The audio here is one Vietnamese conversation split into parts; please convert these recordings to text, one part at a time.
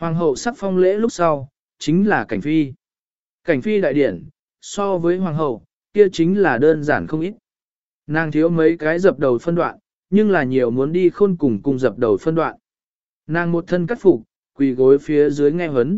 Hoàng hậu sắc phong lễ lúc sau, chính là cảnh phi. Cảnh phi đại điển, so với hoàng hậu, kia chính là đơn giản không ít. Nàng thiếu mấy cái dập đầu phân đoạn, nhưng là nhiều muốn đi khôn cùng dập đầu phân đoạn. Nàng một thân cắt phục, quỳ gối phía dưới nghe huấn.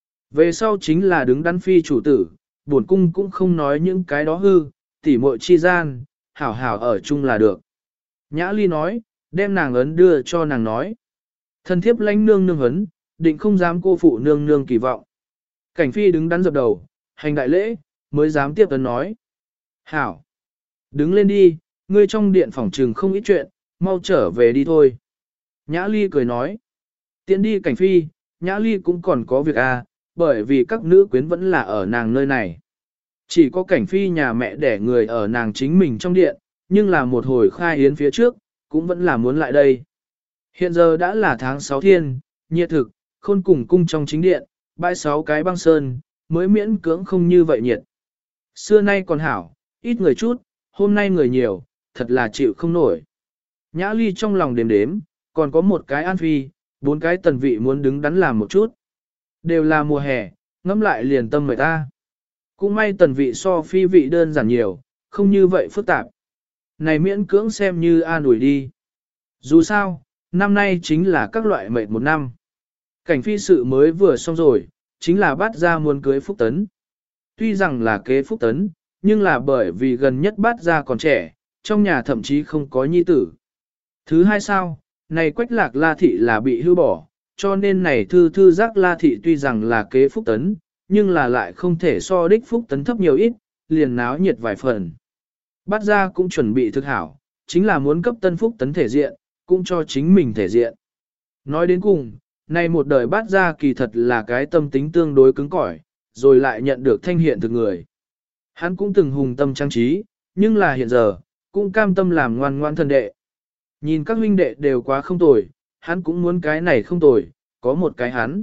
Về sau chính là đứng đắn phi chủ tử, bổn cung cũng không nói những cái đó hư, tỉ muội chi gian, hảo hảo ở chung là được. Nhã Ly nói, đem nàng ấn đưa cho nàng nói. Thần thiếp lãnh nương nương huấn, định không dám cô phụ nương nương kỳ vọng. Cảnh phi đứng đắn dập đầu, hành đại lễ, mới dám tiếp ấn nói. Hảo! Đứng lên đi, ngươi trong điện phòng trừng không ít chuyện, mau trở về đi thôi. Nhã Ly cười nói. Tiến đi cảnh phi, Nhã Ly cũng còn có việc bởi vì các nữ quyến vẫn là ở nàng nơi này. Chỉ có cảnh phi nhà mẹ đẻ người ở nàng chính mình trong điện, nhưng là một hồi khai yến phía trước, cũng vẫn là muốn lại đây. Hiện giờ đã là tháng 6 thiên, nhiệt thực, khôn cùng cung trong chính điện, bãi 6 cái băng sơn, mới miễn cưỡng không như vậy nhiệt. Xưa nay còn hảo, ít người chút, hôm nay người nhiều, thật là chịu không nổi. Nhã Ly trong lòng đếm đếm, còn có một cái An Phi, 4 cái Tần Vị muốn đứng đắn làm một chút. Đều là mùa hè, ngẫm lại liền tâm người ta. Cũng may Tần Vị so Phi vị đơn giản nhiều, không như vậy phức tạp. Này miễn cưỡng xem như an ủi đi. Dù sao, năm nay chính là các loại mệnh một năm. Cảnh phi sự mới vừa xong rồi, chính là bát gia muốn cưới Phúc Tấn. Tuy rằng là kế Phúc Tấn, nhưng là bởi vì gần nhất bát gia còn trẻ, trong nhà thậm chí không có nhi tử. Thứ hai sao, này Quách Lạc La Thị là bị hưu bỏ, cho nên này thư giác La Thị tuy rằng là kế Phúc Tấn, nhưng là lại không thể so đích Phúc Tấn thấp nhiều ít, liền náo nhiệt vài phần. Bát gia cũng chuẩn bị thực hảo, chính là muốn cấp tân Phúc Tấn thể diện, cũng cho chính mình thể diện. Nói đến cùng, này một đời bát gia kỳ thật là cái tâm tính tương đối cứng cỏi, rồi lại nhận được thanh hiện thực người. Hắn cũng từng hùng tâm trang trí, nhưng là hiện giờ, cũng cam tâm làm ngoan ngoan thân đệ. Nhìn các huynh đệ đều quá không tồi, hắn cũng muốn cái này không tồi, có một cái hắn.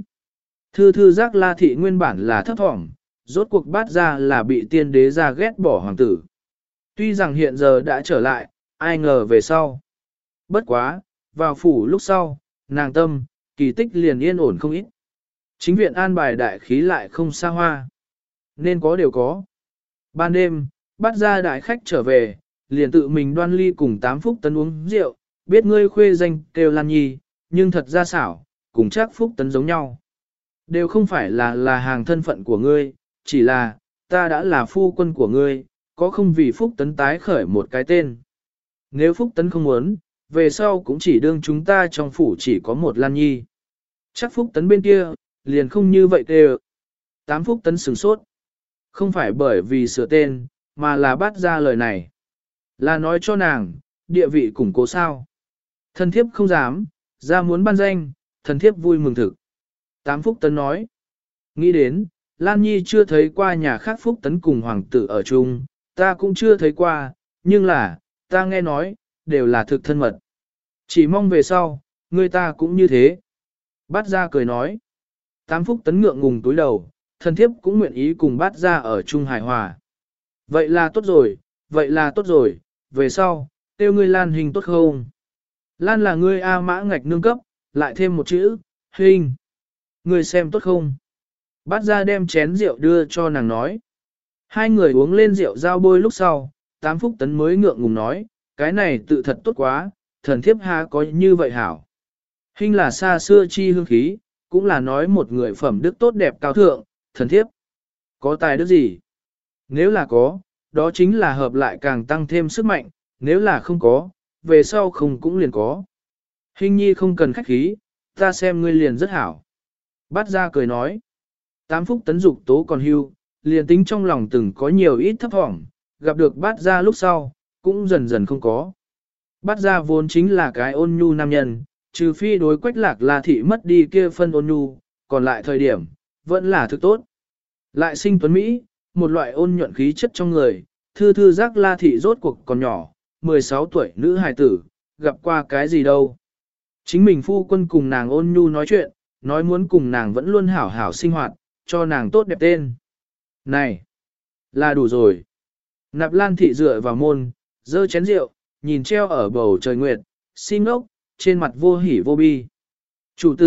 Thư giác La Thị nguyên bản là thấp thỏm, rốt cuộc bát gia là bị tiên đế gia ghét bỏ hoàng tử. Tuy rằng hiện giờ đã trở lại, ai ngờ về sau. Bất quá, vào phủ lúc sau, nàng tâm, kỳ tích liền yên ổn không ít. Chính viện an bài đại khí lại không xa hoa. Nên có đều có. Ban đêm, bắt ra đại khách trở về, liền tự mình đoan ly cùng 8 Phúc Tấn uống rượu, biết ngươi khuê danh kêu Lan Nhi, nhưng thật ra xảo, cùng chắc Phúc Tấn giống nhau. Đều không phải là hàng thân phận của ngươi, chỉ là, ta đã là phu quân của ngươi, có không vì Phúc Tấn tái khởi một cái tên. Nếu Phúc Tấn không muốn, về sau cũng chỉ đương chúng ta trong phủ chỉ có một Lan Nhi. Chắc Phúc Tấn bên kia, liền không như vậy tê 8 Phúc Tấn sửng sốt. Không phải bởi vì sửa tên, mà là bắt ra lời này. Là nói cho nàng, địa vị củng cố sao. Thần thiếp không dám, ra muốn ban danh, thần thiếp vui mừng thực. 8 Phúc Tấn nói. Nghĩ đến, Lan Nhi chưa thấy qua nhà khác Phúc Tấn cùng hoàng tử ở chung, ta cũng chưa thấy qua, nhưng là, ta nghe nói, đều là thực thân mật. Chỉ mong về sau, người ta cũng như thế. Bát gia cười nói. 8 Phúc Tấn ngượng ngùng túi đầu, thần thiếp cũng nguyện ý cùng bát gia ở chung hài hòa. Vậy là tốt rồi, vậy là tốt rồi, về sau, tiêu ngươi Lan Hình tốt không? Lan là ngươi A Mã ngạch nương cấp, lại thêm một chữ, Hình. Ngươi xem tốt không? Bát gia đem chén rượu đưa cho nàng nói. Hai người uống lên rượu giao bôi lúc sau, 8 Phúc Tấn mới ngượng ngùng nói, cái này tự thật tốt quá, thần thiếp há có như vậy hảo. Hình là xa xưa chi hương khí, cũng là nói một người phẩm đức tốt đẹp cao thượng, thần thiếp. Có tài đức gì? Nếu là có, đó chính là hợp lại càng tăng thêm sức mạnh, nếu là không có, về sau không cũng liền có. Hình nhi không cần khách khí, ta xem ngươi liền rất hảo. Bát gia cười nói. 8 Phúc Tấn dục tố còn hưu, liền tính trong lòng từng có nhiều ít thấp thỏm, gặp được bát gia lúc sau, cũng dần dần không có. Bát gia vốn chính là cái ôn nhu nam nhân, trừ phi đối Quách Lạc La Thị mất đi kia phân ôn nhu, còn lại thời điểm, vẫn là thực tốt. Lại sinh tuấn Mỹ, một loại ôn nhuận khí chất trong người, thư giác La Thị rốt cuộc còn nhỏ, 16 tuổi nữ hài tử, gặp qua cái gì đâu. Chính mình phu quân cùng nàng ôn nhu nói chuyện, nói muốn cùng nàng vẫn luôn hảo hảo sinh hoạt, cho nàng tốt đẹp tên. Này, là đủ rồi. Nạp Lan Thị dựa vào môn, dơ chén rượu, nhìn treo ở bầu trời nguyệt, xin ngốc, trên mặt vô hỉ vô bi. Chủ tử,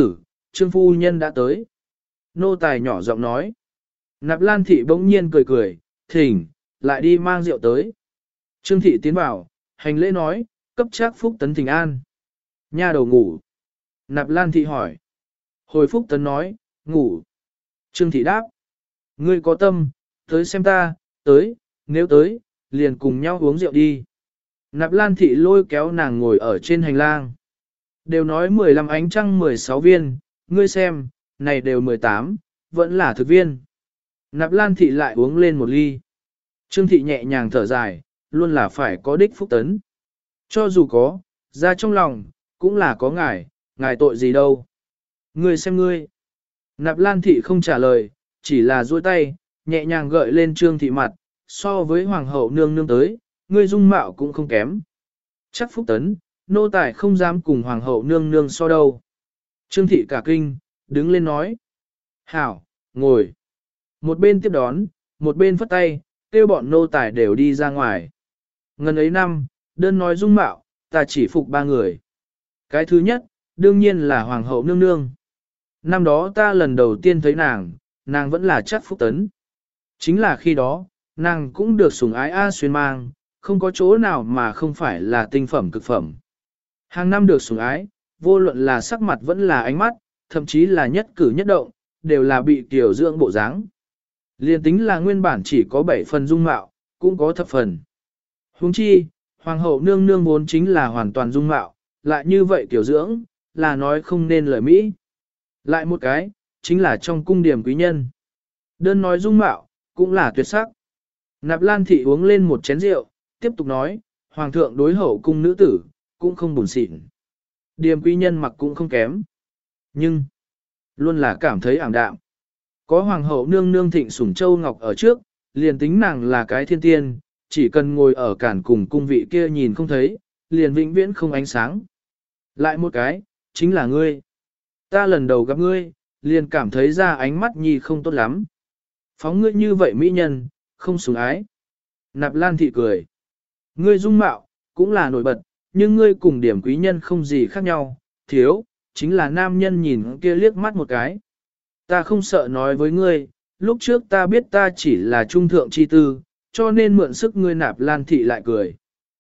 Trương phu nhân đã tới. Nô tài nhỏ giọng nói. Nạp Lan thị bỗng nhiên cười cười, thỉnh, lại đi mang rượu tới. Trương thị tiến vào, hành lễ nói, cấp Trác Phúc Tấn thỉnh an. Nha đầu ngủ. Nạp Lan thị hỏi. Hồi Phúc Tấn nói, ngủ. Trương thị đáp. Ngươi có tâm, tới xem ta, tới, nếu tới, liền cùng nhau uống rượu đi. Nạp Lan thị lôi kéo nàng ngồi ở trên hành lang. Đều nói 15 ánh trăng 16 viên, ngươi xem, này đều 18, vẫn là thực viên. Nạp Lan thị lại uống lên một ly. Trương thị nhẹ nhàng thở dài, luôn là phải có đích Phúc Tấn. Cho dù có, ra trong lòng, cũng là có ngài tội gì đâu. Ngươi xem ngươi. Nạp Lan thị không trả lời, chỉ là duỗi tay, nhẹ nhàng gợi lên Trương thị mặt, so với hoàng hậu nương nương tới, ngươi dung mạo cũng không kém. Chắc Phúc Tấn, nô tài không dám cùng hoàng hậu nương nương so đâu. Trương thị cả kinh, đứng lên nói. Hảo, ngồi. Một bên tiếp đón, một bên phất tay, kêu bọn nô tài đều đi ra ngoài. Ngần ấy năm, đơn nói dung mạo, ta chỉ phục 3 người. Cái thứ nhất, đương nhiên là hoàng hậu nương nương. Năm đó ta lần đầu tiên thấy nàng vẫn là Trác Phúc Tấn. Chính là khi đó, nàng cũng được sủng ái xuyên mang, không có chỗ nào mà không phải là tinh phẩm cực phẩm. Hàng năm được sủng ái, vô luận là sắc mặt vẫn là ánh mắt, thậm chí là nhất cử nhất động, đều là bị tiểu dưỡng bộ dáng. Liên tính là nguyên bản chỉ có 7 phần dung mạo, cũng có thập phần. Huống chi, hoàng hậu nương nương vốn chính là hoàn toàn dung mạo, lại như vậy tiểu dưỡng, là nói không nên lời Mỹ. Lại một cái, chính là trong cung điểm quý nhân. Đơn nói dung mạo, cũng là tuyệt sắc. Nạp Lan thị uống lên một chén rượu, tiếp tục nói, hoàng thượng đối hậu cung nữ tử, cũng không buồn xịn. Điềm quý nhân mặc cũng không kém. Nhưng, luôn là cảm thấy ảm đạm. Có hoàng hậu nương nương thịnh sủng châu ngọc ở trước, liền tính nàng là cái thiên tiên, chỉ cần ngồi ở cản cùng cung vị kia nhìn không thấy, liền vĩnh viễn không ánh sáng. Lại một cái, chính là ngươi. Ta lần đầu gặp ngươi, liền cảm thấy ra ánh mắt nhi không tốt lắm. Phóng ngươi như vậy mỹ nhân, không sủng ái. Nạp Lan thị cười. Ngươi dung mạo, cũng là nổi bật, nhưng ngươi cùng điểm quý nhân không gì khác nhau, thiếu, chính là nam nhân nhìn kia liếc mắt một cái. Ta không sợ nói với ngươi, lúc trước ta biết ta chỉ là trung thượng chi tư, cho nên mượn sức ngươi. Nạp Lan thị lại cười.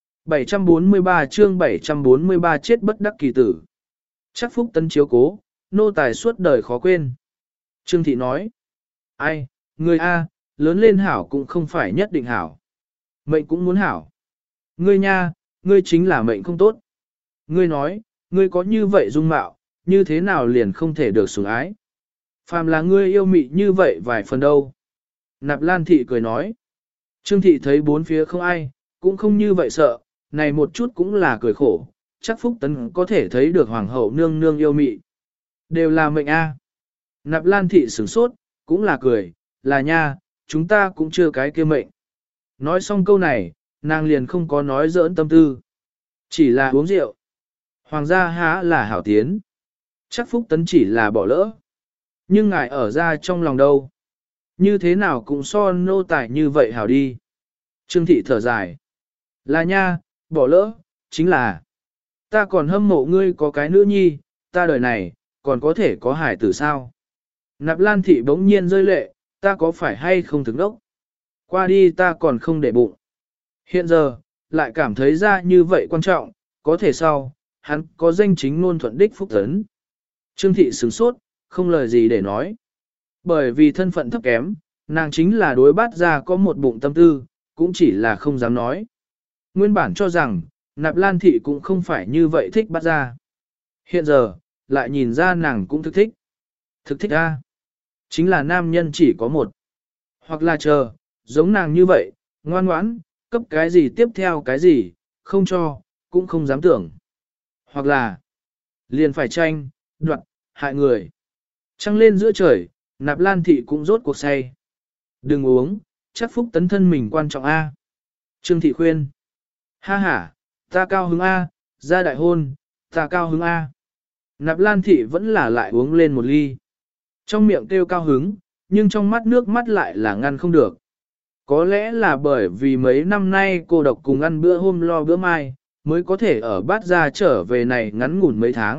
743 chương 743 chết bất đắc kỳ tử. Chắc Phúc Tấn chiếu cố, nô tài suốt đời khó quên. Trương thị nói. Ai, ngươi A, lớn lên hảo cũng không phải nhất định hảo. Mệnh cũng muốn hảo. Ngươi nha, ngươi chính là mệnh không tốt. Ngươi nói, ngươi có như vậy dung mạo, như thế nào liền không thể được sủng ái. Phàm là ngươi yêu mị như vậy vài phần đâu. Nạp Lan thị cười nói. Trương thị thấy bốn phía không ai, cũng không như vậy sợ, này một chút cũng là cười khổ. Chắc Phúc Tấn có thể thấy được hoàng hậu nương nương yêu mị. Đều là mệnh A. Nạp Lan thị sửng sốt, cũng là cười, là nha, chúng ta cũng chưa cái kia mệnh. Nói xong câu này, nàng liền không có nói giỡn tâm tư. Chỉ là uống rượu. Hoàng gia há là hảo tiến. Chắc Phúc Tấn chỉ là bỏ lỡ. Nhưng ngài ở ra trong lòng đâu. Như thế nào cũng so nô tài như vậy hảo đi. Trương thị thở dài. Là nha, bỏ lỡ, chính là. Ta còn hâm mộ ngươi có cái nữ nhi, ta đời này, còn có thể có hải tử sao. Nạp Lan thị bỗng nhiên rơi lệ, ta có phải hay không thức đốc. Qua đi ta còn không để bụng. Hiện giờ, lại cảm thấy ra như vậy quan trọng, có thể sau, hắn có danh chính ngôn thuận đích Phúc Tấn. Trương thị sửng sốt, không lời gì để nói. Bởi vì thân phận thấp kém, nàng chính là đối bát ra có một bụng tâm tư, cũng chỉ là không dám nói. Nguyên bản cho rằng, Nạp Lan thị cũng không phải như vậy thích bát ra. Hiện giờ, lại nhìn ra nàng cũng thực thích. Thực thích a, chính là nam nhân chỉ có một. Hoặc là chờ, giống nàng như vậy, ngoan ngoãn, cấp cái gì tiếp theo cái gì, không cho, cũng không dám tưởng. Hoặc là, liền phải tranh, đoạt, hại người. Trăng lên giữa trời, Nạp Lan thị cũng rốt cuộc say. Đừng uống, chắc Phúc Tấn thân mình quan trọng A. Trương thị khuyên. Ha ha, ta cao hứng A, ra đại hôn, ta cao hứng A. Nạp Lan thị vẫn là lại uống lên một ly. Trong miệng kêu cao hứng, nhưng trong mắt nước mắt lại là ngăn không được. Có lẽ là bởi vì mấy năm nay cô độc cùng ăn bữa hôm lo bữa mai, mới có thể ở bát gia trở về này ngắn ngủn mấy tháng,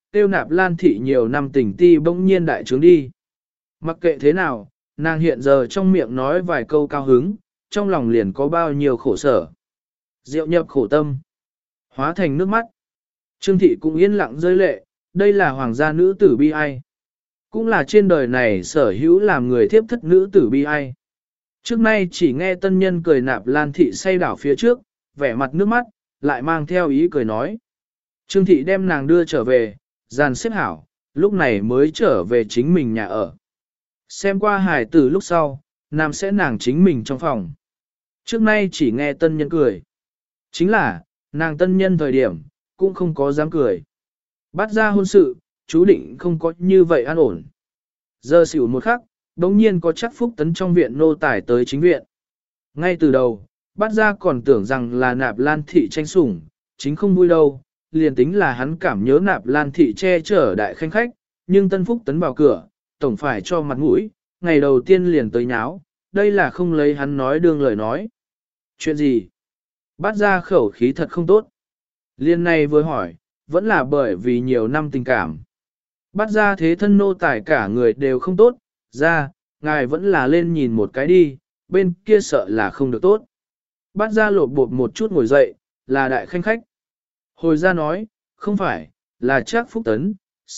tiêu Nạp Lan thị nhiều năm tình ti bỗng nhiên đại trướng đi. Mặc kệ thế nào, nàng hiện giờ trong miệng nói vài câu cao hứng, trong lòng liền có bao nhiêu khổ sở. Rượu nhập khổ tâm, hóa thành nước mắt. Trương thị cũng yên lặng rơi lệ, đây là hoàng gia nữ tử bi ai. Cũng là trên đời này sở hữu làm người thiếp thất nữ tử bi ai. Trước nay chỉ nghe tân nhân cười Nạp Lan thị say đảo phía trước, vẻ mặt nước mắt, lại mang theo ý cười nói. Trương thị đem nàng đưa trở về, dàn xếp hảo, lúc này mới trở về chính mình nhà ở. Xem qua hài tử lúc sau, nam sẽ nàng chính mình trong phòng. Trước nay chỉ nghe tân nhân cười. Chính là, nàng tân nhân thời điểm, cũng không có dám cười. Bắt ra hôn sự, chú định không có như vậy an ổn. Giờ xỉu một khắc, đống nhiên có chắc Phúc Tấn trong viện nô tải tới chính viện. Ngay từ đầu, bắt ra còn tưởng rằng là Nạp Lan thị tranh sủng, chính không vui đâu, liền tính là hắn cảm nhớ Nạp Lan thị che chở đại khanh khách, nhưng Tân Phúc Tấn vào cửa, tổng phải cho mặt mũi, ngày đầu tiên liền tới nháo, đây là không lấy hắn nói đương lời nói. Chuyện gì? Bắt ra khẩu khí thật không tốt. Liên này vừa hỏi, vẫn là bởi vì nhiều năm tình cảm. Bắt ra thế thân nô tài cả người đều không tốt, ra, ngài vẫn là lên nhìn một cái đi, bên kia sợ là không được tốt. Bắt ra lột bột một chút ngồi dậy, là đại khanh khách. Hồi ra nói, không phải, là chắc Phúc Tấn,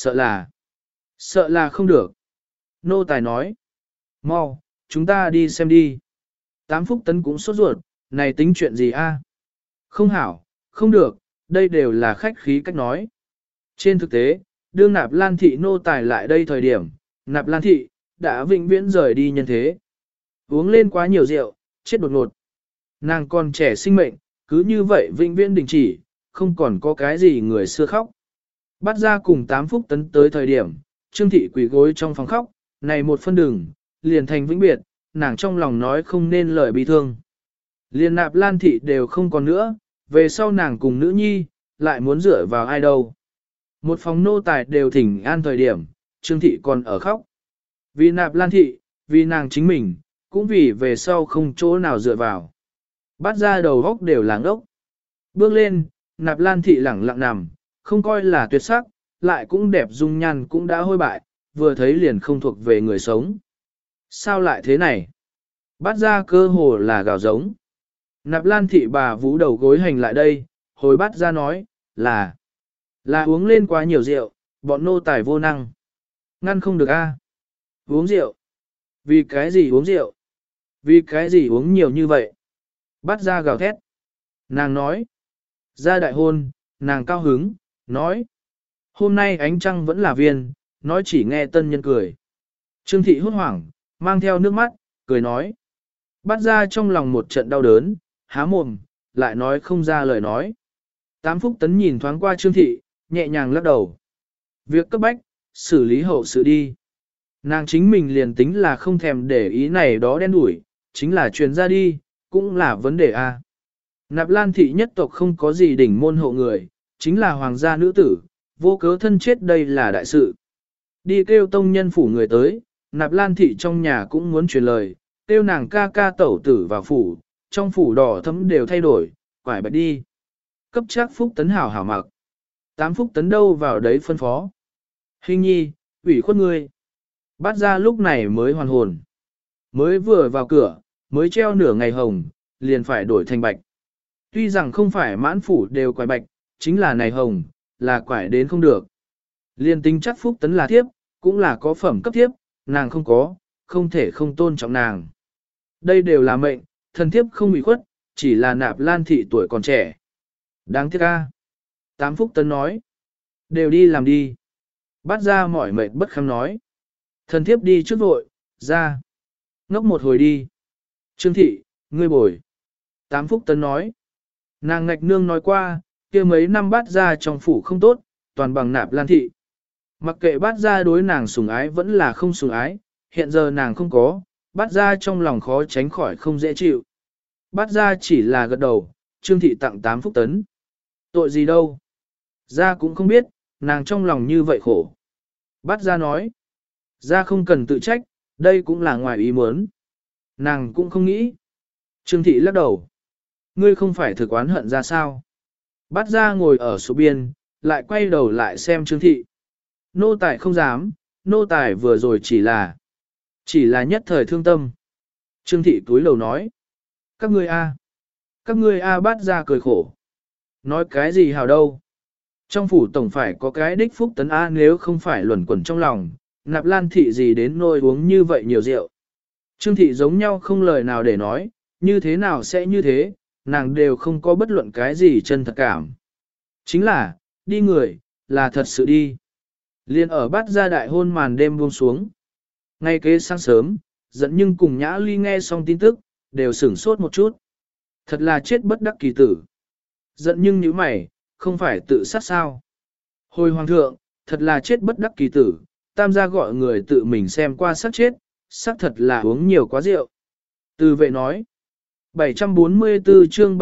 sợ là không được. Nô tài nói, mau, chúng ta đi xem đi. Tám Phúc Tấn cũng sốt ruột, này tính chuyện gì a? Không hảo, không được, đây đều là khách khí cách nói. Trên thực tế, đương Nạp Lan thị nô tài lại đây thời điểm, Nạp Lan thị đã vĩnh viễn rời đi nhân thế. Uống lên quá nhiều rượu, chết đột ngột. Nàng còn trẻ sinh mệnh, cứ như vậy vĩnh viễn đình chỉ, không còn có cái gì người xưa khóc. Bắt ra cùng 8 Phúc Tấn tới thời điểm, Trương thị quỳ gối trong phòng khóc, này một phân đường, liền thành vĩnh biệt, nàng trong lòng nói không nên lời bi thương. Liền Nạp Lan thị đều không còn nữa, về sau nàng cùng nữ nhi, lại muốn dựa vào ai đâu. Một phòng nô tài đều thỉnh an thời điểm, Trương thị còn ở khóc. Vì Nạp Lan thị, vì nàng chính mình, cũng vì về sau không chỗ nào dựa vào. Bắt ra đầu góc đều làng ốc. Bước lên, Nạp Lan thị lẳng lặng nằm, không coi là tuyệt sắc, lại cũng đẹp dung nhan cũng đã hôi bại, vừa thấy liền không thuộc về người sống. Sao lại thế này? Bắt ra cơ hồ là gào giống. Nạp Lan thị bà vú đầu gối hành lại đây, hồi bắt ra nói, là uống lên quá nhiều rượu, bọn nô tài vô năng. Ngăn không được a. Uống rượu. Vì cái gì uống rượu? Vì cái gì uống nhiều như vậy? Bắt ra gào thét. Nàng nói. Ra đại hôn, nàng cao hứng, nói. Hôm nay ánh trăng vẫn là viên, nói chỉ nghe tân nhân cười. Trương thị hốt hoảng, mang theo nước mắt, cười nói. Bắt ra trong lòng một trận đau đớn, há mồm, lại nói không ra lời nói. 8 Phúc Tấn nhìn thoáng qua Trương thị, nhẹ nhàng lắc đầu. Việc cấp bách, xử lý hậu sự đi. Nàng chính mình liền tính là không thèm để ý này đó đen đủi, chính là truyền ra đi, cũng là vấn đề a. Nạp Lan thị nhất tộc không có gì đỉnh môn hộ người, chính là hoàng gia nữ tử, vô cớ thân chết đây là đại sự. Đi kêu tông nhân phủ người tới, Nạp Lan thị trong nhà cũng muốn truyền lời, kêu nàng ca ca tẩu tử vào phủ, trong phủ đỏ thấm đều thay đổi, quải bạch đi. Cấp chắc Phúc Tấn hảo hảo mặc. 8 Phúc Tấn đâu vào đấy phân phó. Hình nhi, ủy khuất ngươi. Bắt ra lúc này mới hoàn hồn. Mới vừa vào cửa, mới treo nửa ngày hồng, liền phải đổi thành bạch. Tuy rằng không phải mãn phủ đều quải bạch, chính là này hồng, là quải đến không được. Liên tính chắc Phúc Tấn là thiếp, cũng là có phẩm cấp thiếp, nàng không có, không thể không tôn trọng nàng. Đây đều là mệnh, thần thiếp không bị khuất, chỉ là Nạp Lan thị tuổi còn trẻ. Đáng tiếc a. 8 Phúc Tấn nói. Đều đi làm đi. Bắt ra mỏi mệt bất kham nói. Thần thiếp đi trước vội, ra. Ngốc một hồi đi. Trương thị, ngươi bồi. 8 Phúc Tấn nói. Nàng ngạch nương nói qua, kia mấy năm bắt ra trong phủ không tốt, toàn bằng Nạp Lan thị. Mặc kệ bắt ra đối nàng sủng ái vẫn là không sủng ái, hiện giờ nàng không có, bắt ra trong lòng khó tránh khỏi không dễ chịu. Bắt ra chỉ là gật đầu, Trương thị tặng 8 Phúc Tấn. Tội gì đâu. Ra cũng không biết, nàng trong lòng như vậy khổ. Bắt ra nói. Ra không cần tự trách, đây cũng là ngoài ý muốn. Nàng cũng không nghĩ. Trương thị lắc đầu. Ngươi không phải thực oán hận ra sao. Bắt ra ngồi ở số biên, lại quay đầu lại xem Trương thị. Nô tài không dám, nô tài vừa rồi chỉ là nhất thời thương tâm. Trương thị túi lầu nói, các ngươi a bắt ra cười khổ. Nói cái gì hào đâu. Trong phủ tổng phải có cái đích phúc tấn a nếu không phải luẩn quẩn trong lòng, nạp lan thị gì đến nôi uống như vậy nhiều rượu. Trương thị giống nhau không lời nào để nói, như thế nào sẽ như thế, nàng đều không có bất luận cái gì chân thật cảm. Chính là, đi người, là thật sự đi. Liên ở bắt ra đại hôn màn đêm buông xuống. Ngay kế sáng sớm, giận nhưng cùng Nhã Ly nghe xong tin tức, đều sửng sốt một chút. Thật là chết bất đắc kỳ tử. Giận nhưng như mày, không phải tự sát sao. Hồi hoàng thượng, thật là chết bất đắc kỳ tử, tam gia gọi người tự mình xem qua xác chết, xác thật là uống nhiều quá rượu. Từ vệ nói, 744 chương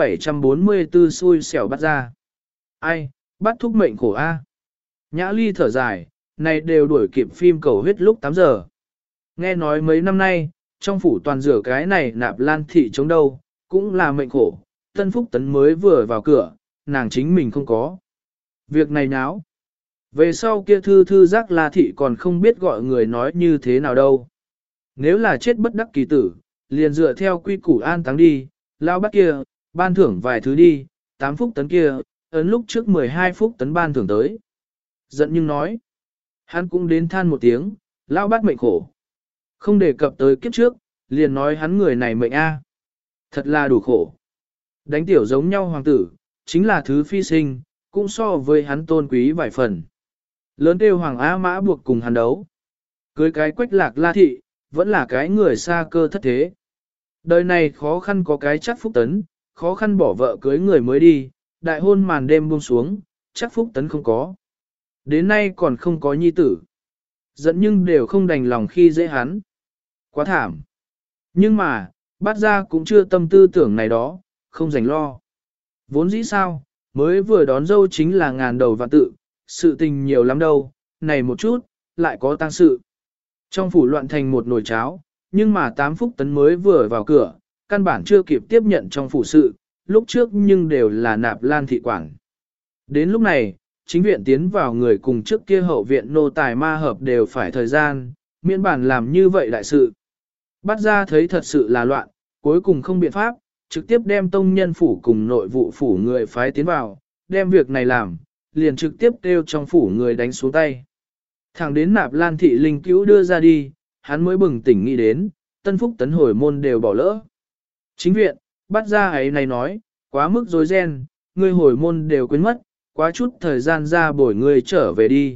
744 xui xẻo bắt ra. Ai, bắt thúc mệnh khổ a. Nhã Ly thở dài, này đều đuổi kịp phim cầu huyết lúc 8 giờ. Nghe nói mấy năm nay, trong phủ toàn rửa cái này nạp lan thị chống đâu, cũng là mệnh khổ, tân phúc tấn mới vừa vào cửa, nàng chính mình không có. Việc này náo. Về sau kia thư giác la thị còn không biết gọi người nói như thế nào đâu. Nếu là chết bất đắc kỳ tử, liền dựa theo quy củ an táng đi, lao bắt kia, ban thưởng vài thứ đi, 8 phúc tấn kia, ấn lúc trước 12 phúc tấn ban thưởng tới. Giận nhưng nói, hắn cũng đến than một tiếng, lao bắt mệnh khổ. Không đề cập tới kiếp trước, liền nói hắn người này mệnh A. Thật là đủ khổ. Đánh tiểu giống nhau hoàng tử, chính là thứ phi sinh, cũng so với hắn tôn quý vài phần. Lớn kêu hoàng á mã buộc cùng hắn đấu. Cưới cái quách lạc la thị, vẫn là cái người xa cơ thất thế. Đời này khó khăn có cái chắc phúc tấn, khó khăn bỏ vợ cưới người mới đi, đại hôn màn đêm buông xuống, chắc phúc tấn không có. Đến nay còn không có nhi tử. Giận nhưng đều không đành lòng khi dễ hắn. Quá thảm. Nhưng mà, bát ra cũng chưa tâm tư tưởng này đó, không dành lo. Vốn dĩ sao, mới vừa đón dâu chính là ngàn đầu vạn tự, sự tình nhiều lắm đâu, này một chút, lại có tang sự. Trong phủ loạn thành một nồi cháo, nhưng mà 8 phúc tấn mới vừa vào cửa, căn bản chưa kịp tiếp nhận trong phủ sự, lúc trước nhưng đều là nạp lan thị quản. Đến lúc này, chính viện tiến vào người cùng trước kia hậu viện nô tài ma hợp đều phải thời gian, miễn bản làm như vậy đại sự. Bắt ra thấy thật sự là loạn, cuối cùng không biện pháp, trực tiếp đem tông nhân phủ cùng nội vụ phủ người phái tiến vào, đem việc này làm, liền trực tiếp kêu trong phủ người đánh xuống tay. Thẳng đến nạp lan thị linh cứu đưa ra đi, hắn mới bừng tỉnh nghĩ đến, tân phúc tấn hồi môn đều bỏ lỡ. Chính viện, bắt ra ấy này nói, quá mức rối ren, ngươi hồi môn đều quên mất, quá chút thời gian ra bổi ngươi trở về đi.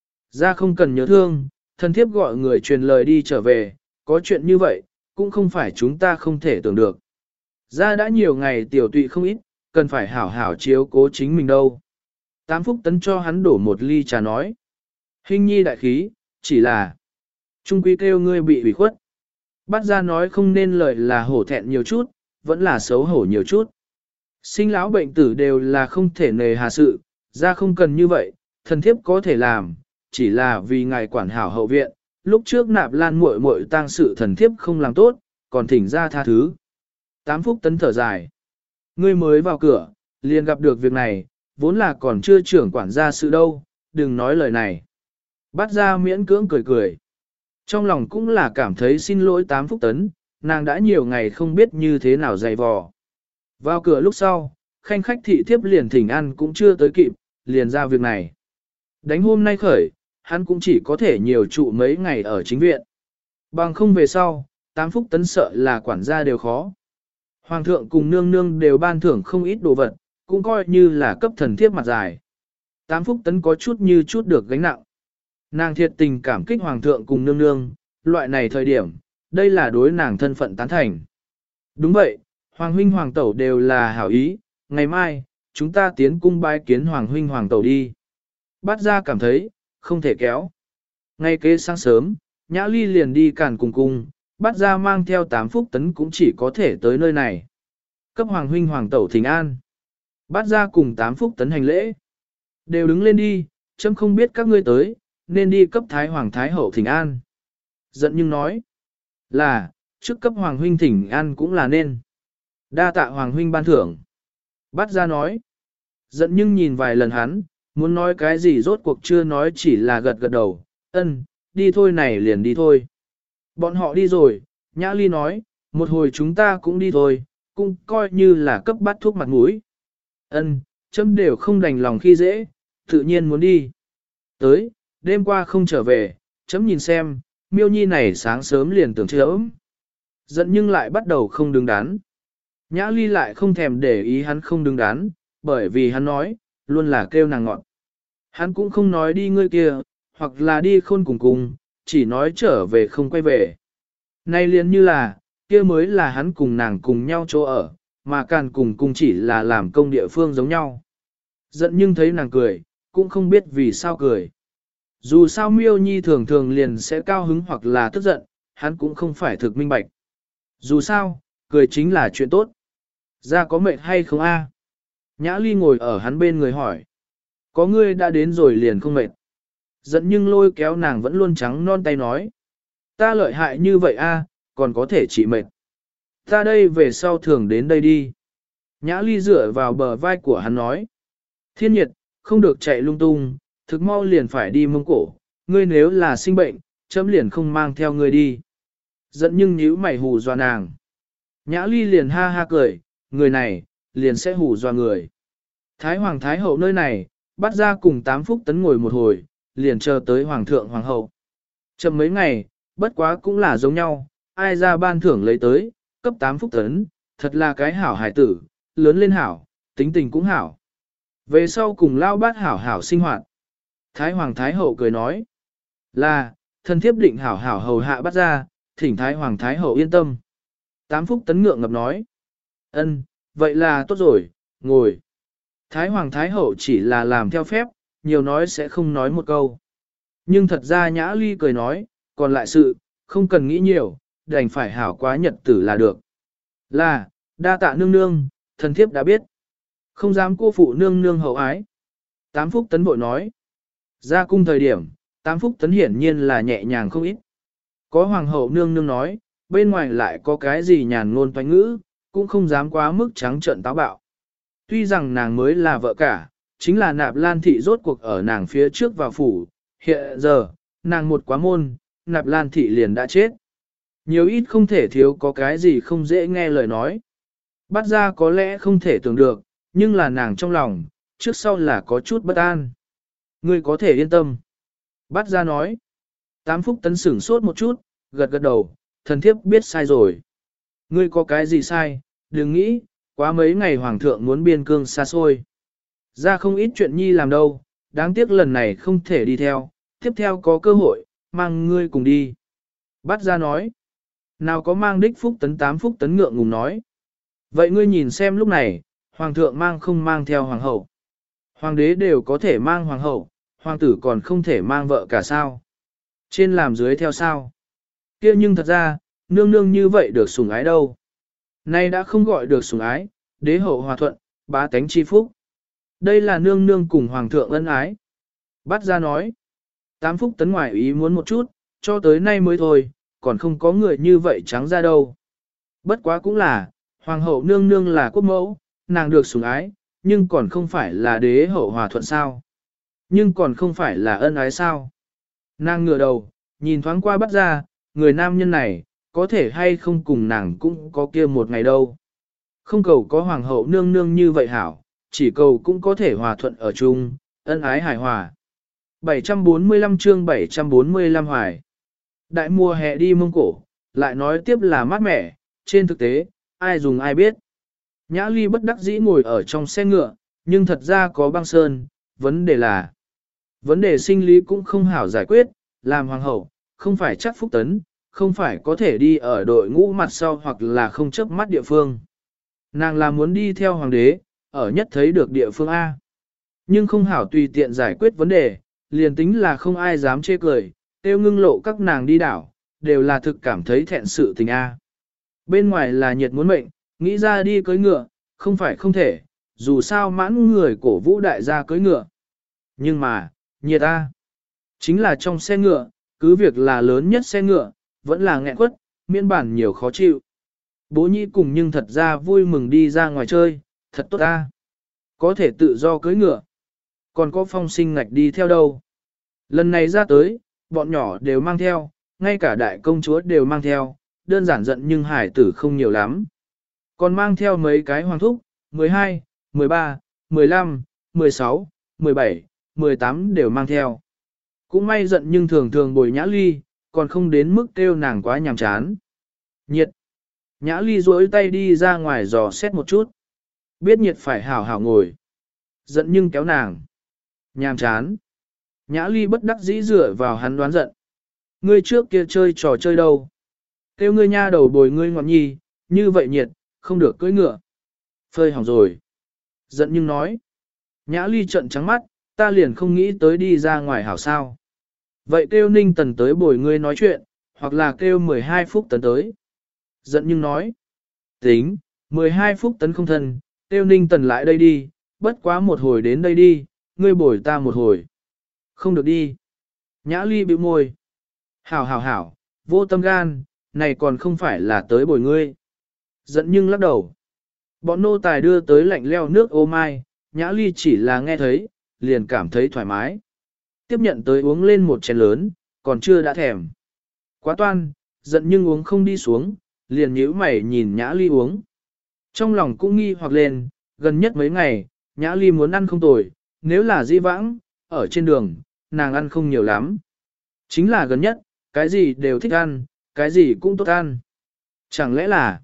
Ra không cần nhớ thương, thân thiếp gọi người truyền lời đi trở về, có chuyện như vậy, cũng không phải chúng ta không thể tưởng được. Ra đã nhiều ngày tiểu tụy không ít, cần phải hảo hảo chiếu cố chính mình đâu. Tám phúc tấn cho hắn đổ một ly trà nói. Hình nhi đại khí, chỉ là trung quy kêu ngươi bị ủy khuất. Bắt ra nói không nên lời là hổ thẹn nhiều chút, vẫn là xấu hổ nhiều chút. Sinh lão bệnh tử đều là không thể nề hà sự, ra không cần như vậy, thần thiếp có thể làm, chỉ là vì ngài quản hảo hậu viện, lúc trước nạp lan muội muội tang sự thần thiếp không làm tốt, còn thỉnh ra tha thứ. Tám phúc tấn thở dài. Ngươi mới vào cửa, liền gặp được việc này, vốn là còn chưa trưởng quản gia sự đâu, đừng nói lời này. Bắt ra miễn cưỡng cười cười. Trong lòng cũng là cảm thấy xin lỗi tám phúc tấn, nàng đã nhiều ngày không biết như thế nào dày vò. Vào cửa lúc sau, khanh khách thị thiếp liền thỉnh ăn cũng chưa tới kịp, liền ra việc này. Đánh hôm nay khởi, hắn cũng chỉ có thể nhiều trụ mấy ngày ở chính viện. Bằng không về sau, tám phúc tấn sợ là quản gia đều khó. Hoàng thượng cùng nương nương đều ban thưởng không ít đồ vật, cũng coi như là cấp thần thiếp mặt dài. Tám phúc tấn có chút như chút được gánh nặng. Nàng thiệt tình cảm kích hoàng thượng cùng nương nương, loại này thời điểm, đây là đối nàng thân phận tán thành. Đúng vậy, hoàng huynh hoàng tẩu đều là hảo ý, ngày mai, chúng ta tiến cung bái kiến hoàng huynh hoàng tẩu đi. Bát ra cảm thấy, không thể kéo. Ngay kế sáng sớm, Nhã Ly liền đi càn cùng cung, Bát ra mang theo 8 phúc tấn cũng chỉ có thể tới nơi này. Cấp hoàng huynh hoàng tẩu thỉnh an. Bát ra cùng 8 phúc tấn hành lễ. Đều đứng lên đi, chấm không biết các ngươi tới, nên đi cấp thái hoàng thái hậu thỉnh an. Giận nhưng nói, là, trước cấp hoàng huynh thỉnh an cũng là nên. Đa tạ hoàng huynh ban thưởng. Bát ra nói, giận nhưng nhìn vài lần hắn, Muốn nói cái gì rốt cuộc chưa nói, chỉ là gật gật đầu, ân, đi thôi này liền đi thôi. Bọn họ đi rồi, Nhã Ly nói, một hồi chúng ta cũng đi thôi, cũng coi như là cấp bắt thuốc mặt mũi. Ân, chấm đều không đành lòng khi dễ, tự nhiên muốn đi. Tới, đêm qua không trở về, chấm nhìn xem, Miêu Nhi này sáng sớm liền tưởng chớm. Giận nhưng lại bắt đầu không đứng đắn. Nhã Ly lại không thèm để ý hắn không đứng đắn, bởi vì hắn nói, luôn là kêu nàng ngọn. Hắn cũng không nói đi ngươi kia, hoặc là đi khôn cùng cùng, chỉ nói trở về không quay về. Nay liền như là, kia mới là hắn cùng nàng cùng nhau chỗ ở, mà càng cùng cùng chỉ là làm công địa phương giống nhau. Giận nhưng thấy nàng cười, cũng không biết vì sao cười. Dù sao Miêu Nhi thường thường liền sẽ cao hứng hoặc là tức giận, hắn cũng không phải thực minh bạch. Dù sao, cười chính là chuyện tốt. Ra có mệt hay không a? Nhã Ly ngồi ở hắn bên người hỏi. Có ngươi đã đến rồi liền không mệt. Giận nhưng lôi kéo nàng vẫn luôn trắng non tay nói. Ta lợi hại như vậy a, còn có thể chỉ mệt. Ta đây về sau thường đến đây đi. Nhã Ly dựa vào bờ vai của hắn nói. Thiên nhiệt, không được chạy lung tung, thực mau liền phải đi Mông Cổ. Ngươi nếu là sinh bệnh, chấm liền không mang theo ngươi đi. Giận nhưng nhíu mày hù dọa nàng. Nhã Ly liền ha ha cười, người này, liền sẽ hù dọa người. Thái Hoàng Thái Hậu nơi này, bắt ra cùng 8 phúc tấn ngồi một hồi, liền chờ tới Hoàng thượng Hoàng hậu. Chậm mấy ngày, bất quá cũng là giống nhau, ai ra ban thưởng lấy tới, cấp 8 phúc tấn, thật là cái hảo hải tử, lớn lên hảo, tính tình cũng hảo. Về sau cùng lao bát hảo hảo sinh hoạt. Thái Hoàng Thái Hậu cười nói, là, thân thiếp định hảo hảo hầu hạ bắt ra, thỉnh Thái Hoàng Thái Hậu yên tâm. 8 phúc tấn ngượng ngập nói, ân, vậy là tốt rồi, ngồi. Thái Hoàng Thái Hậu chỉ là làm theo phép, nhiều nói sẽ không nói một câu. Nhưng thật ra Nhã Ly cười nói, còn lại sự, không cần nghĩ nhiều, đành phải hảo quá nhật tử là được. Là, đa tạ nương nương, thần thiếp đã biết. Không dám cô phụ nương nương hậu ái. 8 phúc tấn bội nói. Ra cung thời điểm, 8 phúc tấn hiển nhiên là nhẹ nhàng không ít. Có hoàng hậu nương nương nói, bên ngoài lại có cái gì nhàn ngôn toanh ngữ, cũng không dám quá mức trắng trợn táo bạo. Tuy rằng nàng mới là vợ cả, chính là Nạp Lan thị rốt cuộc ở nàng phía trước vào phủ, hiện giờ, nàng một quá môn, Nạp Lan thị liền đã chết. Nhiều ít không thể thiếu có cái gì không dễ nghe lời nói. Bắt ra có lẽ không thể tưởng được, nhưng là nàng trong lòng, trước sau là có chút bất an. Ngươi có thể yên tâm. Bắt ra nói. 8 phúc tấn sửng sốt một chút, gật gật đầu, thần thiếp biết sai rồi. Ngươi có cái gì sai, đừng nghĩ, quá mấy ngày hoàng thượng muốn biên cương xa xôi. Ra không ít chuyện nhi làm đâu, đáng tiếc lần này không thể đi theo, tiếp theo có cơ hội, mang ngươi cùng đi. Bắt ra nói. Nào có mang đích phúc tấn 8 phúc tấn ngượng ngùng nói. Vậy ngươi nhìn xem lúc này, hoàng thượng mang không mang theo hoàng hậu. Hoàng đế đều có thể mang hoàng hậu, hoàng tử còn không thể mang vợ cả sao. Trên làm dưới theo sao. Kia nhưng thật ra, nương nương như vậy được sủng ái đâu. Nay đã không gọi được sủng ái, đế hậu hòa thuận, bá tánh chi phúc. Đây là nương nương cùng hoàng thượng ân ái. Bắt ra nói. 8 phúc tấn ngoài ý muốn một chút, cho tới nay mới thôi, còn không có người như vậy trắng ra đâu. Bất quá cũng là, hoàng hậu nương nương là quốc mẫu, nàng được sủng ái, nhưng còn không phải là đế hậu hòa thuận sao. Nhưng còn không phải là ân ái sao. Nàng ngửa đầu, nhìn thoáng qua bắt ra, người nam nhân này, có thể hay không cùng nàng cũng có kia một ngày đâu. Không cầu có hoàng hậu nương nương như vậy hảo, chỉ cầu cũng có thể hòa thuận ở chung, ân ái hài hòa. 745 chương 745 hoài. Đại mùa hè đi Mông Cổ, lại nói tiếp là mát mẻ, trên thực tế, ai dùng ai biết. Nhã Ly bất đắc dĩ ngồi ở trong xe ngựa, nhưng thật ra có băng sơn, vấn đề sinh lý cũng không hảo giải quyết, làm hoàng hậu, không phải chắc phúc tấn, không phải có thể đi ở đội ngũ mặt sau hoặc là không chấp mắt địa phương. Nàng là muốn đi theo hoàng đế, ở nhất thấy được địa phương A. Nhưng không hảo tùy tiện giải quyết vấn đề, liền tính là không ai dám chê cười, tiêu ngưng lộ các nàng đi đảo, đều là thực cảm thấy thẹn sự tình A. Bên ngoài là nhiệt muốn mệnh, nghĩ ra đi cưới ngựa, không phải không thể, dù sao mãn người cổ vũ đại gia cưới ngựa. Nhưng mà, nhiệt A. Chính là trong xe ngựa, cứ việc là lớn nhất xe ngựa, vẫn là nghẹn quất, miễn bản nhiều khó chịu. Bố nhi cùng nhưng thật ra vui mừng đi ra ngoài chơi, thật tốt A. Có thể tự do cưới ngựa. còn có Phong Sinh Ngạch đi theo đâu. Lần này ra tới, bọn nhỏ đều mang theo, ngay cả đại công chúa đều mang theo, đơn giản giận nhưng hải tử không nhiều lắm. Còn mang theo mấy cái hoàng thúc, 12, 13, 15, 16, 17, 18 đều mang theo. Cũng may giận nhưng thường thường bồi Nhã Ly, còn không đến mức kêu nàng quá nhàm chán. Nhiệt. Nhã Ly duỗi tay đi ra ngoài dò xét một chút. Biết nhiệt phải hảo hảo ngồi. Giận nhưng kéo nàng. Nhàm chán. Nhã Ly bất đắc dĩ dựa vào hắn đoán giận. Ngươi trước kia chơi trò chơi đâu? Kêu ngươi nha đầu bồi ngươi ngọn nhi, như vậy nhiệt, không được cưỡi ngựa. Phơi hỏng rồi. Giận nhưng nói. Nhã Ly trợn trắng mắt, ta liền không nghĩ tới đi ra ngoài hảo sao. Vậy kêu Ninh Tần tới bồi ngươi nói chuyện, hoặc là kêu 12 phút tấn tới. Giận nhưng nói. Tính, 12 phút tấn không thân, kêu Ninh Tần lại đây đi, bất quá một hồi đến đây đi, ngươi bồi ta một hồi. Không được đi. Nhã Ly bĩu môi. Hảo hảo hảo, vô tâm gan, này còn không phải là tới bồi ngươi. Giận nhưng lắc đầu. Bọn nô tài đưa tới lạnh leo nước ô mai, Nhã Ly chỉ là nghe thấy, liền cảm thấy thoải mái. Tiếp nhận tới uống lên một chén lớn, còn chưa đã thèm. Quá toan, giận nhưng uống không đi xuống, liền nhíu mày nhìn Nhã Ly uống. Trong lòng cũng nghi hoặc lên, gần nhất mấy ngày, Nhã Ly muốn ăn không tồi, nếu là di vãng, ở trên đường, nàng ăn không nhiều lắm. Chính là gần nhất, cái gì đều thích ăn, cái gì cũng tốt ăn. Chẳng lẽ là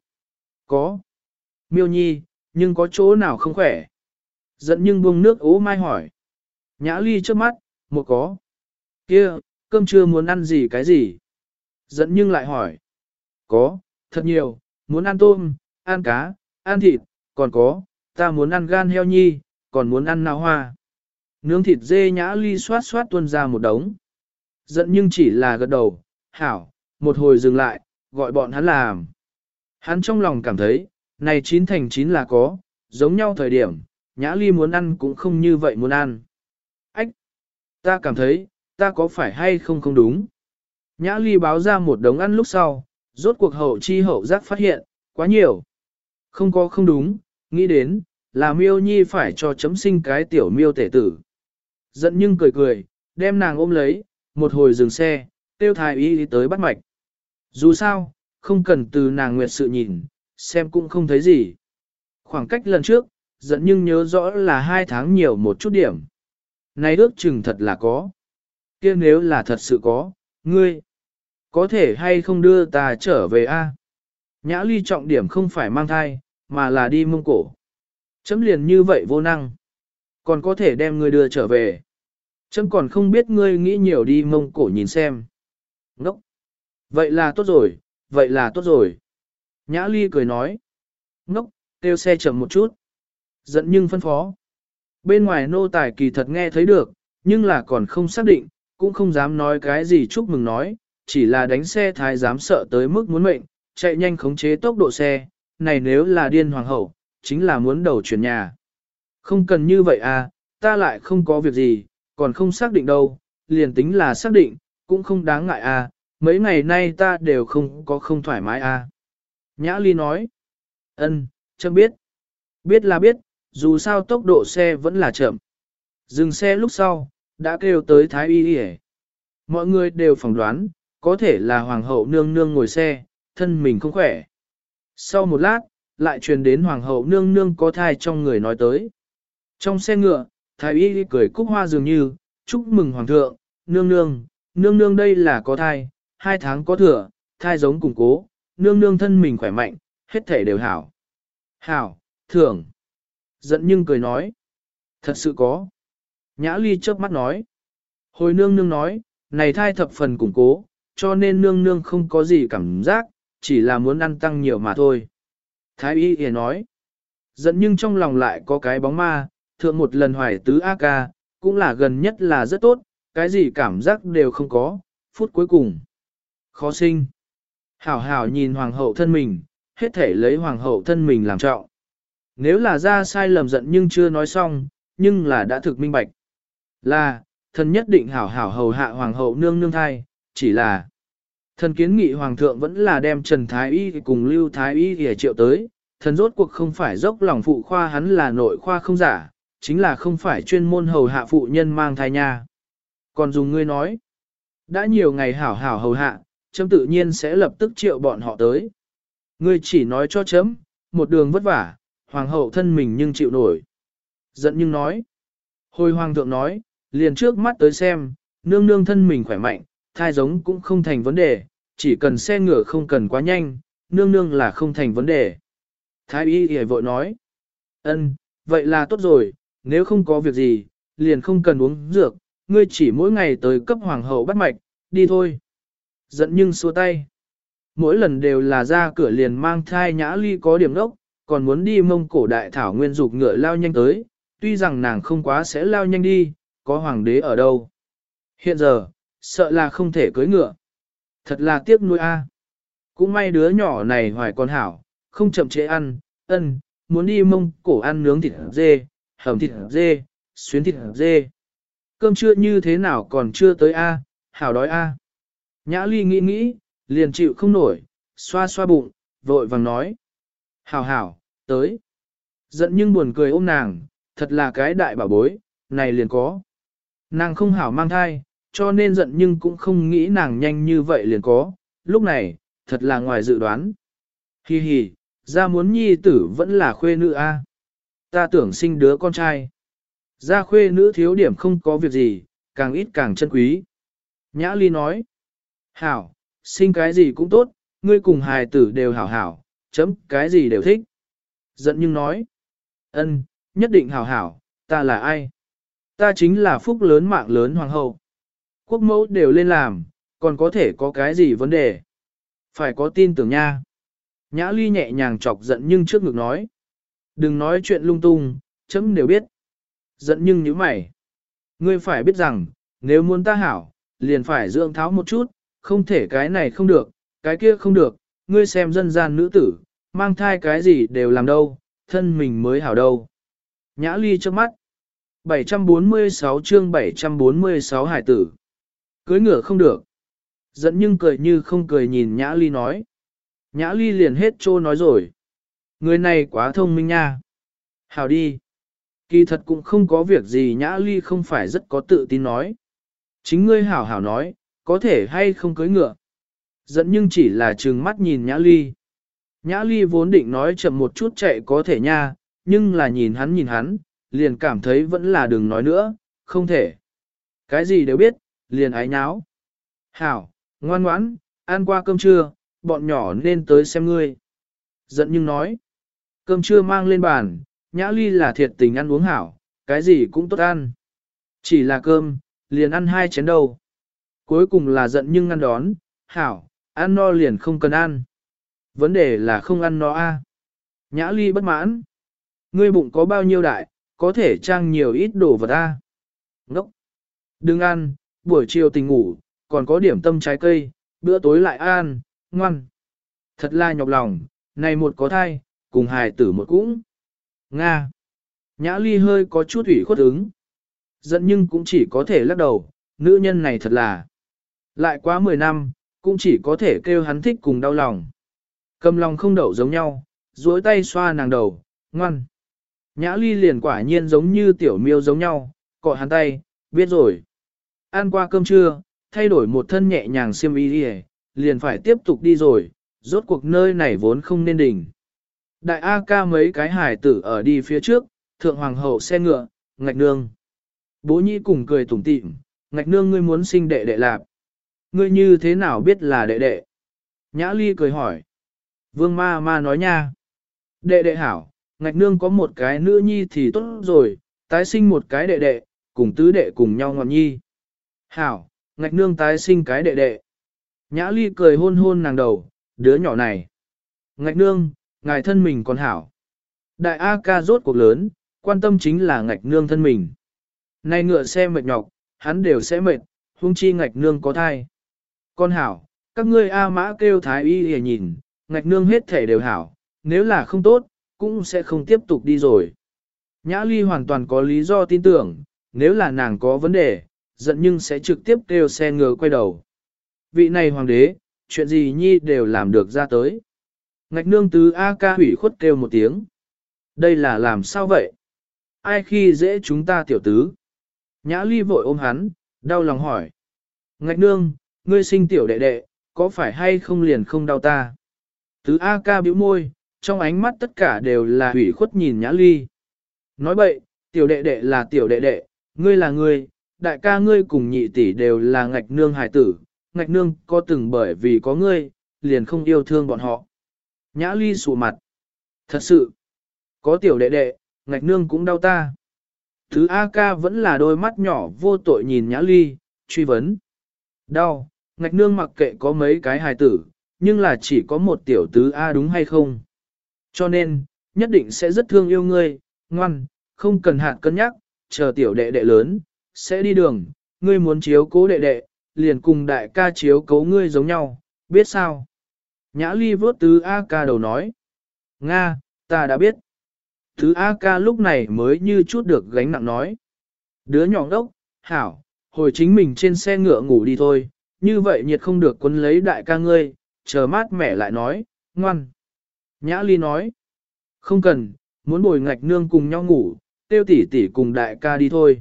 có Miêu Nhi, nhưng có chỗ nào không khỏe? Giận nhưng buông nước ố mai hỏi. Nhã Ly trước mắt, một có. Kia, cơm trưa muốn ăn gì cái gì? Giận nhưng lại hỏi. Có, thật nhiều, muốn ăn tôm, ăn cá, ăn thịt, còn có, ta muốn ăn gan heo nhi, còn muốn ăn nào hoa. Nướng thịt dê. Nhã Ly xoát xoát tuôn ra một đống. Giận nhưng chỉ là gật đầu, hảo, một hồi dừng lại, gọi bọn hắn làm. Hắn trong lòng cảm thấy, này 9 thành 9 là có, giống nhau thời điểm, Nhã Ly muốn ăn cũng không như vậy muốn ăn. Ách! Ta cảm thấy, ta có phải hay không không đúng. Nhã Ly báo ra một đống ăn lúc sau, rốt cuộc hậu chi hậu giác phát hiện, quá nhiều. Không có không đúng, nghĩ đến, là Miêu Nhi phải cho chấm sinh cái tiểu miêu tể tử. Giận nhưng cười cười, đem nàng ôm lấy, một hồi dừng xe, tiêu thái y đi tới bắt mạch. Dù sao, không cần từ nàng nguyệt sự nhìn, xem cũng không thấy gì. Khoảng cách lần trước, giận nhưng nhớ rõ là 2 tháng nhiều một chút điểm. Này ước chừng thật là có. Kia nếu là thật sự có, ngươi, có thể hay không đưa ta trở về a? Nhã Ly trọng điểm không phải mang thai, mà là đi Mông Cổ. Chấm liền như vậy vô năng. Còn có thể đem ngươi đưa trở về. Chấm còn không biết ngươi nghĩ nhiều đi Mông Cổ nhìn xem. Ngốc! Vậy là tốt rồi, vậy là tốt rồi. Nhã Ly cười nói. Ngốc, kêu xe chậm một chút. Giận nhưng phân phó. Bên ngoài nô tài kỳ thật nghe thấy được, nhưng là còn không xác định, cũng không dám nói cái gì chúc mừng nói, chỉ là đánh xe thái giám sợ tới mức muốn mệnh, chạy nhanh khống chế tốc độ xe, này nếu là điên hoàng hậu, chính là muốn đầu chuyển nhà. Không cần như vậy à, ta lại không có việc gì, còn không xác định đâu, liền tính là xác định, cũng không đáng ngại à, mấy ngày nay ta đều không có không thoải mái à. Nhã Ly nói, chấm biết. Biết là biết, dù sao tốc độ xe vẫn là chậm. Dừng xe lúc sau, đã kêu tới Thái Y Y. Mọi người đều phỏng đoán, có thể là Hoàng hậu nương nương ngồi xe, thân mình không khỏe. Sau một lát, lại truyền đến Hoàng hậu nương nương có thai trong người nói tới. Trong xe ngựa, Thái Y cười cúc hoa dường như, chúc mừng Hoàng thượng, nương nương đây là có thai, 2 tháng có thừa, thai giống củng cố, nương nương thân mình khỏe mạnh, hết thể đều hảo. Hảo, thưởng. Giận nhưng cười nói. Thật sự có. Nhã Ly chớp mắt nói. Hồi nương nương nói, này thai thập phần củng cố, cho nên nương nương không có gì cảm giác, chỉ là muốn ăn tăng nhiều mà thôi. Thái y thì nói. Giận nhưng trong lòng lại có cái bóng ma, thượng một lần hoài tứ A ca, cũng là gần nhất là rất tốt, cái gì cảm giác đều không có, phút cuối cùng. Khó sinh. Hảo hảo nhìn hoàng hậu thân mình, hết thể lấy hoàng hậu thân mình làm trọng. Nếu là ra sai lầm giận nhưng chưa nói xong, nhưng là đã thực minh bạch. Là, thần nhất định hảo hảo hầu hạ hoàng hậu nương nương thai, chỉ là thần kiến nghị hoàng thượng vẫn là đem Trần Thái Y cùng Lưu Thái Y để triệu tới, thần rốt cuộc không phải dốc lòng phụ khoa hắn là nội khoa không giả, chính là không phải chuyên môn hầu hạ phụ nhân mang thai nha. Còn dùng ngươi nói, đã nhiều ngày hảo hảo hầu hạ, chấm tự nhiên sẽ lập tức triệu bọn họ tới. Ngươi chỉ nói cho chấm, một đường vất vả, hoàng hậu thân mình nhưng chịu nổi. Giận nhưng nói, hồi hoàng thượng nói, liền trước mắt tới xem, nương nương thân mình khỏe mạnh, thai giống cũng không thành vấn đề, chỉ cần xe ngựa không cần quá nhanh, nương nương là không thành vấn đề. Thái y hề vội nói, ân, vậy là tốt rồi, nếu không có việc gì, liền không cần uống dược, ngươi chỉ mỗi ngày tới cấp hoàng hậu bắt mạch, đi thôi. Giận nhưng xua tay. Mỗi lần đều là ra cửa liền mang thai Nhã Ly có điểm đốc, còn muốn đi Mông Cổ đại thảo nguyên dục ngựa lao nhanh tới, tuy rằng nàng không quá sẽ lao nhanh đi, có hoàng đế ở đâu. Hiện giờ, sợ là không thể cưới ngựa. Thật là tiếc nuôi a. Cũng may đứa nhỏ này hoài con hảo, không chậm trễ ăn, muốn đi Mông Cổ ăn nướng thịt dê, hầm thịt dê, xuyến thịt dê. Cơm trưa như thế nào còn chưa tới a, hảo đói a. Nhã Ly nghĩ nghĩ, liền chịu không nổi, xoa xoa bụng, vội vàng nói. Hảo hảo, tới. Giận nhưng buồn cười ôm nàng, thật là cái đại bảo bối, này liền có. Nàng không hảo mang thai, cho nên giận nhưng cũng không nghĩ nàng nhanh như vậy liền có, lúc này, thật là ngoài dự đoán. Hi hi, ra muốn nhi tử vẫn là khuê nữ a. Ta tưởng sinh đứa con trai. Ra khuê nữ thiếu điểm không có việc gì, càng ít càng chân quý. Nhã Ly nói. Hảo, sinh cái gì cũng tốt, ngươi cùng hài tử đều hảo hảo, chấm cái gì đều thích. Giận nhưng nói. Ân, nhất định hảo hảo, ta là ai? Ta chính là phúc lớn mạng lớn hoàng hậu. Quốc mẫu đều lên làm, còn có thể có cái gì vấn đề? Phải có tin tưởng nha. Nhã Ly nhẹ nhàng chọc giận nhưng trước ngực nói. Đừng nói chuyện lung tung, chấm đều biết. Giận nhưng như mày. Ngươi phải biết rằng, nếu muốn ta hảo, liền phải dưỡng tháo một chút, không thể cái này không được, cái kia không được, ngươi xem dân gian nữ tử, mang thai cái gì đều làm đâu, thân mình mới hảo đâu. Nhã Ly trước mắt. 746 chương 746 hải tử. Cưới ngựa không được. Giận nhưng cười như không cười nhìn Nhã Ly nói. Nhã Ly liền hết trô nói rồi. Người này quá thông minh nha. Hảo đi. Kỳ thật cũng không có việc gì Nhã Ly không phải rất có tự tin nói. Chính ngươi hảo hảo nói, có thể hay không cưới ngựa. Giận nhưng chỉ là trừng mắt nhìn Nhã Ly. Nhã Ly vốn định nói chậm một chút chạy có thể nha, nhưng là nhìn hắn, liền cảm thấy vẫn là đừng nói nữa, không thể. Cái gì đều biết, liền ái nháo. Hảo, ngoan ngoãn, ăn qua cơm trưa, bọn nhỏ nên tới xem ngươi. Giận nhưng nói, cơm trưa mang lên bàn, Nhã Ly là thiệt tình ăn uống hảo, cái gì cũng tốt ăn. Chỉ là cơm, liền ăn 2 chén đầu. Cuối cùng là giận nhưng ăn đón, hảo, ăn no liền không cần ăn. Vấn đề là không ăn no a. Nhã Ly bất mãn. Ngươi bụng có bao nhiêu đại, có thể trang nhiều ít đồ vật a. Ngốc. Đừng ăn, buổi chiều tỉnh ngủ, còn có điểm tâm trái cây, bữa tối lại ăn, ngoan. Thật là nhọc lòng, này một có thai, cùng hài tử một cũng. Nga. Nhã Ly hơi có chút ủy khuất ứng. Giận nhưng cũng chỉ có thể lắc đầu, nữ nhân này thật là. Lại quá 10 năm, cũng chỉ có thể kêu hắn thích cùng đau lòng. Cầm lòng không đậu giống nhau, duỗi tay xoa nàng đầu, ngoan. Nhã Ly liền quả nhiên giống như tiểu miêu giống nhau, cọ hắn tay, biết rồi. Ăn qua cơm trưa, thay đổi một thân nhẹ nhàng xiêm y đi, liền phải tiếp tục đi rồi, rốt cuộc nơi này vốn không nên đỉnh. Đại A ca mấy cái hải tử ở đi phía trước, thượng hoàng hậu xe ngựa, ngạch nương. Bố nhĩ cùng cười tủm tỉm, ngạch nương ngươi muốn sinh đệ đệ lạp. Ngươi như thế nào biết là đệ đệ? Nhã Ly cười hỏi. Vương ma ma nói nha. Đệ đệ hảo, ngạch nương có một cái nữ nhi thì tốt rồi, tái sinh một cái đệ đệ, cùng tứ đệ cùng nhau ngọn nhi. Hảo, ngạch nương tái sinh cái đệ đệ. Nhã Ly cười hôn hôn nàng đầu, đứa nhỏ này. Ngạch nương, ngài thân mình còn hảo. Đại A ca rốt cuộc lớn, quan tâm chính là ngạch nương thân mình. Nay ngựa xe mệt nhọc, hắn đều sẽ mệt, huống chi ngạch nương có thai. Con hảo, các ngươi A mã kêu thái y để nhìn, ngạch nương hết thể đều hảo, nếu là không tốt, cũng sẽ không tiếp tục đi rồi. Nhã Ly hoàn toàn có lý do tin tưởng, nếu là nàng có vấn đề, giận nhưng sẽ trực tiếp kêu xe ngựa quay đầu. Vị này hoàng đế, chuyện gì nhi đều làm được ra tới. Ngạch nương tứ A ca hủy khuất kêu một tiếng. Đây là làm sao vậy? ai khi dễ chúng ta tiểu tứ. Nhã Ly vội ôm hắn, đau lòng hỏi. Ngạch nương, ngươi sinh tiểu đệ đệ, có phải hay không liền không đau ta? Tứ A ca bĩu môi, trong ánh mắt tất cả đều là hủy khuất nhìn Nhã Ly. Nói bậy, tiểu đệ đệ là tiểu đệ đệ, ngươi là ngươi, đại ca ngươi cùng nhị tỷ đều là ngạch nương hài tử, ngạch nương có từng bởi vì có ngươi, liền không yêu thương bọn họ. Nhã Ly sụ mặt. Thật sự, có tiểu đệ đệ, ngạch nương cũng đau ta. Thứ A ca vẫn là đôi mắt nhỏ vô tội nhìn Nhã Ly, truy vấn. Đau, ngạch nương mặc kệ có mấy cái hài tử, nhưng là chỉ có một tiểu tứ A đúng hay không? Cho nên, nhất định sẽ rất thương yêu ngươi, ngoan, không cần hạt cân nhắc, chờ tiểu đệ đệ lớn, sẽ đi đường, ngươi muốn chiếu cố đệ đệ, liền cùng đại ca chiếu cố ngươi giống nhau, biết sao? Nhã Ly vớt tứ A ca đầu nói. Nga, ta đã biết. Tứ A ca lúc này mới như chút được gánh nặng nói. Đứa nhỏ đốc, hảo, hồi chính mình trên xe ngựa ngủ đi thôi, như vậy nhiệt không được quấn lấy đại ca ngươi, chờ mát mẻ lại nói, ngoan. Nhã Ly nói. Không cần, muốn bồi ngạch nương cùng nhau ngủ, tiêu tỷ tỷ cùng đại ca đi thôi.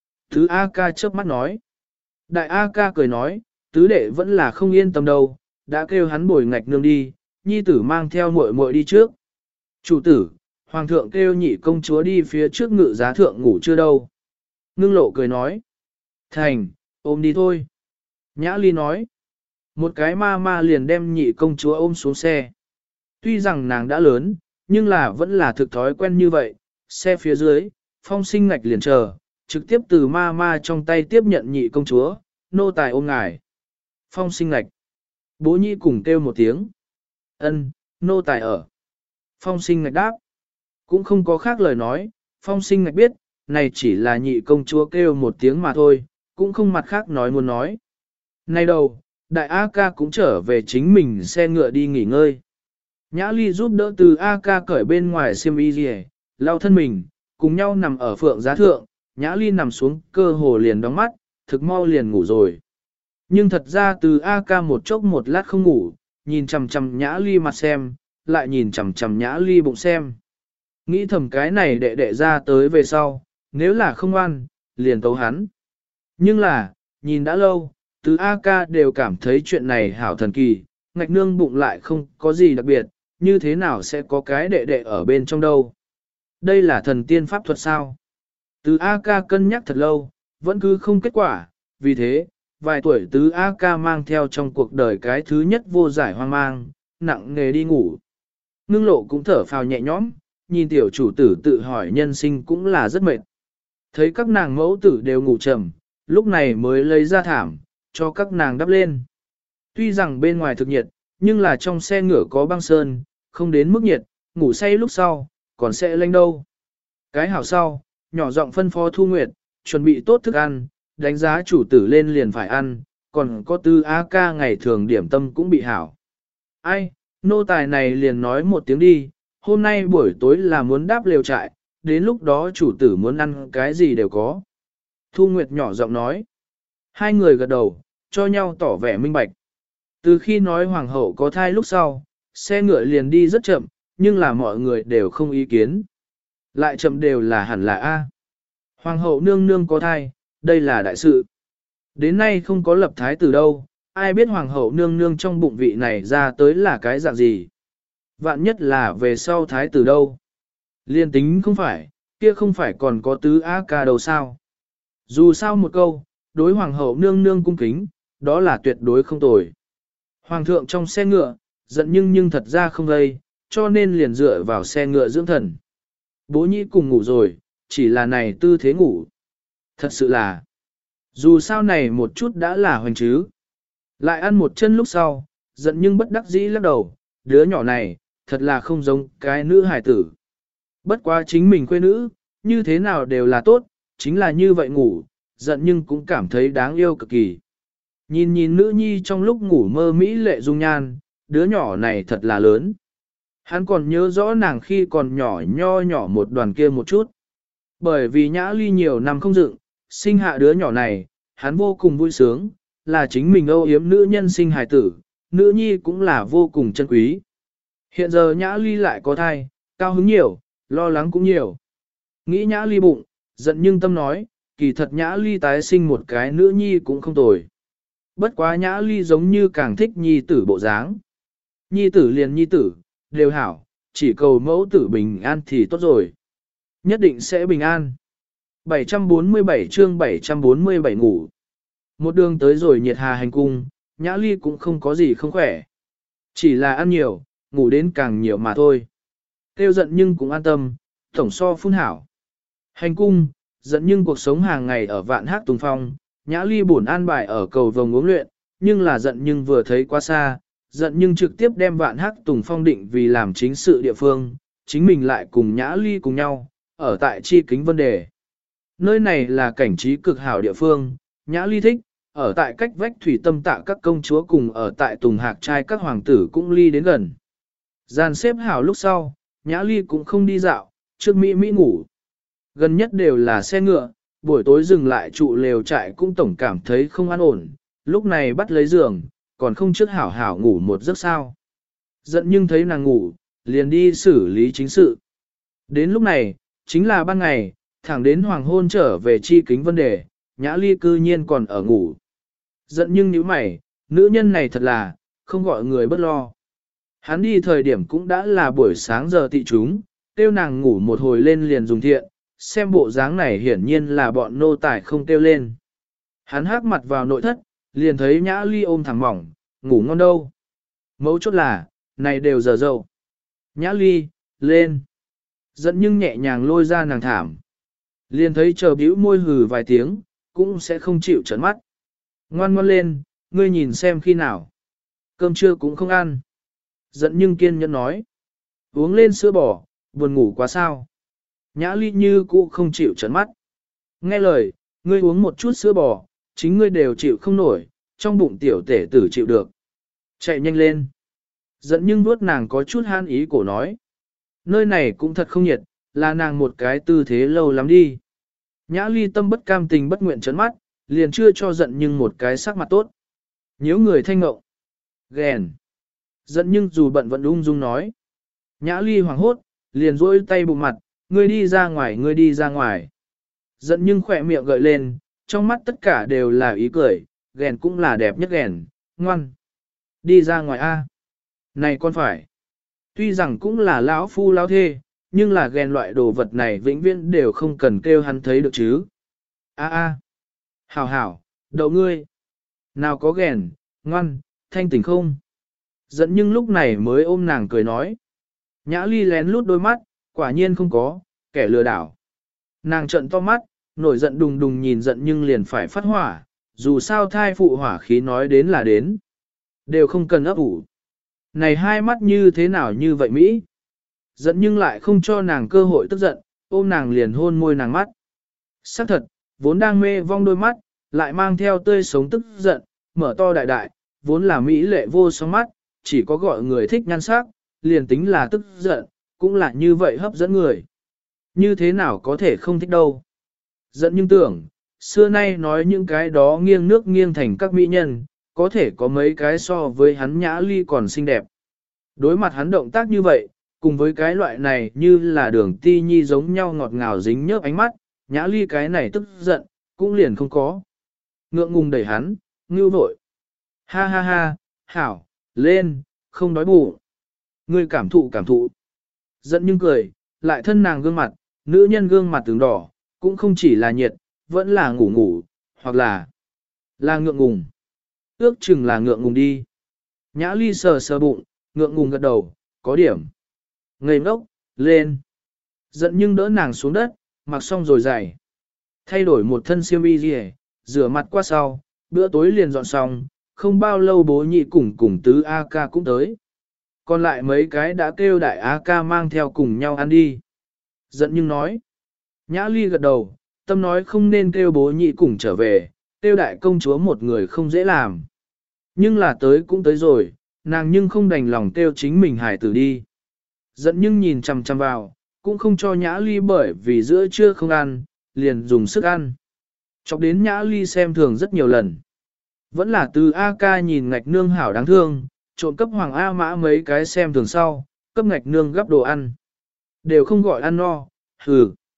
Tứ A ca chớp mắt nói. Đại A ca cười nói, tứ đệ vẫn là không yên tâm đâu, đã kêu hắn bồi ngạch nương đi, nhi tử mang theo muội muội đi trước. Chủ tử, hoàng thượng kêu nhị công chúa đi phía trước ngự giá thượng ngủ chưa đâu. Ngưng lộ cười nói. Thành, ôm đi thôi. Nhã Ly nói. Một cái ma ma liền đem nhị công chúa ôm xuống xe. Tuy rằng nàng đã lớn, nhưng là vẫn là thực thói quen như vậy. Xe phía dưới, Phong Sinh Ngạch liền chờ, trực tiếp từ ma ma trong tay tiếp nhận nhị công chúa, nô tài ôm ngài. Phong Sinh Ngạch. Bố nhi cùng kêu một tiếng. Ân, nô tài ở. Phong Sinh Ngạch đáp. Cũng không có khác lời nói, Phong Sinh Ngạch biết, này chỉ là nhị công chúa kêu một tiếng mà thôi, cũng không mặt khác nói muốn nói. Nay đầu, đại A ca cũng trở về chính mình xe ngựa đi nghỉ ngơi. Nhã Ly giúp đỡ từ A ca cởi bên ngoài xiêm y rìa, lau thân mình, cùng nhau nằm ở phượng giá thượng, Nhã Ly nằm xuống cơ hồ liền đóng mắt, thực mau liền ngủ rồi. Nhưng thật ra từ A ca một chốc một lát không ngủ, nhìn chằm chằm Nhã Ly mặt xem, lại nhìn chằm chằm Nhã Ly bụng xem. Nghĩ thầm cái này đệ đệ ra tới về sau, nếu là không ăn, liền tấu hắn. Nhưng là, nhìn đã lâu, từ A ca đều cảm thấy chuyện này hảo thần kỳ, ngạch nương bụng lại không có gì đặc biệt, như thế nào sẽ có cái đệ đệ ở bên trong đâu. Đây là thần tiên pháp thuật sao? Từ A ca cân nhắc thật lâu, vẫn cứ không kết quả, vì thế, vài tuổi tứ A ca mang theo trong cuộc đời cái thứ nhất vô giải hoang mang, nặng nề đi ngủ. Ngưng lộ cũng thở phào nhẹ nhõm, nhìn tiểu chủ tử tự hỏi nhân sinh cũng là rất mệt. Thấy các nàng mẫu tử đều ngủ trầm, lúc này mới lấy ra thảm, cho các nàng đắp lên. Tuy rằng bên ngoài thực nhiệt, nhưng là trong xe ngựa có băng sơn, không đến mức nhiệt, ngủ say lúc sau, còn sẽ lênh đâu. Cái hảo sau, nhỏ giọng phân phó Thu Nguyệt, chuẩn bị tốt thức ăn, đánh giá chủ tử lên liền phải ăn, còn có tư A ca ngày thường điểm tâm cũng bị hảo. Ai, nô tài này liền nói một tiếng đi, hôm nay buổi tối là muốn đáp lều trại, đến lúc đó chủ tử muốn ăn cái gì đều có. Thu Nguyệt nhỏ giọng nói. Hai người gật đầu, cho nhau tỏ vẻ minh bạch. Từ khi nói hoàng hậu có thai lúc sau, xe ngựa liền đi rất chậm, nhưng là mọi người đều không ý kiến. Lại chậm đều là hẳn là A. Hoàng hậu nương nương có thai, đây là đại sự. Đến nay không có lập thái tử đâu, ai biết hoàng hậu nương nương trong bụng vị này ra tới là cái dạng gì. Vạn nhất là về sau thái tử đâu. Liên tính không phải, kia không phải còn có tứ A ca đâu sao. Dù sao một câu, đối hoàng hậu nương nương cung kính, đó là tuyệt đối không tồi. Hoàng thượng trong xe ngựa, giận nhưng thật ra không gây, cho nên liền dựa vào xe ngựa dưỡng thần. Bố nhĩ cùng ngủ rồi, chỉ là này tư thế ngủ. Thật sự là, dù sao này một chút đã là hoành chứ. Lại ăn một chân lúc sau, giận nhưng bất đắc dĩ lắc đầu, đứa nhỏ này, thật là không giống cái nữ hài tử. Bất quá chính mình quê nữ, như thế nào đều là tốt, chính là như vậy ngủ, giận nhưng cũng cảm thấy đáng yêu cực kỳ. Nhìn nhìn nữ nhi trong lúc ngủ mơ mỹ lệ dung nhan, đứa nhỏ này thật là lớn. Hắn còn nhớ rõ nàng khi còn nhỏ nho nhỏ một đoàn kia một chút. Bởi vì Nhã Ly nhiều năm không dựng, sinh hạ đứa nhỏ này, hắn vô cùng vui sướng, là chính mình âu yếm nữ nhân sinh hài tử, nữ nhi cũng là vô cùng chân quý. Hiện giờ Nhã Ly lại có thai, cao hứng nhiều, lo lắng cũng nhiều. Nghĩ Nhã Ly bụng, giận nhưng tâm nói, kỳ thật Nhã Ly tái sinh một cái nữ nhi cũng không tồi. Bất quá Nhã Ly giống như càng thích nhi tử bộ dáng. Nhi tử liền nhi tử, đều hảo, chỉ cầu mẫu tử bình an thì tốt rồi. Nhất định sẽ bình an. 747 chương 747 ngủ. Một đường tới rồi nhiệt hà hành cung, Nhã Ly cũng không có gì không khỏe. Chỉ là ăn nhiều, ngủ đến càng nhiều mà thôi. Tiêu giận nhưng cũng an tâm, tổng so phun hảo. Hành cung, giận nhưng cuộc sống hàng ngày ở vạn hát tùng phong, Nhã Ly buồn an bài ở cầu vồng uống luyện, nhưng là giận nhưng vừa thấy quá xa, giận nhưng trực tiếp đem vạn hát tùng phong định vì làm chính sự địa phương, chính mình lại cùng Nhã Ly cùng nhau, ở tại Chi Kính Vân Đề. Nơi này là cảnh trí cực hảo địa phương, Nhã Ly thích, ở tại cách vách thủy tâm tạ các công chúa cùng ở tại Tùng Hạc trai các hoàng tử cũng ly đến gần. Dàn xếp hảo lúc sau, Nhã Ly cũng không đi dạo, trước Mỹ ngủ. Gần nhất đều là xe ngựa, buổi tối dừng lại trụ lều trại cũng tổng cảm thấy không an ổn, lúc này bắt lấy giường, còn không trước hảo hảo ngủ một giấc sao. Giận nhưng thấy nàng ngủ, liền đi xử lý chính sự. Đến lúc này, chính là ban ngày, thẳng đến hoàng hôn trở về Chi Kính Vân Đề, Nhã Ly cư nhiên còn ở ngủ. Giận nhưng nhíu mày, nữ nhân này thật là, không gọi người bất lo. Hắn đi thời điểm cũng đã là buổi sáng giờ tị chúng, tiêu nàng ngủ một hồi lên liền dùng thiện, xem bộ dáng này hiển nhiên là bọn nô tài không tiêu lên. Hắn hắc mặt vào nội thất, liền thấy Nhã Ly ôm thẳng mỏng, ngủ ngon đâu. Mấu chốt là, này đều giờ dậu. Nhã Ly, lên. Giận nhưng nhẹ nhàng lôi ra nàng thảm. Liền thấy chờ bĩu môi hừ vài tiếng, cũng sẽ không chịu trấn mắt. Ngoan ngoan lên, ngươi nhìn xem khi nào. Cơm trưa cũng không ăn. Giận nhưng kiên nhẫn nói. Uống lên sữa bò, buồn ngủ quá sao. Nhã Ly như cũ không chịu trấn mắt. Nghe lời, ngươi uống một chút sữa bò, chính ngươi đều chịu không nổi, trong bụng tiểu tể tử chịu được. Chạy nhanh lên. Giận nhưng vuốt nàng có chút han ý cổ nói. Nơi này cũng thật không nhiệt, là nàng một cái tư thế lâu lắm đi. Nhã Ly tâm bất cam tình bất nguyện trấn mắt, liền chưa cho giận nhưng một cái sắc mặt tốt. Nhiễu người thanh ngộng. Ghen. Giận nhưng dù bận vẫn ung dung nói. Nhã Ly hoảng hốt, liền rỗi tay bụng mặt, ngươi đi ra ngoài, ngươi đi ra ngoài. Giận nhưng khỏe miệng gợi lên, trong mắt tất cả đều là ý cười, ghen cũng là đẹp nhất ghen, ngoan. Đi ra ngoài a. Này con phải. Tuy rằng cũng là lão phu lão thê, nhưng là ghen loại đồ vật này vĩnh viễn đều không cần kêu hắn thấy được chứ. A. Hảo hảo, đậu ngươi. Nào có ghen, ngoan, thanh tỉnh không? Giận nhưng lúc này mới ôm nàng cười nói. Nhã Ly lén lút đôi mắt, quả nhiên không có, kẻ lừa đảo. Nàng trợn to mắt, nổi giận đùng đùng nhìn giận nhưng liền phải phát hỏa, dù sao thai phụ hỏa khí nói đến là đến. Đều không cần ấp ủ. Này hai mắt như thế nào như vậy Mỹ? Giận nhưng lại không cho nàng cơ hội tức giận, ôm nàng liền hôn môi nàng mắt. Xác thật, vốn đang mê vong đôi mắt, lại mang theo tươi sống tức giận, mở to đại đại, vốn là Mỹ lệ vô song mắt, chỉ có gọi người thích nhan sắc, liền tính là tức giận, cũng là như vậy hấp dẫn người. Như thế nào có thể không thích đâu. Giận nhưng tưởng, xưa nay nói những cái đó nghiêng nước nghiêng thành các mỹ nhân, có thể có mấy cái so với hắn Nhã Ly còn xinh đẹp. Đối mặt hắn động tác như vậy, cùng với cái loại này như là đường ti nhi giống nhau ngọt ngào dính nhớp ánh mắt, Nhã Ly cái này tức giận, cũng liền không có. Ngượng ngùng đẩy hắn, ngưu vội. Ha ha ha, hảo, lên, không đói bụng. Ngươi cảm thụ. Giận nhưng cười, lại thân nàng gương mặt, nữ nhân gương mặt tướng đỏ, cũng không chỉ là nhiệt, vẫn là ngủ, hoặc là ngượng ngùng. Ước chừng là ngượng ngùng đi. Nhã Ly sờ bụng, ngượng ngùng gật đầu, có điểm. Ngây ngốc, lên. Giận nhưng đỡ nàng xuống đất, mặc xong rồi giày. Thay đổi một thân xiêm y gì, rửa mặt qua sau, bữa tối liền dọn xong, không bao lâu bố nhị cùng tứ A ca cũng tới. Còn lại mấy cái đã kêu đại A ca mang theo cùng nhau ăn đi. Giận nhưng nói. Nhã Ly gật đầu, tâm nói không nên kêu bố nhị cùng trở về, kêu đại công chúa một người không dễ làm. Nhưng là tới cũng tới rồi, nàng nhưng không đành lòng kêu chính mình hải tử đi. Giận nhưng nhìn chằm chằm vào, cũng không cho Nhã Ly bởi vì giữa trưa không ăn, liền dùng sức ăn. Chọc đến Nhã Ly xem thường rất nhiều lần. Vẫn là từ A ca nhìn ngạch nương hảo đáng thương, trộn cấp hoàng A mã mấy cái xem thường sau, cấp ngạch nương gắp đồ ăn. Đều không gọi ăn no, hừ.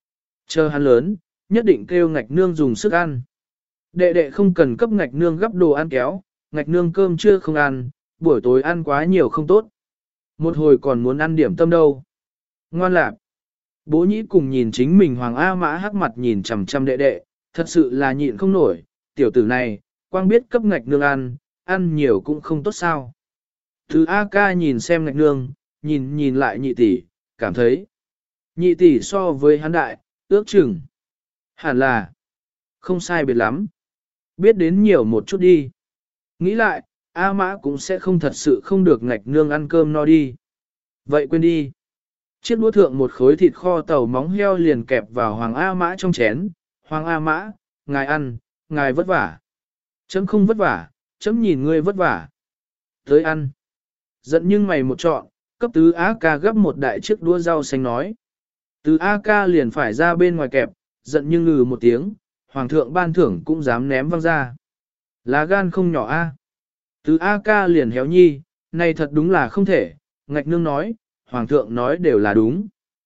Chờ hắn lớn, nhất định kêu ngạch nương dùng sức ăn. Đệ đệ không cần cấp ngạch nương gấp đồ ăn kéo, ngạch nương cơm trưa không ăn, buổi tối ăn quá nhiều không tốt. Một hồi còn muốn ăn điểm tâm đâu. Ngoan lạc. Bố nhĩ cùng nhìn chính mình Hoàng A Mã hắc mặt nhìn chằm chằm đệ đệ, thật sự là nhịn không nổi, tiểu tử này, quang biết cấp ngạch nương ăn nhiều cũng không tốt sao. Thứ A ca nhìn xem ngạch nương, nhìn lại nhị tỷ, cảm thấy. Nhị tỷ so với hắn đại, ước chừng. Hẳn là, không sai biệt lắm. Biết đến nhiều một chút đi. Nghĩ lại, A Mã cũng sẽ không thật sự không được ngạch nương ăn cơm no đi. Vậy quên đi. Chiếc đũa thượng một khối thịt kho tàu móng heo liền kẹp vào Hoàng A Mã trong chén. Hoàng A Mã, ngài ăn, ngài vất vả. Chấm không vất vả, chấm nhìn ngươi vất vả. Tới ăn. Giận nhưng mày một trọn, cấp tứ A ca gấp một đại chiếc đũa rau xanh nói. Tứ A ca liền phải ra bên ngoài kẹp, giận nhưng ngừ một tiếng, Hoàng thượng ban thưởng cũng dám ném văng ra. Lá gan không nhỏ A. Tứ A ca liền héo nhi, này thật đúng là không thể, ngạch nương nói, Hoàng thượng nói đều là đúng.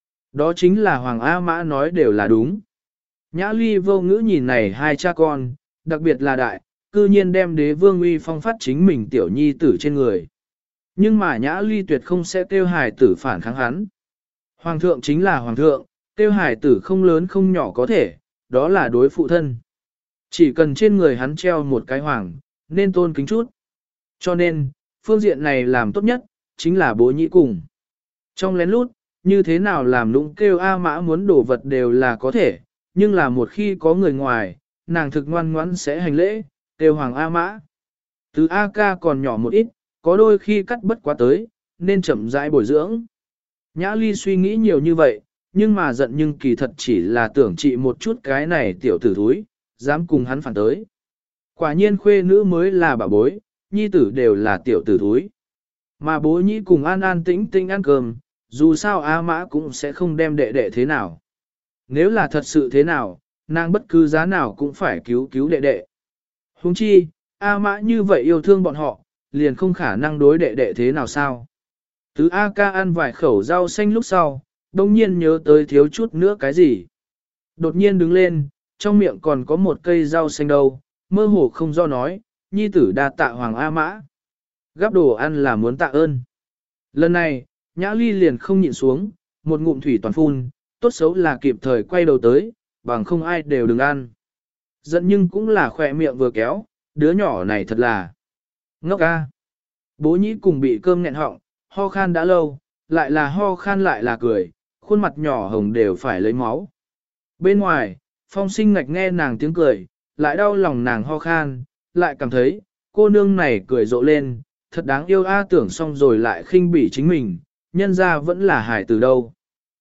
Đó chính là Hoàng A Mã nói đều là đúng. Nhã Ly vô ngữ nhìn này hai cha con, đặc biệt là đại, cư nhiên đem đế vương uy phong phát chính mình tiểu nhi tử trên người. Nhưng mà Nhã Ly tuyệt không sẽ kêu hài tử phản kháng hắn. Hoàng thượng chính là Hoàng thượng, kêu hài tử không lớn không nhỏ có thể, đó là đối phụ thân. Chỉ cần trên người hắn treo một cái hoàng, nên tôn kính chút. Cho nên, phương diện này làm tốt nhất, chính là bố nhĩ cùng. Trong lén lút, như thế nào làm lũng kêu A Mã muốn đổ vật đều là có thể, nhưng là một khi có người ngoài, nàng thực ngoan ngoãn sẽ hành lễ, kêu Hoàng A Mã. Từ A ca còn nhỏ một ít, có đôi khi cắt bất quá tới, nên chậm rãi bồi dưỡng. Nhã Ly suy nghĩ nhiều như vậy, nhưng mà giận nhưng kỳ thật chỉ là tưởng trị một chút cái này tiểu tử thúi, dám cùng hắn phản tới. Quả nhiên khuê nữ mới là bà bối, nhi tử đều là tiểu tử thúi. Mà bố nhĩ cùng an an tĩnh tĩnh ăn cơm, dù sao A Mã cũng sẽ không đem đệ đệ thế nào. Nếu là thật sự thế nào, nàng bất cứ giá nào cũng phải cứu cứu đệ đệ. Huống chi, A Mã như vậy yêu thương bọn họ, liền không khả năng đối đệ đệ thế nào sao. Tứ A ca ăn vài khẩu rau xanh lúc sau, đông nhiên nhớ tới thiếu chút nữa cái gì. Đột nhiên đứng lên, trong miệng còn có một cây rau xanh đâu, mơ hồ không do nói, nhi tử đa tạ Hoàng A Mã. Gắp đồ ăn là muốn tạ ơn. Lần này, Nhã Ly liền không nhịn xuống, một ngụm thủy toàn phun, tốt xấu là kịp thời quay đầu tới, bằng không ai đều đừng ăn. Giận nhưng cũng là khỏe miệng vừa kéo, đứa nhỏ này thật là ngốc ca. Bố nhĩ cùng bị cơm nghẹn họng, ho khan đã lâu, lại là ho khan lại là cười, khuôn mặt nhỏ hồng đều phải lấy máu. Bên ngoài, Phong Sinh Ngạch nghe nàng tiếng cười, lại đau lòng nàng ho khan, lại cảm thấy, cô nương này cười rộ lên, thật đáng yêu a, tưởng xong rồi lại khinh bỉ chính mình, nhân ra vẫn là hài từ đâu.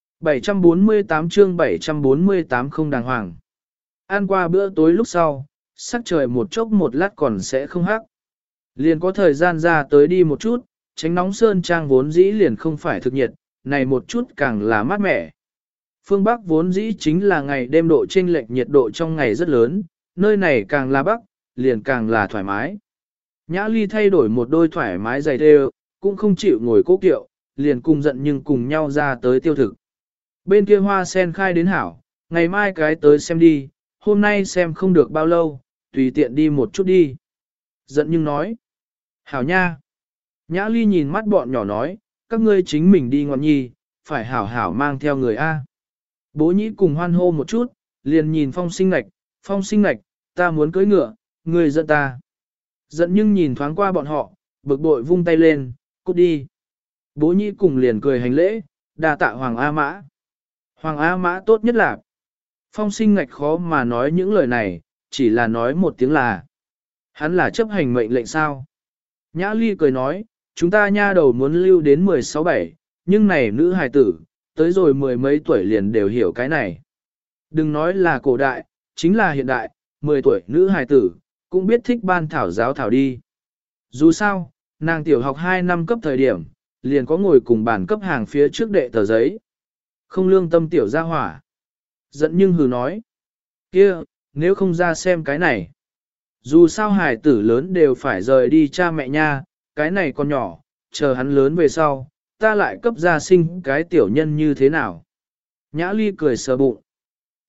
748 chương 748 không đàng hoàng. Ăn qua bữa tối lúc sau, sắc trời một chốc một lát còn sẽ không hắc. Liền có thời gian ra tới đi một chút, tránh nóng sơn trang vốn dĩ liền không phải thực nhiệt, này một chút càng là mát mẻ. Phương Bắc vốn dĩ chính là ngày đêm độ chênh lệch nhiệt độ trong ngày rất lớn, nơi này càng là Bắc, liền càng là thoải mái. Nhã Ly thay đổi một đôi thoải mái giày đều, cũng không chịu ngồi cố kiệu, liền cùng giận nhưng cùng nhau ra tới tiêu thực. Bên kia hoa sen khai đến hảo, ngày mai cái tới xem đi, hôm nay xem không được bao lâu, tùy tiện đi một chút đi. Giận nhưng nói, hảo nha. Nhã Ly nhìn mắt bọn nhỏ nói, các ngươi chính mình đi ngọn nhi, phải hảo hảo mang theo người A. Bố nhĩ cùng hoan hô một chút, liền nhìn Phong Sinh Ngạch, ta muốn cưỡi ngựa, người dẫn ta. Giận nhưng nhìn thoáng qua bọn họ, bực bội vung tay lên, cút đi. Bố nhĩ cùng liền cười hành lễ, đa tạ Hoàng A Mã. Hoàng A Mã tốt nhất là, Phong Sinh Ngạch khó mà nói những lời này, chỉ là nói một tiếng là. Hắn là chấp hành mệnh lệnh sao? Nhã Ly cười nói, chúng ta nha đầu muốn lưu đến 16-17, nhưng này nữ hài tử, tới rồi mười mấy tuổi liền đều hiểu cái này. Đừng nói là cổ đại, chính là hiện đại, 10 tuổi nữ hài tử, cũng biết thích ban thảo giáo thảo đi. Dù sao, nàng tiểu học 2 năm cấp thời điểm, liền có ngồi cùng bàn cấp hàng phía trước đệ tờ giấy. Không lương tâm tiểu ra hỏa. Giận nhưng hừ nói, kia, nếu không ra xem cái này. Dù sao hài tử lớn đều phải rời đi cha mẹ nha, cái này còn nhỏ, chờ hắn lớn về sau, ta lại cấp gia sinh cái tiểu nhân như thế nào. Nhã Ly cười sờ bụng.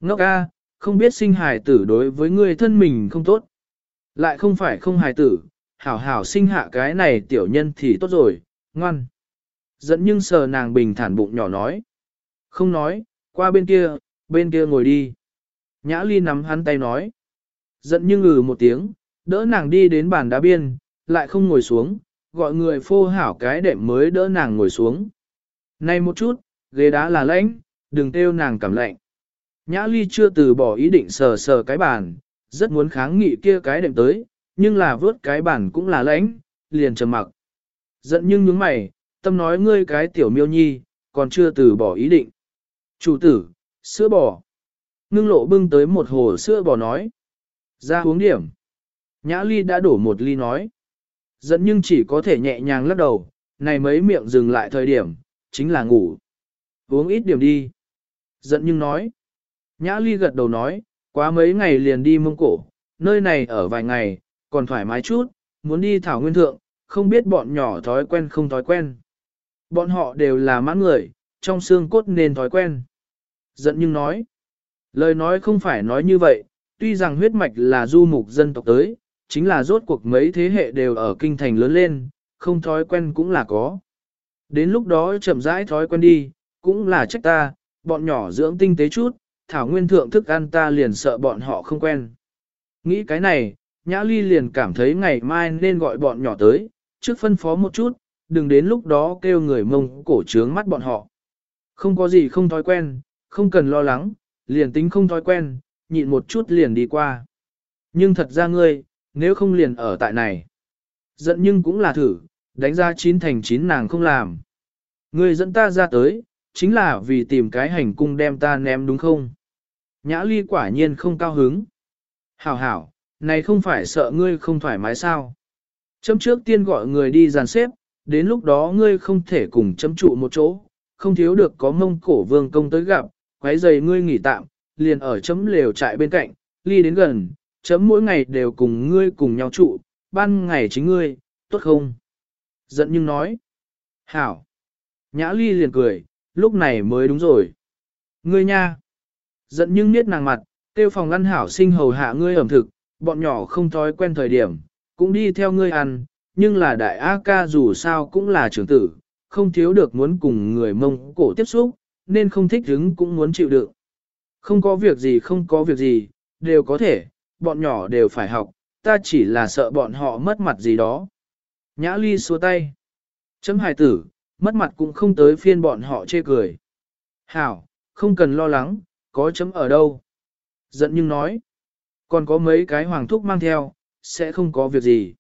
Ngốc a, không biết sinh hài tử đối với ngươi thân mình không tốt. Lại không phải không hài tử, hảo hảo sinh hạ cái này tiểu nhân thì tốt rồi, ngoan. Dẫn nhưng sờ nàng bình thản bụng nhỏ nói. Không nói, qua bên kia ngồi đi. Nhã Ly nắm hắn tay nói. Dẫn nhưng một tiếng, đỡ nàng đi đến bàn đá biên, lại không ngồi xuống, gọi người phô hảo cái đệm mới đỡ nàng ngồi xuống. Này một chút, ghế đá là lãnh, đừng kêu nàng cảm lạnh. Nhã Ly chưa từ bỏ ý định sờ sờ cái bàn, rất muốn kháng nghị kia cái đệm tới, nhưng là vớt cái bàn cũng là lãnh, liền trầm mặc. Giận nhưng nhướng mày, tâm nói ngươi cái tiểu miêu nhi, còn chưa từ bỏ ý định. Chủ tử, sữa bò. Ngưng lộ bưng tới một hồ sữa bò nói. Ra uống điểm. Nhã Ly đã đổ một ly nói. Giận nhưng chỉ có thể nhẹ nhàng lắc đầu, này mấy miệng dừng lại thời điểm, chính là ngủ. Uống ít điểm đi. Giận nhưng nói. Nhã Ly gật đầu nói, quá mấy ngày liền đi Mông Cổ, nơi này ở vài ngày, còn thoải mái chút, muốn đi thảo nguyên thượng, không biết bọn nhỏ thói quen không thói quen. Bọn họ đều là mãn người, trong xương cốt nên thói quen. Giận nhưng nói, lời nói không phải nói như vậy, tuy rằng huyết mạch là du mục dân tộc tới, chính là rốt cuộc mấy thế hệ đều ở kinh thành lớn lên, không thói quen cũng là có. Đến lúc đó chậm rãi thói quen đi, cũng là trách ta, bọn nhỏ dưỡng tinh tế chút, thảo nguyên thượng thức ăn ta liền sợ bọn họ không quen. Nghĩ cái này, Nhã Ly liền cảm thấy ngày mai nên gọi bọn nhỏ tới, trước phân phó một chút, đừng đến lúc đó kêu người Mông Cổ trướng mắt bọn họ. Không có gì không thói quen, không cần lo lắng, liền tính không thói quen, nhịn một chút liền đi qua. Nhưng thật ra ngươi, nếu không liền ở tại này. Giận nhưng cũng là thử, đánh ra 9 thành 9 nàng không làm. Ngươi dẫn ta ra tới, chính là vì tìm cái hành cung đem ta ném đúng không? Nhã Ly quả nhiên không cao hứng. Hảo hảo, này không phải sợ ngươi không thoải mái sao? Chấm trước tiên gọi người đi dàn xếp, đến lúc đó ngươi không thể cùng chấm trụ một chỗ, không thiếu được có Mông Cổ vương công tới gặp, quấy giày ngươi nghỉ tạm, liền ở chấm lều trại bên cạnh, ly đến gần, chấm mỗi ngày đều cùng ngươi cùng nhau trụ, ban ngày chính ngươi, tốt không? Giận nhưng nói. Hảo. Nhã Ly liền cười, lúc này mới đúng rồi. Ngươi nha. Giận nhưng niết nàng mặt, tiêu phòng ăn hảo sinh hầu hạ ngươi ẩm thực, bọn nhỏ không thói quen thời điểm, cũng đi theo ngươi ăn, nhưng là đại A ca dù sao cũng là trưởng tử, không thiếu được muốn cùng người Mông Cổ tiếp xúc, nên không thích hứng cũng muốn chịu đựng. Không có việc gì không có việc gì, đều có thể, bọn nhỏ đều phải học, ta chỉ là sợ bọn họ mất mặt gì đó. Nhã Ly xua tay. Chấm hài tử, mất mặt cũng không tới phiên bọn họ chê cười. Hảo, không cần lo lắng, có chấm ở đâu. Giận nhưng nói. Còn có mấy cái hoàng thúc mang theo, sẽ không có việc gì.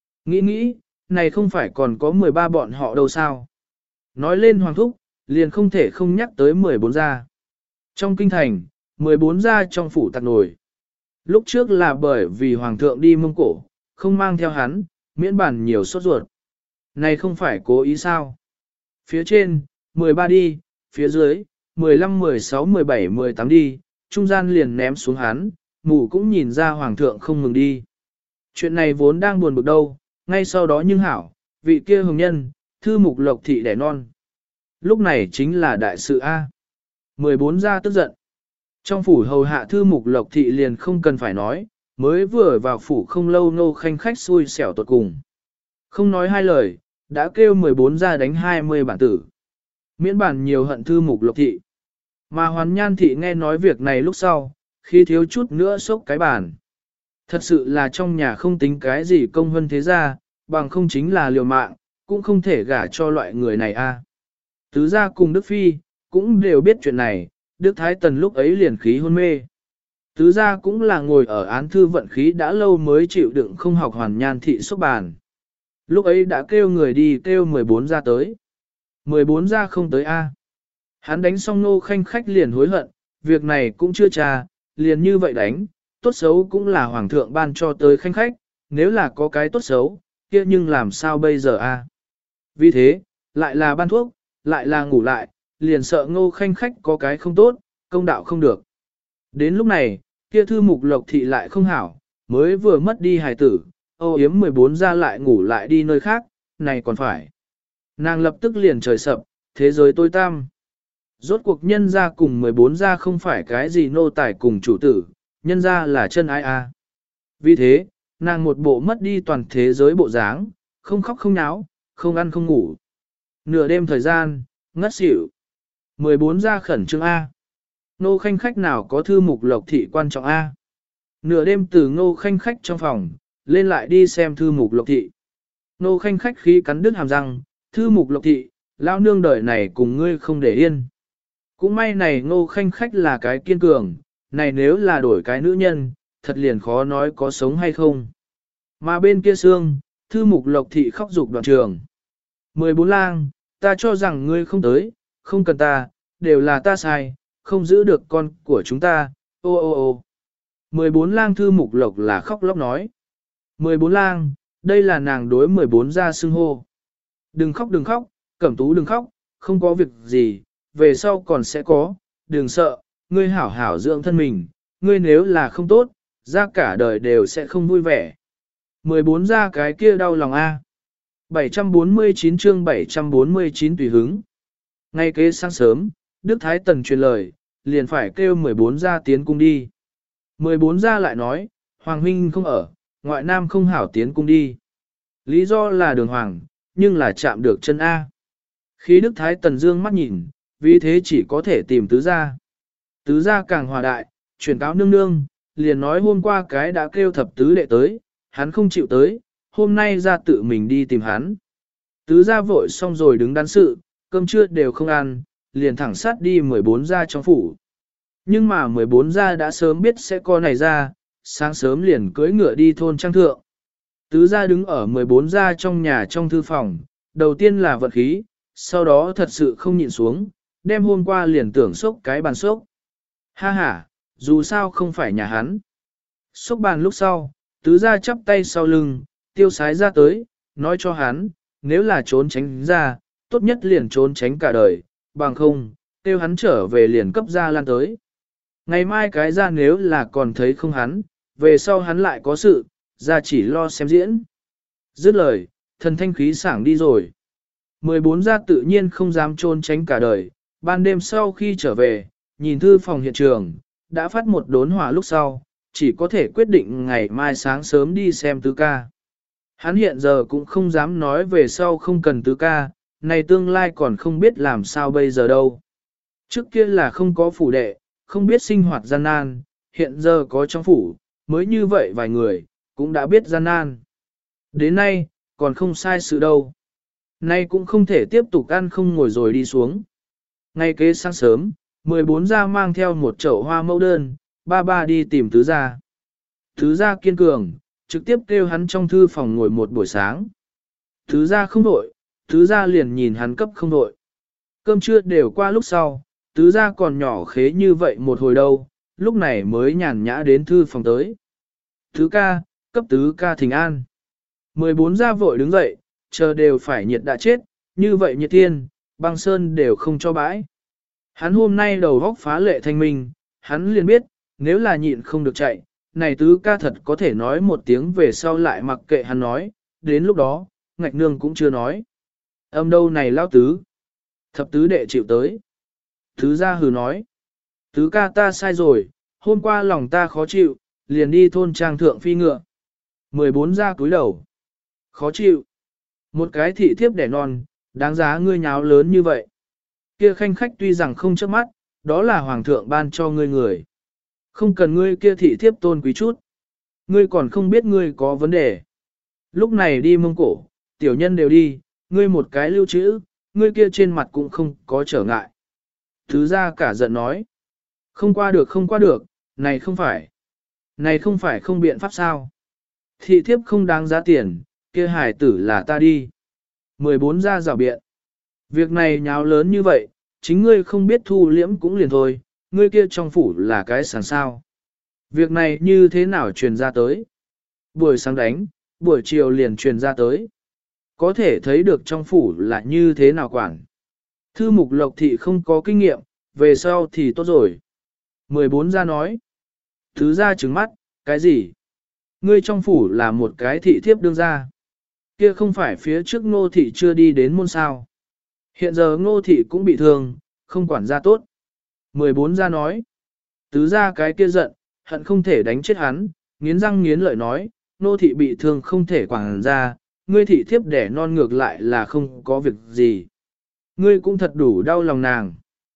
Nghĩ, này không phải còn có 13 bọn họ đâu sao. Nói lên hoàng thúc, liền không thể không nhắc tới 14 gia. Trong kinh thành, 14 gia trong phủ tạc nổi. Lúc trước là bởi vì hoàng thượng đi Mông Cổ, không mang theo hắn, miễn bản nhiều sốt ruột. Này không phải cố ý sao. Phía trên, 13 đi, phía dưới, 15, 16, 17, 18 đi, trung gian liền ném xuống hắn, mù cũng nhìn ra hoàng thượng không mừng đi. Chuyện này vốn đang buồn bực đâu, ngay sau đó nhưng hảo, vị kia hồng nhân, thư mục lộc thị đẻ non. Lúc này chính là đại sự A. 14 gia tức giận. Trong phủ hầu hạ thư mục lộc thị liền không cần phải nói, mới vừa vào phủ không lâu nô khanh khách xui xẻo tột cùng. Không nói hai lời, đã kêu 14 gia đánh 20 bản tử. Miễn bản nhiều hận thư mục lộc thị. Mà hoàn nhan thị nghe nói việc này lúc sau, khi thiếu chút nữa sốc cái bàn. Thật sự là trong nhà không tính cái gì công hơn thế ra, bằng không chính là liều mạng, cũng không thể gả cho loại người này a. Tứ gia cùng Đức Phi, cũng đều biết chuyện này, Đức Thái Tần lúc ấy liền khí hôn mê. Tứ gia cũng là ngồi ở án thư vận khí đã lâu mới chịu đựng không học hoàn nhan thị sốc bàn. Lúc ấy đã kêu người đi kêu 14 gia tới. 14 gia không tới a. Hắn đánh xong nô khanh khách liền hối hận, việc này cũng chưa tra, liền như vậy đánh, tốt xấu cũng là hoàng thượng ban cho tới khanh khách, nếu là có cái tốt xấu, kia nhưng làm sao bây giờ a? Vì thế, lại là ban thuốc, lại là ngủ lại, liền sợ ngô khanh khách có cái không tốt, công đạo không được. Đến lúc này, kia thư mục lộc thị lại không hảo, mới vừa mất đi hài tử, âu yếm 14 ra lại ngủ lại đi nơi khác, này còn phải. Nàng lập tức liền trời sập, thế giới tối tăm. Rốt cuộc nhân gia cùng 14 gia không phải cái gì nô tài cùng chủ tử, nhân gia là chân ai a. Vì thế, nàng một bộ mất đi toàn thế giới bộ dáng, không khóc không náo, không ăn không ngủ. Nửa đêm thời gian, ngất xỉu. 14 gia khẩn trương A. Nô khanh khách nào có thư mục lộc thị quan trọng A. Nửa đêm từ ngô khanh khách trong phòng, lên lại đi xem thư mục lộc thị. Nô khanh khách khí cắn đứt hàm răng, thư mục lộc thị, lao nương đời này cùng ngươi không để yên. Cũng may này ngô khanh khách là cái kiên cường, này nếu là đổi cái nữ nhân, thật liền khó nói có sống hay không. Mà bên kia xương, thư mục lộc thị khóc dục đoạn trường. 14 lang, ta cho rằng ngươi không tới, không cần ta, đều là ta sai, không giữ được con của chúng ta, ô ô ô. 14 lang thư mục lộc là khóc lóc nói. 14 lang, đây là nàng đối 14 gia xưng hô. Đừng khóc, Cẩm Tú đừng khóc, không có việc gì, về sau còn sẽ có, đừng sợ, ngươi hảo hảo dưỡng thân mình, ngươi nếu là không tốt, ra cả đời đều sẽ không vui vẻ. 14 gia cái kia đau lòng a. 749 chương 749 tùy hứng. Ngay kế sáng sớm, Đức Thái Tần truyền lời, liền phải kêu 14 gia tiến cung đi. 14 gia lại nói, Hoàng huynh không ở, ngoại nam không hảo tiến cung đi. Lý do là đường hoàng, nhưng là chạm được chân A. Khi Đức Thái Tần dương mắt nhìn, vì thế chỉ có thể tìm tứ gia. Tứ gia càng hòa đại, chuyển cáo nương nương, liền nói hôm qua cái đã kêu thập tứ đệ tới, hắn không chịu tới, hôm nay ra tự mình đi tìm hắn. Tứ gia vội xong rồi đứng đắn sự, cơm trưa đều không ăn, liền thẳng sát đi 14 gia trong phủ. Nhưng mà 14 gia đã sớm biết sẽ có này ra, sáng sớm liền cưỡi ngựa đi thôn trang thượng. Tứ gia đứng ở 14 gia trong nhà trong thư phòng, đầu tiên là vận khí, sau đó thật sự không nhịn xuống, đem hôm qua liền tưởng sốc cái bàn sốc. Ha ha, dù sao không phải nhà hắn. Sốc bàn lúc sau, tứ gia chắp tay sau lưng, tiêu sái ra tới, nói cho hắn, nếu là trốn tránh ra, tốt nhất liền trốn tránh cả đời, bằng không, tiêu hắn trở về liền cấp ra lan tới. Ngày mai cái ra nếu là còn thấy không hắn, về sau hắn lại có sự, ra chỉ lo xem diễn. Dứt lời, thần thanh khí sảng đi rồi. 14 gia tự nhiên không dám trốn tránh cả đời, ban đêm sau khi trở về, nhìn thư phòng hiện trường, đã phát một đốn hỏa lúc sau, chỉ có thể quyết định ngày mai sáng sớm đi xem tứ ca. Hắn hiện giờ cũng không dám nói về sau không cần tứ ca, này tương lai còn không biết làm sao bây giờ đâu. Trước kia là không có phủ đệ, không biết sinh hoạt gian nan, hiện giờ có trong phủ, mới như vậy vài người, cũng đã biết gian nan. Đến nay, còn không sai sự đâu. Nay cũng không thể tiếp tục ăn không ngồi rồi đi xuống. Ngay kế sáng sớm, 14 gia mang theo một chậu hoa mẫu đơn, ba đi tìm tứ gia. Tứ gia kiên cường, trực tiếp kêu hắn trong thư phòng ngồi một buổi sáng. Tứ gia không đổi, tứ gia liền nhìn hắn cấp không đổi. Cơm trưa đều qua lúc sau, tứ gia còn nhỏ khế như vậy một hồi đâu, lúc này mới nhàn nhã đến thư phòng tới. Tứ ca, cấp tứ ca thỉnh an. 14 gia vội đứng dậy, chờ đều phải nhiệt đã chết, như vậy nhiệt thiên, băng sơn đều không cho bãi. Hắn hôm nay đầu góc phá lệ thanh minh, hắn liền biết, nếu là nhịn không được chạy, này tứ ca thật có thể nói một tiếng về sau lại mặc kệ hắn nói, đến lúc đó, ngạch nương cũng chưa nói. Âm đâu này lao tứ. Thập tứ đệ chịu tới. Tứ gia hừ nói. Tứ ca ta sai rồi, hôm qua lòng ta khó chịu, liền đi thôn trang thượng phi ngựa. 14 gia cúi đầu. Khó chịu. Một cái thị thiếp đẻ non, đáng giá ngươi nháo lớn như vậy. Kia khanh khách tuy rằng không chớp mắt, đó là hoàng thượng ban cho ngươi người. Không cần ngươi kia thị thiếp tôn quý chút. Ngươi còn không biết ngươi có vấn đề. Lúc này đi Mông Cổ, tiểu nhân đều đi, ngươi một cái lưu trữ, ngươi kia trên mặt cũng không có trở ngại. Thứ ra cả giận nói. Không qua được, này không phải không biện pháp sao. Thị thiếp không đáng giá tiền, kia hải tử là ta đi. 14 ra rào biện. Việc này nháo lớn như vậy, chính ngươi không biết thu liễm cũng liền thôi, ngươi kia trong phủ là cái sàn sao. Việc này như thế nào truyền ra tới? Buổi sáng đánh, buổi chiều liền truyền ra tới. Có thể thấy được trong phủ là như thế nào quản. Thư mục lộc thị không có kinh nghiệm, về sau thì tốt rồi. 14 ra nói. Thứ ra trứng mắt, cái gì? Ngươi trong phủ là một cái thị thiếp đương ra. Kia không phải phía trước ngô thị chưa đi đến môn sao. Hiện giờ ngô thị cũng bị thương, không quản gia tốt. 14 gia nói, tứ gia cái kia giận, hận không thể đánh chết hắn, nghiến răng nghiến lợi nói, nô thị bị thương không thể quản gia, ngươi thị thiếp đẻ non ngược lại là không có việc gì. Ngươi cũng thật đủ đau lòng nàng.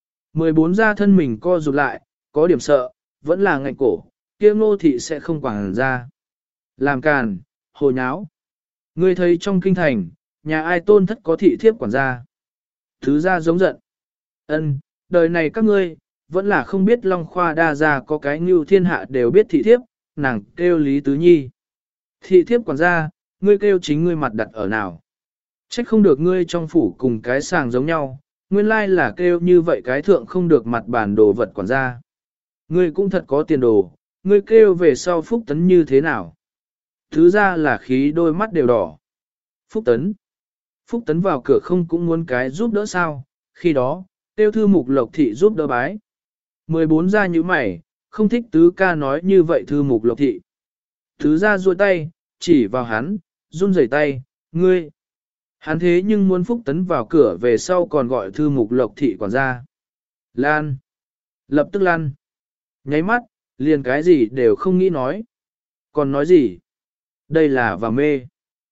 14 gia thân mình co rụt lại, có điểm sợ, vẫn là ngạnh cổ, kia nô thị sẽ không quản gia. Làm càn, hồ nháo. Ngươi thấy trong kinh thành, nhà ai tôn thất có thị thiếp quản gia. Thứ gia giống giận. Ân, đời này các ngươi, vẫn là không biết Long Khoa đa gia có cái như thiên hạ đều biết thị thiếp, nàng kêu Lý Tứ Nhi. Thị thiếp quản gia, ngươi kêu chính ngươi mặt đặt ở nào. Trách không được ngươi trong phủ cùng cái sàng giống nhau, nguyên lai là kêu như vậy cái thượng không được mặt bản đồ vật quản gia. Ngươi cũng thật có tiền đồ, ngươi kêu về sau Phúc Tấn như thế nào. Thứ ra là khí đôi mắt đều đỏ. Phúc Tấn. Phúc Tấn vào cửa không cũng muốn cái giúp đỡ sao, khi đó, tiêu thư mục lộc thị giúp đỡ bái. 14 ra như mày, không thích tứ ca nói như vậy thư mục lộc thị. Thứ ra duỗi tay, chỉ vào hắn, run rẩy tay, ngươi. Hắn thế nhưng muốn Phúc Tấn vào cửa về sau còn gọi thư mục lộc thị quản gia. Lan. Lập tức lan. Nháy mắt, liền cái gì đều không nghĩ nói. Còn nói gì? Đây là và mê.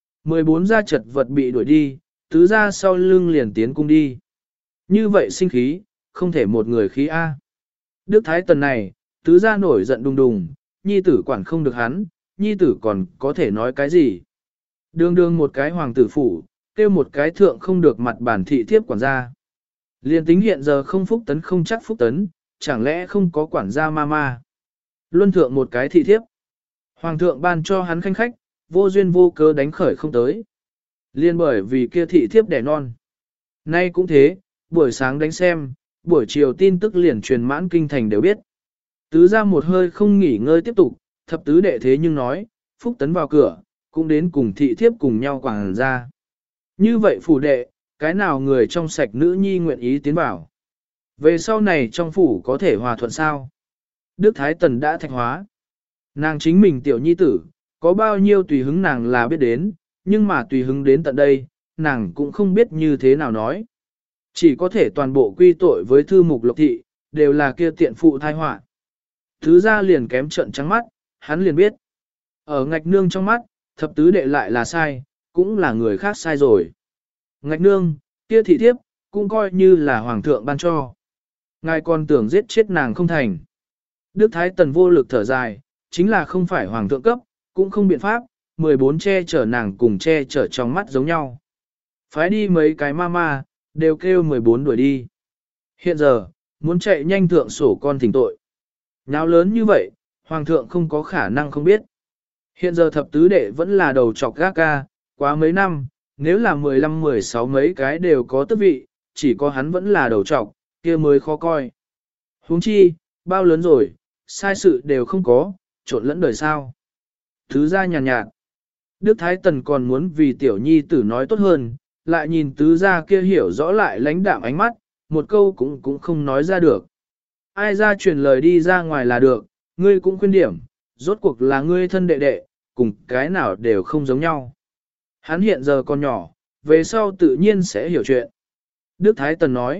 14 gia chật vật bị đuổi đi, tứ gia sau lưng liền tiến cung đi. Như vậy sinh khí, không thể một người khí A. Đức Thái Tần này, tứ gia nổi giận đùng đùng, nhi tử quản không được hắn, nhi tử còn có thể nói cái gì. Đường đường một cái hoàng tử phủ, kêu một cái thượng không được mặt bản thị thiếp quản gia. Liên tính hiện giờ không Phúc Tấn không chắc Phúc Tấn, chẳng lẽ không có quản gia ma ma. Luân thượng một cái thị thiếp. Hoàng thượng ban cho hắn khanh khách, vô duyên vô cớ đánh khởi không tới. Liên bởi vì kia thị thiếp đẻ non. Nay cũng thế, buổi sáng đánh xem, buổi chiều tin tức liền truyền mãn kinh thành đều biết. Tứ ra một hơi không nghỉ ngơi tiếp tục, thập tứ đệ thế nhưng nói, Phúc Tấn vào cửa, cũng đến cùng thị thiếp cùng nhau quảng ra. Như vậy phủ đệ, cái nào người trong sạch nữ nhi nguyện ý tiến vào. Về sau này trong phủ có thể hòa thuận sao? Đức Thái Tần đã thạch hóa. Nàng chính mình tiểu nhi tử, có bao nhiêu tùy hứng nàng là biết đến, nhưng mà tùy hứng đến tận đây, nàng cũng không biết như thế nào nói. Chỉ có thể toàn bộ quy tội với thư mục lộc thị, đều là kia tiện phụ thai họa. Thứ ra liền kém trận trắng mắt, hắn liền biết. Ở ngạch nương trong mắt, thập tứ đệ lại là sai, cũng là người khác sai rồi. Ngạch nương, kia thị thiếp, cũng coi như là hoàng thượng ban cho. Ngài còn tưởng giết chết nàng không thành. Đức Thái Tần vô lực thở dài, chính là không phải hoàng thượng cấp, cũng không biện pháp, 14 che chở nàng cùng che chở trong mắt giống nhau. Phái đi mấy cái ma đều kêu 14 đuổi đi. Hiện giờ, muốn chạy nhanh thượng sổ con thỉnh tội. Nháo lớn như vậy, hoàng thượng không có khả năng không biết. Hiện giờ thập tứ đệ vẫn là đầu chọc gác ca, quá mấy năm, nếu là 15-16 mấy cái đều có tước vị, chỉ có hắn vẫn là đầu chọc, kia mới khó coi. Huống chi, bao lớn rồi, sai sự đều không có, trộn lẫn đời sao. Thứ ra nhàn nhạt. Đức Thái Tần còn muốn vì tiểu nhi tử nói tốt hơn, lại nhìn tứ gia kia hiểu rõ lại lãnh đạm ánh mắt, một câu cũng không nói ra được. Ai ra truyền lời đi ra ngoài là được, ngươi cũng khuyên điểm, rốt cuộc là ngươi thân đệ đệ, cùng cái nào đều không giống nhau. Hắn hiện giờ còn nhỏ, về sau tự nhiên sẽ hiểu chuyện. Đức Thái Tần nói,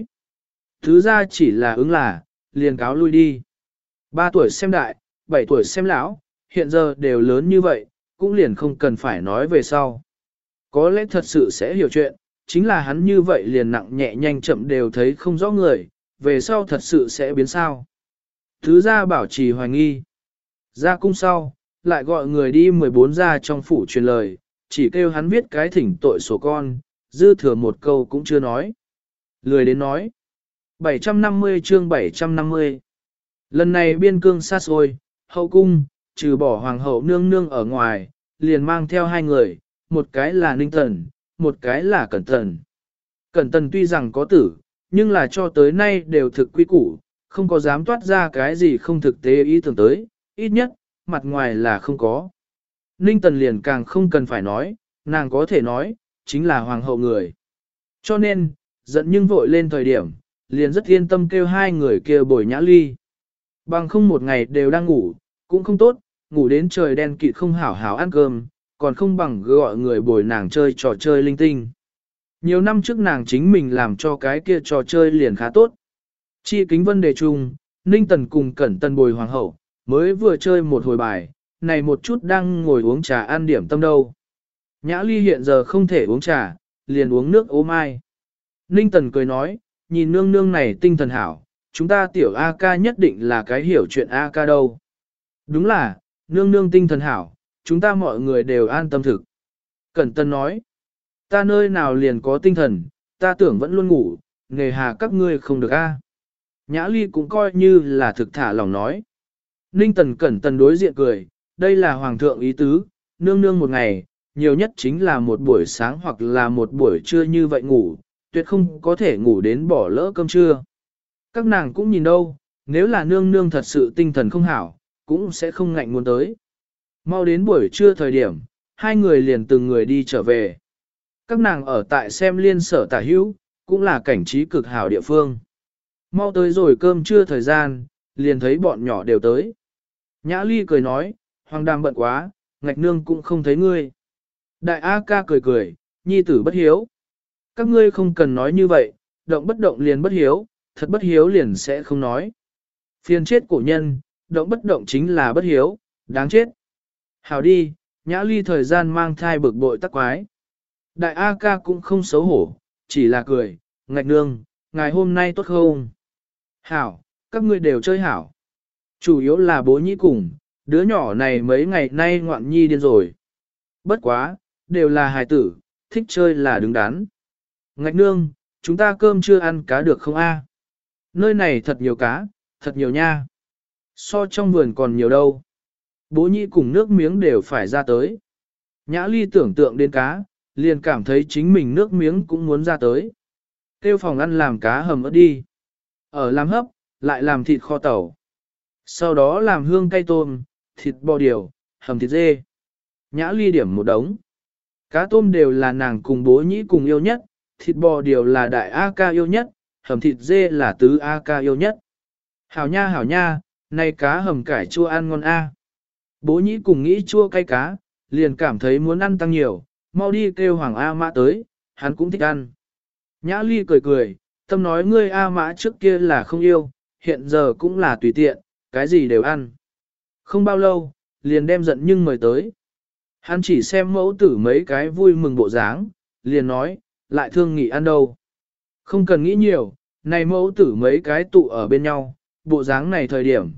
tứ gia chỉ là ứng là, liền cáo lui đi. 3 tuổi xem đại, 7 tuổi xem lão, hiện giờ đều lớn như vậy, cũng liền không cần phải nói về sau. Có lẽ thật sự sẽ hiểu chuyện, chính là hắn như vậy liền nặng nhẹ nhanh chậm đều thấy không rõ người, về sau thật sự sẽ biến sao. Thứ gia bảo trì hoài nghi. Ra cung sau, lại gọi người đi 14 gia trong phủ truyền lời, chỉ kêu hắn viết cái thỉnh tội sổ con, dư thừa một câu cũng chưa nói. Lười đến nói. 750 chương 750. Lần này biên cương xa xôi, hậu cung, trừ bỏ hoàng hậu nương nương ở ngoài, liền mang theo 2 người, một cái là Ninh Tần, một cái là Cẩn Tần. Cẩn Tần tuy rằng có tử, nhưng là cho tới nay đều thực quy củ, không có dám toát ra cái gì không thực tế ý tưởng tới, ít nhất, mặt ngoài là không có. Ninh Tần liền càng không cần phải nói, nàng có thể nói, chính là hoàng hậu người. Cho nên, giận nhưng vội lên thời điểm, liền rất yên tâm kêu 2 người kia bồi nhã ly. Bằng không một ngày đều đang ngủ, cũng không tốt, ngủ đến trời đen kịt không hảo hảo ăn cơm, còn không bằng gọi người bồi nàng chơi trò chơi linh tinh. Nhiều năm trước nàng chính mình làm cho cái kia trò chơi liền khá tốt. Chi kính vân đề chung, Ninh Tần cùng Cẩn Tần bồi hoàng hậu, mới vừa chơi một hồi bài, này một chút đang ngồi uống trà ăn điểm tâm đâu. Nhã Ly hiện giờ không thể uống trà, liền uống nước ô mai. Ninh Tần cười nói, nhìn nương nương này tinh thần hảo, chúng ta tiểu A ca nhất định là cái hiểu chuyện A ca đâu. Đúng là, nương nương tinh thần hảo, chúng ta mọi người đều an tâm thực. Cẩn Tần nói, ta nơi nào liền có tinh thần, ta tưởng vẫn luôn ngủ, nghề hà các ngươi không được A. Nhã Ly cũng coi như là thực thả lòng nói. Ninh Tần Cẩn Tần đối diện cười, đây là hoàng thượng ý tứ, nương nương một ngày, nhiều nhất chính là một buổi sáng hoặc là một buổi trưa như vậy ngủ, tuyệt không có thể ngủ đến bỏ lỡ cơm trưa. Các nàng cũng nhìn đâu, nếu là nương nương thật sự tinh thần không hảo, cũng sẽ không ngạnh muốn tới. Mau đến buổi trưa thời điểm, hai người liền từng người đi trở về. Các nàng ở tại xem liên sở tả hữu, cũng là cảnh trí cực hảo địa phương. Mau tới rồi cơm trưa thời gian, liền thấy bọn nhỏ đều tới. Nhã Ly cười nói, Hoàng Đàm bận quá, ngạch nương cũng không thấy ngươi. Đại A ca cười cười, nhi tử bất hiếu. Các ngươi không cần nói như vậy, động bất động liền bất hiếu, thật bất hiếu liền sẽ không nói. Phiền chết cổ nhân, động bất động chính là bất hiếu, đáng chết. Hảo đi, Nhã Ly thời gian mang thai bực bội tắc quái. Đại A ca cũng không xấu hổ, chỉ là cười, ngạch nương, ngày hôm nay tốt không? Hảo, các ngươi đều chơi hảo. Chủ yếu là bố nhĩ cùng, đứa nhỏ này mấy ngày nay ngoạn nhi điên rồi. Bất quá, đều là hài tử, thích chơi là đứng đắn. Ngạch nương, chúng ta cơm chưa ăn cá được không a? Nơi này thật nhiều cá, thật nhiều nha. So trong vườn còn nhiều đâu. Bố nhĩ cùng nước miếng đều phải ra tới. Nhã Ly tưởng tượng đến cá, liền cảm thấy chính mình nước miếng cũng muốn ra tới. Kêu phòng ăn làm cá hầm ớt đi. Ở làm hấp, lại làm thịt kho tàu. Sau đó làm hương cay tôm, thịt bò điều, hầm thịt dê. Nhã Ly điểm một đống. Cá tôm đều là nàng cùng bố nhĩ cùng yêu nhất, thịt bò điều là đại A ca yêu nhất, hầm thịt dê là tứ A ca yêu nhất. Hảo nha, này cá hầm cải chua ăn ngon A. Bố nhĩ cùng nghĩ chua cay cá, liền cảm thấy muốn ăn tăng nhiều, mau đi kêu Hoàng A Mã tới, hắn cũng thích ăn. Nhã Ly cười cười, tâm nói ngươi A Mã trước kia là không yêu, hiện giờ cũng là tùy tiện, cái gì đều ăn. Không bao lâu, liền đem giận nhưng mời tới. Hắn chỉ xem mẫu tử mấy cái vui mừng bộ dáng, liền nói, lại thương nghị ăn đâu. Không cần nghĩ nhiều, này mẫu tử mấy cái tụ ở bên nhau, bộ dáng này thời điểm,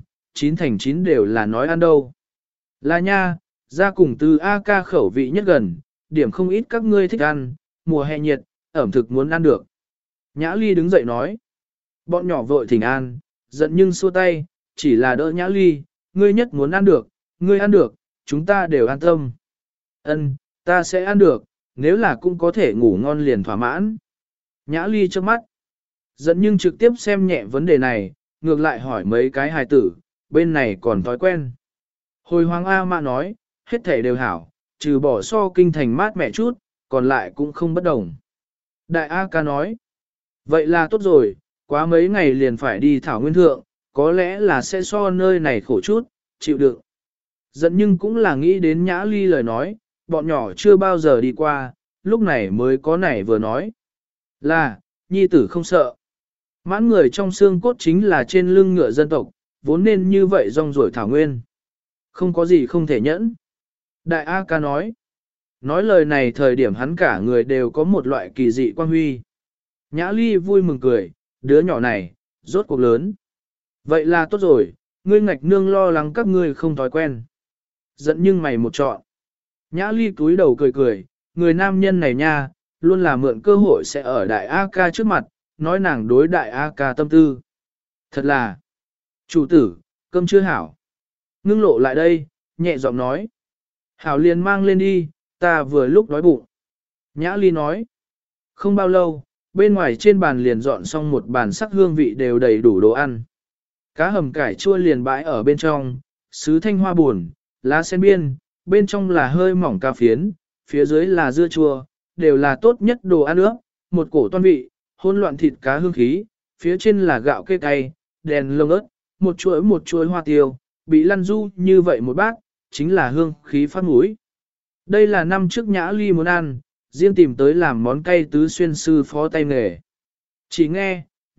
9/9 đều là nói ăn đâu. Là nha, ra cùng từ A ca khẩu vị nhất gần, điểm không ít các ngươi thích ăn, mùa hè nhiệt, ẩm thực muốn ăn được. Nhã Ly đứng dậy nói, bọn nhỏ vội thỉnh an, giận nhưng xua tay, chỉ là đỡ Nhã Ly, ngươi nhất muốn ăn được, ngươi ăn được, chúng ta đều an tâm. Ân, ta sẽ ăn được, nếu là cũng có thể ngủ ngon liền thỏa mãn. Nhã Ly trước mắt, giận nhưng trực tiếp xem nhẹ vấn đề này, ngược lại hỏi mấy cái hài tử, bên này còn thói quen. Hồi Hoàng A Mã nói, hết thể đều hảo, trừ bỏ so kinh thành mát mẻ chút, còn lại cũng không bất đồng. Đại A ca nói, vậy là tốt rồi, quá mấy ngày liền phải đi thảo nguyên thượng, có lẽ là sẽ so nơi này khổ chút, chịu đựng. Giận nhưng cũng là nghĩ đến Nhã Ly lời nói, bọn nhỏ chưa bao giờ đi qua, lúc này mới có này vừa nói. Là, nhi tử không sợ. Mãn người trong xương cốt chính là trên lưng ngựa dân tộc, vốn nên như vậy rong ruổi thảo nguyên. Không có gì không thể nhẫn. Đại A ca nói lời này thời điểm hắn cả người đều có một loại kỳ dị quan huy. Nhã Ly vui mừng cười, đứa nhỏ này, rốt cuộc lớn. Vậy là tốt rồi, ngươi ngạch nương lo lắng các ngươi không thói quen. Giận nhưng mày một trọn. Nhã Ly cúi đầu cười cười, người nam nhân này nha, luôn là mượn cơ hội sẽ ở đại A ca trước mặt, nói nàng đối đại A ca tâm tư. Thật là, chủ tử, cơm chưa hảo. Ngưng lộ lại đây, nhẹ giọng nói. Hảo liền mang lên đi, ta vừa lúc đói bụng. Nhã Ly nói. Không bao lâu, bên ngoài trên bàn liền dọn xong một bàn sắc hương vị đều đầy đủ đồ ăn. Cá hầm cải chua liền bãi ở bên trong, sứ thanh hoa buồn, lá sen biên, bên trong là hơi mỏng cà phiến, phía dưới là dưa chua, đều là tốt nhất đồ ăn ướp, một cổ toan vị, hỗn loạn thịt cá hương khí, phía trên là gạo kê cay, đèn lông ớt, một chuỗi hoa tiêu, bị lăn du như vậy một bát, chính là hương khí phát mũi. Đây là năm trước Nhã Ly muốn ăn, riêng tìm tới làm món cay tứ xuyên sư phó tay nghề. Chỉ nghe,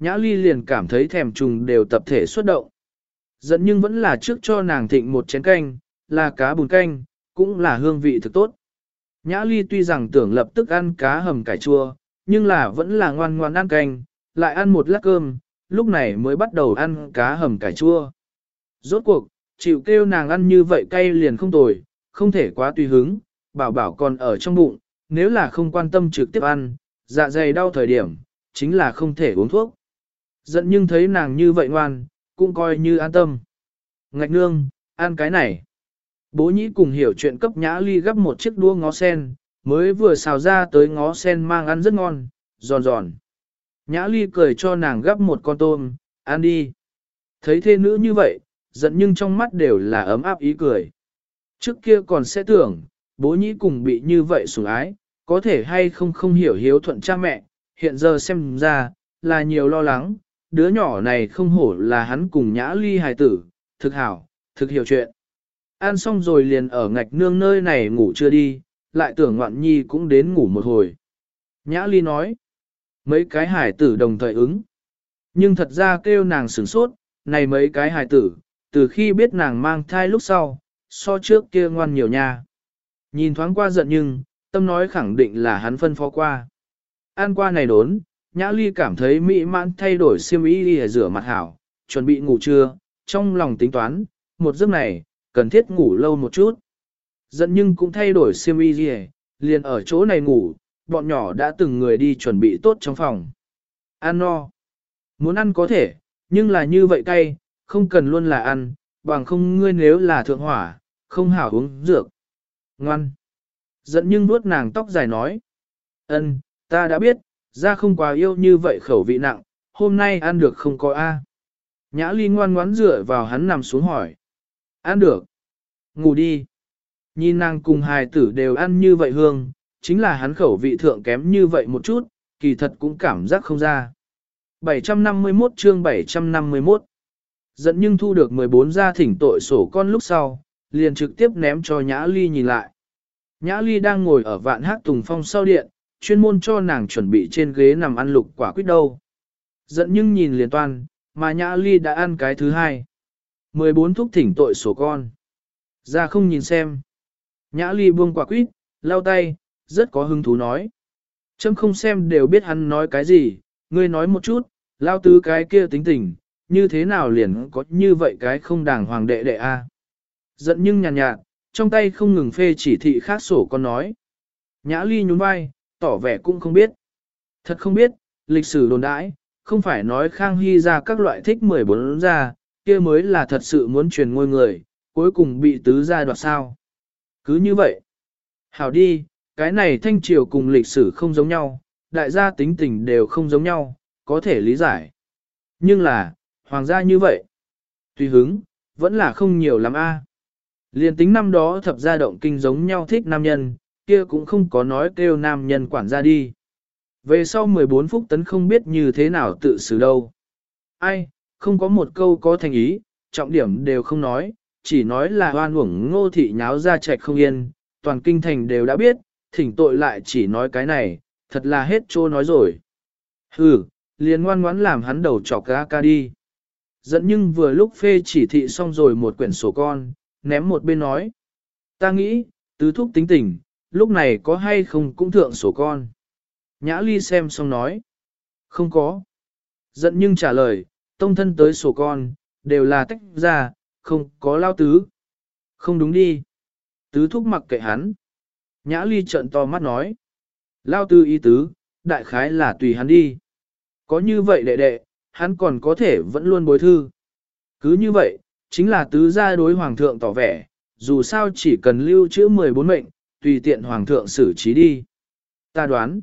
Nhã Ly liền cảm thấy thèm trùng đều tập thể xuất động. Giận nhưng vẫn là trước cho nàng thịnh một chén canh, là cá bùn canh, cũng là hương vị thực tốt. Nhã Ly tuy rằng tưởng lập tức ăn cá hầm cải chua, nhưng là vẫn là ngoan ngoan ăn canh, lại ăn một lát cơm, lúc này mới bắt đầu ăn cá hầm cải chua. Rốt cuộc, chịu kêu nàng ăn như vậy cay liền không tồi, không thể quá tùy hứng, bảo bảo còn ở trong bụng, nếu là không quan tâm trực tiếp ăn, dạ dày đau thời điểm, chính là không thể uống thuốc. Giận nhưng thấy nàng như vậy ngoan, cũng coi như an tâm. Ngạch nương, ăn cái này. Bố nhĩ cùng hiểu chuyện cấp Nhã Ly gấp một chiếc đũa ngó sen, mới vừa xào ra tới ngó sen mang ăn rất ngon, giòn giòn. Nhã Ly cười cho nàng gấp một con tôm, ăn đi. Thấy thê nữ như vậy, giận nhưng trong mắt đều là ấm áp ý cười. Trước kia còn sẽ tưởng, bố nhĩ cùng bị như vậy sủng ái, có thể hay không không hiểu hiếu thuận cha mẹ, hiện giờ xem ra, là nhiều lo lắng, đứa nhỏ này không hổ là hắn cùng Nhã Ly hài tử, thực hảo, thực hiểu chuyện. Ăn xong rồi liền ở ngạch nương nơi này ngủ chưa đi, lại tưởng ngoạn nhi cũng đến ngủ một hồi. Nhã Ly nói, mấy cái hài tử đồng thời ứng. Nhưng thật ra kêu nàng sửng sốt, này mấy cái hài tử, từ khi biết nàng mang thai lúc sau, so trước kia ngoan nhiều nha. Nhìn thoáng qua giận nhưng, tâm nói khẳng định là hắn phân phó qua. Ăn qua này đốn, Nhã Ly cảm thấy mỹ mãn thay đổi xiêm y đi rửa mặt hảo, chuẩn bị ngủ trưa, trong lòng tính toán, một giấc này, cần thiết ngủ lâu một chút. Giận nhưng cũng thay đổi xiêm y đi, liền ở chỗ này ngủ, bọn nhỏ đã từng người đi chuẩn bị tốt trong phòng. Ăn no. Muốn ăn có thể, nhưng là như vậy cay, không cần luôn là ăn, bằng không ngươi nếu là thượng hỏa, không hảo uống dược. Ngoan. Giận nhưng nuốt nàng tóc dài nói. Ân, ta đã biết, ra không quá yêu như vậy khẩu vị nặng, hôm nay ăn được không có A. Nhã Ly ngoan ngoãn dựa vào hắn nằm xuống hỏi. Ăn được. Ngủ đi. Nhìn nàng cùng hài tử đều ăn như vậy hương, chính là hắn khẩu vị thượng kém như vậy một chút, kỳ thật cũng cảm giác không ra. 751 chương 751 Giận nhưng thu được 14 gia thỉnh tội sổ con lúc sau, liền trực tiếp ném cho Nhã Ly nhìn lại. Nhã Ly đang ngồi ở vạn hát tùng phong sau điện, chuyên môn cho nàng chuẩn bị trên ghế nằm ăn lục quả quýt đâu. Giận nhưng nhìn liền toan, mà Nhã Ly đã ăn cái thứ hai. 14 thúc thỉnh tội sổ con. Ra không nhìn xem. Nhã Ly buông quả quýt, lau tay, rất có hứng thú nói. Chấm không xem đều biết hắn nói cái gì, ngươi nói một chút, lao tứ cái kia tính tình, như thế nào liền có như vậy cái không đàng hoàng đệ đệ a. Giận nhưng nhàn nhạt, trong tay không ngừng phê chỉ thị khác sổ con nói. Nhã Ly nhún vai, tỏ vẻ cũng không biết. Thật không biết, lịch sử đồn đãi, không phải nói Khang Hy ra các loại thích 14 gia, kia mới là thật sự muốn truyền ngôi người, cuối cùng bị tứ gia đoạt sao. Cứ như vậy. Hảo đi, cái này thanh triều cùng lịch sử không giống nhau, đại gia tính tình đều không giống nhau, có thể lý giải. Nhưng là, hoàng gia như vậy. Tùy hứng, vẫn là không nhiều lắm a. Liên tính năm đó thập gia động kinh giống nhau thích nam nhân, kia cũng không có nói kêu nam nhân quản gia đi. Về sau 14 phút tấn không biết như thế nào tự xử đâu. Ai, không có một câu có thành ý, trọng điểm đều không nói, chỉ nói là oan uổng Ngô thị nháo ra trạch không yên, toàn kinh thành đều đã biết, thỉnh tội lại chỉ nói cái này, thật là hết trô nói rồi. Hừ, liền ngoan ngoãn làm hắn đầu chọc ca đi. Giận nhưng vừa lúc phê chỉ thị xong rồi một quyển sổ con, ném một bên nói. Ta nghĩ, tứ thúc tính tình, lúc này có hay không cũng thượng sổ con. Nhã Ly xem xong nói. Không có. Giận nhưng trả lời, tông thân tới sổ con, đều là tách ra, không có lao tứ. Không đúng đi. Tứ thúc mặc kệ hắn. Nhã Ly trợn to mắt nói. Lao tứ ý tứ, đại khái là tùy hắn đi. Có như vậy đệ đệ, hắn còn có thể vẫn luôn bối thư. Cứ như vậy, chính là tứ gia đối hoàng thượng tỏ vẻ, dù sao chỉ cần lưu trữ 14 mệnh, tùy tiện hoàng thượng xử trí đi. Ta đoán.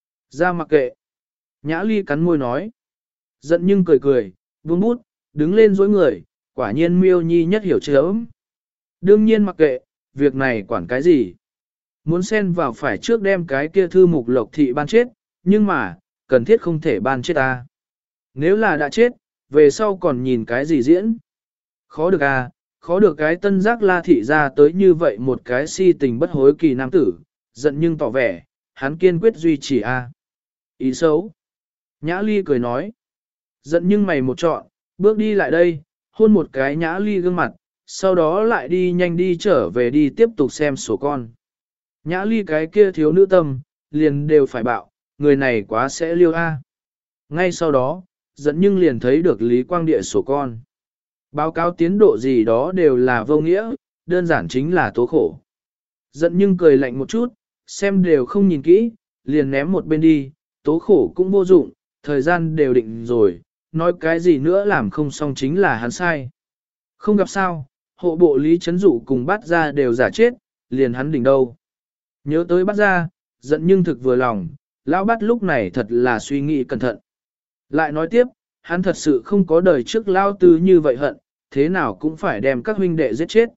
Ra mặc kệ. Nhã Ly cắn môi nói. Giận nhưng cười cười, buông bút, đứng lên dối người, quả nhiên miêu nhi nhất hiểu chớm. Đương nhiên mặc kệ, việc này quản cái gì. Muốn xen vào phải trước đem cái kia thư mục lộc thị ban chết, nhưng mà, cần thiết không thể ban chết ta. Nếu là đã chết, về sau còn nhìn cái gì diễn. Khó được à, khó được cái tân giác la thị ra tới như vậy một cái si tình bất hối kỳ nam tử, giận nhưng tỏ vẻ, hắn kiên quyết duy trì a. Ý xấu. Nhã Ly cười nói. Giận nhưng mày một trọn, bước đi lại đây, hôn một cái Nhã Ly gương mặt, sau đó lại đi nhanh đi trở về đi tiếp tục xem sổ con. Nhã Ly cái kia thiếu nữ tâm, liền đều phải bạo, người này quá sẽ liêu a. Ngay sau đó, giận nhưng liền thấy được Lý Quang Địa sổ con. Báo cáo tiến độ gì đó đều là vô nghĩa, đơn giản chính là tố khổ. Giận nhưng cười lạnh một chút, xem đều không nhìn kỹ, liền ném một bên đi, tố khổ cũng vô dụng, thời gian đều định rồi, nói cái gì nữa làm không xong chính là hắn sai. Không gặp sao, hộ bộ Lý Trấn Dụ cùng bắt ra đều giả chết, liền hắn đỉnh đâu. Nhớ tới bắt ra, giận nhưng thực vừa lòng, lão bắt lúc này thật là suy nghĩ cẩn thận. Lại nói tiếp, hắn thật sự không có đời trước lao tư như vậy hận, thế nào cũng phải đem các huynh đệ giết chết.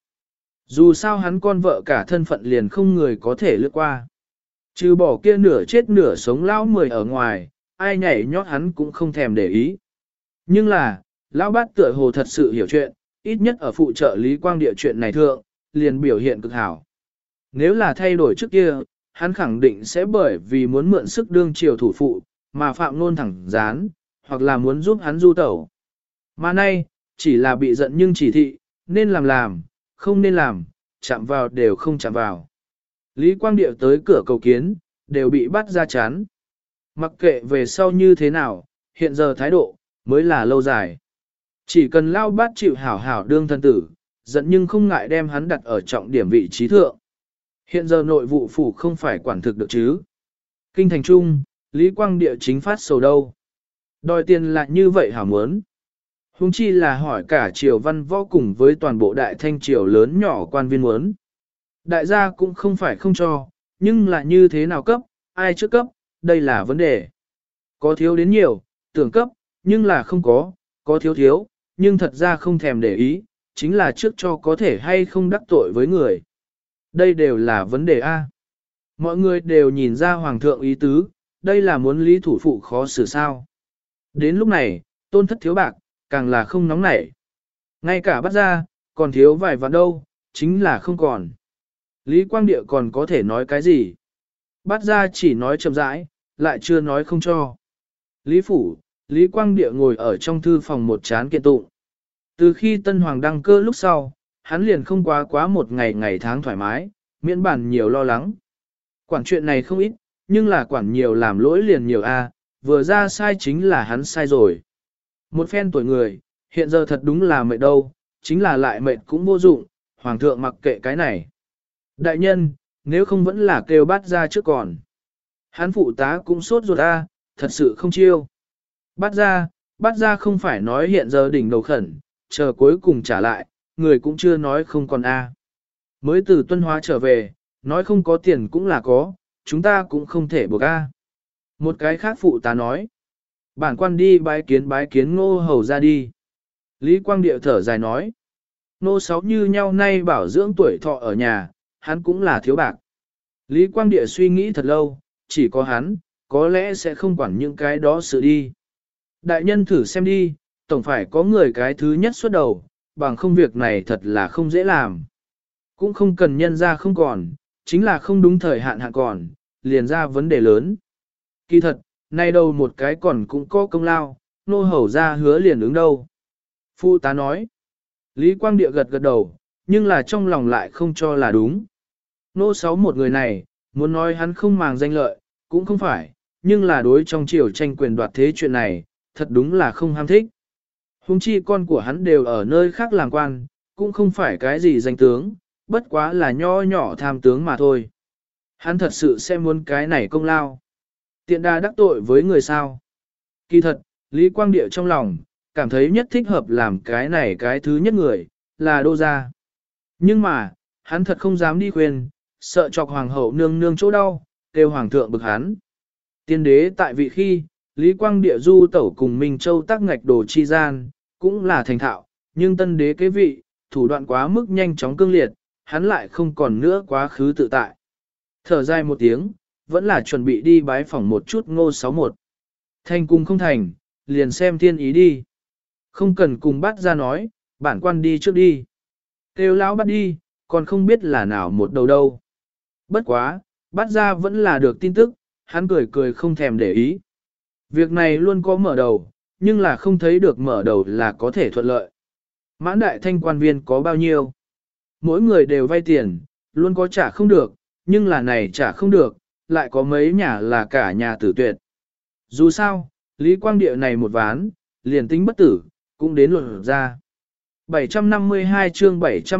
Dù sao hắn con vợ cả thân phận liền không người có thể lướt qua. Trừ bỏ kia nửa chết nửa sống lão 10 ở ngoài, ai nhảy nhót hắn cũng không thèm để ý. Nhưng là, lão bát tựa hồ thật sự hiểu chuyện, ít nhất ở phụ trợ Lý Quang Địa chuyện này thượng, liền biểu hiện cực hảo. Nếu là thay đổi trước kia, hắn khẳng định sẽ bởi vì muốn mượn sức đương triều thủ phụ, mà phạm nôn thẳng gián, hoặc là muốn giúp hắn du tẩu. Mà nay, chỉ là bị giận nhưng chỉ thị, nên làm, không nên làm, chạm vào đều không chạm vào. Lý Quang Điệu tới cửa cầu kiến, đều bị bắt ra chán. Mặc kệ về sau như thế nào, hiện giờ thái độ, mới là lâu dài. Chỉ cần lao bát chịu hảo hảo đương thân tử, giận nhưng không ngại đem hắn đặt ở trọng điểm vị trí thượng. Hiện giờ nội vụ phủ không phải quản thực được chứ. Kinh thành trung, Lý Quang Địa chính phát sầu đâu. Đòi tiền lại như vậy hả muốn. Huống chi là hỏi cả triều văn võ cùng với toàn bộ đại thanh triều lớn nhỏ quan viên muốn. Đại gia cũng không phải không cho, nhưng là như thế nào cấp, ai trước cấp, đây là vấn đề. Có thiếu đến nhiều, tưởng cấp, nhưng là không có thiếu, nhưng thật ra không thèm để ý, chính là trước cho có thể hay không đắc tội với người. Đây đều là vấn đề A. Mọi người đều nhìn ra hoàng thượng ý tứ, đây là muốn lý thủ phụ khó xử sao. Đến lúc này, tôn thất thiếu bạc, càng là không nóng nảy. Ngay cả bắt ra, còn thiếu vài vạn đâu, chính là không còn. Lý Quang Địa còn có thể nói cái gì? Bắt ra chỉ nói chậm rãi, lại chưa nói không cho. Lý Phủ, Lý Quang Địa ngồi ở trong thư phòng một chán kiện tụng. Từ khi Tân Hoàng đăng cơ lúc sau, hắn liền không quá một ngày tháng thoải mái, miễn bản nhiều lo lắng. Quản chuyện này không ít, nhưng là quản nhiều làm lỗi liền nhiều a, vừa ra sai chính là hắn sai rồi. Một phen tuổi người, hiện giờ thật đúng là mệt đâu, chính là lại mệt cũng vô dụng, hoàng thượng mặc kệ cái này. Đại nhân, nếu không vẫn là kêu bắt ra trước còn. Hắn phụ tá cũng sốt ruột a, thật sự không chiêu. Bắt ra không phải nói hiện giờ đỉnh đầu khẩn, chờ cuối cùng trả lại, người cũng chưa nói không còn a. Mới từ Tuân Hóa trở về, nói không có tiền cũng là có, chúng ta cũng không thể buộc a. Một cái khác phụ tá nói. Bản quan đi bái kiến Ngô hầu ra đi. Lý Quang Điệu thở dài nói. Nô sáu như nhau nay bảo dưỡng tuổi thọ ở nhà, hắn cũng là thiếu bạc. Lý Quang Địa suy nghĩ thật lâu, chỉ có hắn, có lẽ sẽ không quản những cái đó sự đi. Đại nhân thử xem đi, tổng phải có người cái thứ nhất xuất đầu, bằng không việc này thật là không dễ làm. Cũng không cần nhân ra không còn, chính là không đúng thời hạn còn, liền ra vấn đề lớn. Kỳ thật, nay đâu một cái còn cũng có công lao, nô hầu ra hứa liền ứng đâu. Phụ tá nói. Lý Quang Địa gật đầu, nhưng là trong lòng lại không cho là đúng. Nô sáu một người này, muốn nói hắn không màng danh lợi, cũng không phải, nhưng là đối trong triều tranh quyền đoạt thế chuyện này, thật đúng là không ham thích. Hùng chi con của hắn đều ở nơi khác làm quan, cũng không phải cái gì danh tướng, bất quá là nho nhỏ tham tướng mà thôi. Hắn thật sự sẽ muốn cái này công lao. Tiện đa đắc tội với người sao. Kỳ thật, Lý Quang Địa trong lòng, cảm thấy nhất thích hợp làm cái này cái thứ nhất người, là Đô Gia. Nhưng mà, hắn thật không dám đi khuyên, sợ chọc hoàng hậu nương nương chỗ đau, kêu hoàng thượng bực hắn. Tiên đế tại vị khi, Lý Quang Địa du tẩu cùng Minh Châu tác ngạch đồ chi gian, cũng là thành thạo, nhưng tân đế kế vị, thủ đoạn quá mức nhanh chóng cương liệt, hắn lại không còn nữa quá khứ tự tại. Thở dài một tiếng, vẫn là chuẩn bị đi bái phỏng một chút Ngô 61. Thành cùng không thành, liền xem thiên ý đi. Không cần cùng bắt ra nói, bản quan đi trước đi. Kêu lão bắt đi, còn không biết là nào một đầu đâu. Bất quá, bắt ra vẫn là được tin tức, hắn cười không thèm để ý. Việc này luôn có mở đầu, nhưng là không thấy được mở đầu là có thể thuận lợi. Mãn đại thanh quan viên có bao nhiêu? Mỗi người đều vay tiền, luôn có trả không được, nhưng là này trả không được, lại có mấy nhà là cả nhà tử tuyệt. Dù sao, Lý Quang Địa này một ván, liền tính bất tử, cũng đến luận ra. 752 chương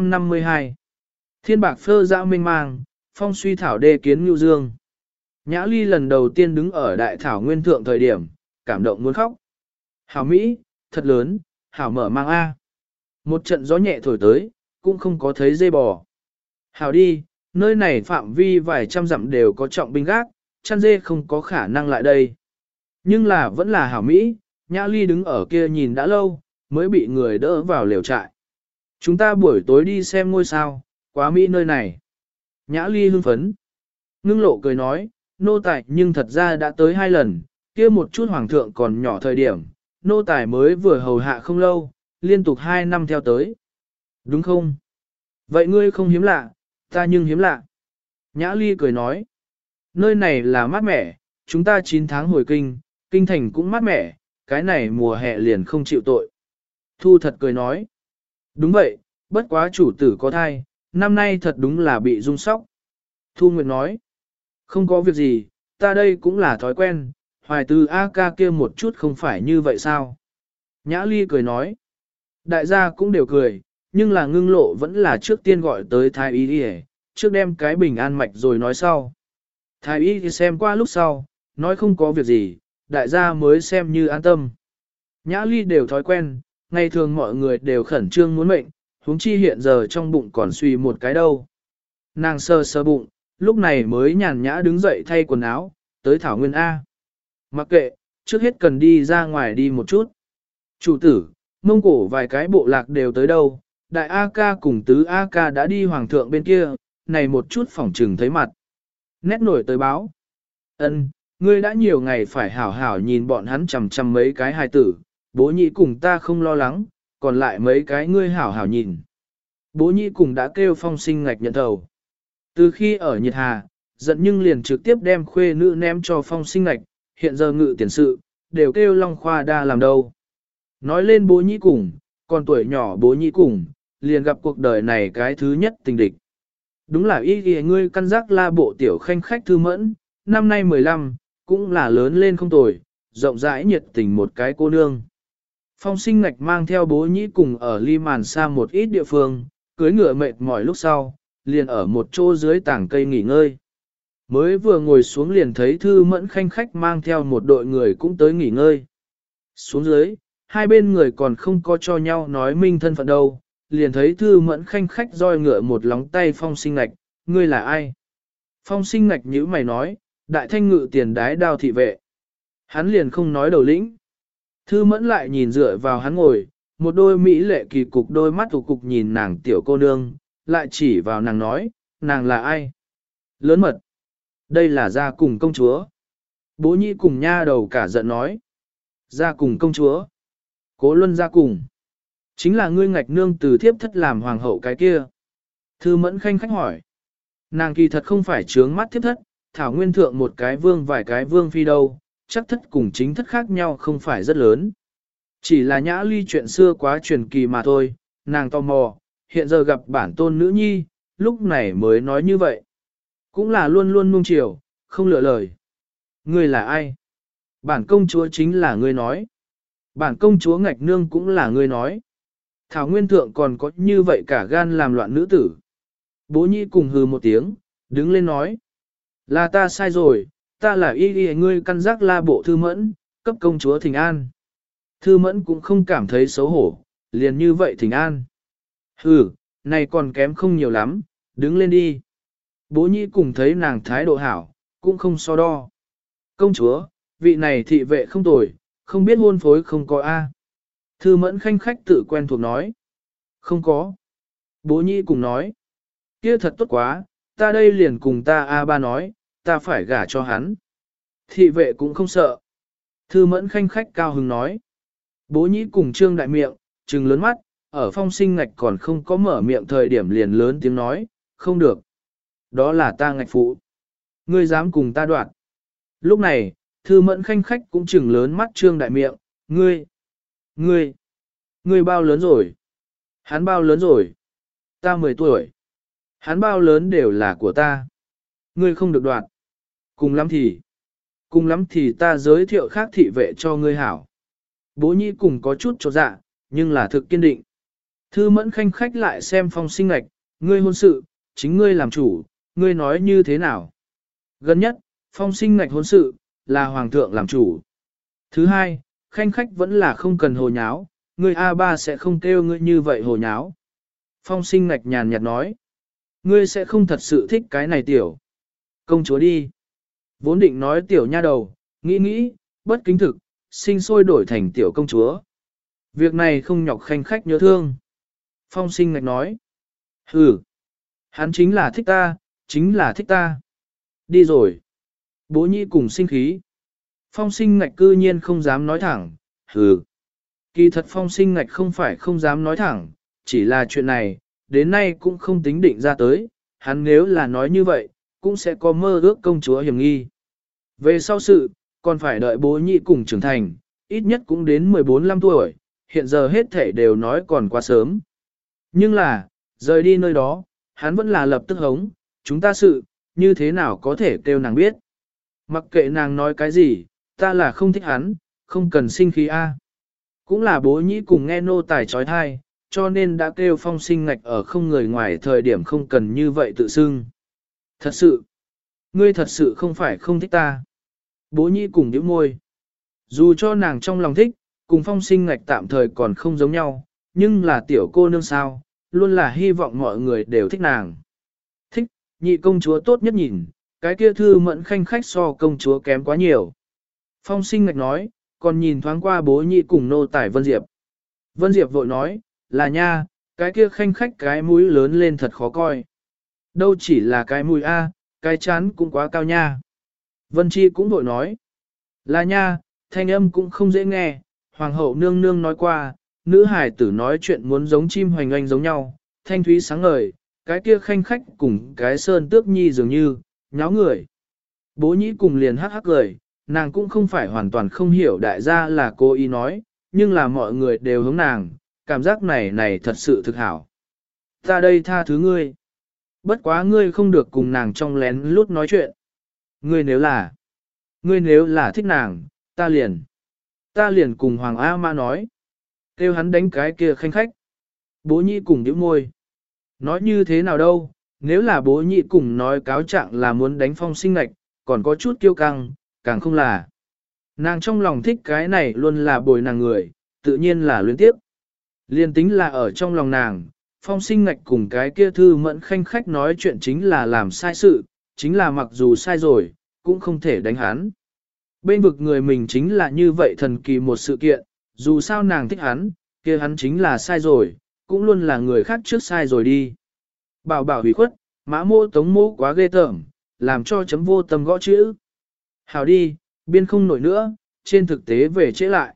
752 Thiên bạc phơ dã mênh mang, phong suy thảo đê kiến ngưu dương. Nhã Ly lần đầu tiên đứng ở đại thảo nguyên thượng thời điểm, cảm động muốn khóc. Hảo Mỹ, thật lớn, hảo mở mang A. Một trận gió nhẹ thổi tới, cũng không có thấy dây bò. Hảo đi, nơi này phạm vi vài trăm dặm đều có trọng binh gác, chăn dê không có khả năng lại đây. Nhưng là vẫn là hảo Mỹ, Nhã Ly đứng ở kia nhìn đã lâu, mới bị người đỡ vào lều trại. Chúng ta buổi tối đi xem ngôi sao, quá Mỹ nơi này. Nhã Ly hưng phấn. Ngưng lộ cười nói, nô tài nhưng thật ra đã tới 2 lần, kia một chút hoàng thượng còn nhỏ thời điểm, nô tài mới vừa hầu hạ không lâu, liên tục 2 năm theo tới. Đúng không? Vậy ngươi không hiếm lạ, ta nhưng hiếm lạ. Nhã Ly cười nói, nơi này là mát mẻ, chúng ta 9 tháng hồi kinh, kinh thành cũng mát mẻ, cái này mùa hè liền không chịu tội. Thu thật cười nói, đúng vậy, bất quá chủ tử có thai, năm nay thật đúng là bị rung sóc. Thu Nguyệt nói, không có việc gì, ta đây cũng là thói quen, hoài từ A ca kia một chút không phải như vậy sao? Nhã Ly cười nói, đại gia cũng đều cười, nhưng là ngưng lộ vẫn là trước tiên gọi tới thái y đi trước đem cái bình an mạch rồi nói sau. Thái y thì xem qua lúc sau, nói không có việc gì, đại gia mới xem như an tâm. Nhã Ly đều thói quen, ngày thường mọi người đều khẩn trương muốn mệnh, huống chi hiện giờ trong bụng còn suy một cái đâu. Nàng sơ sơ bụng, lúc này mới nhàn nhã đứng dậy thay quần áo, tới Thảo Nguyên A. Mặc kệ, trước hết cần đi ra ngoài đi một chút. Chủ tử, Mông Cổ vài cái bộ lạc đều tới đâu, đại A ca cùng tứ A ca đã đi hoàng thượng bên kia, này một chút phỏng trừng thấy mặt. Nét nổi tới báo. Ân, ngươi đã nhiều ngày phải hảo hảo nhìn bọn hắn chằm chằm mấy cái hài tử, bố nhị cùng ta không lo lắng, còn lại mấy cái ngươi hảo hảo nhìn. Bố nhị cùng đã kêu Phong Sinh Ngạch nhận thầu. Từ khi ở Nhiệt Hà, giận nhưng liền trực tiếp đem khuê nữ ném cho Phong Sinh Ngạch, hiện giờ ngự tiền sự, đều kêu Long Khoa đa làm đâu. Nói lên bố nhị cùng, còn tuổi nhỏ bố nhị cùng, liền gặp cuộc đời này cái thứ nhất tình địch. Đúng là ý kìa ngươi căn giác la bộ tiểu khanh khách thư mẫn, năm nay 15, cũng là lớn lên không tồi, rộng rãi nhiệt tình một cái cô nương. Phong Sinh Ngạch mang theo bố nhĩ cùng ở ly màn xa một ít địa phương, cưới ngựa mệt mỏi lúc sau, liền ở một chỗ dưới tảng cây nghỉ ngơi. Mới vừa ngồi xuống liền thấy Thư Mẫn khanh khách mang theo một đội người cũng tới nghỉ ngơi. Xuống dưới, hai bên người còn không có cho nhau nói minh thân phận đâu, liền thấy Thư Mẫn khanh khách roi ngựa một lóng tay Phong Sinh Ngạch, ngươi là ai? Phong Sinh Ngạch nhíu mày nói, đại thanh ngự tiền đái đao thị vệ. Hắn liền không nói đầu lĩnh. Thư Mẫn lại nhìn dựa vào hắn ngồi, một đôi mỹ lệ kỳ cục đôi mắt thủ cục nhìn nàng tiểu cô nương, lại chỉ vào nàng nói, nàng là ai? Lớn mật. Đây là gia cùng công chúa. Bố nhĩ cùng nha đầu cả giận nói. Gia cùng công chúa. Cố Luân gia cùng. Chính là ngươi Ngạch nương từ thiếp thất làm hoàng hậu cái kia. Thư Mẫn khanh khách hỏi. Nàng kỳ thật không phải trướng mắt thiếp thất, thảo nguyên thượng một cái vương vài cái vương phi đâu, chắc thất cùng chính thất khác nhau không phải rất lớn. Chỉ là Nhã Ly chuyện xưa quá truyền kỳ mà thôi, nàng tò mò, hiện giờ gặp bản tôn nữ nhi, lúc này mới nói như vậy. Cũng là luôn luôn nuông chiều, không lựa lời. Ngươi là ai? Bản công chúa chính là ngươi nói. Bản công chúa Ngạch nương cũng là ngươi nói. Thảo nguyên thượng còn có như vậy cả gan làm loạn nữ tử. Bố nhĩ cùng hừ một tiếng, đứng lên nói. Là ta sai rồi, ta là y ngươi căn giác la bộ Thư Mẫn, cấp công chúa thỉnh an. Thư Mẫn cũng không cảm thấy xấu hổ, liền như vậy thỉnh an. Hừ, này còn kém không nhiều lắm, đứng lên đi. Bố nhĩ cùng thấy nàng thái độ hảo, cũng không so đo. Công chúa, vị này thị vệ không tồi, không biết hôn phối không có A. Thư Mẫn khanh khách tự quen thuộc nói. Không có. Bố nhĩ cùng nói. Kia thật tốt quá, ta đây liền cùng ta A3 nói, ta phải gả cho hắn. Thị vệ cũng không sợ. Thư Mẫn khanh khách cao hứng nói. Bố nhĩ cùng trương đại miệng, trừng lớn mắt, ở Phong Sinh Ngạch còn không có mở miệng thời điểm liền lớn tiếng nói, không được. Đó là ta Ngạch phụ. Ngươi dám cùng ta đoạt. Lúc này, Thư Mẫn khanh khách cũng trừng lớn mắt trương đại miệng, ngươi, Ngươi, ngươi bao lớn rồi? Hắn bao lớn rồi? Ta 10 tuổi. Hắn bao lớn đều là của ta. Ngươi không được đoạt. Cùng lắm thì ta giới thiệu khác thị vệ cho ngươi hảo. Bố nhĩ cùng có chút chột dạ, nhưng là thực kiên định. Thư Mẫn khanh khách lại xem Phong Sinh Ngạch, ngươi hôn sự, chính ngươi làm chủ, ngươi nói như thế nào? Gần nhất, Phong Sinh Ngạch hôn sự, là Hoàng thượng làm chủ. Thứ hai, khanh khách vẫn là không cần hồ nháo, ngươi A3 sẽ không kêu ngươi như vậy hồ nháo. Phong Sinh Ngạch nhàn nhạt nói, ngươi sẽ không thật sự thích cái này tiểu. Công chúa đi. Vốn định nói tiểu nha đầu, nghĩ, bất kính thực, sinh sôi đổi thành tiểu công chúa. Việc này không nhọc khanh khách nhớ thương. Phong Sinh Ngạch nói, hắn chính là thích ta. Đi rồi. Bố nhĩ cùng sinh khí. Phong Sinh Ngạch cư nhiên không dám nói thẳng, Kỳ thật Phong Sinh Ngạch không phải không dám nói thẳng, chỉ là chuyện này, đến nay cũng không tính định ra tới, hắn nếu là nói như vậy, cũng sẽ có mơ ước công chúa hiểm nghi. Về sau sự, còn phải đợi bố nhị cùng trưởng thành, ít nhất cũng đến 14-15 tuổi, hiện giờ hết thể đều nói còn quá sớm. Nhưng là, rời đi nơi đó, hắn vẫn là lập tức hống, chúng ta sự, như thế nào có thể kêu nàng biết. Mặc kệ nàng nói cái gì, ta là không thích hắn, không cần sinh khí a. Cũng là bố nhĩ cùng nghe nô tài trói thai, cho nên đã kêu Phong Sinh Ngạch ở không người ngoài thời điểm không cần như vậy tự xưng. Thật sự, ngươi thật sự không phải không thích ta. Bố nhĩ cùng nhíu môi. Dù cho nàng trong lòng thích, cùng Phong Sinh Ngạch tạm thời còn không giống nhau, nhưng là tiểu cô nương sao, luôn là hy vọng mọi người đều thích nàng. Thích, nhị công chúa tốt nhất nhìn, cái kia Thư Mẫn khanh khách so công chúa kém quá nhiều. Phong Sinh Ngạch nói, còn nhìn thoáng qua bố nhị cùng nô tài Vân Diệp. Vân Diệp vội nói, là nha, cái kia khanh khách cái mũi lớn lên thật khó coi. Đâu chỉ là cái mũi A, cái chán cũng quá cao nha. Vân Chi cũng vội nói, là nha, thanh âm cũng không dễ nghe, Hoàng hậu nương nương nói qua, nữ hải tử nói chuyện muốn giống chim hoành oanh giống nhau, thanh thúy sáng ngời, cái kia khanh khách cùng cái sơn tước nhi dường như, nháo người. Bố nhĩ cùng liền hắc hắc cười, nàng cũng không phải hoàn toàn không hiểu đại gia là cô ý nói, nhưng là mọi người đều hướng nàng, cảm giác này thật sự thực hảo. Ta đây tha thứ ngươi. Bất quá ngươi không được cùng nàng trong lén lút nói chuyện. Ngươi nếu là thích nàng, ta liền cùng Hoàng A Ma nói. Kêu hắn đánh cái kia khanh khách. Bố nhĩ cùng nhíu môi. Nói như thế nào đâu, nếu là bố nhĩ cùng nói cáo trạng là muốn đánh Phong Sinh Ngạch, còn có chút kiêu căng, càng không là. Nàng trong lòng thích cái này luôn là bồi nàng người, tự nhiên là luyến tiếp. Liên tính là ở trong lòng nàng, Phong Sinh Ngạch cùng cái kia Thư Mẫn khanh khách nói chuyện chính là làm sai sự, chính là mặc dù sai rồi, cũng không thể đánh hắn. Bên vực người mình chính là như vậy thần kỳ một sự kiện, dù sao nàng thích hắn, kia hắn chính là sai rồi, cũng luôn là người khác trước sai rồi đi. Bảo hủy khuất, mã mô tống mô quá ghê tởm, làm cho chấm vô tâm gõ chữ. Hào đi, biên không nổi nữa, trên thực tế về trễ lại.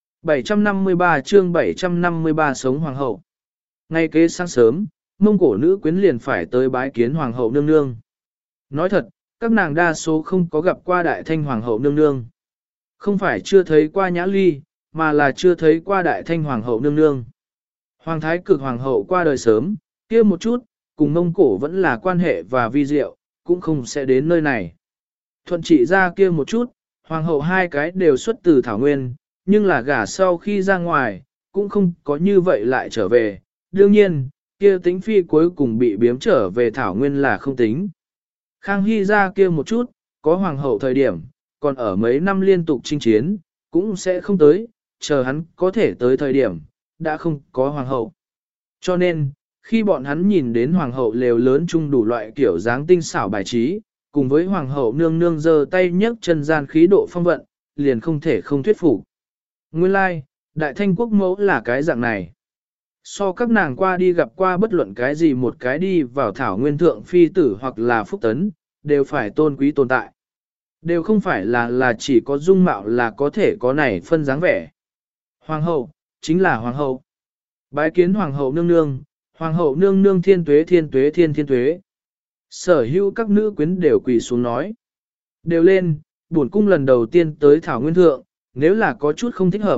753 chương 753 sống hoàng hậu. Ngay kế sáng sớm, Mông Cổ nữ quyến liền phải tới bái kiến hoàng hậu nương nương. Nói thật, các nàng đa số không có gặp qua đại thanh hoàng hậu nương nương. Không phải chưa thấy qua Nhã Ly, mà là chưa thấy qua đại thanh hoàng hậu nương nương. Hoàng thái cực hoàng hậu qua đời sớm, kia một chút, cùng Mông Cổ vẫn là quan hệ và vi diệu, cũng không sẽ đến nơi này. Thuận trị ra kia một chút, hoàng hậu hai cái đều xuất từ Thảo Nguyên, nhưng là gả sau khi ra ngoài, cũng không có như vậy lại trở về. Đương nhiên, kia tính phi cuối cùng bị biếm trở về Thảo Nguyên là không tính. Khang Hy ra kia một chút, có hoàng hậu thời điểm, còn ở mấy năm liên tục chinh chiến, cũng sẽ không tới, chờ hắn có thể tới thời điểm, đã không có hoàng hậu. Cho nên, khi bọn hắn nhìn đến hoàng hậu lều lớn chung đủ loại kiểu dáng tinh xảo bài trí, cùng với hoàng hậu nương nương giơ tay nhấc chân gian khí độ phong vận, liền không thể không thuyết phục. Nguyên lai, like, đại thanh quốc mẫu là cái dạng này. So các nàng qua đi gặp qua bất luận cái gì một cái đi vào thảo nguyên thượng phi tử hoặc là phúc tấn, đều phải tôn quý tồn tại. Đều không phải là chỉ có dung mạo là có thể có này phân dáng vẻ. Hoàng hậu, chính là hoàng hậu. Bái kiến hoàng hậu nương nương thiên tuế thiên tuế thiên tuế. Sở hữu các nữ quyến đều quỳ xuống nói. Đều lên, bổn cung lần đầu tiên tới thảo nguyên thượng, nếu là có chút không thích hợp,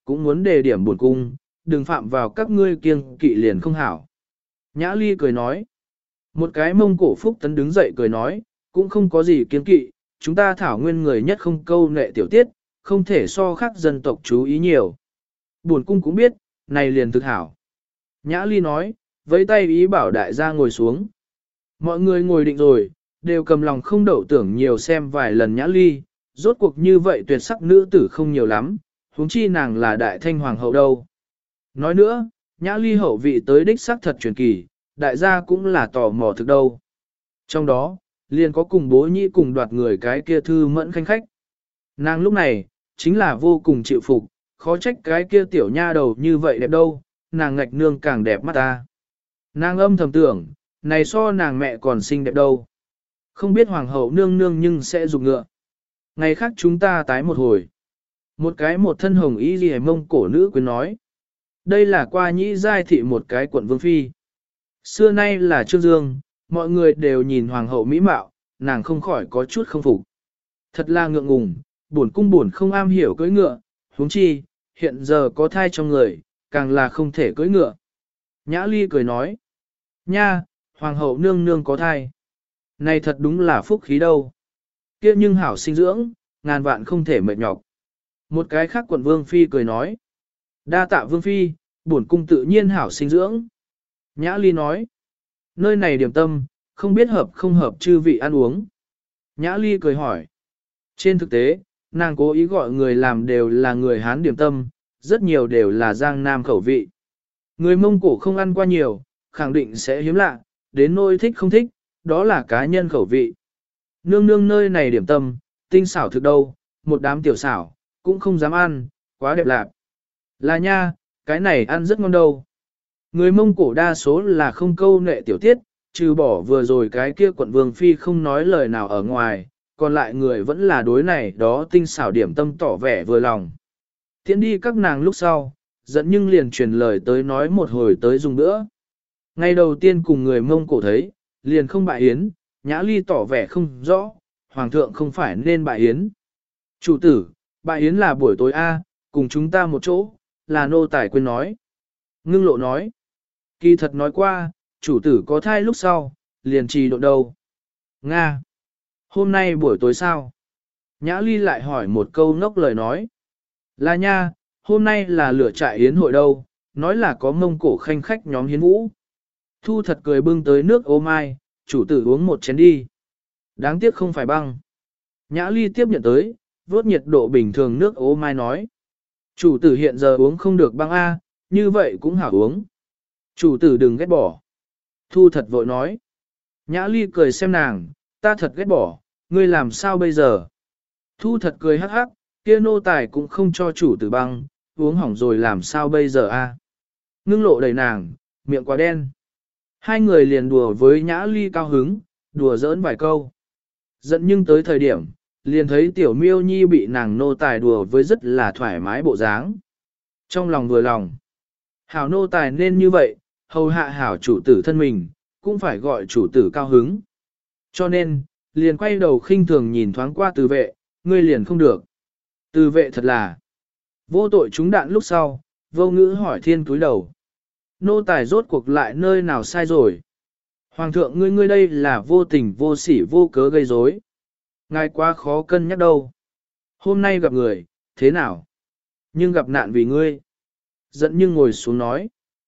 cũng muốn đề điểm buồn cung, đừng phạm vào các ngươi kiêng kỵ liền không hảo. Nhã Ly cười nói. Một cái Mông Cổ Phúc Tấn đứng dậy cười nói, cũng không có gì kiêng kỵ, chúng ta thảo nguyên người nhất không câu nệ tiểu tiết, không thể so khác dân tộc chú ý nhiều. Buồn cung cũng biết, này liền thực hảo. Nhã Ly nói, với tay ý bảo đại gia ngồi xuống. Mọi người ngồi định rồi, đều cầm lòng không đậu tưởng nhiều xem vài lần Nhã Ly, rốt cuộc như vậy tuyệt sắc nữ tử không nhiều lắm, huống chi nàng là đại thanh hoàng hậu đâu. Nói nữa, Nhã Ly hậu vị tới đích xác thật truyền kỳ, đại gia cũng là tò mò thực đâu. Trong đó, liền có cùng bố nhĩ cùng đoạt người cái kia thư mẫn khanh khách. Nàng lúc này, chính là vô cùng chịu phục, khó trách cái kia tiểu nha đầu như vậy đẹp đâu, nàng ngạch nương càng đẹp mắt ta. Nàng âm thầm tưởng, này so nàng mẹ còn xinh đẹp đâu. Không biết hoàng hậu nương nương nhưng sẽ dùng ngựa. Ngày khác chúng ta tái một hồi. Một cái một thân hồng y gì Mông Cổ nữ quyến nói. Đây là qua nhĩ giai thị một cái quận vương phi. Xưa nay là Trương Dương, mọi người đều nhìn hoàng hậu mỹ mạo, nàng không khỏi có chút không phục. Thật là ngượng ngùng, buồn cung buồn không am hiểu cưỡi ngựa, huống chi, hiện giờ có thai trong người, càng là không thể cưỡi ngựa. Nhã Ly cười nói, nha, hoàng hậu nương nương có thai. Này thật đúng là phúc khí đâu. Kia nhưng hảo sinh dưỡng, ngàn vạn không thể mệt nhọc. Một cái khác quận vương phi cười nói, đa tạ vương phi, buồn cung tự nhiên hảo sinh dưỡng. Nhã Ly nói, nơi này điểm tâm, không biết hợp không hợp chư vị ăn uống. Nhã Ly cười hỏi, trên thực tế, nàng cố ý gọi người làm đều là người Hán điểm tâm, rất nhiều đều là Giang Nam khẩu vị. Người Mông Cổ không ăn qua nhiều, khẳng định sẽ hiếm lạ, đến nỗi thích không thích, đó là cá nhân khẩu vị. Nương nương nơi này điểm tâm, tinh xảo thực đâu, một đám tiểu xảo, cũng không dám ăn, quá đẹp lạc. Là nha, cái này ăn rất ngon đâu. Người Mông Cổ đa số là không câu nệ tiểu tiết, trừ bỏ vừa rồi cái kia quận vương phi không nói lời nào ở ngoài, còn lại người vẫn là đối này đó tinh xảo điểm tâm tỏ vẻ vừa lòng. Tiến đi các nàng lúc sau, dẫn nhưng liền truyền lời tới nói một hồi tới dùng nữa. Ngày đầu tiên cùng người Mông Cổ thấy, liền không bại yến, Nhã Ly tỏ vẻ không rõ, hoàng thượng không phải nên bại yến. Chủ tử, bại yến là buổi tối A, cùng chúng ta một chỗ, là nô tài quên nói. Ngưng lộ nói, kỳ thật nói qua, chủ tử có thai lúc sau, liền trì độ đâu. Nga, hôm nay buổi tối sao? Nhã Ly lại hỏi một câu ngốc lời nói. Là nha, hôm nay là lửa trại yến hội đâu, nói là có Mông Cổ khanh khách nhóm hiến vũ. Thu thật cười bưng tới nước ô mai, chủ tử uống một chén đi. Đáng tiếc không phải băng. Nhã Ly tiếp nhận tới, vốt nhiệt độ bình thường nước ô mai nói. Chủ tử hiện giờ uống không được băng A, như vậy cũng hảo uống. Chủ tử đừng ghét bỏ. Thu thật vội nói. Nhã Ly cười xem nàng, ta thật ghét bỏ, ngươi làm sao bây giờ? Thu thật cười hắc hắc, kia nô tài cũng không cho chủ tử băng, uống hỏng rồi làm sao bây giờ a? Ngưng lộ đầy nàng, miệng quá đen. Hai người liền đùa với Nhã Ly cao hứng, đùa giỡn vài câu. Giận nhưng tới thời điểm, liền thấy tiểu miêu nhi bị nàng nô tài đùa với rất là thoải mái bộ dáng. Trong lòng vừa lòng. Hảo nô tài nên như vậy, hầu hạ hảo chủ tử thân mình, cũng phải gọi chủ tử cao hứng. Cho nên, liền quay đầu khinh thường nhìn thoáng qua từ vệ, ngươi liền không được. Từ vệ thật là vô tội trúng đạn lúc sau, vô ngữ hỏi thiên túi đầu. Nô tài rốt cuộc lại nơi nào sai rồi? Hoàng thượng ngươi đây là vô tình vô sỉ vô cớ gây rối. Ngài quá khó cân nhắc đâu. Hôm nay gặp người, thế nào? Nhưng gặp nạn vì ngươi. Giận nhưng ngồi xuống nói.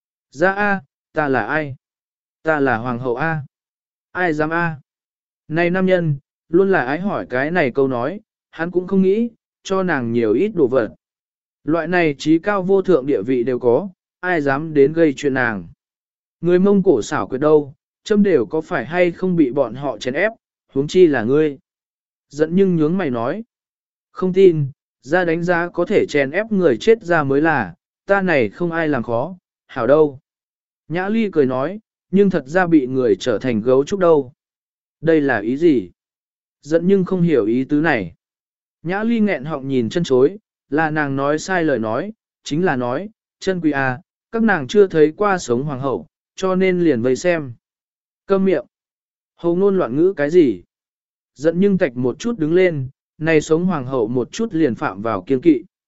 Ra A, ta là ai? Ta là hoàng hậu A. Ai dám A? Này nam nhân, luôn là ái hỏi cái này câu nói, hắn cũng không nghĩ, cho nàng nhiều ít đồ vật. Loại này trí cao vô thượng địa vị đều có, ai dám đến gây chuyện nàng. Người Mông Cổ xảo quyệt đâu, châm đều có phải hay không bị bọn họ chèn ép, huống chi là ngươi. Giận nhưng nhướng mày nói. Không tin, ra đánh giá có thể chèn ép người chết ra mới là, ta này không ai làm khó, hảo đâu. Nhã Ly cười nói, nhưng thật ra bị người trở thành gấu trúc đâu. Đây là ý gì? Giận nhưng không hiểu ý tứ này. Nhã Ly nghẹn họng nhìn chân chối, là nàng nói sai lời nói, chính là nói, chân quý à, các nàng chưa thấy qua sống hoàng hậu, cho nên liền vây xem. Câm miệng. Hầu ngôn loạn ngữ cái gì? Giận nhưng tạch một chút đứng lên, này sống hoàng hậu một chút liền phạm vào kiên kỵ.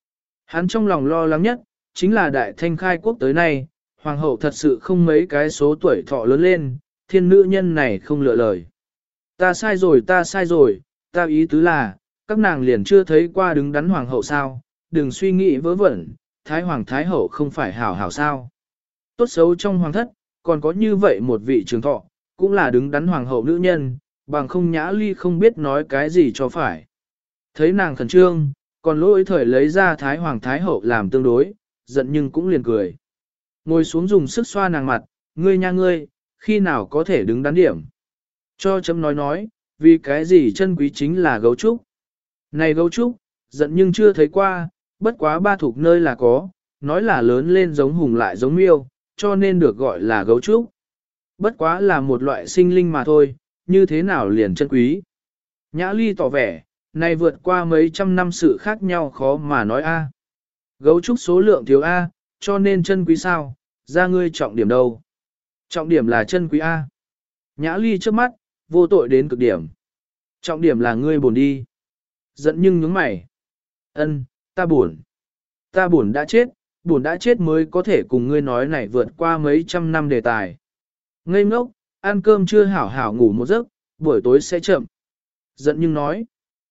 Hắn trong lòng lo lắng nhất, chính là đại thanh khai quốc tới nay, hoàng hậu thật sự không mấy cái số tuổi thọ lớn lên, thiên nữ nhân này không lựa lời. Ta sai rồi, ta ý tứ là, các nàng liền chưa thấy qua đứng đắn hoàng hậu sao, đừng suy nghĩ vớ vẩn, thái hoàng thái hậu không phải hảo hảo sao. Tốt xấu trong hoàng thất, còn có như vậy một vị trường thọ, cũng là đứng đắn hoàng hậu nữ nhân, bằng không Nhã Ly không biết nói cái gì cho phải. Thấy nàng khẩn trương, còn lỗi thời lấy ra thái hoàng thái hậu làm tương đối, giận nhưng cũng liền cười. Ngồi xuống dùng sức xoa nàng mặt, ngươi nha ngươi, khi nào có thể đứng đắn điểm. Cho chấm nói, vì cái gì chân quý chính là gấu trúc. Này gấu trúc, giận nhưng chưa thấy qua, bất quá ba thuộc nơi là có, nói là lớn lên giống hùng lại giống miêu, cho nên được gọi là gấu trúc. Bất quá là một loại sinh linh mà thôi, như thế nào liền chân quý. Nhã Ly tỏ vẻ, này vượt qua mấy trăm năm sự khác nhau khó mà nói a. Gấu trúc số lượng thiếu a, cho nên chân quý sao, ra ngươi trọng điểm đâu. Trọng điểm là chân quý a. Nhã Ly trước mắt, vô tội đến cực điểm. Trọng điểm là ngươi buồn đi. Giận nhưng nhướng mày. Ân, ta buồn. Ta buồn đã chết mới có thể cùng ngươi nói này vượt qua mấy trăm năm đề tài. Ngây ngốc, ăn cơm chưa hảo hảo ngủ một giấc, buổi tối sẽ chậm. Giận nhưng nói.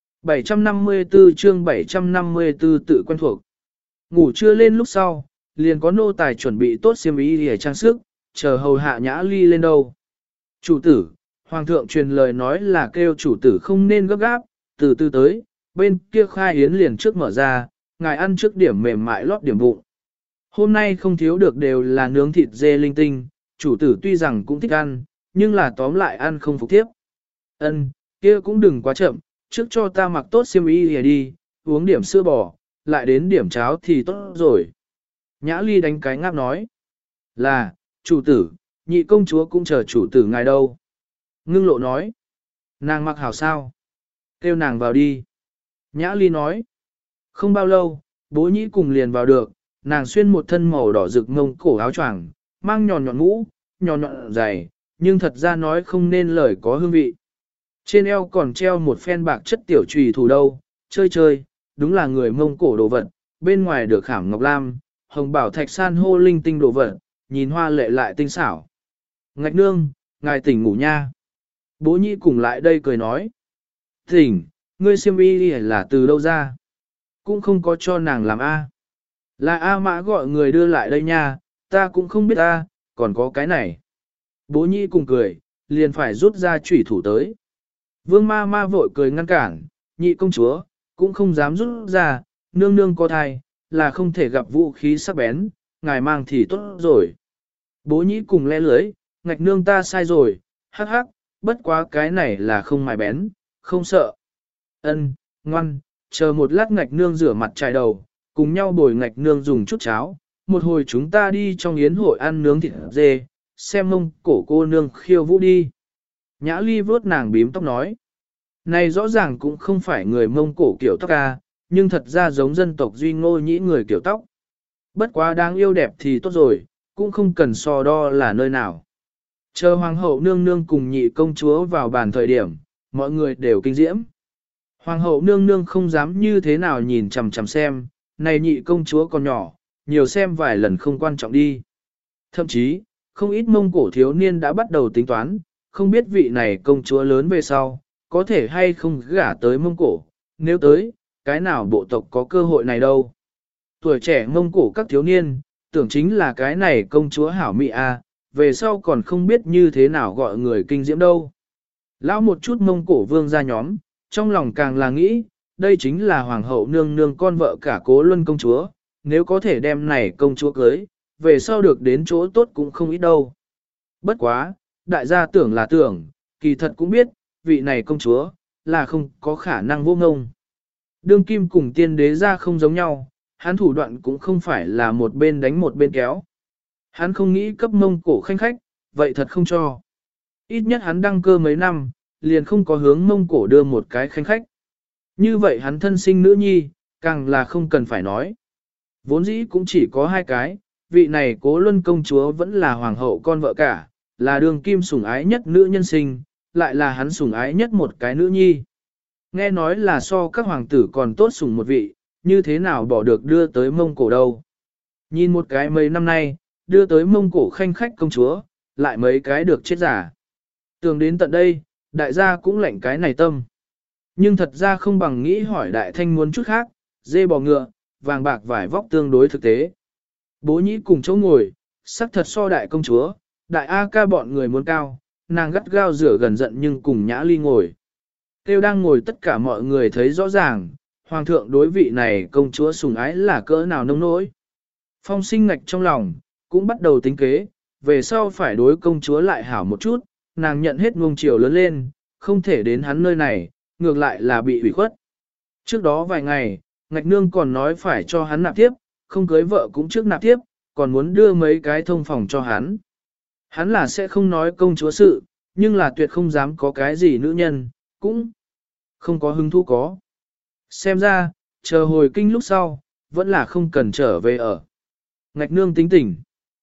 754 chương 754 tự quen thuộc. Ngủ trưa lên lúc sau, liền có nô tài chuẩn bị tốt xiêm y để trang sức, chờ hầu hạ Nhã Ly lên đâu. Chủ tử, hoàng thượng truyền lời nói là kêu chủ tử không nên gấp gáp, từ từ tới, bên kia khai yến liền trước mở ra, ngài ăn trước điểm mềm mại lót điểm bụng. Hôm nay không thiếu được đều là nướng thịt dê linh tinh, chủ tử tuy rằng cũng thích ăn, nhưng là tóm lại ăn không phục tiếp. Ân, kia cũng đừng quá chậm, trước cho ta mặc tốt xiêm y đi, uống điểm sữa bò, lại đến điểm cháo thì tốt rồi. Nhã Ly đánh cái ngáp nói, là, chủ tử, nhị công chúa cũng chờ chủ tử ngài đâu. Ngưng lộ nói, nàng mặc hảo sao? Kêu nàng vào đi. Nhã Ly nói, không bao lâu, bố nhĩ cùng liền vào được, nàng xuyên một thân màu đỏ rực ngông cổ áo choàng, mang nhọn nhọn mũ, nhọn nhọn dày, nhưng thật ra nói không nên lời có hương vị. Trên eo còn treo một phen bạc chất tiểu trùy thủ đâu, chơi, đúng là người Mông Cổ đồ vật, bên ngoài được khảm ngọc lam, hồng bảo thạch san hô linh tinh đồ vật, nhìn hoa lệ lại tinh xảo. Ngạch nương, ngài tỉnh ngủ nha. Bố nhĩ cùng lại đây cười nói. Tỉnh, ngươi xiêm y là từ đâu ra? Cũng không có cho nàng làm A. Là A Mã gọi người đưa lại đây nha, ta cũng không biết A, còn có cái này. Bố nhĩ cùng cười, liền phải rút ra chủy thủ tới. Vương ma ma vội cười ngăn cản, nhị công chúa, cũng không dám rút ra, nương nương có thai, là không thể gặp vũ khí sắc bén, ngài mang thì tốt rồi. Bố nhĩ cùng le lưới, ngạch nương ta sai rồi, hắc hắc, bất quá cái này là không mài bén, không sợ. Ân, ngoan, chờ một lát ngạch nương rửa mặt trải đầu, cùng nhau bồi ngạch nương dùng chút cháo, một hồi chúng ta đi trong yến hội ăn nướng thịt dê, xem Mông Cổ cô nương khiêu vũ đi. Nhã Ly vớt nàng bím tóc nói. Này rõ ràng cũng không phải người Mông Cổ kiểu tóc ca, nhưng thật ra giống dân tộc Duy Ngô Nhĩ người kiểu tóc. Bất quá đáng yêu đẹp thì tốt rồi, cũng không cần so đo là nơi nào. Chờ hoàng hậu nương nương cùng nhị công chúa vào bàn thời điểm, mọi người đều kinh diễm. Hoàng hậu nương nương không dám như thế nào nhìn chằm chằm xem, này nhị công chúa còn nhỏ, nhiều xem vài lần không quan trọng đi. Thậm chí, không ít Mông Cổ thiếu niên đã bắt đầu tính toán, không biết vị này công chúa lớn về sau, có thể hay không gả tới Mông Cổ, nếu tới, cái nào bộ tộc có cơ hội này đâu. Tuổi trẻ Mông Cổ các thiếu niên, tưởng chính là cái này công chúa hảo mị a, về sau còn không biết như thế nào gọi người kinh diễm đâu. Lão một chút Mông Cổ vương ra nhóm, trong lòng càng là nghĩ, đây chính là hoàng hậu nương nương con vợ cả Cố Luân công chúa, nếu có thể đem này công chúa cưới, về sau được đến chỗ tốt cũng không ít đâu. Bất quá, đại gia tưởng là tưởng, kỳ thật cũng biết, vị này công chúa, là không có khả năng vô ngông. Đương kim cùng tiên đế ra không giống nhau, hắn thủ đoạn cũng không phải là một bên đánh một bên kéo. Hắn không nghĩ cấp Mông Cổ khanh khách, vậy thật không cho. Ít nhất hắn đăng cơ mấy năm, liền không có hướng Mông Cổ đưa một cái khanh khách. Như vậy hắn thân sinh nữ nhi, càng là không cần phải nói. Vốn dĩ cũng chỉ có hai cái, vị này Cố Luân công chúa vẫn là hoàng hậu con vợ cả, là đường kim sủng ái nhất nữ nhân sinh, lại là hắn sủng ái nhất một cái nữ nhi. Nghe nói là so các hoàng tử còn tốt sủng một vị, như thế nào bỏ được đưa tới Mông Cổ đâu. Nhìn một cái mấy năm nay, đưa tới Mông Cổ khanh khách công chúa, lại mấy cái được chết giả. Tưởng đến tận đây, đại gia cũng lạnh cái này tâm. Nhưng thật ra không bằng nghĩ hỏi đại thanh muốn chút khác, dê bò ngựa, vàng bạc vải vóc tương đối thực tế. Bố nhĩ cùng chỗ ngồi, sắc thật so đại công chúa, đại A ca bọn người muốn cao, nàng gắt gao rửa gần giận nhưng cùng Nhã Ly ngồi. Tiêu đang ngồi tất cả mọi người thấy rõ ràng, hoàng thượng đối vị này công chúa sủng ái là cỡ nào nông nỗi. Phong sinh ngạch trong lòng, cũng bắt đầu tính kế, về sau phải đối công chúa lại hảo một chút, nàng nhận hết nuông chiều lớn lên, không thể đến hắn nơi này, ngược lại là bị ủy khuất. Trước đó vài ngày, ngạch nương còn nói phải cho hắn nạp tiếp, không cưới vợ cũng trước nạp tiếp, còn muốn đưa mấy cái thông phòng cho hắn. Hắn là sẽ không nói công chúa sự, nhưng là tuyệt không dám có cái gì nữ nhân, cũng không có hứng thú có. Xem ra, chờ hồi kinh lúc sau, vẫn là không cần trở về ở. Ngạch nương tính tỉnh.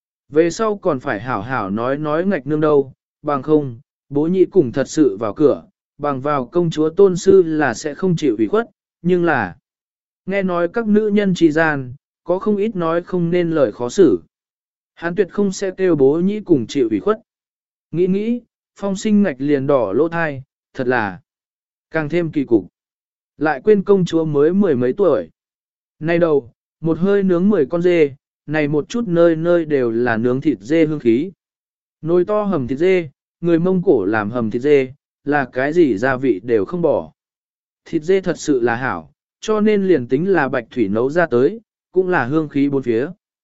Về sau còn phải hảo hảo nói ngạch nương đâu, bằng không, bố nhị cùng thật sự vào cửa, bằng vào công chúa tôn sư là sẽ không chịu ủy khuất, nhưng là, nghe nói các nữ nhân trì gian, có không ít nói không nên lời khó xử. Hắn tuyệt không sẽ kêu bố nhị cùng chịu ủy khuất. Nghĩ, phong sinh ngạch liền đỏ lỗ thai, thật là càng thêm kỳ cục. Lại quên công chúa mới mười mấy tuổi. Nay đầu, một hơi nướng 10 con dê, này một chút nơi nơi đều là nướng thịt dê hương khí. Nồi to hầm thịt dê, người Mông Cổ làm hầm thịt dê, là cái gì gia vị đều không bỏ. Thịt dê thật sự là hảo, cho nên liền tính là bạch thủy nấu ra tới, cũng là hương khí bốn phía.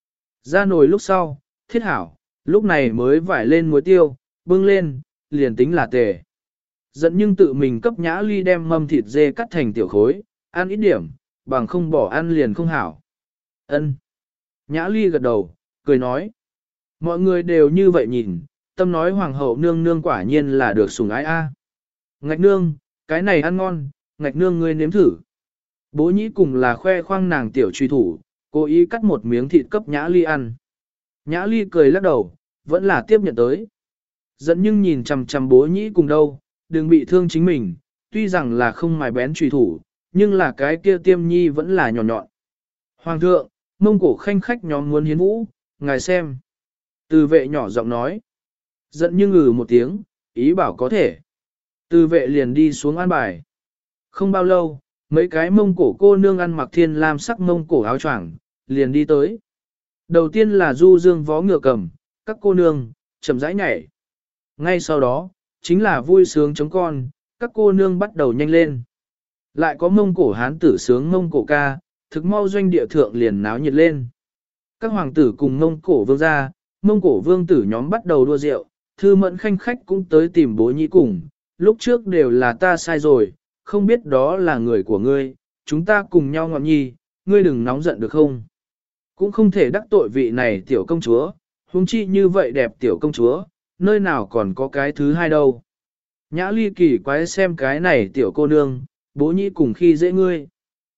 Ra nồi lúc sau, thiết hảo, lúc này mới vải lên muối tiêu, bưng lên, liền tính là tề. Giận nhưng tự mình cấp Nhã Ly đem mâm thịt dê cắt thành tiểu khối, ăn ít điểm, bằng không bỏ ăn liền không hảo. Ân. Nhã Ly gật đầu, cười nói. Mọi người đều như vậy nhìn, tâm nói hoàng hậu nương nương quả nhiên là được sủng ái a. Ngạch nương, cái này ăn ngon, ngạch nương ngươi nếm thử. Bố nhĩ cùng là khoe khoang nàng tiểu truy thủ, cố ý cắt một miếng thịt cấp Nhã Ly ăn. Nhã Ly cười lắc đầu, vẫn là tiếp nhận tới. Giận nhưng nhìn chằm chằm bố nhĩ cùng đâu, đừng bị thương chính mình, tuy rằng là không mài bén truy thủ, nhưng là cái kia tiêm nhi vẫn là nhọn nhọn. Hoàng thượng, Mông Cổ khanh khách nhóm muốn hiến vũ, ngài xem. Từ vệ nhỏ giọng nói. Giận nhưng ngừ một tiếng, ý bảo có thể. Từ vệ liền đi xuống an bài. Không bao lâu, mấy cái Mông Cổ cô nương ăn mặc thiên lam sắc Mông Cổ áo choàng liền đi tới. Đầu tiên là du dương vó ngựa cầm, các cô nương, chậm rãi nhảy. Ngay sau đó, chính là vui sướng chống con, các cô nương bắt đầu nhanh lên. Lại có Mông Cổ hán tử sướng Mông Cổ ca, thực mau doanh địa thượng liền náo nhiệt lên. Các hoàng tử cùng Mông Cổ vương gia, Mông Cổ vương tử nhóm bắt đầu đua rượu, Thư Mẫn khanh khách cũng tới tìm bố nhĩ cùng, lúc trước đều là ta sai rồi, không biết đó là người của ngươi, chúng ta cùng nhau ngọn nhi, ngươi đừng nóng giận được không? Cũng không thể đắc tội vị này tiểu công chúa, huống chi như vậy đẹp tiểu công chúa, nơi nào còn có cái thứ hai đâu. Nhã Ly kỳ quái xem cái này tiểu cô nương, bố nhĩ cùng khi dễ ngươi.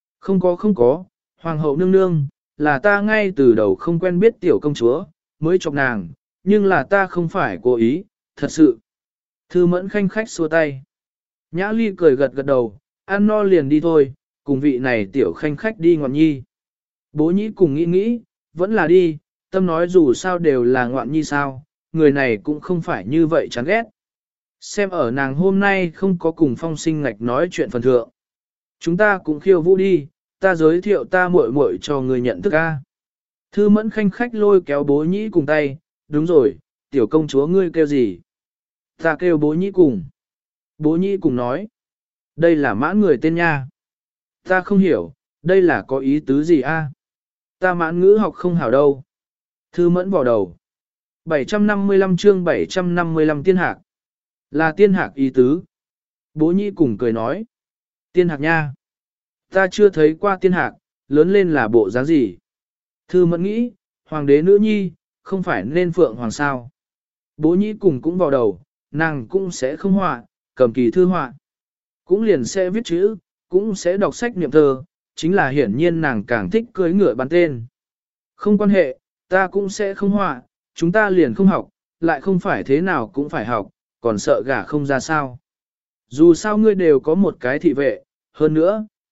Không có, hoàng hậu nương nương, là ta ngay từ đầu không quen biết tiểu công chúa, mới chọc nàng, nhưng là ta không phải cố ý, thật sự. Thư Mẫn khanh khách xua tay. Nhã Ly cười gật gật đầu, ăn no liền đi thôi, cùng vị này tiểu khanh khách đi ngoạn nhi. Bố nhĩ cùng nghĩ, vẫn là đi, tâm nói dù sao đều là ngoạn nhi sao, người này cũng không phải như vậy chán ghét. Xem ở nàng hôm nay không có cùng phong sinh ngạch nói chuyện phần thượng. Chúng ta cũng khiêu vũ đi, ta giới thiệu ta muội muội cho người nhận thức a. Thư Mẫn khanh khách lôi kéo bố nhĩ cùng tay, đúng rồi, tiểu công chúa ngươi kêu gì? Ta kêu bố nhĩ cùng. Bố nhĩ cùng nói, đây là mãn người tên nha. Ta không hiểu, đây là có ý tứ gì a? Ta mãn ngữ học không hảo đâu. Thư Mẫn vào đầu. 755 chương 755 tiên hạc. Là tiên hạc ý tứ. Bố nhĩ cùng cười nói. Tiên hạc nha. Ta chưa thấy qua tiên hạc, lớn lên là bộ dáng gì. Thư Mẫn nghĩ, hoàng đế nữ nhi, không phải nên phượng hoàng sao. Bố nhĩ cùng cũng vào đầu, nàng cũng sẽ không họa, cầm kỳ thư họa. Cũng liền sẽ viết chữ, cũng sẽ đọc sách niệm thơ, chính là hiển nhiên nàng càng thích cưới ngựa bắn tên. Không quan hệ, ta cũng sẽ không họa, chúng ta liền không học, lại không phải thế nào cũng phải học, còn sợ gả không ra sao. Dù sao ngươi đều có một cái thị vệ, hơn nữa,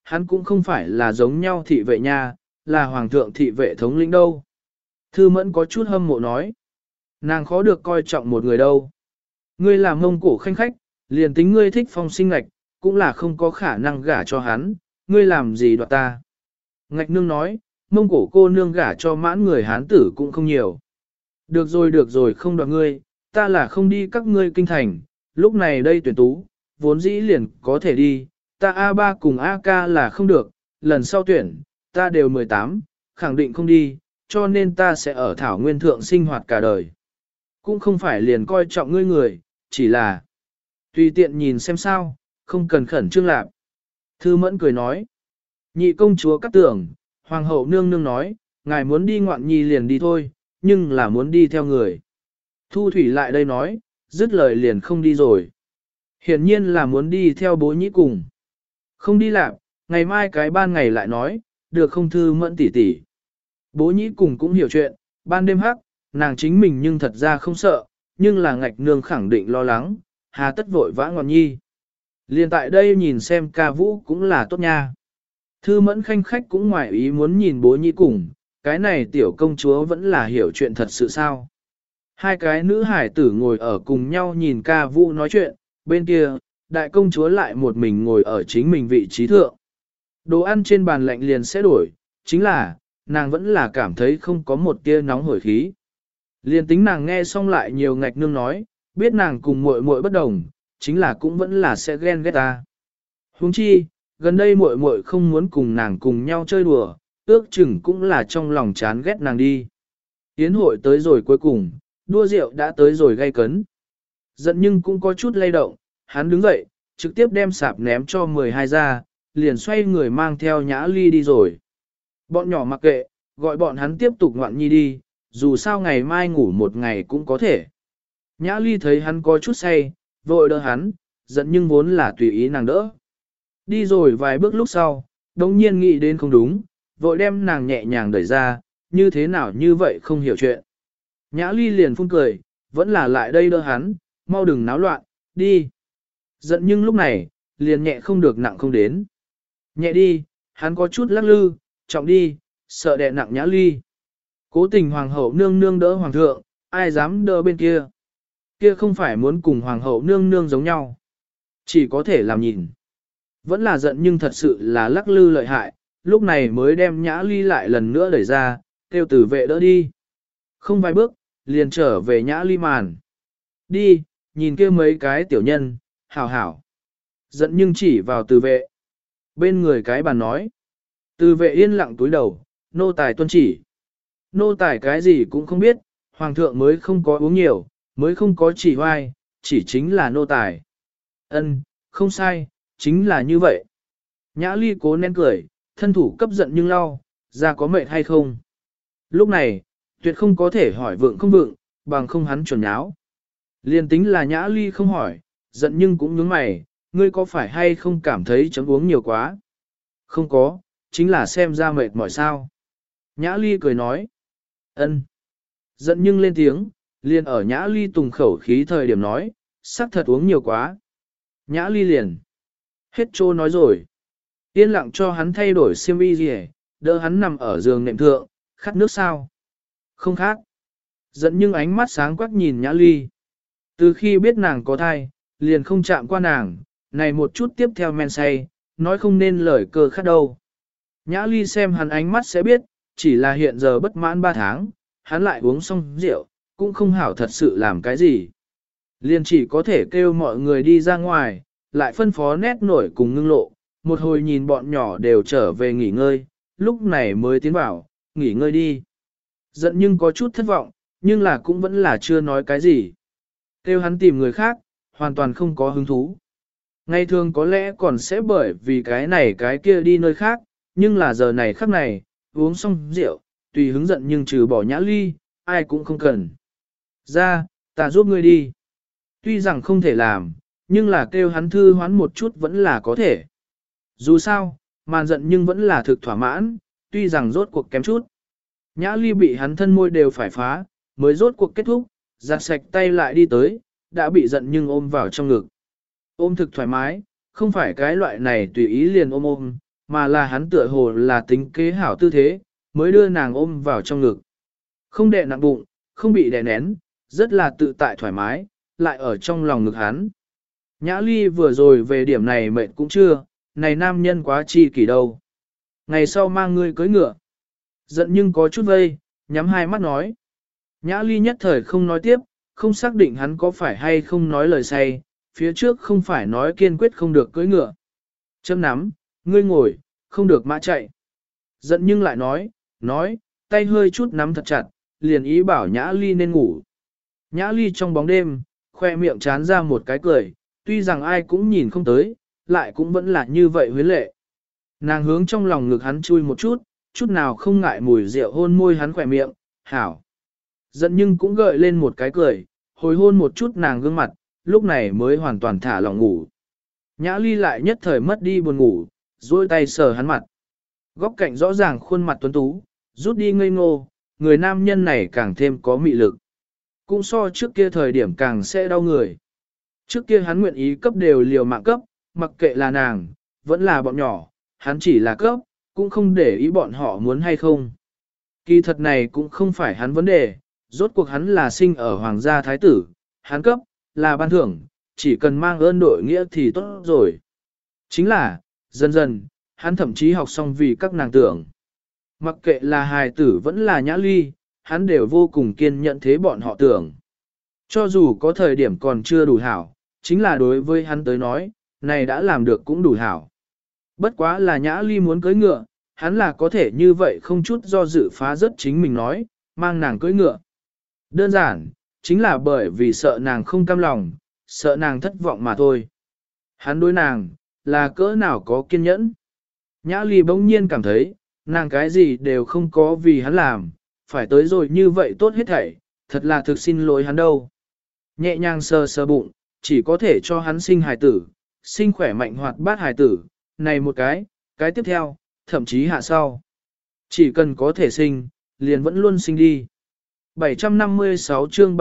hắn cũng không phải là giống nhau thị vệ nha, là hoàng thượng thị vệ thống lĩnh đâu. Thư Mẫn có chút hâm mộ nói. Nàng khó được coi trọng một người đâu. Ngươi là Mông Cổ khanh khách, liền tính ngươi thích Phong Sinh Ngạch, cũng là không có khả năng gả cho hắn, ngươi làm gì đoạt ta. Ngạch nương nói, Mông Cổ cô nương gả cho mãn người Hán tử cũng không nhiều. Được rồi không đoạt ngươi, ta là không đi các ngươi kinh thành, lúc này đây tuyển tú, vốn dĩ liền có thể đi, ta A3 cùng AK là không được, lần sau tuyển, ta đều 18, khẳng định không đi, cho nên ta sẽ ở Thảo Nguyên Thượng sinh hoạt cả đời. Cũng không phải liền coi trọng ngươi người, chỉ là tùy tiện nhìn xem sao, không cần khẩn trương lạp. Thư Mẫn cười nói, nhị công chúa cắt tưởng, hoàng hậu nương nương nói, ngài muốn đi ngoạn nhi liền đi thôi, nhưng là muốn đi theo người. Thu Thủy lại đây nói, dứt lời liền không đi rồi. Hiển nhiên là muốn đi theo bố nhĩ cùng. Không đi lạp, ngày mai cái ban ngày lại nói, được không Thư Mẫn tỉ tỉ. Bố nhĩ cùng cũng hiểu chuyện, ban đêm hắc, nàng chính mình nhưng thật ra không sợ, nhưng là ngạch nương khẳng định lo lắng, hà tất vội vã ngoan nhi. Liên tại đây nhìn xem ca vũ cũng là tốt nha. Thư Mẫn khanh khách cũng ngoài ý muốn nhìn bố nhĩ cùng, cái này tiểu công chúa vẫn là hiểu chuyện thật sự sao. Hai cái nữ hải tử ngồi ở cùng nhau nhìn ca vũ nói chuyện, bên kia, đại công chúa lại một mình ngồi ở chính mình vị trí thượng. Đồ ăn trên bàn lạnh liền sẽ đổi, chính là, nàng vẫn là cảm thấy không có một tia nóng hổi khí. Liền tính nàng nghe xong lại nhiều ngạch nương nói, biết nàng cùng muội muội bất đồng, chính là cũng vẫn là sẽ ghen ghét ta. Huống chi, gần đây muội muội không muốn cùng nàng cùng nhau chơi đùa, ước chừng cũng là trong lòng chán ghét nàng đi. Yến hội tới rồi cuối cùng, đua rượu đã tới rồi gay cấn. Giận nhưng cũng có chút lay động, hắn đứng dậy, trực tiếp đem sạp ném cho 12 ra, liền xoay người mang theo Nhã Ly đi rồi. Bọn nhỏ mặc kệ, gọi bọn hắn tiếp tục ngoạn nhi đi, dù sao ngày mai ngủ một ngày cũng có thể. Nhã Ly thấy hắn có chút say, vội đỡ hắn, giận nhưng vốn là tùy ý nàng đỡ. Đi rồi vài bước lúc sau, đồng nhiên nghĩ đến không đúng, vội đem nàng nhẹ nhàng đẩy ra, như thế nào như vậy không hiểu chuyện. Nhã Ly liền phun cười, vẫn là lại đây đỡ hắn, mau đừng náo loạn, đi. Giận nhưng lúc này, liền nhẹ không được nặng không đến. Nhẹ đi, hắn có chút lắc lư, trọng đi, sợ đè nặng Nhã Ly. Cố tình hoàng hậu nương nương đỡ hoàng thượng, ai dám đỡ bên kia. Kia không phải muốn cùng hoàng hậu nương nương giống nhau. Chỉ có thể làm nhìn. Vẫn là giận nhưng thật sự là lắc lư lợi hại, lúc này mới đem Nhã Ly lại lần nữa đẩy ra, kêu tử vệ đỡ đi. Không vài bước, liền trở về Nhã Ly màn. Đi, nhìn kia mấy cái tiểu nhân, hảo hảo. Giận nhưng chỉ vào tử vệ. Bên người cái bàn nói. Tử vệ yên lặng túi đầu, nô tài tuân chỉ. Nô tài cái gì cũng không biết, hoàng thượng mới không có uống nhiều, mới không có chỉ hoai, chỉ chính là nô tài. Ân, không sai, chính là như vậy. Nhã Ly cố nén cười, thân thủ cấp giận nhưng lau, ra có mệt hay không. Lúc này, tuyệt không có thể hỏi vượng không vượng, bằng không hắn chuẩn nháo. Liên tính là Nhã Ly không hỏi, giận nhưng cũng nhướng mày, ngươi có phải hay không cảm thấy chấm uống nhiều quá? Không có, chính là xem ra mệt mỏi sao. Nhã Ly cười nói. Ân. Giận nhưng lên tiếng, liền ở Nhã Ly tùng khẩu khí thời điểm nói, xác thật uống nhiều quá. Nhã Ly liền. Hết trô nói rồi. Yên lặng cho hắn thay đổi xiêm y gì, đỡ hắn nằm ở giường nệm thượng, khát nước sao? Không khát. Giận nhưng ánh mắt sáng quắc nhìn Nhã Ly. Từ khi biết nàng có thai, liền không chạm qua nàng, này một chút tiếp theo men say, nói không nên lời cơ khát đâu. Nhã Ly xem hắn ánh mắt sẽ biết, chỉ là hiện giờ bất mãn 3 tháng, hắn lại uống xong rượu, cũng không hảo thật sự làm cái gì. Liền chỉ có thể kêu mọi người đi ra ngoài, lại phân phó nét nổi cùng ngưng lộ, một hồi nhìn bọn nhỏ đều trở về nghỉ ngơi, lúc này mới tiến vào, nghỉ ngơi đi. Giận nhưng có chút thất vọng, nhưng là cũng vẫn là chưa nói cái gì. Kêu hắn tìm người khác, hoàn toàn không có hứng thú. Ngày thường có lẽ còn sẽ bởi vì cái này cái kia đi nơi khác, nhưng là giờ này khắc này, uống xong rượu, tùy hứng giận nhưng trừ bỏ Nhã Ly, ai cũng không cần. Ra, ta giúp ngươi đi. Tuy rằng không thể làm, nhưng là kêu hắn thư hoán một chút vẫn là có thể. Dù sao, màn giận nhưng vẫn là thực thỏa mãn, tuy rằng rốt cuộc kém chút. Nhã Ly bị hắn thân môi đều phải phá, mới rốt cuộc kết thúc, giặt sạch tay lại đi tới, đã bị giận nhưng ôm vào trong ngực. Ôm thực thoải mái, không phải cái loại này tùy ý liền ôm, mà là hắn tựa hồ là tính kế hảo tư thế, mới đưa nàng ôm vào trong ngực. Không đè nặng bụng, không bị đè nén, rất là tự tại thoải mái, lại ở trong lòng ngực hắn. Nhã Ly vừa rồi về điểm này mệt cũng chưa, này nam nhân quá chi kỷ đâu. Ngày sau mang ngươi cưới ngựa. Giận nhưng có chút vây, nhắm hai mắt nói. Nhã Ly nhất thời không nói tiếp, không xác định hắn có phải hay không nói lời say, phía trước không phải nói kiên quyết không được cưỡi ngựa. Châm nắm, ngươi ngồi, không được mã chạy. Giận nhưng lại nói, tay hơi chút nắm thật chặt, liền ý bảo Nhã Ly nên ngủ. Nhã Ly trong bóng đêm, khoe miệng chán ra một cái cười, tuy rằng ai cũng nhìn không tới, lại cũng vẫn là như vậy huyến lệ. Nàng hướng trong lòng ngực hắn chui một chút, chút nào không ngại mùi rượu hôn môi hắn khỏe miệng, hảo. Giận nhưng cũng gợi lên một cái cười, hồi hôn một chút nàng gương mặt, lúc này mới hoàn toàn thả lòng ngủ. Nhã Ly lại nhất thời mất đi buồn ngủ, duỗi tay sờ hắn mặt. Góc cạnh rõ ràng khuôn mặt tuấn tú, rút đi ngây ngô, người nam nhân này càng thêm có mị lực. Cũng so trước kia thời điểm càng sẽ đau người. Trước kia hắn nguyện ý cấp đều liều mạng cấp, mặc kệ là nàng, vẫn là bọn nhỏ, hắn chỉ là cấp, cũng không để ý bọn họ muốn hay không. Kỳ thật này cũng không phải hắn vấn đề, rốt cuộc hắn là sinh ở hoàng gia thái tử, hắn cấp, là ban thưởng, chỉ cần mang ơn đội nghĩa thì tốt rồi. Chính là, dần dần, hắn thậm chí học xong vì các nàng tưởng. Mặc kệ là hài tử vẫn là Nhã Ly, hắn đều vô cùng kiên nhẫn thế bọn họ tưởng. Cho dù có thời điểm còn chưa đủ hảo, chính là đối với hắn tới nói, này đã làm được cũng đủ hảo. Bất quá là Nhã Ly muốn cưới ngựa, hắn là có thể như vậy không chút do dự phá rất chính mình nói, mang nàng cưới ngựa. Đơn giản, chính là bởi vì sợ nàng không cam lòng, sợ nàng thất vọng mà thôi. Hắn đối nàng, là cỡ nào có kiên nhẫn. Nhã Ly bỗng nhiên cảm thấy, nàng cái gì đều không có vì hắn làm, phải tới rồi như vậy tốt hết thảy, thật là thực xin lỗi hắn đâu. Nhẹ nhàng sờ sờ bụng, chỉ có thể cho hắn sinh hài tử, sinh khỏe mạnh hoạt bát hài tử, này một cái tiếp theo, thậm chí hạ sau. Chỉ cần có thể sinh, liền vẫn luôn sinh đi. 756 chương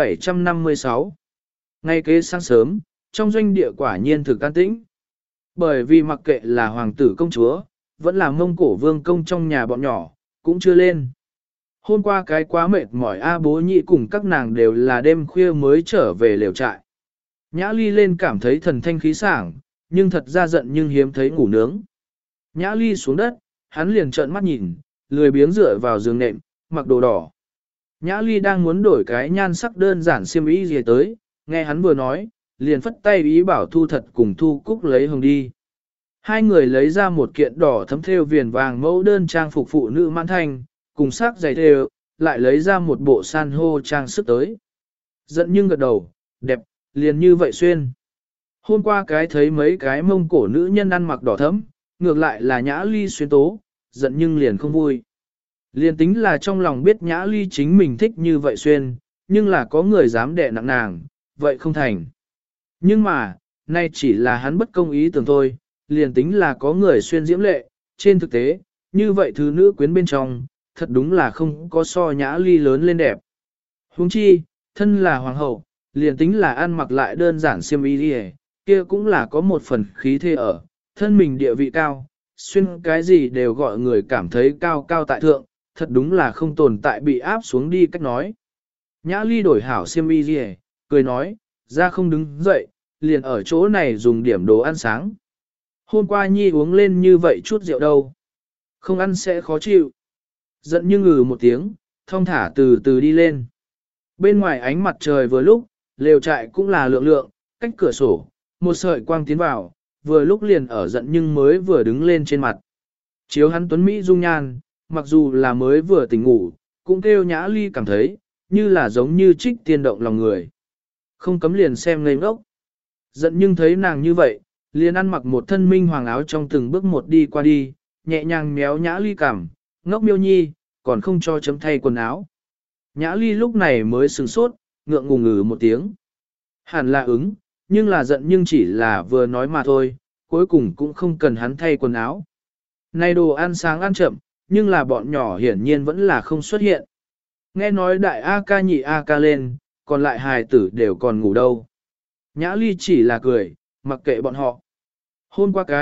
756 Ngay kế sáng sớm, trong doanh địa quả nhiên thực an tĩnh. Bởi vì mặc kệ là hoàng tử công chúa, vẫn là Mông Cổ vương công trong nhà bọn nhỏ, cũng chưa lên. Hôm qua cái quá mệt mỏi bố nhị cùng các nàng đều là đêm khuya mới trở về lều trại. Nhã Ly lên cảm thấy thần thanh khí sảng, nhưng thật ra giận nhưng hiếm thấy ngủ nướng. Nhã Ly xuống đất, hắn liền trợn mắt nhìn, lười biếng dựa vào giường nệm, mặc đồ đỏ. Nhã Ly đang muốn đổi cái nhan sắc đơn giản xiêm y gì tới, nghe hắn vừa nói, liền phất tay ý bảo Thu Thật cùng Thu Cúc lấy hồng đi. Hai người lấy ra một kiện đỏ thấm thêu viền vàng mẫu đơn trang phục phụ nữ mãn thanh, cùng sắc giày thêu, lại lấy ra một bộ san hô trang sức tới. Giận nhưng gật đầu, đẹp, liền như vậy xuyên. Hôm qua cái thấy mấy cái Mông Cổ nữ nhân ăn mặc đỏ thấm, ngược lại là Nhã Ly xuyên tố, giận nhưng liền không vui. Liền tính là trong lòng biết Nhã Ly chính mình thích như vậy xuyên, nhưng là có người dám đè nặng nàng, vậy không thành. Nhưng mà, nay chỉ là hắn bất công ý tưởng thôi, liền tính là có người xuyên diễm lệ, trên thực tế, như vậy thứ nữ quyến bên trong, thật đúng là không có so Nhã Ly lớn lên đẹp. Huống chi, thân là hoàng hậu, liền tính là ăn mặc lại đơn giản xiêm y đi kia cũng là có một phần khí thế ở, thân mình địa vị cao, xuyên cái gì đều gọi người cảm thấy cao cao tại thượng, thật đúng là không tồn tại bị áp xuống đi cách nói. Nhã Ly đổi hảo xiêm y gì cười nói, ra không đứng dậy, liền ở chỗ này dùng điểm đồ ăn sáng. Hôm qua Nhi uống lên như vậy chút rượu đâu. Không ăn sẽ khó chịu. Giận như ngừ một tiếng, thong thả từ từ đi lên. Bên ngoài ánh mặt trời vừa lúc, lều trại cũng là lượng lượng, cách cửa sổ, một sợi quang tiến vào, vừa lúc liền ở giận nhưng mới vừa đứng lên trên mặt. Chiếu hắn tuấn Mỹ dung nhan, mặc dù là mới vừa tỉnh ngủ, cũng kêu Nhã Ly cảm thấy, như là giống như trích tiên động lòng người. Không cấm liền xem ngây ngốc. Giận nhưng thấy nàng như vậy, liền ăn mặc một thân minh hoàng áo trong từng bước một đi qua đi, nhẹ nhàng méo Nhã Ly cằm, ngốc miêu nhi, còn không cho chấm thay quần áo. Nhã Ly lúc này mới sừng sốt, ngượng ngùng ngừ một tiếng. Hẳn là ứng, nhưng là giận nhưng chỉ là vừa nói mà thôi, cuối cùng cũng không cần hắn thay quần áo. Này đồ ăn sáng ăn chậm, nhưng là bọn nhỏ hiển nhiên vẫn là không xuất hiện. Nghe nói đại A ca nhị A ca lên, còn lại hài tử đều còn ngủ đâu. Nhã Ly chỉ là cười, mặc kệ bọn họ. Hôm qua cái,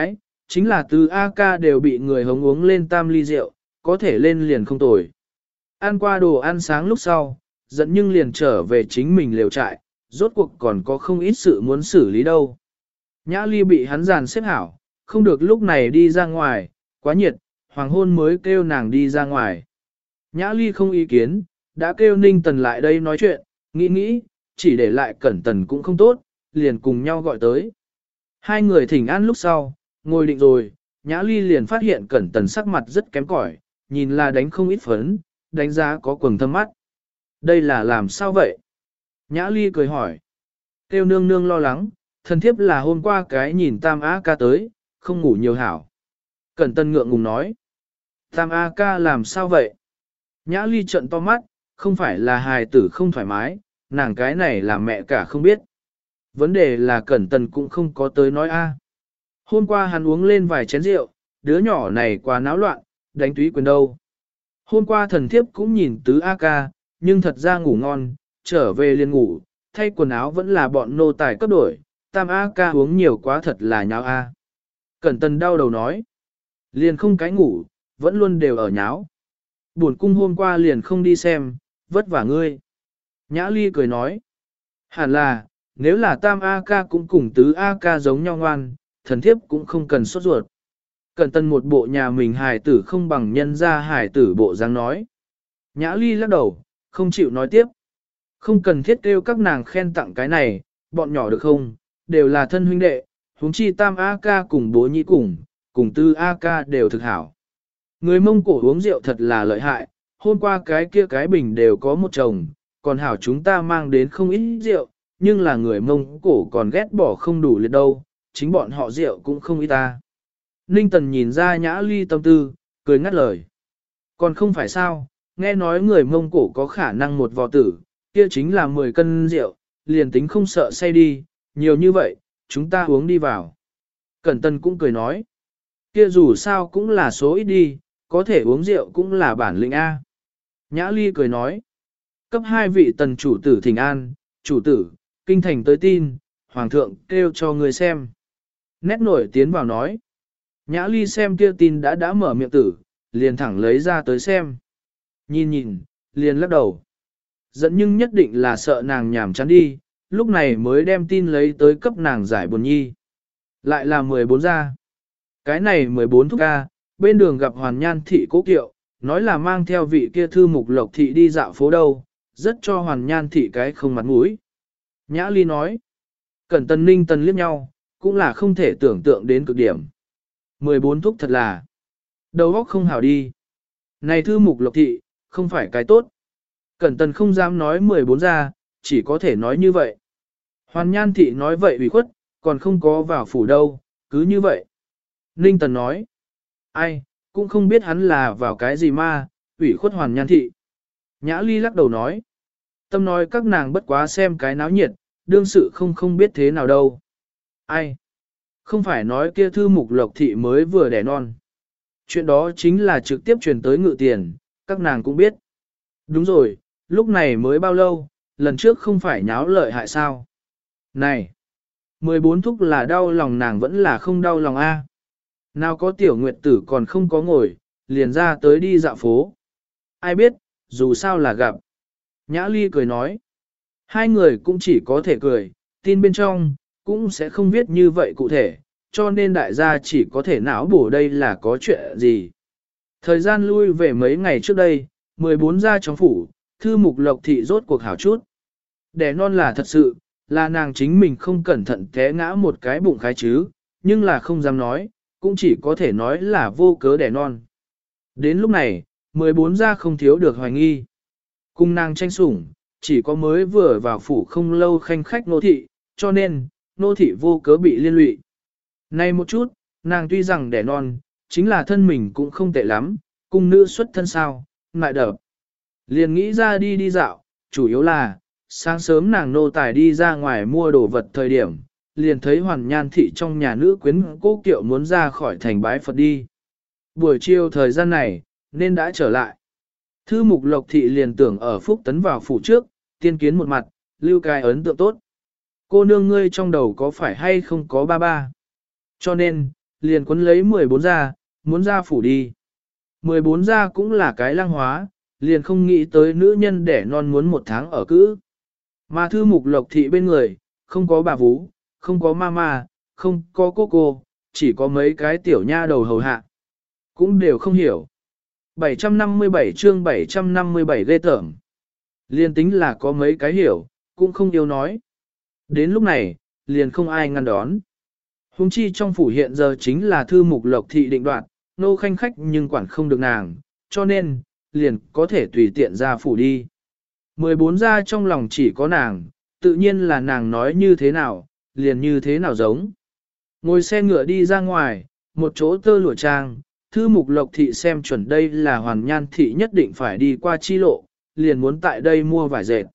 chính là từ A ca đều bị người hống uống lên tam ly rượu, có thể lên liền không tồi. Ăn qua đồ ăn sáng lúc sau, giận nhưng liền trở về chính mình lều trại, rốt cuộc còn có không ít sự muốn xử lý đâu. Nhã ly bị hắn dàn xếp hảo, không được lúc này đi ra ngoài, quá nhiệt, hoàng hôn mới kêu nàng đi ra ngoài. Nhã ly không ý kiến, đã kêu Ninh Tần lại đây nói chuyện, nghĩ, chỉ để lại Cẩn Tần cũng không tốt, liền cùng nhau gọi tới. Hai người thỉnh an lúc sau, ngồi định rồi, Nhã ly liền phát hiện Cẩn Tần sắc mặt rất kém cỏi, nhìn là đánh không ít phấn, đánh giá có quầng thâm mắt. Đây là làm sao vậy? Nhã ly cười hỏi. Kêu nương nương lo lắng, thần thiếp là hôm qua cái nhìn Tam A ca tới, không ngủ nhiều hảo. Cẩn Tân ngượng ngùng nói. Tam A ca làm sao vậy? Nhã ly trợn to mắt, không phải là hài tử không thoải mái, nàng cái này là mẹ cả không biết. Vấn đề là Cẩn Tân cũng không có tới nói a. Hôm qua hắn uống lên vài chén rượu, đứa nhỏ này quá náo loạn, đánh túy quyền đâu. Hôm qua thần thiếp cũng nhìn tứ A ca, nhưng thật ra ngủ ngon, trở về liền ngủ, thay quần áo vẫn là bọn nô tài cấp đổi, Tam A ca uống nhiều quá thật là nháo a. Cẩn Tân đau đầu nói, liền không cái ngủ, vẫn luôn đều ở nháo. Buồn cung hôm qua liền không đi xem, vất vả ngươi. Nhã ly cười nói, hẳn là, nếu là Tam A ca cũng cùng tứ A ca giống nhau ngoan, thần thiếp cũng không cần sốt ruột. Cẩn Tân một bộ nhà mình hài tử không bằng nhân ra hài tử bộ dáng nói. Nhã ly lắc đầu, không chịu nói tiếp. Không cần thiết kêu các nàng khen tặng cái này, bọn nhỏ được không, đều là thân huynh đệ, huống chi Tam A ca cùng bố nhĩ cùng Tư A ca đều thực hảo. Người Mông Cổ uống rượu thật là lợi hại, hôm qua cái kia cái bình đều có một chồng, còn hảo chúng ta mang đến không ít rượu, nhưng là người Mông Cổ còn ghét bỏ không đủ liệt đâu, chính bọn họ rượu cũng không ít ta. Ninh Tần nhìn ra Nhã ly tâm tư, cười ngắt lời. Còn không phải sao, nghe nói người Mông Cổ có khả năng một vò tử, kia chính là 10 cân rượu, liền tính không sợ say đi, nhiều như vậy, chúng ta uống đi vào. Cẩn Tân cũng cười nói, kia dù sao cũng là số ít đi, có thể uống rượu cũng là bản lĩnh A. Nhã ly cười nói, cấp 2 vị tần chủ tử thỉnh an, chủ tử, kinh thành tới tin, hoàng thượng kêu cho người xem. Nét nổi tiến vào nói, Nhã ly xem kia tin đã mở miệng tử, liền thẳng lấy ra tới xem. Nhìn, liền lắc đầu. Giận nhưng nhất định là sợ nàng nhảm chán đi, lúc này mới đem tin lấy tới cấp nàng giải buồn nhi. Lại là 14 gia. Cái này 14 thúc ca, bên đường gặp Hoàn Nhan thị cố kiệu, nói là mang theo vị kia thư mục lộc thị đi dạo phố đâu, rất cho Hoàn Nhan thị cái không mặt mũi. Nhã ly nói, Cẩn Tân Ninh Tần liếc nhau, cũng là không thể tưởng tượng đến cực điểm. 14 thúc thật là, đầu óc không hảo đi. Này thư mục lộc thị, không phải cái tốt. Cẩn Tân không dám nói 14 ra, chỉ có thể nói như vậy. Hoàn Nhan thị nói vậy ủy khuất, còn không có vào phủ đâu, cứ như vậy. Ninh Tần nói, ai, cũng không biết hắn là vào cái gì mà, ủy khuất Hoàn Nhan thị. Nhã ly lắc đầu nói, tâm nói các nàng bất quá xem cái náo nhiệt, đương sự không biết thế nào đâu. Ai, không phải nói kia thư mục lộc thị mới vừa đẻ non. Chuyện đó chính là trực tiếp truyền tới Ngự Tiền, các nàng cũng biết. Đúng rồi, lúc này mới bao lâu, lần trước không phải nháo lợi hại sao? Này, 14 thúc là đau lòng nàng vẫn là không đau lòng a. Nào có tiểu nguyệt tử còn không có ngồi, liền ra tới đi dạo phố. Ai biết, dù sao là gặp. Nhã ly cười nói. Hai người cũng chỉ có thể cười, tin bên trong, cũng sẽ không viết như vậy cụ thể, cho nên đại gia chỉ có thể não bổ đây là có chuyện gì. Thời gian lui về mấy ngày trước đây, 14 gia trong phủ, thư mục lộc thị rốt cuộc hảo chút. Đẻ non là thật sự, là nàng chính mình không cẩn thận té ngã một cái bụng khái chứ, nhưng là không dám nói, cũng chỉ có thể nói là vô cớ đẻ non. Đến lúc này, 14 gia không thiếu được hoài nghi. Cùng nàng tranh sủng, chỉ có mới vừa vào phủ không lâu khanh khách nô thị, cho nên, nô thị vô cớ bị liên lụy. Này một chút, nàng tuy rằng đẻ non, chính là thân mình cũng không tệ lắm, cung nữ xuất thân sao, ngại đập. Liền nghĩ ra đi dạo, chủ yếu là, sáng sớm nàng nô tài đi ra ngoài mua đồ vật thời điểm, liền thấy Hoàn Nhan thị trong nhà nữ quyến cố kiệu muốn ra khỏi thành bái Phật đi. Buổi chiều thời gian này, nên đã trở lại. Thư mục lộc thị liền tưởng ở Phúc Tấn vào phủ trước, tiên kiến một mặt, lưu cái ấn tượng tốt. Cô nương ngươi trong đầu có phải hay không có ba ba? Cho nên, liền quấn lấy 14 gia, muốn ra phủ đi. 14 gia cũng là cái lăng hóa, liền không nghĩ tới nữ nhân đẻ non muốn 1 tháng ở cữ. Mà thư mục lộc thị bên người, không có bà vú, không có mama, không có cô, chỉ có mấy cái tiểu nha đầu hầu hạ. Cũng đều không hiểu. 757 chương 757 ghê tởm. Liên tính là có mấy cái hiểu, cũng không yêu nói. Đến lúc này, liền không ai ngăn đón. Hùng chi trong phủ hiện giờ chính là thư mục lộc thị định đoạt, nô khanh khách nhưng quản không được nàng, cho nên, liền có thể tùy tiện ra phủ đi. 14 gia trong lòng chỉ có nàng, tự nhiên là nàng nói như thế nào, liền như thế nào giống. Ngồi xe ngựa đi ra ngoài, một chỗ tơ lụa trang, thư mục lộc thị xem chuẩn đây là hoàn nhan thị nhất định phải đi qua chi lộ, liền muốn tại đây mua vải dệt.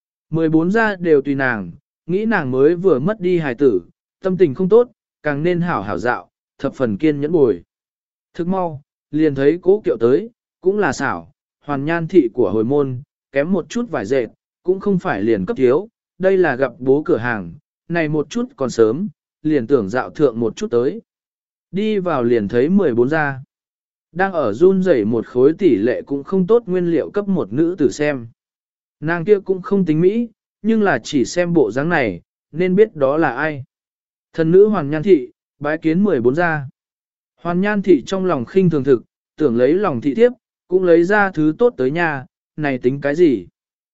14 gia đều tùy nàng, nghĩ nàng mới vừa mất đi hài tử, tâm tình không tốt, càng nên hảo hảo dạo, thập phần kiên nhẫn bồi. Thức mau, liền thấy cố kiệu tới, cũng là xảo, hoàn nhan thị của hồi môn, kém một chút vải dệt, cũng không phải liền cấp thiếu, đây là gặp bố cửa hàng, này một chút còn sớm, liền tưởng dạo thượng một chút tới. Đi vào liền thấy 14 gia. Đang ở run rẩy một khối tỷ lệ cũng không tốt nguyên liệu cấp một nữ tử xem. Nàng kia cũng không tính mỹ, nhưng là chỉ xem bộ dáng này, nên biết đó là ai. Thần nữ Hoàn Nhan Thị, bái kiến 14 gia. Hoàn Nhan Thị trong lòng khinh thường thực, tưởng lấy lòng thị thiếp, cũng lấy ra thứ tốt tới nhà, này tính cái gì.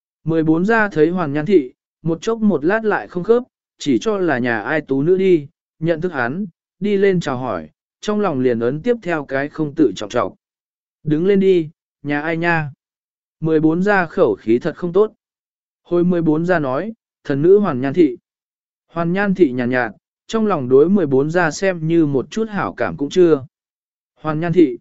14 gia thấy Hoàn Nhan Thị, một chốc một lát lại không khớp, chỉ cho là nhà ai tú nữ đi, nhận thức hắn, đi lên chào hỏi, trong lòng liền ấn tiếp theo cái không tự trọng trọng. Đứng lên đi, nhà ai nha? 14 gia khẩu khí thật không tốt. Hồi 14 gia nói, thần nữ Hoàn Nhan Thị. Hoàn Nhan Thị nhàn nhạt, trong lòng đối 14 gia xem như một chút hảo cảm cũng chưa. Hoàn Nhan Thị.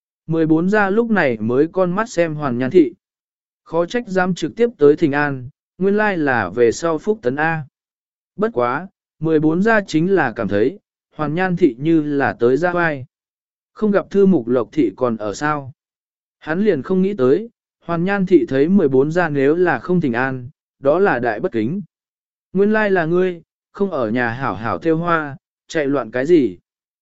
14 gia lúc này mới con mắt xem Hoàn Nhan Thị. Khó trách dám trực tiếp tới Thịnh An, nguyên lai là về sau Phúc Tấn A. Bất quá, 14 gia chính là cảm thấy, Hoàn Nhan Thị như là tới ra vai. Không gặp thư mục lộc thị còn ở sao. Hắn liền không nghĩ tới, Hoàn Nhan Thị thấy 14 gia nếu là không Thịnh An, đó là đại bất kính. Nguyên lai là ngươi, không ở nhà hảo hảo theo hoa, chạy loạn cái gì.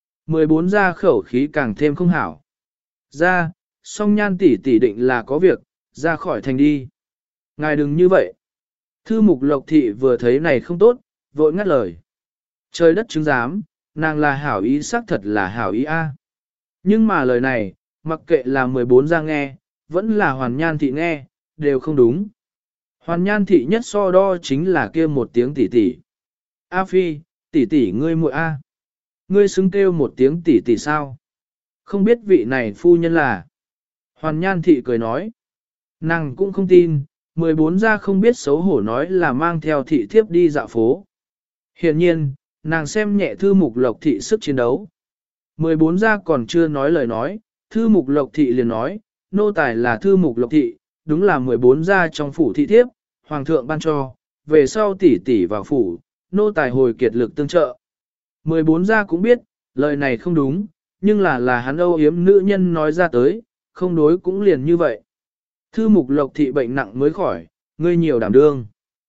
14 gia khẩu khí càng thêm không hảo. Ra, song Nhan tỷ tỷ định là có việc, ra khỏi thành đi. Ngài đừng như vậy. Thư mục lộc thị vừa thấy này không tốt, vội ngắt lời. Trời đất chứng giám, nàng là hảo ý xác thật là hảo ý a. Nhưng mà lời này, mặc kệ là 14 gia nghe, vẫn là Hoàn Nhan Thị nghe, đều không đúng. Hoàn Nhan Thị nhất so đo chính là kia một tiếng tỷ tỷ. A Phi, tỷ tỷ ngươi muội a. Ngươi xứng kêu một tiếng tỷ tỷ sao? Không biết vị này phu nhân là. Hoàn Nhan Thị cười nói. Nàng cũng không tin, 14 gia không biết xấu hổ nói là mang theo thị thiếp đi dạo phố. Hiện nhiên, nàng xem nhẹ thư mục lộc thị sức chiến đấu. 14 gia còn chưa nói lời nói, thư mục lộc thị liền nói, nô tài là thư mục lộc thị, đúng là 14 gia trong phủ thị thiếp, hoàng thượng ban cho, về sau tỷ tỷ vào phủ, nô tài hồi kiệt lực tương trợ. 14 gia cũng biết, lời này không đúng, nhưng là hắn âu yếm nữ nhân nói ra tới, không đối cũng liền như vậy. Thư mục lộc thị bệnh nặng mới khỏi, ngươi nhiều đảm đương.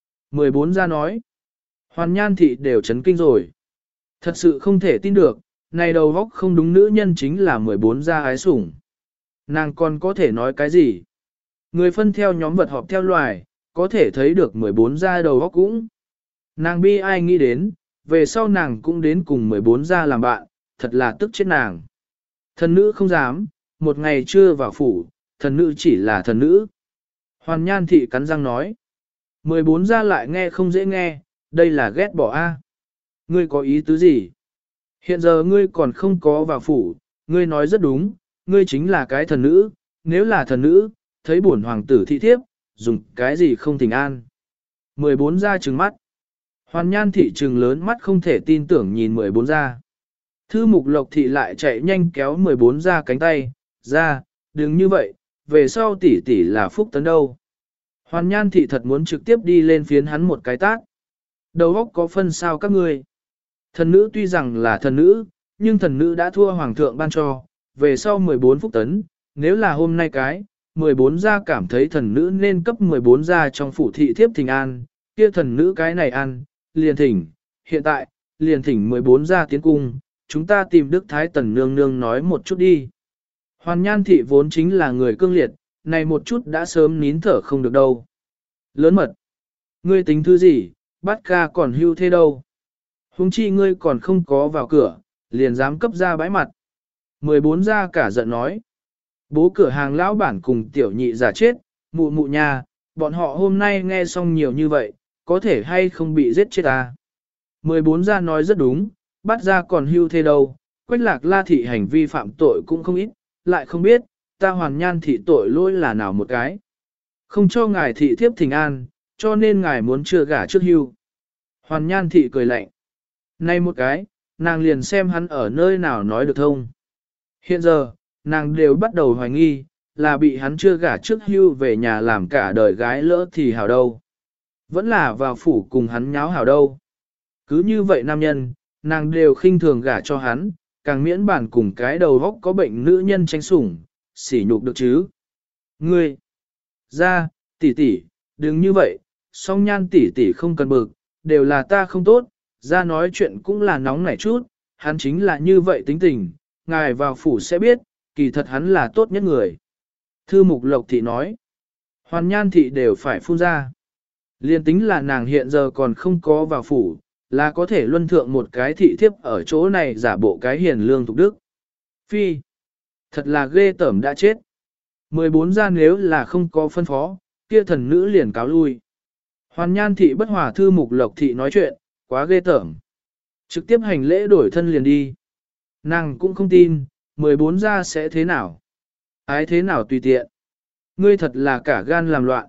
14 gia nói, Hoàn Nhan Thị đều chấn kinh rồi. Thật sự không thể tin được, này đầu góc không đúng nữ nhân chính là 14 gia ái sủng. Nàng còn có thể nói cái gì? Người phân theo nhóm vật họp theo loài, có thể thấy được 14 gia đầu góc cũng. Nàng bi ai nghĩ đến, về sau nàng cũng đến cùng 14 gia làm bạn, thật là tức chết nàng. Thần nữ không dám, một ngày chưa vào phủ, thần nữ chỉ là thần nữ. Hoàn Nhan Thị cắn răng nói. 14 gia lại nghe không dễ nghe, đây là ghét bỏ a. Ngươi có ý tứ gì? Hiện giờ ngươi còn không có vào phủ, ngươi nói rất đúng, ngươi chính là cái thần nữ, nếu là thần nữ, thấy bổn hoàng tử thị thiếp, dùng cái gì không thỉnh an. 14 gia trừng mắt. Hoàn Nhan Thị trừng lớn mắt không thể tin tưởng nhìn 14 gia. Thư mục lộc thị lại chạy nhanh kéo 14 gia cánh tay, ra, đừng như vậy, về sau tỷ tỷ là Phúc Tấn đâu. Hoàn Nhan Thị thật muốn trực tiếp đi lên phiến hắn một cái tát. Đầu óc có phân sao các ngươi. Thần nữ tuy rằng là thần nữ, nhưng thần nữ đã thua hoàng thượng ban cho, về sau 14 Phúc Tấn, nếu là hôm nay cái, 14 gia cảm thấy thần nữ nên cấp 14 gia trong phủ thị thiếp thỉnh an, kia thần nữ cái này ăn, liền thỉnh, hiện tại, liền thỉnh 14 gia tiến cung, chúng ta tìm Đức Thái Tần nương nương nói một chút đi. Hoàn Nhan thị vốn chính là người cương liệt, này một chút đã sớm nín thở không được đâu. Lớn mật. Ngươi tính thứ gì, bắt ca còn hưu thế đâu. Huống chi ngươi còn không có vào cửa, liền dám cấp ra bãi mặt. 14 ra cả giận nói. Bố cửa hàng lão bản cùng tiểu nhị giả chết, mụ mụ nhà, bọn họ hôm nay nghe xong nhiều như vậy, có thể hay không bị giết chết ta. 14 ra nói rất đúng, bắt ra còn hưu thế đâu, Quách Lạc La thị hành vi phạm tội cũng không ít, lại không biết, ta Hoàn Nhan thị tội lỗi là nào một cái. Không cho ngài thị thiếp thỉnh an, cho nên ngài muốn chưa gả trước hưu. Hoàn Nhan thị cười lạnh. Này một cái, nàng liền xem hắn ở nơi nào nói được thông. Hiện giờ, nàng đều bắt đầu hoài nghi, là bị hắn chưa gả trước hưu về nhà làm cả đời gái lỡ thì hảo đâu. Vẫn là vào phủ cùng hắn nháo hảo đâu. Cứ như vậy nam nhân, nàng đều khinh thường gả cho hắn, càng miễn bản cùng cái đầu góc có bệnh nữ nhân tranh sủng, sỉ nhục được chứ. Ngươi, ra, tỷ tỷ, đừng như vậy, song Nhan tỷ tỷ không cần bực, đều là ta không tốt, ra nói chuyện cũng là nóng nảy chút, hắn chính là như vậy tính tình, ngài vào phủ sẽ biết, kỳ thật hắn là tốt nhất người. Thư Mục Lộc thị nói, Hoàn Nhan thị đều phải phun ra. Liên tính là nàng hiện giờ còn không có vào phủ, là có thể luân thượng một cái thị thiếp ở chỗ này giả bộ cái hiền lương thục đức. Phi, thật là ghê tởm đã chết. 14 ra nếu là không có phân phó, kia thần nữ liền cáo lui. Hoàn Nhan thị bất hòa Thư Mục Lộc thị nói chuyện, quá ghê tởm. Trực tiếp hành lễ đổi thân liền đi. Nàng cũng không tin, 14 ra sẽ thế nào. Ái thế nào tùy tiện. Ngươi thật là cả gan làm loạn.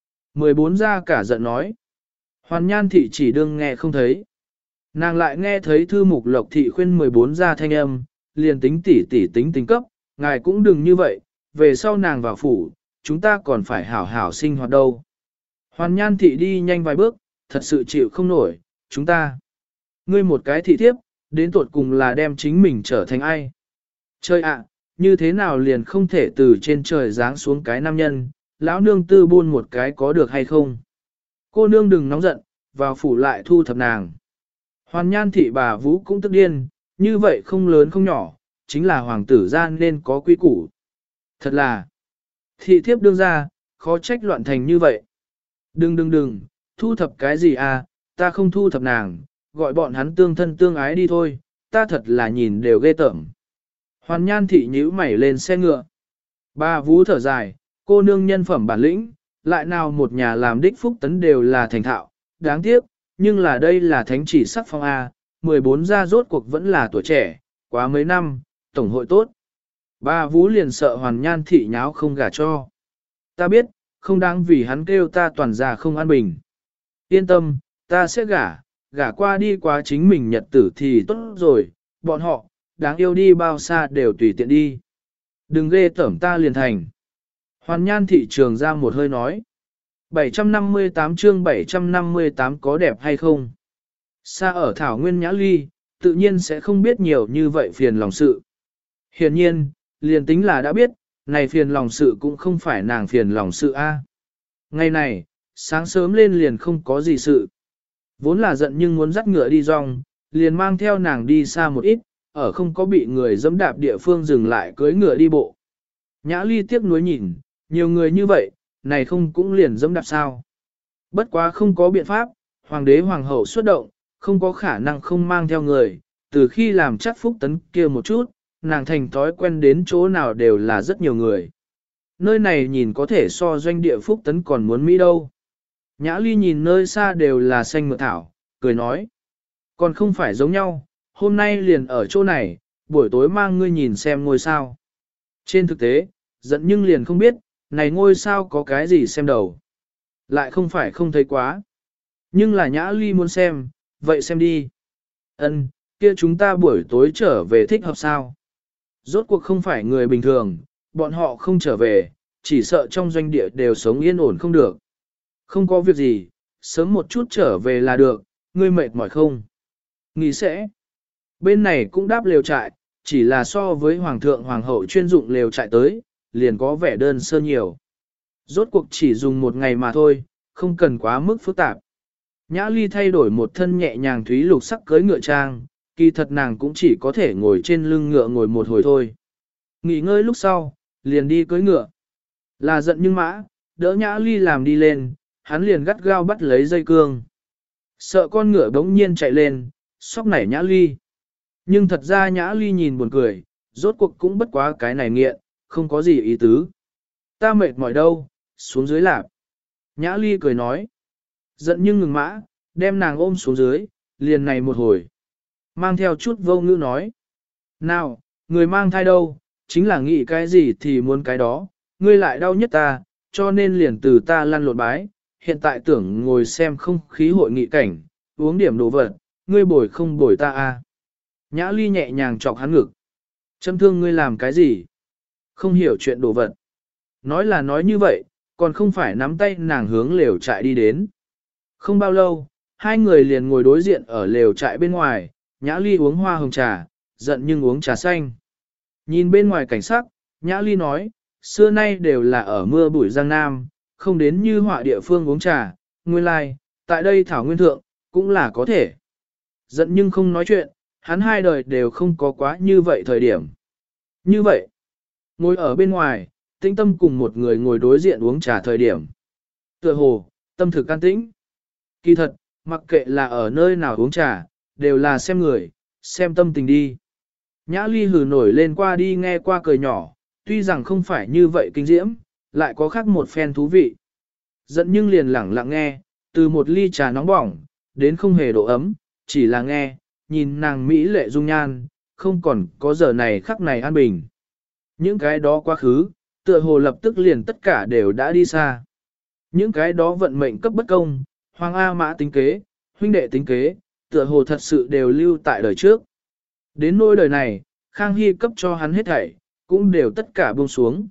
14 ra cả giận nói. Hoàn Nhan thị chỉ đương nghe không thấy. Nàng lại nghe thấy Thư Mục Lộc thị khuyên 14 ra thanh âm, liền tính tỉ tính tính cấp, ngài cũng đừng như vậy, về sau nàng vào phủ, chúng ta còn phải hảo hảo sinh hoạt đâu. Hoàn Nhan thị đi nhanh vài bước, thật sự chịu không nổi, chúng ta. Ngươi một cái thị thiếp, đến tuột cùng là đem chính mình trở thành ai? Trời ạ, như thế nào liền không thể từ trên trời giáng xuống cái nam nhân, lão nương tư buôn một cái có được hay không? Cô nương đừng nóng giận, vào phủ lại thu thập nàng. Hoàn Nhan thị bà Vũ cũng tức điên, như vậy không lớn không nhỏ, chính là hoàng tử gian nên có quy củ. Thật là, thị thiếp đương ra, khó trách loạn thành như vậy. Đừng, thu thập cái gì à, ta không thu thập nàng, gọi bọn hắn tương thân tương ái đi thôi, ta thật là nhìn đều ghê tởm. Hoàn Nhan thị nhíu mày lên xe ngựa. Bà Vũ thở dài, cô nương nhân phẩm bản lĩnh, lại nào một nhà làm đích phúc tấn đều là thành thạo, đáng tiếc, nhưng là đây là thánh chỉ sắc phong A, 14 gia rốt cuộc vẫn là tuổi trẻ, quá mấy năm, tổng hội tốt. Bà Vũ liền sợ Hoàn Nhan thị nháo không gả cho. Ta biết, không đáng vì hắn kêu ta toàn gia không an bình. Yên tâm, ta sẽ gả qua đi quá chính mình nhật tử thì tốt rồi, bọn họ, đáng yêu đi bao xa đều tùy tiện đi. Đừng ghê tởm ta liền thành. Hoàn Nhan thị trường ra một hơi nói. 758 chương 758 có đẹp hay không? Xa ở Thảo Nguyên Nhã Ly, tự nhiên sẽ không biết nhiều như vậy phiền lòng sự. Hiển nhiên, liền tính là đã biết, này phiền lòng sự cũng không phải nàng phiền lòng sự a. Ngày này, sáng sớm lên liền không có gì sự. Vốn là giận nhưng muốn dắt ngựa đi rong, liền mang theo nàng đi xa một ít, ở không có bị người dẫm đạp địa phương dừng lại cưới ngựa đi bộ. Nhã Ly tiếc nuối nhìn, nhiều người như vậy, này không cũng liền dẫm đạp sao. Bất quá không có biện pháp, hoàng đế hoàng hậu xuất động, không có khả năng không mang theo người, từ khi làm chắc phúc tấn kia một chút, nàng thành thói quen đến chỗ nào đều là rất nhiều người. Nơi này nhìn có thể so doanh địa phúc tấn còn muốn Mỹ đâu. Nhã Ly nhìn nơi xa đều là xanh mượt thảo, cười nói. Còn không phải giống nhau, hôm nay liền ở chỗ này, buổi tối mang ngươi nhìn xem ngôi sao. Trên thực tế, giận nhưng liền không biết, này ngôi sao có cái gì xem đầu. Lại không phải không thấy quá. Nhưng là Nhã Ly muốn xem, vậy xem đi. Ân, kia chúng ta buổi tối trở về thích hợp sao? Rốt cuộc không phải người bình thường, bọn họ không trở về, chỉ sợ trong doanh địa đều sống yên ổn không được. Không có việc gì, sớm một chút trở về là được, ngươi mệt mỏi không? Nghĩ sẽ. Bên này cũng đáp lều trại, chỉ là so với hoàng thượng hoàng hậu chuyên dụng lều trại tới, liền có vẻ đơn sơ nhiều. Rốt cuộc chỉ dùng một ngày mà thôi, không cần quá mức phức tạp. Nhã Ly thay đổi một thân nhẹ nhàng thúy lục sắc cưới ngựa trang, kỳ thật nàng cũng chỉ có thể ngồi trên lưng ngựa ngồi một hồi thôi. Nghỉ ngơi lúc sau, liền đi cưỡi ngựa. Là giận nhưng mã, đỡ Nhã Ly làm đi lên, hắn liền gắt gao bắt lấy dây cương. Sợ con ngựa bỗng nhiên chạy lên, sóc nảy Nhã Ly. Nhưng thật ra Nhã Ly nhìn buồn cười, rốt cuộc cũng bất quá cái này nghiện, không có gì ý tứ. Ta mệt mỏi đâu, xuống dưới lạp. Nhã Ly cười nói. Giận nhưng ngừng mã, đem nàng ôm xuống dưới, liền này một hồi. Mang theo chút vô ngữ nói. Nào, người mang thai đâu, chính là nghĩ cái gì thì muốn cái đó, ngươi lại đau nhất ta, cho nên liền từ ta lăn lộn bái, hiện tại tưởng ngồi xem không khí hội nghị cảnh, uống điểm đồ vật, ngươi bồi không bồi ta à. Nhã Ly nhẹ nhàng chọc hắn ngực. Châm thương ngươi làm cái gì? Không hiểu chuyện đồ vật. Nói là nói như vậy, còn không phải nắm tay nàng hướng lều trại đi đến. Không bao lâu, hai người liền ngồi đối diện ở lều trại bên ngoài, Nhã Ly uống hoa hồng trà, giận nhưng uống trà xanh. Nhìn bên ngoài cảnh sắc, Nhã Ly nói, xưa nay đều là ở mưa bụi Giang Nam, không đến như họa địa phương uống trà, nguyên lai, tại đây thảo nguyên thượng, cũng là có thể. Giận nhưng không nói chuyện, hắn hai đời đều không có quá như vậy thời điểm. Như vậy, ngồi ở bên ngoài, tĩnh tâm cùng một người ngồi đối diện uống trà thời điểm. Tựa hồ, tâm thực can tĩnh. Kỳ thật, mặc kệ là ở nơi nào uống trà, đều là xem người, xem tâm tình đi. Nhã Ly hừ nổi lên qua đi nghe qua cười nhỏ, tuy rằng không phải như vậy kinh diễm, lại có khác một phen thú vị. Giận nhưng liền lẳng lặng nghe, từ một ly trà nóng bỏng, đến không hề độ ấm, chỉ là nghe, nhìn nàng mỹ lệ dung nhan, không còn có giờ này khắc này an bình. Những cái đó quá khứ, tựa hồ lập tức liền tất cả đều đã đi xa. Những cái đó vận mệnh cấp bất công, Hoàng A Mã tính kế, huynh đệ tính kế, tựa hồ thật sự đều lưu tại đời trước. Đến nỗi đời này, Khang Hy cấp cho hắn hết thảy, cũng đều tất cả buông xuống.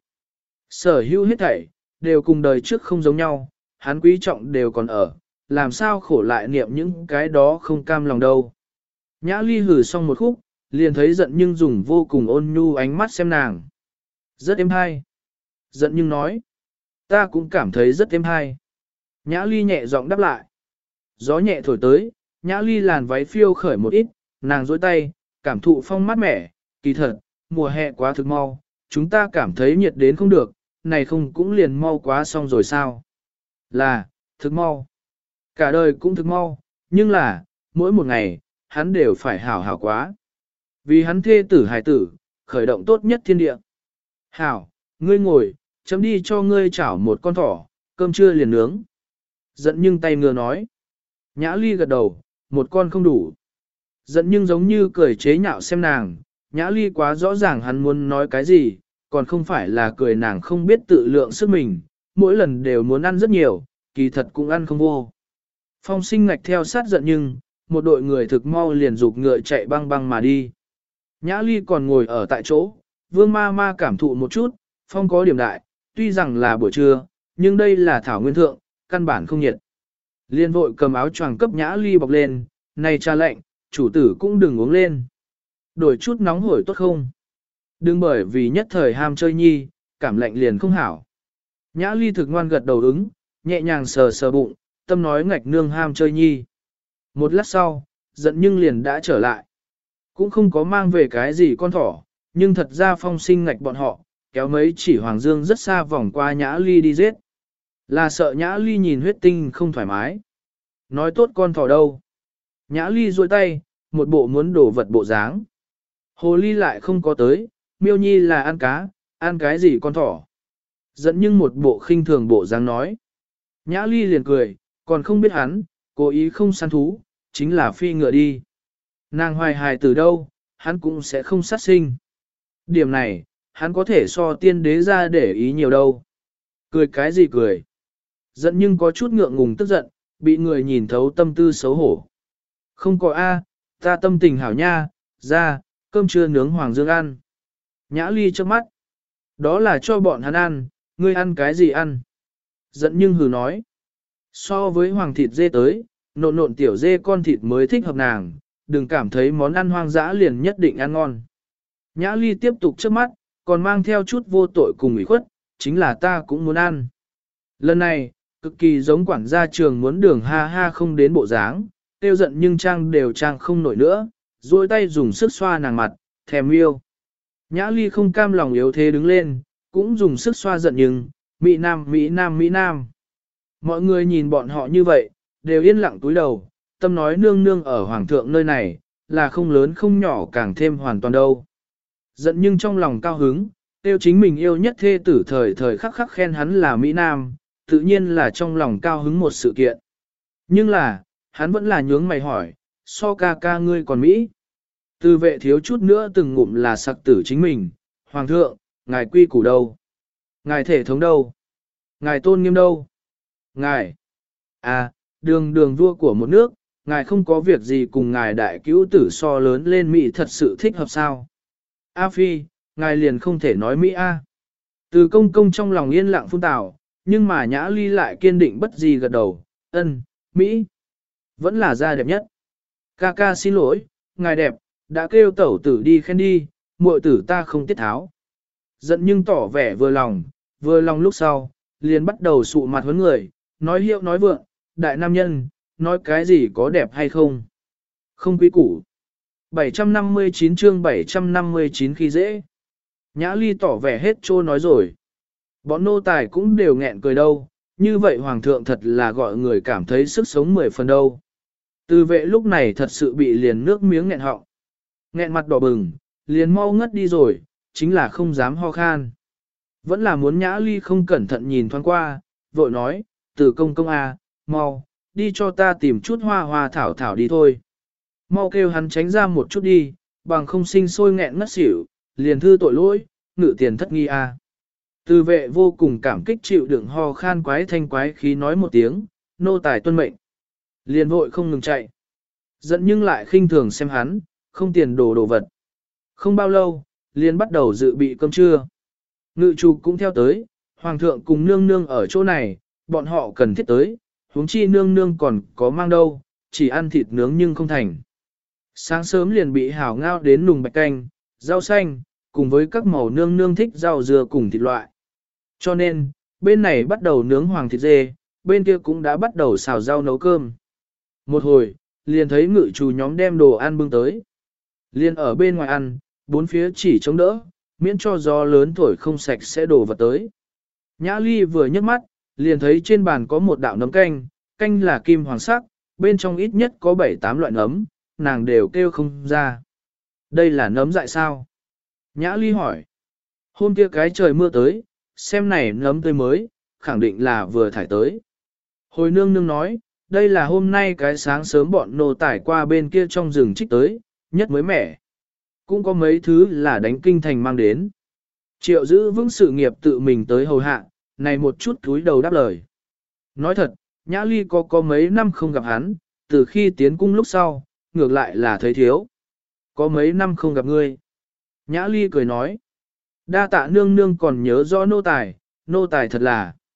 Sở hữu hết thảy, đều cùng đời trước không giống nhau, hắn quý trọng đều còn ở, làm sao khổ lại niệm những cái đó không cam lòng đâu. Nhã Ly hử xong một khúc, liền thấy giận nhưng dùng vô cùng ôn nhu ánh mắt xem nàng. Rất êm hay. Giận nhưng nói. Ta cũng cảm thấy rất êm hay. Nhã Ly nhẹ giọng đáp lại. Gió nhẹ thổi tới, Nhã Ly làn váy phiêu khởi một ít, nàng dối tay, cảm thụ phong mát mẻ, kỳ thật, mùa hè quá thực mau, chúng ta cảm thấy nhiệt đến không được, này không cũng liền mau quá xong rồi sao? Là, thực mau. Cả đời cũng thực mau, nhưng là, mỗi một ngày, hắn đều phải hảo hảo quá. Vì hắn thê tử hài tử, khởi động tốt nhất thiên địa. Hảo, ngươi ngồi, chấm đi cho ngươi chảo một con thỏ, cơm trưa liền nướng. Giận nhưng tay ngừa nói. Nhã Ly gật đầu, một con không đủ. Giận nhưng giống như cười chế nhạo xem nàng, Nhã Ly quá rõ ràng hắn muốn nói cái gì, còn không phải là cười nàng không biết tự lượng sức mình, mỗi lần đều muốn ăn rất nhiều, kỳ thật cũng ăn không vô. Phong Sinh ngạch theo sát giận nhưng, một đội người thực mau liền dục ngựa chạy băng băng mà đi. Nhã Ly còn ngồi ở tại chỗ, Vương ma ma cảm thụ một chút, phong có điểm đại, tuy rằng là buổi trưa, nhưng đây là thảo nguyên thượng, căn bản không nhiệt. Liên vội cầm áo choàng cấp Nhã Ly bọc lên, này cha lệnh, chủ tử cũng đừng uống lên. Đổi chút nóng hổi tốt không? Đừng bởi vì nhất thời ham chơi nhi, cảm lạnh liền không hảo. Nhã Ly thực ngoan gật đầu ứng, nhẹ nhàng sờ sờ bụng, tâm nói ngạch nương ham chơi nhi. Một lát sau, giận nhưng liền đã trở lại. Cũng không có mang về cái gì con thỏ, nhưng thật ra Phong Sinh ngạch bọn họ, kéo mấy chỉ Hoàng Dương rất xa vòng qua Nhã Ly đi giết. Là sợ Nhã Ly nhìn huyết tinh không thoải mái. Nói tốt con thỏ đâu. Nhã Ly duỗi tay, một bộ muốn đổ vật bộ dáng. Hồ Ly lại không có tới, Miêu Nhi là ăn cá, ăn cái gì con thỏ. Giận nhưng một bộ khinh thường bộ dáng nói. Nhã Ly liền cười, còn không biết hắn, cố ý không săn thú, chính là phi ngựa đi. Nàng hoài hài từ đâu, hắn cũng sẽ không sát sinh. Điểm này, hắn có thể so tiên đế ra để ý nhiều đâu. Cười cái gì cười. Giận nhưng có chút ngượng ngùng tức giận, bị người nhìn thấu tâm tư xấu hổ. Không có A, ta tâm tình hảo nha, ra, cơm trưa nướng Hoàng Dương ăn. Nhã Ly trước mắt. Đó là cho bọn hắn ăn, ngươi ăn cái gì ăn? Giận nhưng hừ nói. So với hoàng thịt dê tới, nộn nộn tiểu dê con thịt mới thích hợp nàng, đừng cảm thấy món ăn hoang dã liền nhất định ăn ngon. Nhã Ly tiếp tục trước mắt, còn mang theo chút vô tội cùng ủy khuất, chính là ta cũng muốn ăn. Lần này, cực kỳ giống quản gia trường muốn đường ha ha không đến bộ dáng, tiêu giận nhưng trang đều trang không nổi nữa, duỗi tay dùng sức xoa nàng mặt, thèm yêu. Nhã Ly không cam lòng yếu thế đứng lên, cũng dùng sức xoa giận nhưng, Mỹ Nam, Mỹ Nam, Mỹ Nam. Mọi người nhìn bọn họ như vậy, đều yên lặng túi đầu, tâm nói nương nương ở hoàng thượng nơi này, là không lớn không nhỏ càng thêm hoàn toàn đâu. Giận nhưng trong lòng cao hứng, tiêu chính mình yêu nhất thê tử thời thời khắc khắc khen hắn là Mỹ Nam, tự nhiên là trong lòng cao hứng một sự kiện. Nhưng là, hắn vẫn là nhướng mày hỏi, so ca ca ngươi còn Mỹ. Từ vệ thiếu chút nữa từng ngụm là sặc tử chính mình, hoàng thượng, ngài quy củ đâu? Ngài thể thống đâu? Ngài tôn nghiêm đâu? Ngài, đường vua của một nước, ngài không có việc gì cùng ngài đại cứu tử so lớn lên Mỹ thật sự thích hợp sao? A Phi, ngài liền không thể nói Mỹ A. Từ công công trong lòng yên lặng phun tào, nhưng mà Nhã Ly lại kiên định bất gì gật đầu, ân, Mỹ, vẫn là da đẹp nhất. Ca ca xin lỗi, ngài đẹp, đã kêu tẩu tử đi khen đi, muội tử ta không tiết tháo. Giận nhưng tỏ vẻ vừa lòng lúc sau, liền bắt đầu sụ mặt huấn người, nói hiệu nói vượng, đại nam nhân, nói cái gì có đẹp hay không. Không quý củ. 759 chương 759 khi dễ. Nhã Ly tỏ vẻ hết trô nói rồi. Bọn nô tài cũng đều nghẹn cười đâu, như vậy hoàng thượng thật là gọi người cảm thấy sức sống 10 phần đâu. Từ vệ lúc này thật sự bị liền nước miếng nghẹn họng. Nghẹn mặt đỏ bừng, liền mau ngất đi rồi, chính là không dám ho khan. Vẫn là muốn Nhã Ly không cẩn thận nhìn thoáng qua, vội nói, từ công công à, mau, đi cho ta tìm chút hoa hoa thảo thảo đi thôi. Mau kêu hắn tránh ra một chút đi, bằng không sinh sôi nghẹn ngất xỉu, liền thư tội lỗi, ngự tiền thất nghi à. Từ vệ vô cùng cảm kích chịu đựng ho khan quái thanh quái khí nói một tiếng, nô tài tuân mệnh. Liền vội không ngừng chạy. Giận nhưng lại khinh thường xem hắn, không tiền đồ vật. Không bao lâu, liền bắt đầu dự bị cơm trưa. Ngự chủ cũng theo tới, hoàng thượng cùng nương nương ở chỗ này, bọn họ cần thiết tới, huống chi nương nương còn có mang đâu, chỉ ăn thịt nướng nhưng không thành. Sáng sớm liền bị hảo ngao đến nùng bạch canh, rau xanh, cùng với các màu nương nương thích rau dưa cùng thịt loại. Cho nên, bên này bắt đầu nướng hoàng thịt dê, bên kia cũng đã bắt đầu xào rau nấu cơm. Một hồi, liền thấy ngự chủ nhóm đem đồ ăn bưng tới. Liền ở bên ngoài ăn, bốn phía chỉ chống đỡ, miễn cho gió lớn thổi không sạch sẽ đổ vật tới. Nhã Ly vừa nhấc mắt, liền thấy trên bàn có một đạo nấm canh, canh là kim hoàng sắc, bên trong ít nhất có 7-8 loại nấm, nàng đều kêu không ra. Đây là nấm dại sao? Nhã Ly hỏi. Hôm kia cái trời mưa tới, xem này nấm tươi mới, khẳng định là vừa thải tới. Hồi nương nương nói, đây là hôm nay cái sáng sớm bọn nô tải qua bên kia trong rừng trích tới, nhất mới mẻ. Cũng có mấy thứ là đánh kinh thành mang đến. Triệu giữ vững sự nghiệp tự mình tới hầu hạ, này một chút túi đầu đáp lời. Nói thật, Nhã Ly có mấy năm không gặp hắn, từ khi tiến cung lúc sau, ngược lại là thấy thiếu. Có mấy năm không gặp ngươi. Nhã Ly cười nói. Đa tạ nương nương còn nhớ rõ nô tài thật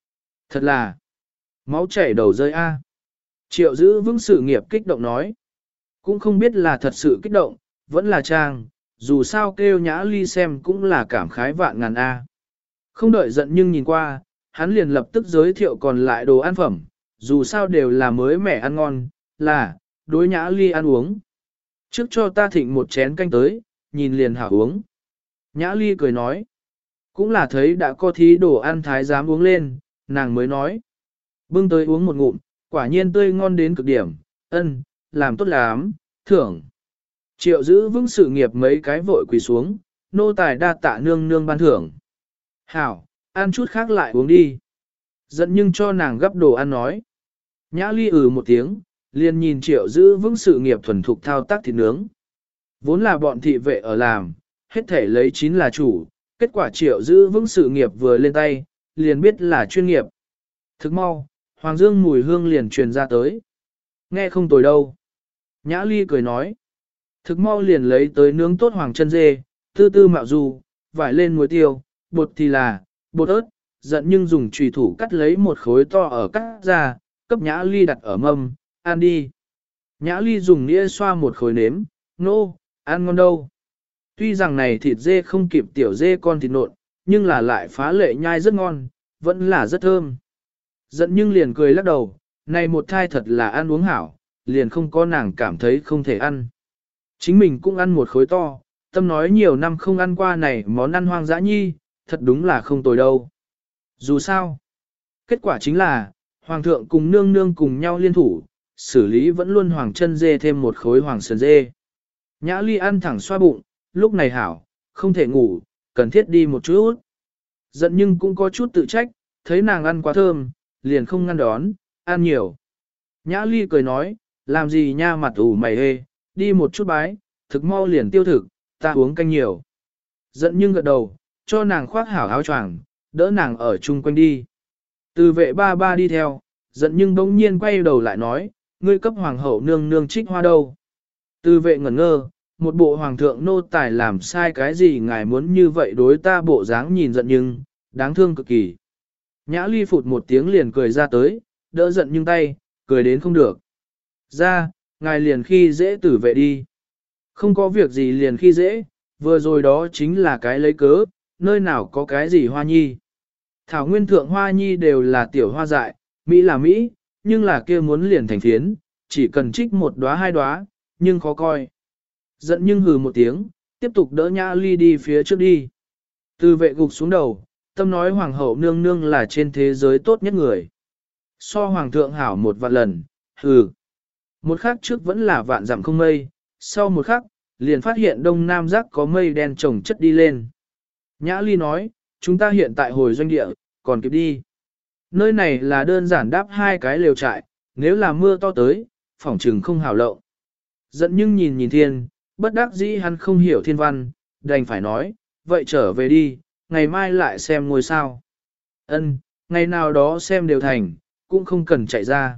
là, máu chảy đầu rơi a. Triệu giữ vững sự nghiệp kích động nói. Cũng không biết là thật sự kích động, vẫn là trang, dù sao kêu Nhã Ly xem cũng là cảm khái vạn ngàn a. Không đợi giận nhưng nhìn qua, hắn liền lập tức giới thiệu còn lại đồ ăn phẩm, dù sao đều là mới mẻ ăn ngon, là, đối Nhã Ly ăn uống. Trước cho ta thịnh một chén canh tới, nhìn liền hảo uống. Nhã Ly cười nói, cũng là thấy đã có thí đồ ăn thái dám uống lên, nàng mới nói. Bưng tới uống một ngụm, quả nhiên tươi ngon đến cực điểm, làm tốt lắm, thưởng. Triệu giữ vững sự nghiệp mấy cái vội quỳ xuống, nô tài đa tạ nương nương ban thưởng. Hảo, ăn chút khác lại uống đi. Giận nhưng cho nàng gấp đồ ăn nói. Nhã Ly một tiếng, liền nhìn triệu giữ vững sự nghiệp thuần thục thao tác thịt nướng. Vốn là bọn thị vệ ở làm, hết thể lấy 9 là chủ, kết quả triệu giữ vững sự nghiệp vừa lên tay, liền biết là chuyên nghiệp. Thức mau, Hoàng Dương mùi hương liền truyền ra tới. Nghe không tồi đâu. Nhã Ly cười nói. Thực mau liền lấy tới nướng tốt hoàng chân dê, tư tư mạo dù, vải lên muối tiêu, bột thì là, bột ớt, giận nhưng dùng chùy thủ cắt lấy một khối to ở cắt ra, cấp Nhã Ly đặt ở mâm, ăn đi. Nhã Ly dùng nĩa xoa một khối nếm, ăn ngon đâu. Tuy rằng này thịt dê không kịp tiểu dê con thịt nộn, nhưng là lại phá lệ nhai rất ngon, vẫn là rất thơm. Giận nhưng liền cười lắc đầu, này một thai thật là ăn uống hảo, liền không có nàng cảm thấy không thể ăn. Chính mình cũng ăn một khối to, tâm nói nhiều năm không ăn qua này món ăn hoang dã nhi, thật đúng là không tồi đâu. Dù sao, kết quả chính là, hoàng thượng cùng nương nương cùng nhau liên thủ, xử lý vẫn luôn hoàng chân dê thêm một khối hoàng sườn dê. Nhã Ly ăn thẳng xoa bụng, lúc này hảo, không thể ngủ, cần thiết đi một chút. Giận nhưng cũng có chút tự trách, thấy nàng ăn quá thơm, liền không ngăn đón, ăn nhiều. Nhã Ly cười nói, làm gì nha mặt ủ mày hê, đi một chút bái, thực mau liền tiêu thực, ta uống canh nhiều. Giận nhưng gật đầu, cho nàng khoác hảo áo choàng, đỡ nàng ở chung quanh đi. Từ vệ ba ba đi theo, giận nhưng bỗng nhiên quay đầu lại nói, ngươi cấp hoàng hậu nương nương trích hoa đâu. Từ vệ ngẩn ngơ, một bộ hoàng thượng nô tài làm sai cái gì ngài muốn như vậy đối ta bộ dáng nhìn giận nhưng, đáng thương cực kỳ. Nhã Ly phụt một tiếng liền cười ra tới, đỡ giận nhưng tay, cười đến không được. Ra, ngài liền khi dễ tử vệ đi. Không có việc gì liền khi dễ, vừa rồi đó chính là cái lấy cớ, nơi nào có cái gì hoa nhi. Thảo nguyên thượng hoa nhi đều là tiểu hoa dại, Mỹ là Mỹ, nhưng là kia muốn liền thành phiến, chỉ cần trích một đóa hai đóa, nhưng khó coi. Giận nhưng hừ một tiếng, tiếp tục đỡ Nhã Ly đi phía trước đi. Từ vệ gục xuống đầu, tâm nói hoàng hậu nương nương là trên thế giới tốt nhất người. So hoàng thượng hảo một vạn lần, hừ. Một khắc trước vẫn là vạn dặm không mây, sau một khắc, liền phát hiện đông nam giác có mây đen chồng chất đi lên. Nhã Ly nói, chúng ta hiện tại hồi doanh địa, còn kịp đi. Nơi này là đơn giản đáp hai cái lều trại, nếu là mưa to tới, phỏng trừng không hảo lộng. Giận nhưng nhìn thiên, bất đắc dĩ hắn không hiểu thiên văn, đành phải nói, vậy trở về đi, ngày mai lại xem ngôi sao. Ân, ngày nào đó xem đều thành, cũng không cần chạy ra.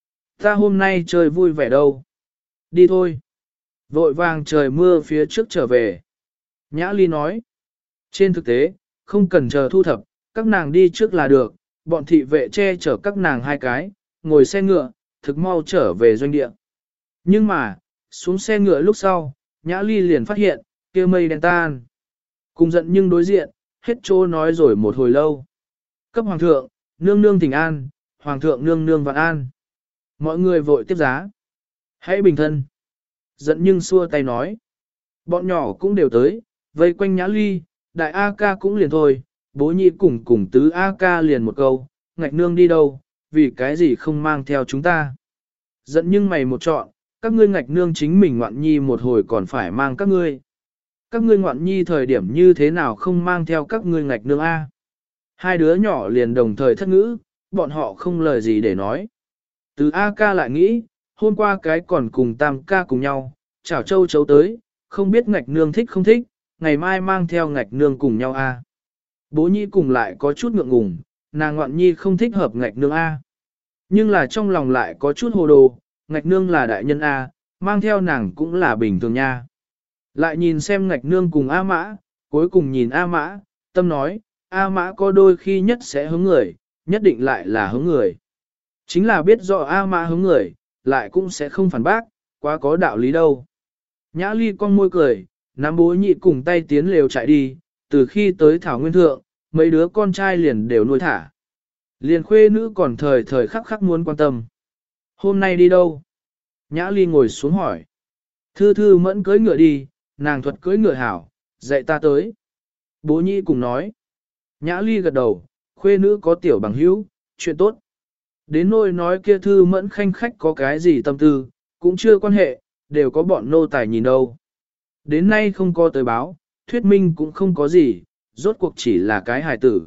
Ta hôm nay chơi vui vẻ đâu. Đi thôi. Vội vàng trời mưa phía trước trở về. Nhã Ly nói. Trên thực tế, không cần chờ thu thập, các nàng đi trước là được, bọn thị vệ che chở các nàng hai cái, ngồi xe ngựa, thực mau trở về doanh địa. Nhưng mà, xuống xe ngựa lúc sau, Nhã Ly liền phát hiện, kia mây đen tan. Cùng giận nhưng đối diện, hết chỗ nói rồi một hồi lâu. Cấp hoàng thượng, nương nương thỉnh an, hoàng thượng nương nương vạn an. Mọi người vội tiếp giá. Hãy bình thân. Giận nhưng xua tay nói. Bọn nhỏ cũng đều tới, vây quanh Nhã Ly, đại A ca cũng liền thôi, bố nhị cùng tứ A ca liền một câu, ngạch nương đi đâu, vì cái gì không mang theo chúng ta. Giận nhưng mày một chọn, các ngươi ngạch nương chính mình ngoạn nhi một hồi còn phải mang các ngươi. Các ngươi ngoạn nhi thời điểm như thế nào không mang theo các ngươi ngạch nương A. Hai đứa nhỏ liền đồng thời thất ngữ, bọn họ không lời gì để nói. Từ A ca lại nghĩ, hôm qua cái còn cùng tam ca cùng nhau, chảo châu chấu tới, không biết ngạch nương thích không thích, ngày mai mang theo ngạch nương cùng nhau A. Bố nhi cùng lại có chút ngượng ngùng, nàng ngoạn nhi không thích hợp ngạch nương A. Nhưng là trong lòng lại có chút hồ đồ, ngạch nương là đại nhân A, mang theo nàng cũng là bình thường nha. Lại nhìn xem ngạch nương cùng A mã, cuối cùng nhìn A mã, tâm nói, A mã có đôi khi nhất sẽ hướng người, nhất định lại là hướng người. Chính là biết rõ A mã hướng người, lại cũng sẽ không phản bác, quá có đạo lý đâu. Nhã Ly con môi cười, nắm bố nhị cùng tay tiến lều chạy đi, từ khi tới Thảo Nguyên Thượng, mấy đứa con trai liền đều nuôi thả. Liền khuê nữ còn thời thời khắc khắc muốn quan tâm. Hôm nay đi đâu? Nhã Ly ngồi xuống hỏi. Thư thư mẫn cưỡi ngựa đi, nàng thuật cưỡi ngựa hảo, dạy ta tới. Bố nhị cùng nói. Nhã Ly gật đầu, khuê nữ có tiểu bằng hữu, chuyện tốt. Đến nôi nói kia thư mẫn khanh khách có cái gì tâm tư, cũng chưa quan hệ, đều có bọn nô tài nhìn đâu. Đến nay không có tới báo, thuyết minh cũng không có gì, rốt cuộc chỉ là cái hài tử.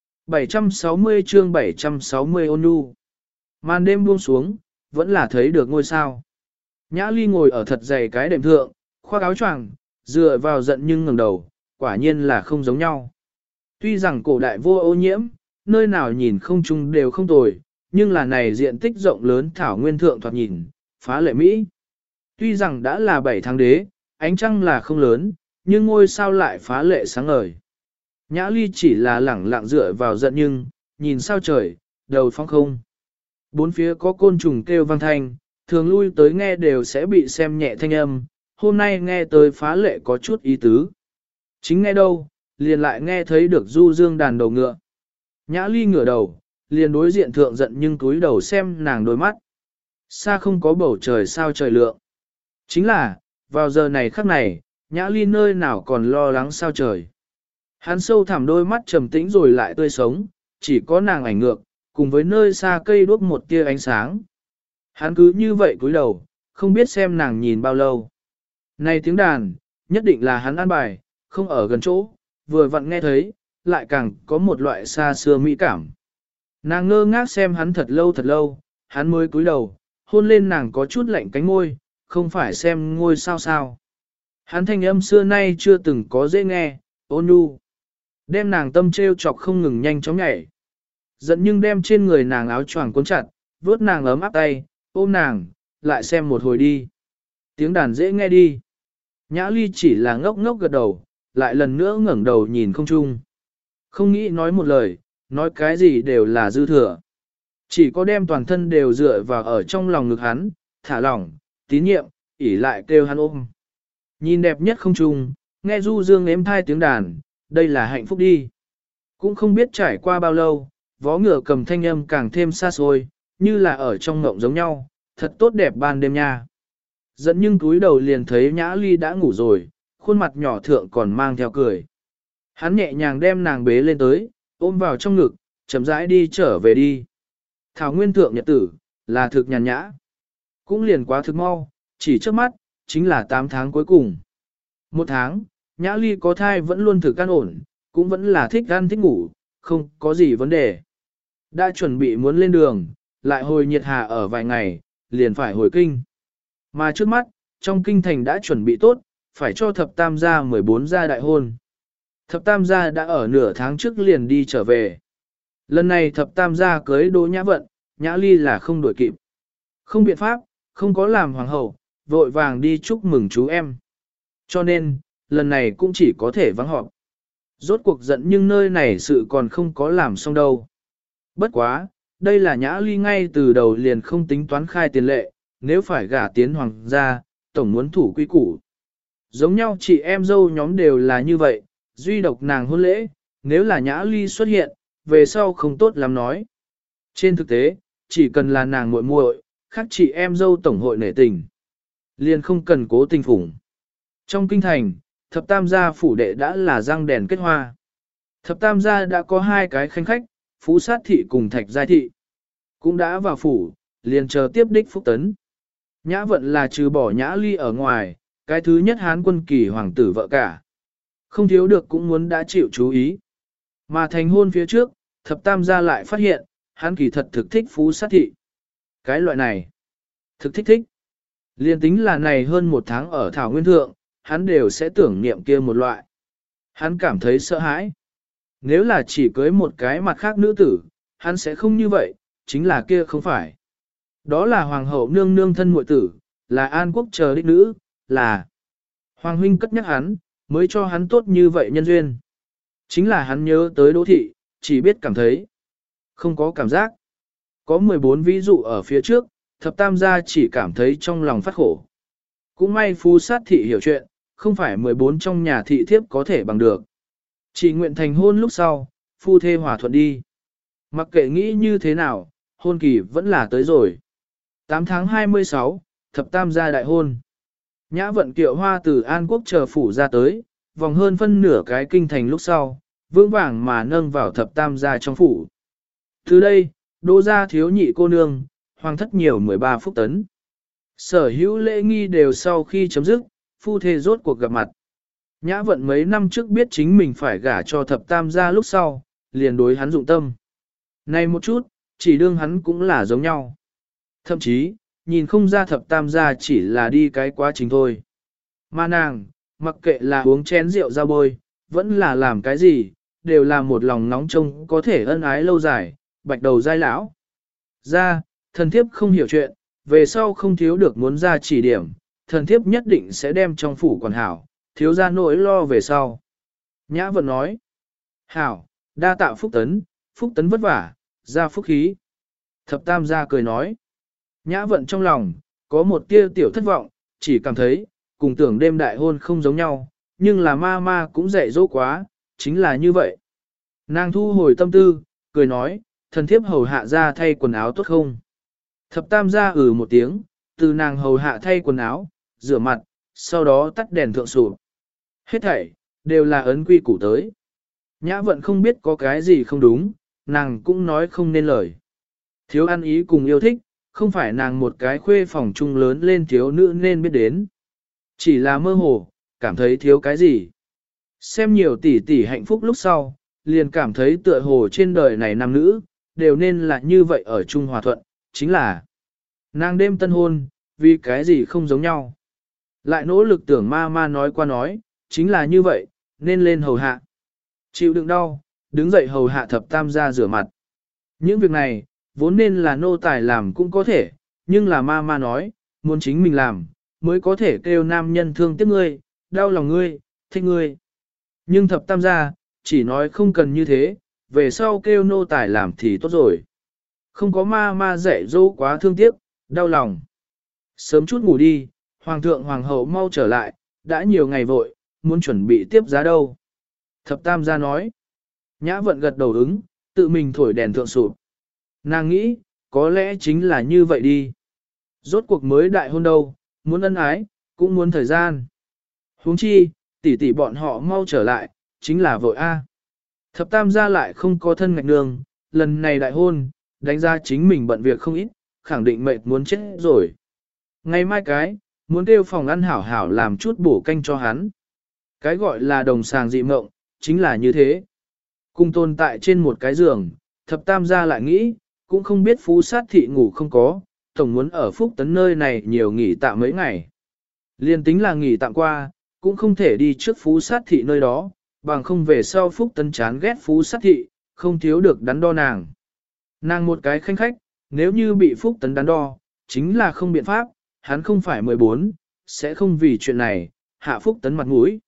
760 chương 760 ôn nhu. Màn đêm buông xuống, vẫn là thấy được ngôi sao. Nhã Ly ngồi ở thật dày cái đệm thượng, khoác áo choàng, dựa vào giận nhưng ngẩng đầu, quả nhiên là không giống nhau. Tuy rằng cổ đại vô ô nhiễm, nơi nào nhìn không chung đều không tồi, nhưng là này diện tích rộng lớn thảo nguyên thượng thoạt nhìn, phá lệ Mỹ. Tuy rằng đã là 7 tháng đế, ánh trăng là không lớn, nhưng ngôi sao lại phá lệ sáng ngời. Nhã Ly chỉ là lẳng lặng dựa vào giận nhưng, nhìn sao trời, đầu phong không. Bốn phía có côn trùng kêu vang thanh, thường lui tới nghe đều sẽ bị xem nhẹ thanh âm, hôm nay nghe tới phá lệ có chút ý tứ. Chính nghe đâu, liền lại nghe thấy được du dương đàn đầu ngựa. Nhã Ly ngửa đầu, liền đối diện thượng giận nhưng túi đầu xem nàng đôi mắt. Xa không có bầu trời sao trời lượng. Chính là, vào giờ này khắc này, Nhã Ly nơi nào còn lo lắng sao trời. Hắn sâu thẳm đôi mắt trầm tĩnh rồi lại tươi sống, chỉ có nàng ảnh ngược, cùng với nơi xa cây đuốc một tia ánh sáng. Hắn cứ như vậy cúi đầu, không biết xem nàng nhìn bao lâu. Này tiếng đàn, nhất định là hắn an bài, không ở gần chỗ, vừa vặn nghe thấy, lại càng có một loại xa xưa mỹ cảm. Nàng ngơ ngác xem hắn thật lâu, hắn mới cúi đầu, hôn lên nàng có chút lạnh cánh môi, không phải xem ngôi sao sao. Hắn thanh âm xưa nay chưa từng có dễ nghe, ôn nhu. Đem nàng tâm treo chọc không ngừng nhanh chóng nhảy. Giận nhưng đem trên người nàng áo choàng cuốn chặt, vuốt nàng ấm áp tay, ôm nàng, lại xem một hồi đi. Tiếng đàn dễ nghe đi. Nhã Ly chỉ là ngốc ngốc gật đầu, lại lần nữa ngẩng đầu nhìn không chung. Không nghĩ nói một lời, nói cái gì đều là dư thừa. Chỉ có đem toàn thân đều dựa vào ở trong lòng ngực hắn, thả lỏng, tín nhiệm, ỉ lại kêu hắn ôm. Nhìn đẹp nhất không chung, nghe du dương êm thai tiếng đàn, đây là hạnh phúc đi. Cũng không biết trải qua bao lâu, vó ngựa cầm thanh âm càng thêm xa xôi, như là ở trong ngộng giống nhau, thật tốt đẹp ban đêm nha. Dẫn nhưng túi đầu liền thấy Nhã Ly đã ngủ rồi, khuôn mặt nhỏ thượng còn mang theo cười. Hắn nhẹ nhàng đem nàng bế lên tới, ôm vào trong ngực, chậm rãi đi trở về đi. Thảo nguyên thượng nhật tử, là thực nhàn nhã. Cũng liền quá thực mau, chỉ trước mắt, chính là 8 tháng cuối cùng. 1 tháng, Nhã Ly có thai vẫn luôn thực an ổn, cũng vẫn là thích ăn thích ngủ, không có gì vấn đề. Đã chuẩn bị muốn lên đường, lại hồi nhiệt hà ở vài ngày, liền phải hồi kinh. Mà trước mắt, trong kinh thành đã chuẩn bị tốt, phải cho thập tam gia 14 gia đại hôn. Thập tam gia đã ở nửa tháng trước liền đi trở về. Lần này thập tam gia cưới Đỗ Nhã Vận, Nhã Ly là không đuổi kịp. Không biện pháp, không có làm hoàng hậu, vội vàng đi chúc mừng chú em. Cho nên, lần này cũng chỉ có thể vắng họp. Rốt cuộc giận nhưng nơi này sự còn không có làm xong đâu. Bất quá, đây là Nhã Ly ngay từ đầu liền không tính toán khai tiền lệ, nếu phải gả tiến hoàng gia, tổng muốn thủ quy củ. Giống nhau chị em dâu nhóm đều là như vậy, duy độc nàng hôn lễ, nếu là Nhã Ly xuất hiện, về sau không tốt lắm nói. Trên thực tế, chỉ cần là nàng muội muội, khác chị em dâu tổng hội nể tình. Liền không cần cố tình phủng. Trong kinh thành, thập tam gia phủ đệ đã là răng đèn kết hoa. Thập tam gia đã có 2 cái khanh khách, Phú Sát Thị cùng Thạch Giai Thị. Cũng đã vào phủ, liền chờ tiếp đích Phúc Tấn. Nhã Vận là trừ bỏ Nhã Ly ở ngoài, cái thứ nhất Hán quân kỳ hoàng tử vợ cả. Không thiếu được cũng muốn đã chịu chú ý. Mà thành hôn phía trước, thập tam gia lại phát hiện, hắn kỳ thật thực thích Phú Sát Thị. Cái loại này, thực thích. Liên tính là này hơn 1 tháng ở Thảo Nguyên Thượng, hắn đều sẽ tưởng niệm kia một loại. Hắn cảm thấy sợ hãi. Nếu là chỉ cưới một cái mặt khác nữ tử, hắn sẽ không như vậy, chính là kia không phải. Đó là hoàng hậu nương nương thân muội tử, là an quốc chờ đích nữ, là hoàng huynh cất nhắc hắn, mới cho hắn tốt như vậy nhân duyên. Chính là hắn nhớ tới Đỗ thị, chỉ biết cảm thấy không có cảm giác. Có 14 ví dụ ở phía trước, thập tam gia chỉ cảm thấy trong lòng phát khổ. Cũng may Phú Sát Thị hiểu chuyện, không phải 14 trong nhà thị thiếp có thể bằng được. Chỉ nguyện thành hôn lúc sau, phu thê hòa thuận đi. Mặc kệ nghĩ như thế nào, hôn kỳ vẫn là tới rồi. 8 tháng 26, thập tam gia đại hôn. Nhã Vận kiệu hoa từ An Quốc chờ phủ ra tới, vòng hơn phân nửa cái kinh thành lúc sau, vững vàng mà nâng vào thập tam gia trong phủ. Từ đây, Đỗ gia thiếu nhị cô nương, hoàng thất nhiều 13 Phúc Tấn. Sở hữu lễ nghi đều sau khi chấm dứt, phu thê rốt cuộc gặp mặt. Nhã Vận mấy năm trước biết chính mình phải gả cho thập tam gia lúc sau, liền đối hắn dụng tâm. Này một chút, chỉ đương hắn cũng là giống nhau. Thậm chí, nhìn không ra thập tam gia chỉ là đi cái quá trình thôi. Mà nàng, mặc kệ là uống chén rượu ra bôi, vẫn là làm cái gì, đều là một lòng nóng trông có thể ân ái lâu dài, bạch đầu dai lão. Ra, thần thiếp không hiểu chuyện, về sau không thiếu được muốn ra chỉ điểm, thần thiếp nhất định sẽ đem trong phủ quản hảo, thiếu ra nỗi lo về sau. Nhã Vận nói, hảo, đa tạ Phúc Tấn vất vả, ra phúc khí. Thập tam gia cười nói, Nhã Vận trong lòng, có một tia tiểu thất vọng, chỉ cảm thấy, cùng tưởng đêm đại hôn không giống nhau, nhưng là ma cũng dạy dỗ quá, chính là như vậy. Nàng thu hồi tâm tư, cười nói, thần thiếp hầu hạ ra thay quần áo tốt không? Thập tam gia một tiếng, từ nàng hầu hạ thay quần áo, rửa mặt, sau đó tắt đèn thượng sụp. Hết thảy, đều là ấn quy củ tới. Nhã vận không biết có cái gì không đúng, nàng cũng nói không nên lời. Thiếu ăn ý cùng yêu thích, không phải nàng một cái khuê phòng trung lớn lên thiếu nữ nên biết đến. Chỉ là mơ hồ, cảm thấy thiếu cái gì. Xem nhiều tỷ tỷ hạnh phúc lúc sau, liền cảm thấy tựa hồ trên đời này nam nữ, đều nên là như vậy ở chung hòa thuận, chính là nàng đêm tân hôn, vì cái gì không giống nhau. Lại nỗ lực tưởng ma ma nói qua nói, chính là như vậy, nên lên hầu hạ. Chịu đựng đau, đứng dậy hầu hạ thập tam gia rửa mặt. Những việc này, vốn nên là nô tài làm cũng có thể, nhưng là ma ma nói, muốn chính mình làm, mới có thể kêu nam nhân thương tiếc ngươi, đau lòng ngươi, thích ngươi. Nhưng thập tam gia, chỉ nói không cần như thế, về sau kêu nô tài làm thì tốt rồi. Không có ma ma dạy dỗ quá thương tiếc, đau lòng. Sớm chút ngủ đi, hoàng thượng hoàng hậu mau trở lại, đã nhiều ngày vội, muốn chuẩn bị tiếp giá đâu. Thập tam gia nói. Nhã vận gật đầu ứng, tự mình thổi đèn thượng sụp. Nàng nghĩ, có lẽ chính là như vậy đi. Rốt cuộc mới đại hôn đâu, muốn ân ái, cũng muốn thời gian. Huống chi, tỷ tỷ bọn họ mau trở lại, chính là vội A. Thập tam gia lại không có thân ngạch nương, lần này đại hôn, đánh ra chính mình bận việc không ít, khẳng định mệt muốn chết rồi. Ngày mai cái, muốn kêu phòng ăn hảo hảo làm chút bổ canh cho hắn. Cái gọi là đồng sàng dị mộng, chính là như thế. Cùng tồn tại trên một cái giường, thập tam gia lại nghĩ, cũng không biết phú sát thị ngủ không có, tổng muốn ở phúc tấn nơi này nhiều nghỉ tạm mấy ngày. Liên tính là nghỉ tạm qua, cũng không thể đi trước phú sát thị nơi đó, bằng không về sau phúc tấn chán ghét phú sát thị, không thiếu được đắn đo nàng. Nàng một cái khanh khách, nếu như bị phúc tấn đắn đo, chính là không biện pháp, hắn không phải 14, sẽ không vì chuyện này, hạ phúc tấn mặt mũi.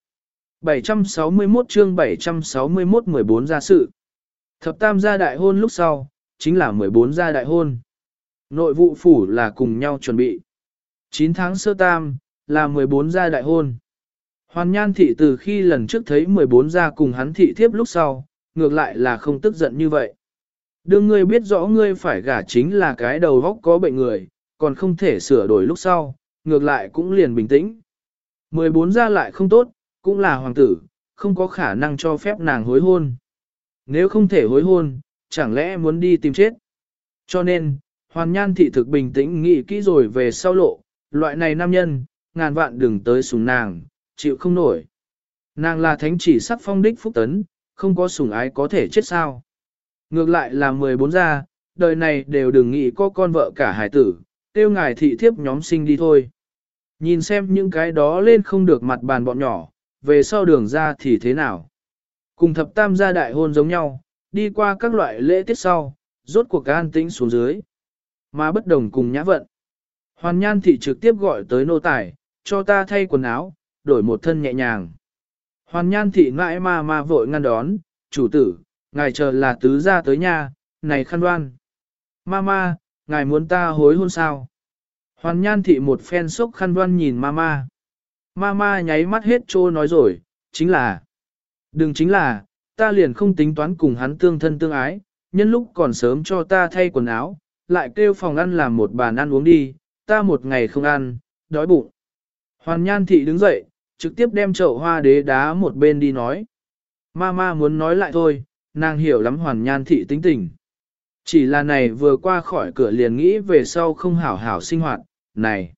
761 chương 761 14 gia sự. Thập tam gia đại hôn lúc sau, chính là 14 gia đại hôn. Nội vụ phủ là cùng nhau chuẩn bị. 9 tháng sơ tam, là 14 gia đại hôn. Hoàn Nhan thị từ khi lần trước thấy 14 gia cùng hắn thị thiếp lúc sau, ngược lại là không tức giận như vậy. Đương ngươi biết rõ ngươi phải gả chính là cái đầu góc có bệnh người, còn không thể sửa đổi lúc sau, ngược lại cũng liền bình tĩnh. 14 gia lại không tốt, cũng là hoàng tử, không có khả năng cho phép nàng hối hôn. Nếu không thể hối hôn, chẳng lẽ muốn đi tìm chết. Cho nên, Hoàn Nhan thị thực bình tĩnh nghĩ kỹ rồi về sau lộ, loại này nam nhân, ngàn vạn đừng tới sủng nàng, chịu không nổi. Nàng là thánh chỉ sắc phong đích phúc tấn, không có sủng ái có thể chết sao. Ngược lại là 14 gia, đời này đều đừng nghĩ có con vợ cả hải tử, tiêu ngài thị thiếp nhóm sinh đi thôi. Nhìn xem những cái đó lên không được mặt bàn bọn nhỏ, về sau đường ra thì thế nào. Cùng thập tam gia đại hôn giống nhau, đi qua các loại lễ tiết sau, rốt cuộc an tĩnh xuống dưới. Mà bất đồng cùng nhã vận. Hoàn Nhan thị trực tiếp gọi tới nô tài, cho ta thay quần áo, đổi một thân nhẹ nhàng. Hoàn Nhan thị mãi ma vội ngăn đón, chủ tử, ngài chờ là tứ gia tới nhà, này khăn đoan. Ma, ngài muốn ta hối hôn sao? Hoàn Nhan thị một phen sốc khăn đoan nhìn ma. Ma nháy mắt hết trô nói rồi, chính là. Đừng chính là, ta liền không tính toán cùng hắn tương thân tương ái, nhân lúc còn sớm cho ta thay quần áo, lại kêu phòng ăn làm một bàn ăn uống đi, ta một ngày không ăn, đói bụng. Hoàn Nhan thị đứng dậy, trực tiếp đem chậu hoa đế đá một bên đi nói. Ma muốn nói lại thôi, nàng hiểu lắm Hoàn Nhan thị tính tình. Chỉ là này vừa qua khỏi cửa liền nghĩ về sau không hảo hảo sinh hoạt, này,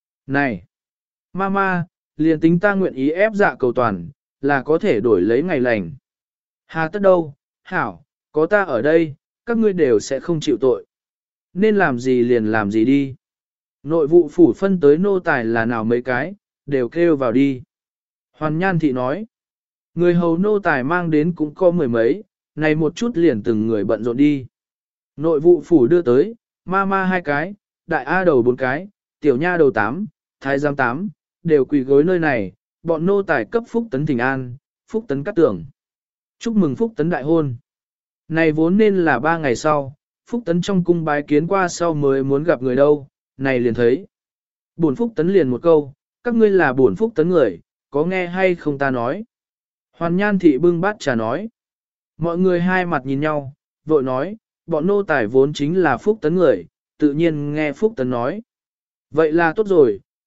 ma, liền tính ta nguyện ý ép dạ cầu toàn, là có thể đổi lấy ngày lành. Hà tất đâu, hảo, có ta ở đây, các ngươi đều sẽ không chịu tội. Nên làm gì liền làm gì đi. Nội vụ phủ phân tới nô tài là nào mấy cái, đều kêu vào đi. Hoàn Nhan thị nói, người hầu nô tài mang đến cũng có mười mấy, này một chút liền từng người bận rộn đi. Nội vụ phủ đưa tới, ma 2 cái, đại A đầu 4 cái, tiểu nha đầu 8, thái giám 8, đều quỳ gối nơi này, bọn nô tài cấp Phúc Tấn thỉnh an, Phúc Tấn cắt tưởng. Chúc mừng Phúc Tấn đại hôn. Này vốn nên là 3 ngày sau, Phúc Tấn trong cung bái kiến qua sau mới muốn gặp người đâu, này liền thấy. Bổn Phúc Tấn liền một câu, các ngươi là bổn Phúc Tấn người, có nghe hay không ta nói. Hoàn Nhan thị bưng bát trà nói. Mọi người hai mặt nhìn nhau, vội nói, bọn nô tài vốn chính là Phúc Tấn người, tự nhiên nghe Phúc Tấn nói. Vậy là tốt rồi,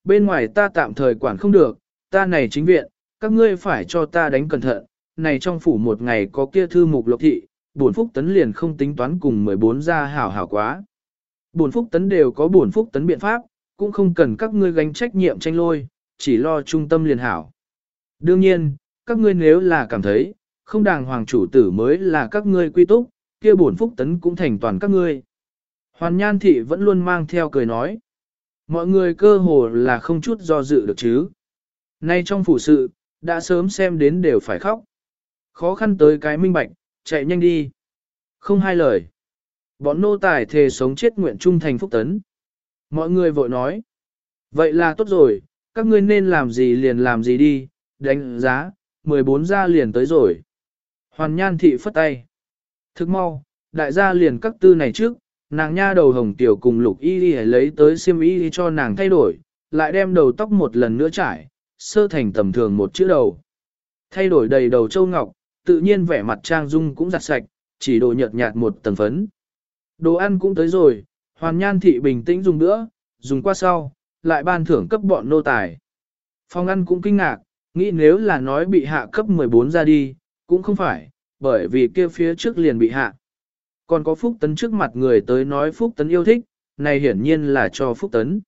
bên ngoài ta tạm thời quản không được, ta này chính viện, các ngươi phải cho ta đánh cẩn thận, này trong phủ một ngày có kia thư mục lộc thị, bổn phúc tấn liền không tính toán cùng 14 gia hảo hảo quá. Bổn phúc tấn đều có bổn phúc tấn biện pháp, cũng không cần các ngươi gánh trách nhiệm tranh lôi, chỉ lo trung tâm liền hảo. Đương nhiên, các ngươi nếu là cảm thấy, không đàng hoàng chủ tử mới là các ngươi quy túc, kia bổn phúc tấn cũng thành toàn các ngươi. Hoàn Nhan thị vẫn luôn mang theo cười nói. Mọi người cơ hồ là không chút do dự được chứ. Nay trong phủ sự, đã sớm xem đến đều phải khóc. Khó khăn tới cái minh bạch, chạy nhanh đi. Không hai lời. Bọn nô tài thề sống chết nguyện trung thành phúc tấn. Mọi người vội nói. Vậy là tốt rồi, các ngươi nên làm gì liền làm gì đi, đánh giá, 14 gia liền tới rồi. Hoàn Nhan thị phất tay. Thức mau, đại gia liền các tư này trước, nàng nha đầu hồng tiểu cùng lục y đi lấy tới xiêm y cho nàng thay đổi, lại đem đầu tóc một lần nữa trải, sơ thành tầm thường một chữ đầu. Thay đổi đầy đầu châu ngọc, tự nhiên vẻ mặt trang dung cũng giặt sạch, chỉ đồ nhợt nhạt một tầng phấn. Đồ ăn cũng tới rồi, Hoàn Nhan thị bình tĩnh dùng nữa, dùng qua sau, lại ban thưởng cấp bọn nô tài. Phòng ăn cũng kinh ngạc, nghĩ nếu là nói bị hạ cấp 14 ra đi, cũng không phải, bởi vì kia phía trước liền bị hạ. Còn có Phúc Tấn trước mặt người tới nói Phúc Tấn yêu thích, này hiển nhiên là cho Phúc Tấn.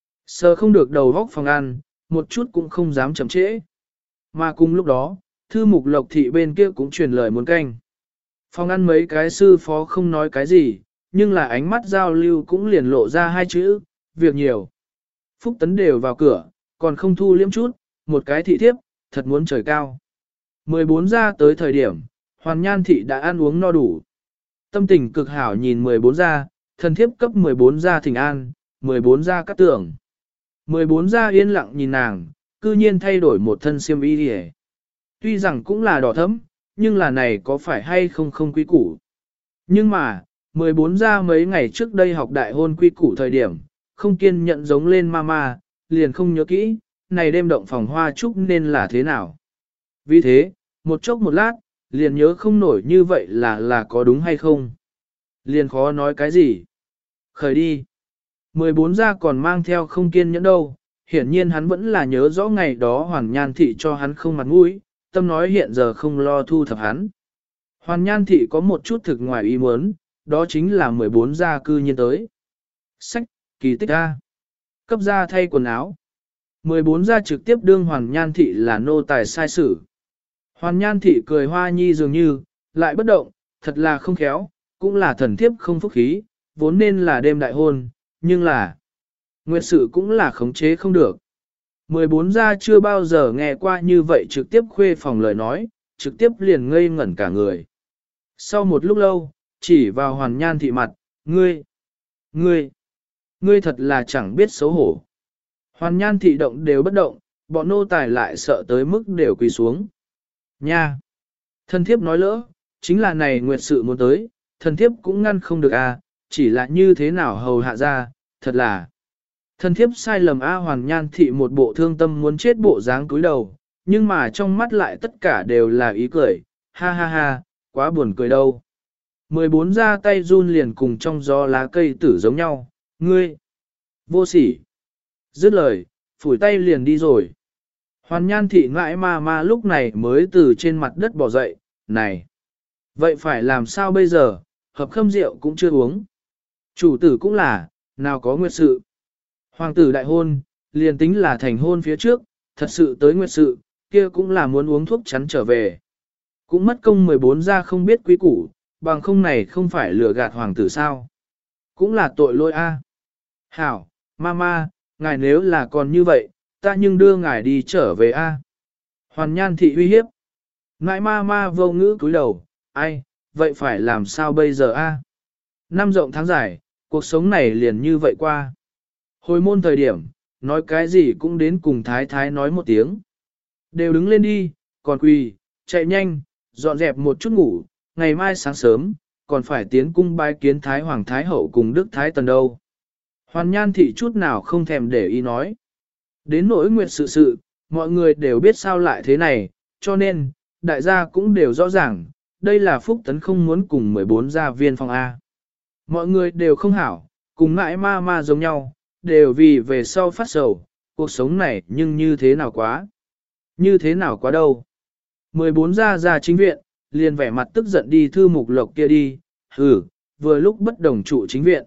Sờ không được đầu vóc phòng ăn, một chút cũng không dám chậm trễ. Mà cùng lúc đó, thư mục lộc thị bên kia cũng truyền lời muốn canh. Phòng ăn mấy cái sư phó không nói cái gì, nhưng là ánh mắt giao lưu cũng liền lộ ra hai chữ, việc nhiều. Phúc Tấn đều vào cửa, còn không thu liếm chút, một cái thị thiếp, thật muốn trời cao. 14 ra tới thời điểm, Hoàn Nhan thị đã ăn uống no đủ. Tâm tình cực hảo nhìn 14 gia, thần thiếp cấp 14 gia thỉnh an, 14 gia cắt tưởng. 14 gia yên lặng nhìn nàng, cư nhiên thay đổi một thân xiêm y đi. Tuy rằng cũng là đỏ thẫm, nhưng là này có phải hay không không quý củ. Nhưng mà, 14 gia mấy ngày trước đây học đại hôn quý củ thời điểm, không kiên nhận giống lên mama, liền không nhớ kỹ, này đêm động phòng hoa trúc nên là thế nào. Vì thế, một chốc một lát, liền nhớ không nổi như vậy là có đúng hay không. Liền khó nói cái gì. Khởi đi. 14 gia còn mang theo không kiên nhẫn đâu, hiển nhiên hắn vẫn là nhớ rõ ngày đó Hoàn Nhan thị cho hắn không mặt mũi, tâm nói hiện giờ không lo thu thập hắn. Hoàn Nhan thị có một chút thực ngoài ý muốn, đó chính là 14 gia cư nhiên tới. Sách, kỳ tích A. Cấp gia thay quần áo. 14 gia trực tiếp đương Hoàn Nhan thị là nô tài sai sử. Hoàn Nhan thị cười hoa nhi dường như, lại bất động, thật là không khéo, cũng là thần thiếp không phúc khí, vốn nên là đêm đại hôn, nhưng là nguyệt sự cũng là khống chế không được. 14 gia chưa bao giờ nghe qua như vậy trực tiếp khuê phòng lời nói, trực tiếp liền ngây ngẩn cả người. Sau một lúc lâu, chỉ vào Hoàn Nhan thị mặt, ngươi thật là chẳng biết xấu hổ. Hoàn Nhan thị động đều bất động, bọn nô tài lại sợ tới mức đều quỳ xuống. Nha! Thần thiếp nói lỡ, chính là này nguyệt sự muốn tới, thần thiếp cũng ngăn không được à, chỉ là như thế nào hầu hạ ra, thật là. Thần thiếp sai lầm A. Hoàn Nhan thị một bộ thương tâm muốn chết bộ dáng cúi đầu, nhưng mà trong mắt lại tất cả đều là ý cười, ha ha ha, quá buồn cười đâu. 14 ra tay run liền cùng trong gió lá cây tử giống nhau, ngươi, vô sỉ. Dứt lời, phủi tay liền đi rồi. Hoàn Nhan thị ngãi ma lúc này mới từ trên mặt đất bò dậy, này, vậy phải làm sao bây giờ, hợp khâm rượu cũng chưa uống. Chủ tử cũng là, nào có nguyệt sự. Hoàng tử đại hôn, liền tính là thành hôn phía trước, thật sự tới nguyệt sự, kia cũng là muốn uống thuốc chắn trở về. Cũng mất công 14 ra không biết quý củ, bằng không này không phải lừa gạt hoàng tử sao. Cũng là tội lỗi a. Hảo, mama, ngài nếu là còn như vậy, ta nhưng đưa ngài đi trở về a. Hoàn Nhan thị uy hiếp. Ngài ma vô ngữ cúi đầu, ai, vậy phải làm sao bây giờ a? Năm rộng tháng dài, cuộc sống này liền như vậy qua. Hồi môn thời điểm, nói cái gì cũng đến cùng thái thái nói một tiếng. Đều đứng lên đi, còn quỳ, chạy nhanh, dọn dẹp một chút ngủ, ngày mai sáng sớm, còn phải tiến cung bái kiến thái hoàng thái hậu cùng đức thái tần đâu. Hoàn Nhan thị chút nào không thèm để ý nói. Đến nỗi nguyệt sự, mọi người đều biết sao lại thế này, cho nên, đại gia cũng đều rõ ràng, đây là Phúc Tấn không muốn cùng 14 gia viên phòng A. Mọi người đều không hảo, cùng ngại ma giống nhau, đều vì về sau phát sầu, cuộc sống này nhưng như thế nào quá? Như thế nào quá đâu? 14 ra chính viện, liền vẻ mặt tức giận đi thư mục lộc kia đi, vừa lúc bất đồng trụ chính viện.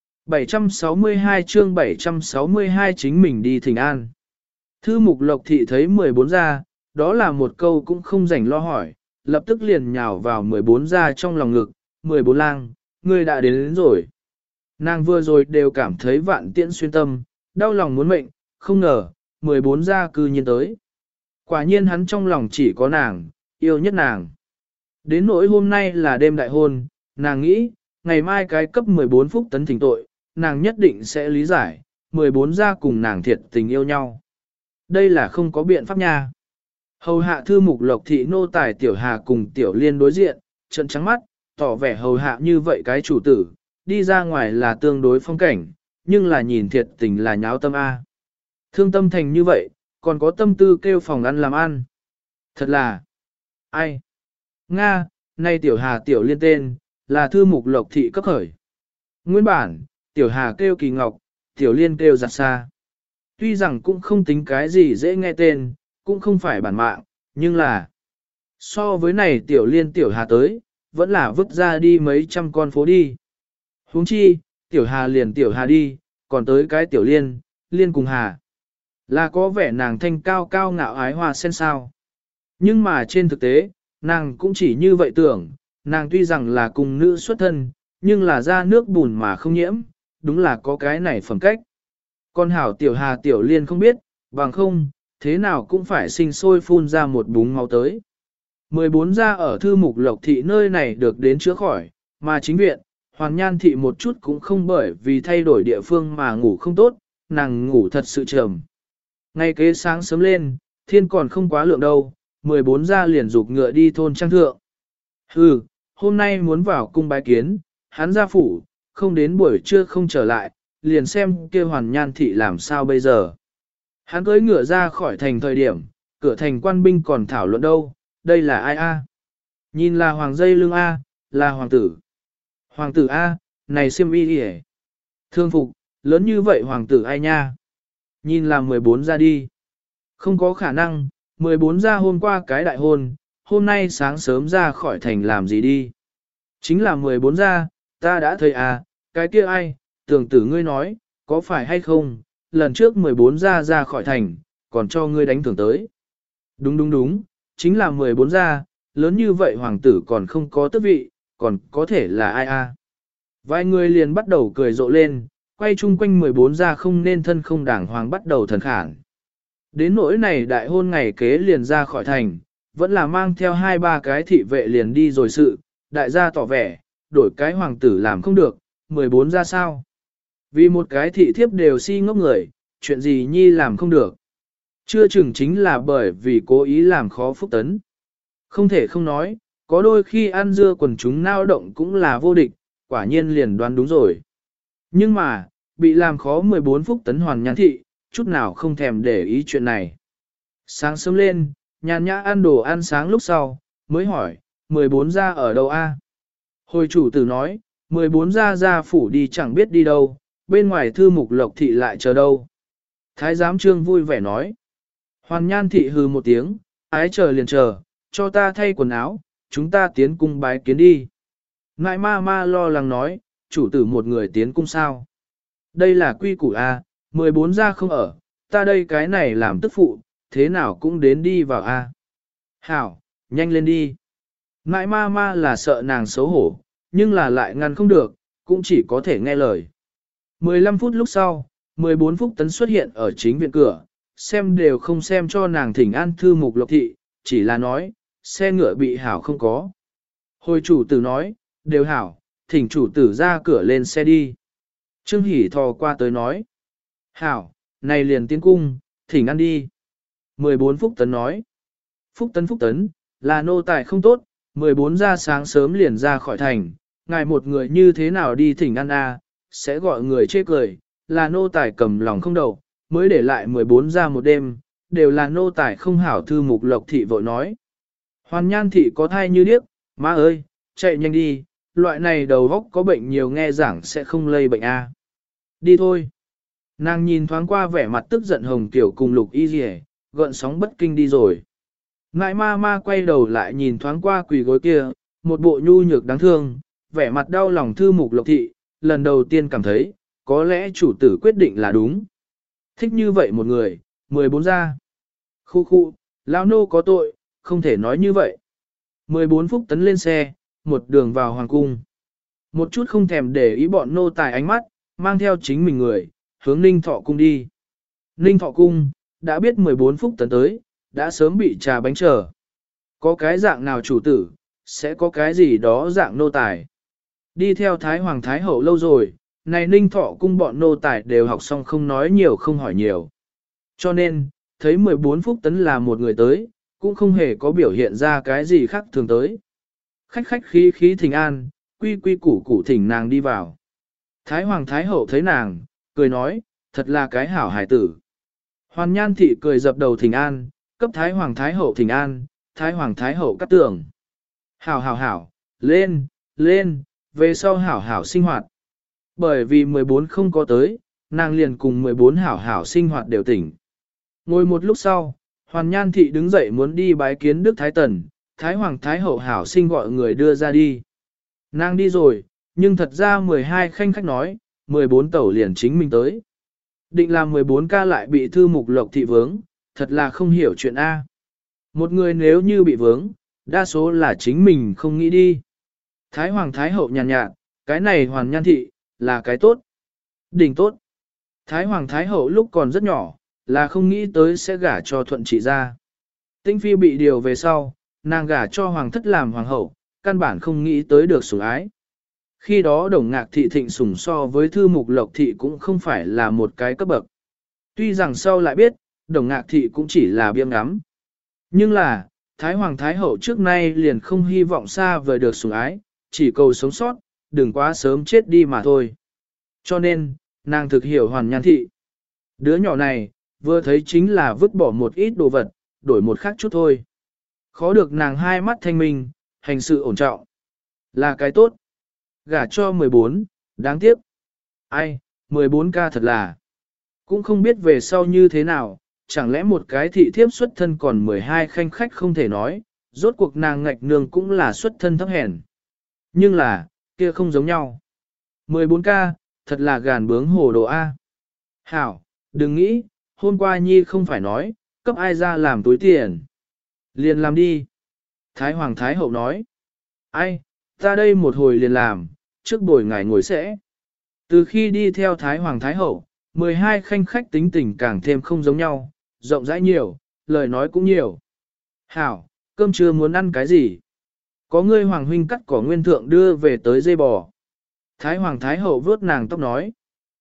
762 chương 762 chính mình đi thỉnh an. Thư mục lộc thị thấy 14 ra, đó là một câu cũng không rảnh lo hỏi, lập tức liền nhào vào 14 ra trong lòng ngực, 14 lang, ngươi đã đến rồi. Nàng vừa rồi đều cảm thấy vạn tiễn xuyên tâm, đau lòng muốn mệnh, không ngờ, 14 ra cư nhiên tới. Quả nhiên hắn trong lòng chỉ có nàng, yêu nhất nàng. Đến nỗi hôm nay là đêm đại hôn, nàng nghĩ, ngày mai cái cấp 14 phúc tấn thỉnh tội, nàng nhất định sẽ lý giải, 14 ra cùng nàng thiệt tình yêu nhau. Đây là không có biện pháp nha. Hầu hạ thư mục lộc thị nô tài tiểu hà cùng tiểu liên đối diện, trận trắng mắt, tỏ vẻ hầu hạ như vậy cái chủ tử, đi ra ngoài là tương đối phong cảnh, nhưng là nhìn thiệt tình là nháo tâm A. Thương tâm thành như vậy, còn có tâm tư kêu phòng ăn làm ăn. Thật là, ai? Nga, nay tiểu hà tiểu liên tên, là thư mục lộc thị cấp khởi. Nguyên bản, tiểu hà kêu kỳ ngọc, tiểu liên kêu giặt xa. Tuy rằng cũng không tính cái gì dễ nghe tên, cũng không phải bản mạng, nhưng là so với này tiểu liên tiểu hà tới, vẫn là vứt ra đi mấy trăm con phố đi. Huống chi, tiểu hà liền tiểu hà đi, còn tới cái tiểu liên, liên cùng hà. Là có vẻ nàng thanh cao cao ngạo ái hoa sen sao. Nhưng mà trên thực tế, nàng cũng chỉ như vậy tưởng, nàng tuy rằng là cùng nữ xuất thân, nhưng là ra nước bùn mà không nhiễm, đúng là có cái này phẩm cách. Con hảo tiểu hà tiểu liên không biết, bằng không, thế nào cũng phải sinh sôi phun ra một búng máu tới. 14 gia ở thư mục lộc thị nơi này được đến chữa khỏi, mà chính viện, hoàn nhan thị một chút cũng không bởi vì thay đổi địa phương mà ngủ không tốt, nàng ngủ thật sự trầm. Ngay kế sáng sớm lên, thiên còn không quá lượng đâu, 14 gia liền dục ngựa đi thôn trang thượng. Hôm nay muốn vào cung bái kiến, hắn ra phủ, không đến buổi trưa không trở lại, liền xem kia hoàn nhan thị làm sao bây giờ. Hắn cưỡi ngựa ra khỏi thành thời điểm, cửa thành quan binh còn thảo luận đâu, đây là ai a? Nhìn là hoàng dây lưng a, là hoàng tử. Hoàng tử a, này xiêm y đi thương phục, lớn như vậy hoàng tử ai nha? Nhìn là 14 ra đi. Không có khả năng, 14 ra hôm qua cái đại hôn, hôm nay sáng sớm ra khỏi thành làm gì đi. Chính là 14 ra, ta đã thấy à, cái kia ai, tưởng tử ngươi nói, có phải hay không, lần trước 14 ra khỏi thành, còn cho ngươi đánh thưởng tới. Đúng, chính là 14 ra, lớn như vậy hoàng tử còn không có tước vị, còn có thể là ai a? Vài người liền bắt đầu cười rộ lên, quay chung quanh 14 ra không nên thân không đảng hoàng bắt đầu thần khản. Đến nỗi này đại hôn ngày kế liền ra khỏi thành, vẫn là mang theo 2-3 cái thị vệ liền đi rồi sự, đại gia tỏ vẻ, đổi cái hoàng tử làm không được, 14 ra sao? Vì một cái thị thiếp đều si ngốc người, chuyện gì nhi làm không được. Chưa chừng chính là bởi vì cố ý làm khó Phúc Tấn. Không thể không nói, có đôi khi ăn dưa quần chúng nao động cũng là vô địch, quả nhiên liền đoán đúng rồi. Nhưng mà, bị làm khó 14 Phúc Tấn hoàn nhan thị, chút nào không thèm để ý chuyện này. Sáng sớm lên, nhàn nhã ăn đồ ăn sáng lúc sau, mới hỏi, 14 ra ở đâu a? Hồi chủ tử nói, 14 ra phủ đi chẳng biết đi đâu, bên ngoài thư mục lộc thị lại chờ đâu. Thái giám trương vui vẻ nói. Hoàn nhan thị hừ một tiếng, ái chờ liền chờ, cho ta thay quần áo, chúng ta tiến cung bái kiến đi. Ngại ma lo lắng nói, chủ tử một người tiến cung sao. Đây là quy củ A, 14 ra không ở, ta đây cái này làm tức phụ, thế nào cũng đến đi vào A. Hảo, nhanh lên đi. Ngại ma là sợ nàng xấu hổ, nhưng là lại ngăn không được, cũng chỉ có thể nghe lời. 15 phút lúc sau, 14 Phúc Tấn xuất hiện ở chính viện cửa, xem đều không xem cho nàng thỉnh an thư mục lộc thị, chỉ là nói, xe ngựa bị hảo không có. Hồi chủ tử nói, đều hảo, thỉnh chủ tử ra cửa lên xe đi. Trương Hỷ thò qua tới nói, hảo, này liền tiến cung, thỉnh ăn đi. 14 Phúc Tấn nói, Phúc Tấn, là nô tài không tốt, 14 ra sáng sớm liền ra khỏi thành, ngài một người như thế nào đi thỉnh ăn a, sẽ gọi người chê cười, là nô tài cầm lòng không đầu, mới để lại 14 ra một đêm, đều là nô tài không hảo thư mục lộc thị vội nói. Hoàn nhan thị có thai như điếc, má ơi, chạy nhanh đi, loại này đầu góc có bệnh nhiều nghe giảng sẽ không lây bệnh a. Đi thôi. Nàng nhìn thoáng qua vẻ mặt tức giận Hồng Tiểu cùng Lục Y Dì, gợn sóng bất kinh đi rồi. Ngại ma ma quay đầu lại nhìn thoáng qua quỳ gối kia, một bộ nhu nhược đáng thương, vẻ mặt đau lòng Thư Mục Lộc Thị, lần đầu tiên cảm thấy, có lẽ chủ tử quyết định là đúng. Thích như vậy một người, 14 ra. Khu khu, lão nô có tội, không thể nói như vậy. 14 phút tấn lên xe, một đường vào hoàng cung. Một chút không thèm để ý bọn nô tài ánh mắt, mang theo chính mình người, hướng Ninh Thọ cung đi. Ninh Thọ cung, đã biết 14 phút tấn tới, đã sớm bị trà bánh chờ. Có cái dạng nào chủ tử, sẽ có cái gì đó dạng nô tài. Đi theo Thái Hoàng Thái Hậu lâu rồi, này Ninh Thọ cung bọn nô tài đều học xong không nói nhiều không hỏi nhiều. Cho nên, thấy 14 phút tấn là một người tới, cũng không hề có biểu hiện ra cái gì khác thường tới. Khách khách khí khí thỉnh an, quy quy củ củ thỉnh nàng đi vào. Thái Hoàng Thái Hậu thấy nàng, cười nói, thật là cái hảo hài tử. Hoàn Nhan Thị cười dập đầu thỉnh an, cấp Thái Hoàng Thái Hậu thỉnh an, Thái Hoàng Thái Hậu cắt tưởng. Hảo hảo hảo, lên, lên, về sau hảo hảo sinh hoạt. Bởi vì 14 không có tới, nàng liền cùng 14 hảo hảo sinh hoạt đều tỉnh. Ngồi một lúc sau, Hoàn Nhan Thị đứng dậy muốn đi bái kiến Đức Thái Tần, Thái Hoàng Thái Hậu hảo sinh gọi người đưa ra đi. Nàng đi rồi, nhưng thật ra 12 khanh khách nói, 14 tẩu liền chính mình tới. Định làm 14 ca lại bị Thư Mục Lộc Thị vướng, thật là không hiểu chuyện A. Một người nếu như bị vướng, đa số là chính mình không nghĩ đi. Thái Hoàng Thái Hậu nhàn nhạt, cái này Hoàn Nhan Thị, là cái tốt. Đỉnh tốt. Thái Hoàng Thái Hậu lúc còn rất nhỏ, là không nghĩ tới sẽ gả cho Thuận Trị ra. Tinh Phi bị điều về sau, nàng gả cho Hoàng thất làm Hoàng hậu, căn bản không nghĩ tới được sủng ái. Khi đó Đồng Ngạc Thị thịnh sủng so với Thư Mục Lộc Thị cũng không phải là một cái cấp bậc. Tuy rằng sau lại biết, Đồng Ngạc Thị cũng chỉ là biếng ngắm. Nhưng là, Thái Hoàng Thái Hậu trước nay liền không hy vọng xa vời được sủng ái, chỉ cầu sống sót, đừng quá sớm chết đi mà thôi. Cho nên, nàng thực hiểu Hoàn Nhan Thị. Đứa nhỏ này, vừa thấy chính là vứt bỏ một ít đồ vật, đổi một khác chút thôi. Khó được nàng hai mắt thanh minh, hành sự ổn trọng. Là cái tốt. Gả cho 14, đáng tiếc. Ai, 14 ca thật là. Cũng không biết về sau như thế nào, chẳng lẽ một cái thị thiếp xuất thân còn 12 khanh khách không thể nói, rốt cuộc nàng ngạch nương cũng là xuất thân thấp hèn. Nhưng là, kia không giống nhau. 14 ca, thật là gàn bướng hồ đồ A. Hảo, đừng nghĩ, hôm qua Nhi không phải nói, cấp ai ra làm túi tiền. Liền làm đi. Thái Hoàng Thái Hậu nói. Ai, ta đây một hồi liền làm, trước buổi ngài ngồi sẽ. Từ khi đi theo Thái Hoàng Thái Hậu, 12 khanh khách tính tình càng thêm không giống nhau, rộng rãi nhiều, lời nói cũng nhiều. Hảo, cơm trưa muốn ăn cái gì? Có ngươi Hoàng huynh cắt cỏ nguyên thượng đưa về tới dây bò. Thái Hoàng Thái Hậu vớt nàng tóc nói.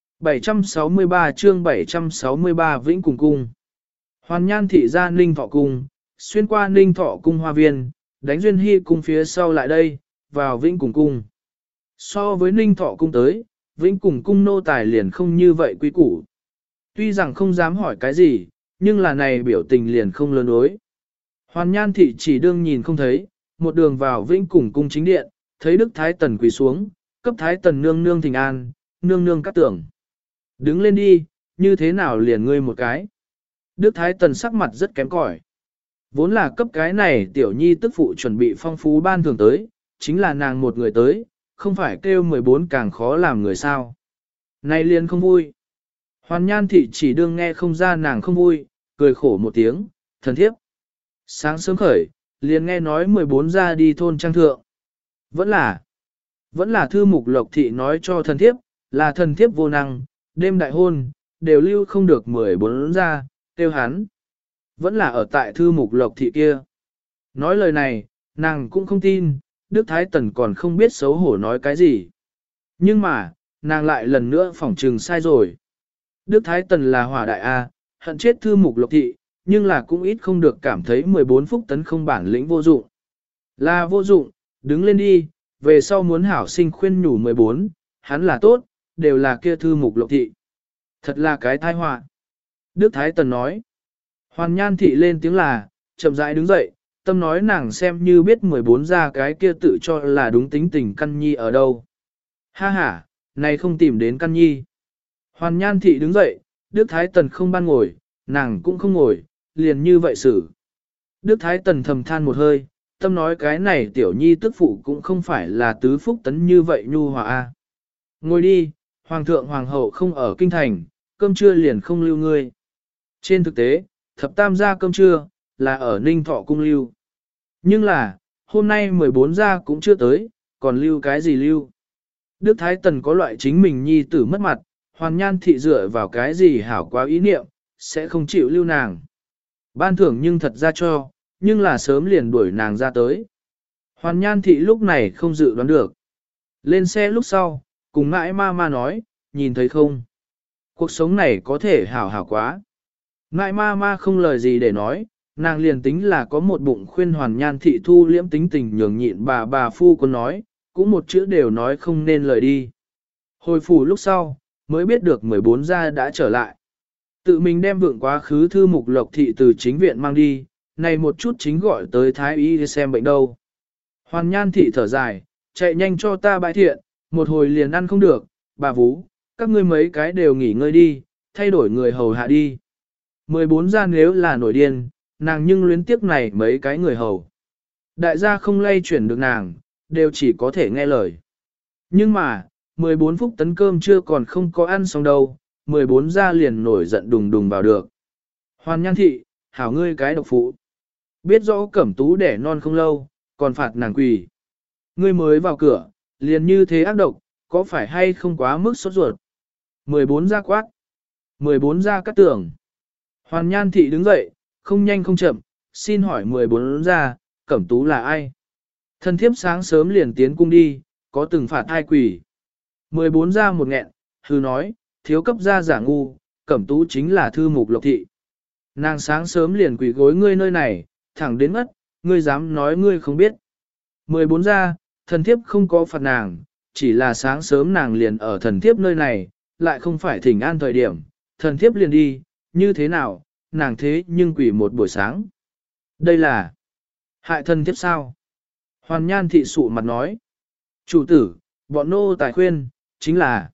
763 chương 763 Vĩnh Cùng Cung. Hoàn Nhan Thị ra Ninh Thọ Cung, xuyên qua Ninh Thọ Cung hoa viên, đánh Duyên Hy Cung phía sau lại đây, vào Vĩnh Cùng Cung. So với Ninh Thọ Cung tới, Vĩnh Cùng Cung nô tài liền không như vậy quý củ. Tuy rằng không dám hỏi cái gì, nhưng là này biểu tình liền không lớn đối. Hoàn Nhan Thị chỉ đương nhìn không thấy, một đường vào Vĩnh Cùng Cung chính điện, thấy Đức Thái Tần quỳ xuống, cấp Thái Tần nương nương thỉnh an, nương nương cắt tưởng. Đứng lên đi, như thế nào liền ngươi một cái. Đức Thái Tần sắc mặt rất kém cỏi. Vốn là cấp cái này tiểu nhi tức phụ chuẩn bị phong phú ban thường tới, chính là nàng một người tới, không phải kêu 14 càng khó làm người sao. Này liền không vui. Hoàn Nhan Thị chỉ đương nghe không ra nàng không vui, cười khổ một tiếng, thần thiếp. Sáng sớm khởi, liền nghe nói 14 ra đi thôn trang thượng. Vẫn là Thư Mục Lộc Thị nói cho thần thiếp, là thần thiếp vô năng, đêm đại hôn, đều lưu không được 14 ra, tiêu hắn. Vẫn là ở tại Thư Mục Lộc Thị kia. Nói lời này, nàng cũng không tin, Đức Thái Tần còn không biết xấu hổ nói cái gì. Nhưng mà, nàng lại lần nữa phỏng trừng sai rồi. Đức Thái Tần là hỏa đại A, hận chết Thư Mục Lộc Thị, nhưng là cũng ít không được cảm thấy 14 phúc tấn không bản lĩnh vô dụng. Là vô dụng, đứng lên đi, về sau muốn hảo sinh khuyên nhủ 14, hắn là tốt, đều là kia Thư Mục Lộc Thị. Thật là cái tai họa. Đức Thái Tần nói. Hoàn Nhan Thị lên tiếng là, chậm rãi đứng dậy, tâm nói nàng xem như biết 14 ra cái kia tự cho là đúng tính tình căn nhi ở đâu. Ha ha, này không tìm đến căn nhi. Hoàn Nhan Thị đứng dậy, Đức Thái Tần không ban ngồi, nàng cũng không ngồi, liền như vậy xử. Đức Thái Tần thầm than một hơi, tâm nói cái này tiểu nhi tức phụ cũng không phải là tứ phúc tấn như vậy nhu hòa a. Ngồi đi, hoàng thượng hoàng hậu không ở kinh thành, cơm trưa liền không lưu ngươi. Trên thực tế, thập tam gia cơm trưa, là ở Ninh Thọ cung lưu. Nhưng là, hôm nay 14 gia cũng chưa tới, còn lưu cái gì lưu. Đức Thái Tần có loại chính mình nhi tử mất mặt, Hoàn Nhan thị dựa vào cái gì hảo quá ý niệm, sẽ không chịu lưu nàng. Ban thưởng nhưng thật ra cho, nhưng là sớm liền đuổi nàng ra tới. Hoàn Nhan thị lúc này không dự đoán được. Lên xe lúc sau, cùng mãi ma nói, nhìn thấy không? Cuộc sống này có thể hảo hảo quá. Mãi ma không lời gì để nói, nàng liền tính là có một bụng khuyên Hoàn Nhan thị thu liễm tính tình nhường nhịn bà phu quân nói, cũng một chữ đều nói không nên lời đi. Hồi phủ lúc sau, mới biết được 14 gia đã trở lại. Tự mình đem vượng quá khứ thư mục lộc thị từ chính viện mang đi, này một chút chính gọi tới thái y đi xem bệnh đâu. Hoàn Nhan thị thở dài, chạy nhanh cho ta bãi thiện, một hồi liền ăn không được, bà vú, các ngươi mấy cái đều nghỉ ngơi đi, thay đổi người hầu hạ đi. 14 gia nếu là nổi điên, nàng nhưng luyến tiếc này mấy cái người hầu. Đại gia không lay chuyển được nàng, đều chỉ có thể nghe lời. Nhưng mà, 14 phút tấn cơm chưa còn không có ăn xong đâu, 14 gia liền nổi giận đùng đùng vào được. Hoàn Nhan thị, hảo ngươi cái độc phụ. Biết rõ Cẩm Tú đẻ non không lâu, còn phạt nàng quỳ. Ngươi mới vào cửa, liền như thế ác độc, có phải hay không quá mức sốt ruột? 14 gia quát. 14 gia cắt tưởng. Hoàn Nhan thị đứng dậy, không nhanh không chậm, xin hỏi 14 gia, Cẩm Tú là ai? Thân thiếp sáng sớm liền tiến cung đi, có từng phạt ai quỷ. 14 gia một nghẹn, hư nói, thiếu cấp gia giả ngu, Cẩm Tú chính là thư mục lộc thị. Nàng sáng sớm liền quỷ gối ngươi nơi này, thẳng đến ngất, ngươi dám nói ngươi không biết. 14 gia, thần thiếp không có phạt nàng, chỉ là sáng sớm nàng liền ở thần thiếp nơi này, lại không phải thỉnh an thời điểm, thần thiếp liền đi, như thế nào, nàng thế nhưng quỷ một buổi sáng. Đây là hại thần thiếp sao? Hoàn Nhan thị sụ mặt nói, chủ tử, bọn nô tài khuyên, chính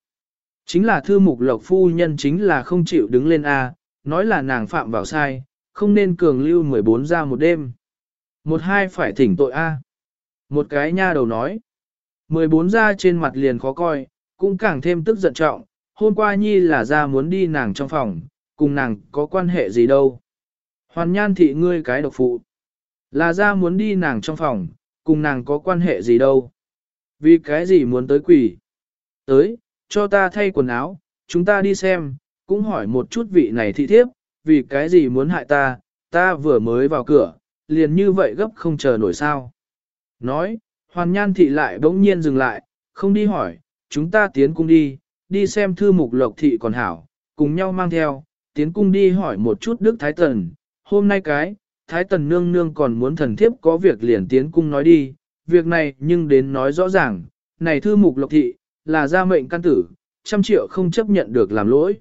là thư mục lộc phu nhân chính là không chịu đứng lên A, nói là nàng phạm vào sai, không nên cường lưu 14 gia một đêm. Một hai phải thỉnh tội A. Một cái nha đầu nói, 14 gia trên mặt liền khó coi, cũng càng thêm tức giận trọng, hôm qua nhi là ra muốn đi nàng trong phòng, cùng nàng có quan hệ gì đâu. Hoàn Nhan thị ngươi cái độc phụ, là ra muốn đi nàng trong phòng, cùng nàng có quan hệ gì đâu. Vì cái gì muốn tới quỷ? Tới, cho ta thay quần áo, chúng ta đi xem, cũng hỏi một chút vị này thị thiếp, vì cái gì muốn hại ta, ta vừa mới vào cửa, liền như vậy gấp không chờ nổi sao. Nói, Hoàn Nhan thị lại bỗng nhiên dừng lại, không đi hỏi, chúng ta tiến cung đi, đi xem thư mục lộc thị còn hảo, cùng nhau mang theo, tiến cung đi hỏi một chút Đức Thái Tần, hôm nay cái, Thái Tần nương nương còn muốn thần thiếp có việc liền tiến cung nói đi, việc này nhưng đến nói rõ ràng, này thư mục lộc thị, là gia mệnh căn tử, 100 triệu không chấp nhận được làm lỗi.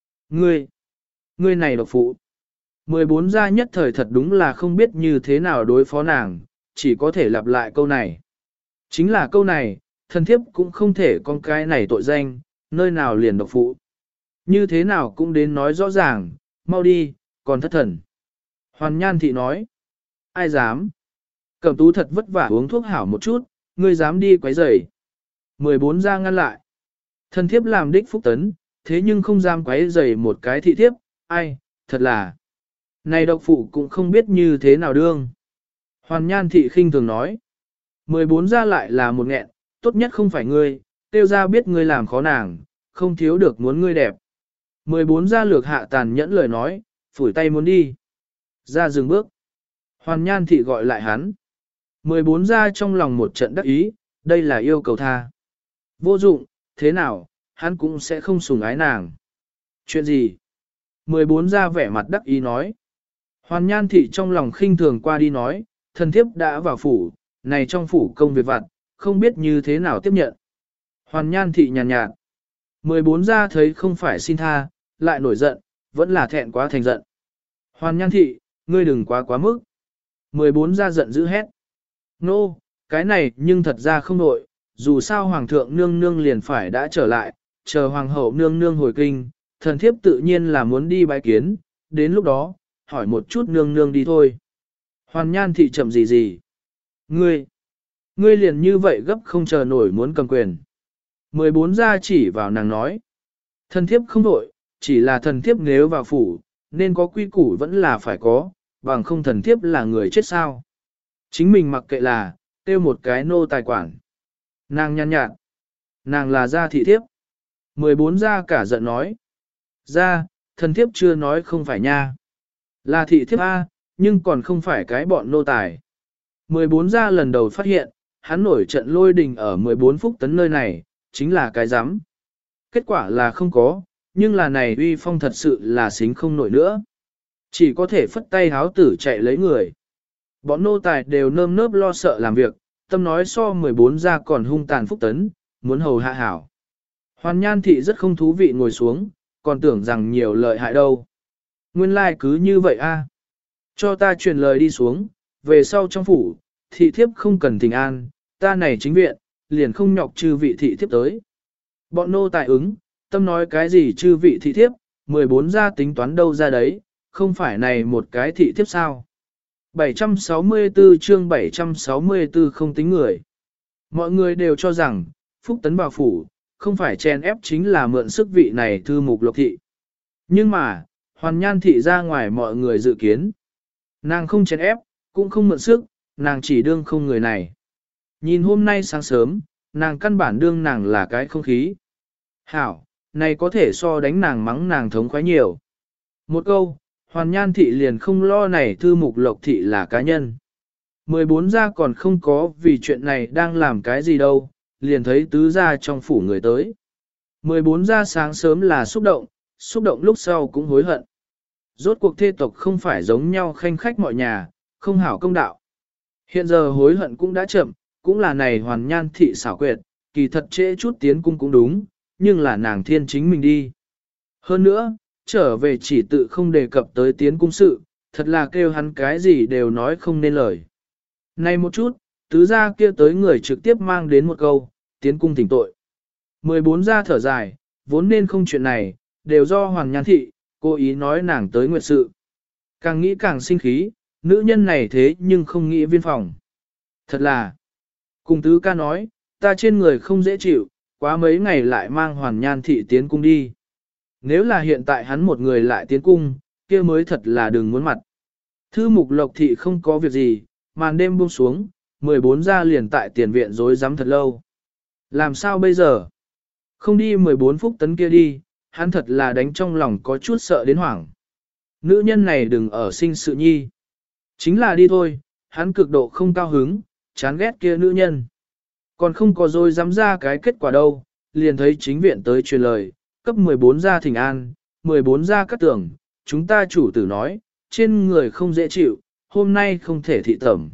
Ngươi này độc phụ. 14 gia nhất thời thật đúng là không biết như thế nào đối phó nàng, chỉ có thể lặp lại câu này. Chính là câu này, thần thiếp cũng không thể con cái này tội danh, nơi nào liền độc phụ. Như thế nào cũng đến nói rõ ràng, mau đi, còn thất thần. Hoàn Nhan thị nói, ai dám? Cẩm Tú thật vất vả uống thuốc hảo một chút, ngươi dám đi quấy rầy. 14 gia ngăn lại. Thần thiếp làm đích phúc tấn, thế nhưng không dám quấy rầy một cái thị thiếp, ai, thật là. Này độc phụ cũng không biết như thế nào đương. Hoàn Nhan thị khinh thường nói. 14 gia lại là một nghẹn, tốt nhất không phải ngươi, tiêu ra biết ngươi làm khó nàng, không thiếu được muốn ngươi đẹp. 14 gia lược hạ tàn nhẫn lời nói, phủi tay muốn đi. Ra dừng bước. Hoàn Nhan thị gọi lại hắn. 14 gia trong lòng một trận đắc ý, đây là yêu cầu tha. Vô dụng, thế nào, hắn cũng sẽ không sủng ái nàng. Chuyện gì? 14 gia vẻ mặt đắc ý nói. Hoàn Nhan thị trong lòng khinh thường qua đi nói, thần thiếp đã vào phủ, này trong phủ công việc vặt, không biết như thế nào tiếp nhận. Hoàn Nhan thị nhàn nhạt. 14 gia thấy không phải xin tha, lại nổi giận, vẫn là thẹn quá thành giận. Hoàn Nhan thị, ngươi đừng quá mức. 14 gia giận dữ hét. Nô, cái này nhưng thật ra không nội, dù sao hoàng thượng nương nương liền phải đã trở lại, chờ hoàng hậu nương nương hồi kinh, thần thiếp tự nhiên là muốn đi bái kiến, đến lúc đó, hỏi một chút nương nương đi thôi. Hoàn Nhan thị chậm gì gì. Ngươi liền như vậy gấp không chờ nổi muốn cầm quyền. 14 gia chỉ vào nàng nói. Thần thiếp không đổi, chỉ là thần thiếp nếu vào phủ, nên có quy củ vẫn là phải có, bằng không thần thiếp là người chết sao. Chính mình mặc kệ là, tiêu một cái nô tài quản. Nàng nhăn nhạt. Nàng là gia thị thiếp. 14 gia cả giận nói. Gia, thần thiếp chưa nói không phải nha. Là thị thiếp A, nhưng còn không phải cái bọn nô tài. 14 gia lần đầu phát hiện, hắn nổi trận lôi đình ở 14 phúc tấn nơi này, chính là cái giám. Kết quả là không có, nhưng là này uy phong thật sự là xính không nổi nữa. Chỉ có thể phất tay háo tử chạy lấy người. Bọn nô tài đều nơm nớp lo sợ làm việc, tâm nói so 14 gia còn hung tàn phúc tấn, muốn hầu hạ hảo. Hoàn Nhan thị rất không thú vị ngồi xuống, còn tưởng rằng nhiều lợi hại đâu. Nguyên lai like cứ như vậy a. Cho ta truyền lời đi xuống, về sau trong phủ, thị thiếp không cần thỉnh an, ta này chính viện, liền không nhọc chư vị thị thiếp tới. Bọn nô tài ứng, tâm nói cái gì chư vị thị thiếp, 14 gia tính toán đâu ra đấy, không phải này một cái thị thiếp sao. 764 chương 764 không tính người. Mọi người đều cho rằng, Phúc Tấn Bảo Phủ, không phải chèn ép chính là mượn sức vị này thư mục lộc thị. Nhưng mà, Hoàn Nhan thị ra ngoài mọi người dự kiến. Nàng không chèn ép, cũng không mượn sức, nàng chỉ đương không người này. Nhìn hôm nay sáng sớm, nàng căn bản đương nàng là cái không khí. Hảo, này có thể so đánh nàng mắng nàng thống khoái nhiều. Một câu, Hoàn Nhan thị liền không lo này thư mục lộc thị là cá nhân. 14 gia còn không có vì chuyện này đang làm cái gì đâu, liền thấy tứ gia trong phủ người tới. 14 gia sáng sớm là xúc động lúc sau cũng hối hận. Rốt cuộc thê tộc không phải giống nhau khanh khách mọi nhà, không hảo công đạo. Hiện giờ hối hận cũng đã chậm, cũng là này Hoàn Nhan thị xảo quyệt, kỳ thật trễ chút tiến cung cũng đúng, nhưng là nàng thiên chính mình đi. Hơn nữa, trở về chỉ tự không đề cập tới tiến cung sự, thật là kêu hắn cái gì đều nói không nên lời. Này một chút, tứ gia kia tới người trực tiếp mang đến một câu, tiến cung thỉnh tội. 14 gia thở dài, vốn nên không chuyện này, đều do Hoàn Nhan thị, cố ý nói nàng tới nguyệt sự. Càng nghĩ càng sinh khí, nữ nhân này thế nhưng không nghĩ viên phòng. Thật là, cùng tứ ca nói, ta trên người không dễ chịu, quá mấy ngày lại mang Hoàn Nhan thị tiến cung đi. Nếu là hiện tại hắn một người lại tiến cung, kia mới thật là đừng muốn mặt. Thư mục lộc thị không có việc gì, màn đêm buông xuống, 14 gia liền tại tiền viện rối rắm thật lâu. Làm sao bây giờ? Không đi 14 phúc tấn kia đi, hắn thật là đánh trong lòng có chút sợ đến hoảng. Nữ nhân này đừng ở sinh sự nhi. Chính là đi thôi, hắn cực độ không cao hứng, chán ghét kia nữ nhân. Còn không có rồi dám ra cái kết quả đâu, liền thấy chính viện tới truyền lời, cấp 14 gia thỉnh an, 14 gia cắt tưởng, chúng ta chủ tử nói, trên người không dễ chịu, hôm nay không thể thị tẩm.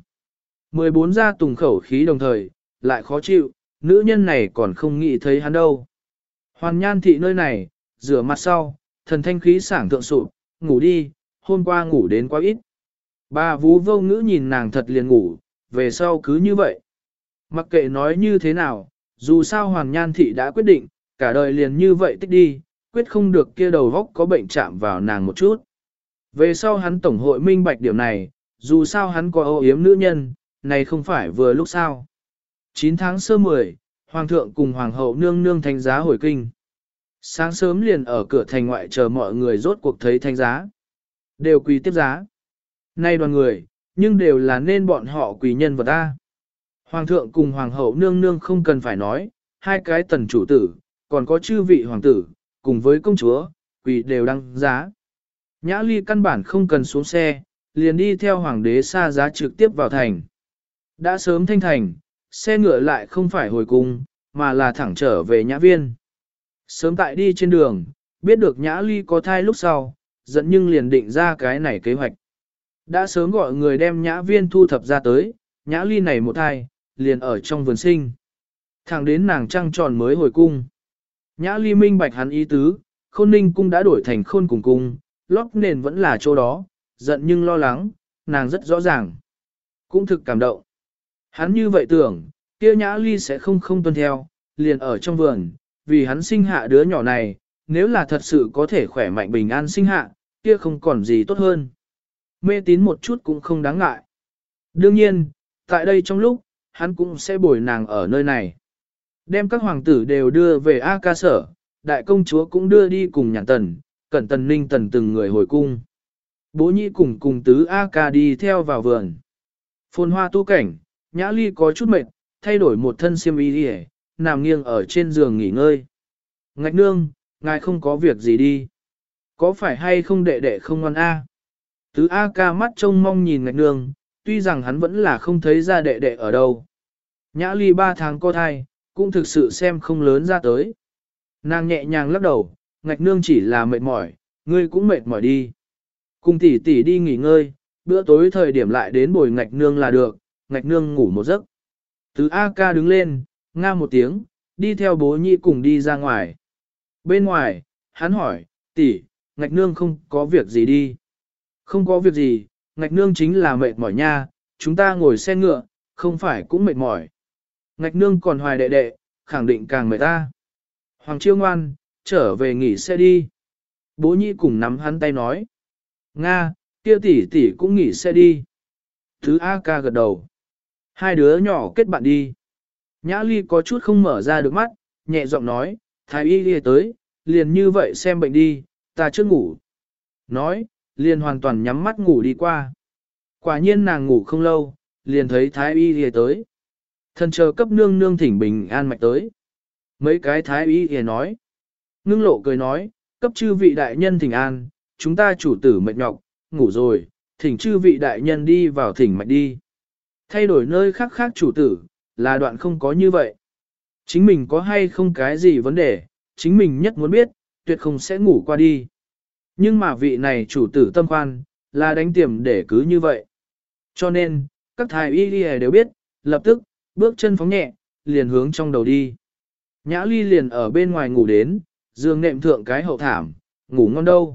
14 gia tùng khẩu khí đồng thời, lại khó chịu, nữ nhân này còn không nghĩ thấy hắn đâu. Hoàn Nhan thị nơi này, rửa mặt sau, thần thanh khí sảng thượng sụp, ngủ đi, hôm qua ngủ đến quá ít. Bà vú vô ngữ nhìn nàng thật liền ngủ, về sau cứ như vậy. Mặc kệ nói như thế nào, dù sao Hoàn Nhan thị đã quyết định, cả đời liền như vậy tích đi, quyết không được kia đầu góc có bệnh chạm vào nàng một chút. Về sau hắn tổng hội minh bạch điểm này, dù sao hắn có âu yếm nữ nhân, này không phải vừa lúc sao. 9 tháng sơ 10, Hoàng thượng cùng Hoàng hậu nương nương thánh giá hồi kinh. Sáng sớm liền ở cửa thành ngoại chờ mọi người rốt cuộc thấy thánh giá. Đều quỳ tiếp giá. Nay đoàn người, nhưng đều là nên bọn họ quỳ nhân vật ta. Hoàng thượng cùng Hoàng hậu nương nương không cần phải nói, hai cái tần chủ tử, còn có chư vị hoàng tử, cùng với công chúa, quỳ đều đăng giá. Nhã Ly căn bản không cần xuống xe, liền đi theo hoàng đế xa giá trực tiếp vào thành. Đã sớm thanh thành, xe ngựa lại không phải hồi cung, mà là thẳng trở về Nhã Viên. Sớm tại đi trên đường, biết được Nhã Ly có thai lúc sau, giận nhưng liền định ra cái này kế hoạch. Đã sớm gọi người đem Nhã Viên thu thập ra tới, Nhã Ly này một thai, liền ở trong vườn sinh. Thẳng đến nàng trăng tròn mới hồi cung. Nhã Ly minh bạch hắn ý tứ, Khôn Ninh cung đã đổi thành Khôn cùng cung, lót nền vẫn là chỗ đó, giận nhưng lo lắng, nàng rất rõ ràng. Cũng thực cảm động. Hắn như vậy tưởng, kia Nhã Ly sẽ không tuân theo, liền ở trong vườn, vì hắn sinh hạ đứa nhỏ này, nếu là thật sự có thể khỏe mạnh bình an sinh hạ, kia không còn gì tốt hơn. Mê tín một chút cũng không đáng ngại. Đương nhiên, tại đây trong lúc, hắn cũng sẽ bồi nàng ở nơi này. Đem các hoàng tử đều đưa về A Ca sở, đại công chúa cũng đưa đi cùng Nhàn Tần, Cẩn Tần Ninh Tần từng người hồi cung. Bố nhĩ cùng tứ A Ca đi theo vào vườn. Phồn hoa tu cảnh, Nhã Ly có chút mệt, thay đổi một thân xiêm y đi, nằm nghiêng ở trên giường nghỉ ngơi. Ngạch nương, ngài không có việc gì đi. Có phải hay không đệ đệ không ngoan A? Tứ A Ca mắt trông mong nhìn ngạch nương, tuy rằng hắn vẫn là không thấy ra đệ đệ ở đâu. Nhã Ly 3 tháng có thai, cũng thực sự xem không lớn ra tới. Nàng nhẹ nhàng lắc đầu, ngạch nương chỉ là mệt mỏi, ngươi cũng mệt mỏi đi. Cùng tỷ tỷ đi nghỉ ngơi, bữa tối thời điểm lại đến bồi ngạch nương là được, ngạch nương ngủ một giấc. Tứ A Ca đứng lên, nga một tiếng, đi theo bố nhị cùng đi ra ngoài. Bên ngoài, hắn hỏi, tỷ, ngạch nương không có việc gì đi. Không có việc gì, ngạch nương chính là mệt mỏi nha, chúng ta ngồi xe ngựa, không phải cũng mệt mỏi. Ngạch nương còn hoài đệ đệ, khẳng định càng mệt ta. Hoàng Chiêu ngoan, trở về nghỉ xe đi. Bố nhị cùng nắm hắn tay nói. Nga, kia tỷ tỷ cũng nghỉ xe đi. Thứ A Ca gật đầu. Hai đứa nhỏ kết bạn đi. Nhã Ly có chút không mở ra được mắt, nhẹ giọng nói, thái y đi tới, liền như vậy xem bệnh đi, ta chưa ngủ. Nói, liền hoàn toàn nhắm mắt ngủ đi qua. Quả nhiên nàng ngủ không lâu, liền thấy thái y đi tới. Thần chờ cấp nương nương thỉnh bình an mạch tới. Mấy cái thái y đi nói. Ngưng lộ cười nói, cấp chư vị đại nhân thỉnh an, chúng ta chủ tử mệt nhọc, ngủ rồi, thỉnh chư vị đại nhân đi vào thỉnh mạch đi. Thay đổi nơi khác khác chủ tử, là đoạn không có như vậy. Chính mình có hay không cái gì vấn đề, chính mình nhất muốn biết, tuyệt không sẽ ngủ qua đi. Nhưng mà vị này chủ tử tâm khoan, là đánh tiềm để cứ như vậy. Cho nên, các thái y đều biết, lập tức, bước chân phóng nhẹ, liền hướng trong đầu đi. Nhã Ly liền ở bên ngoài ngủ đến, giường nệm thượng cái hậu thảm, ngủ ngon đâu.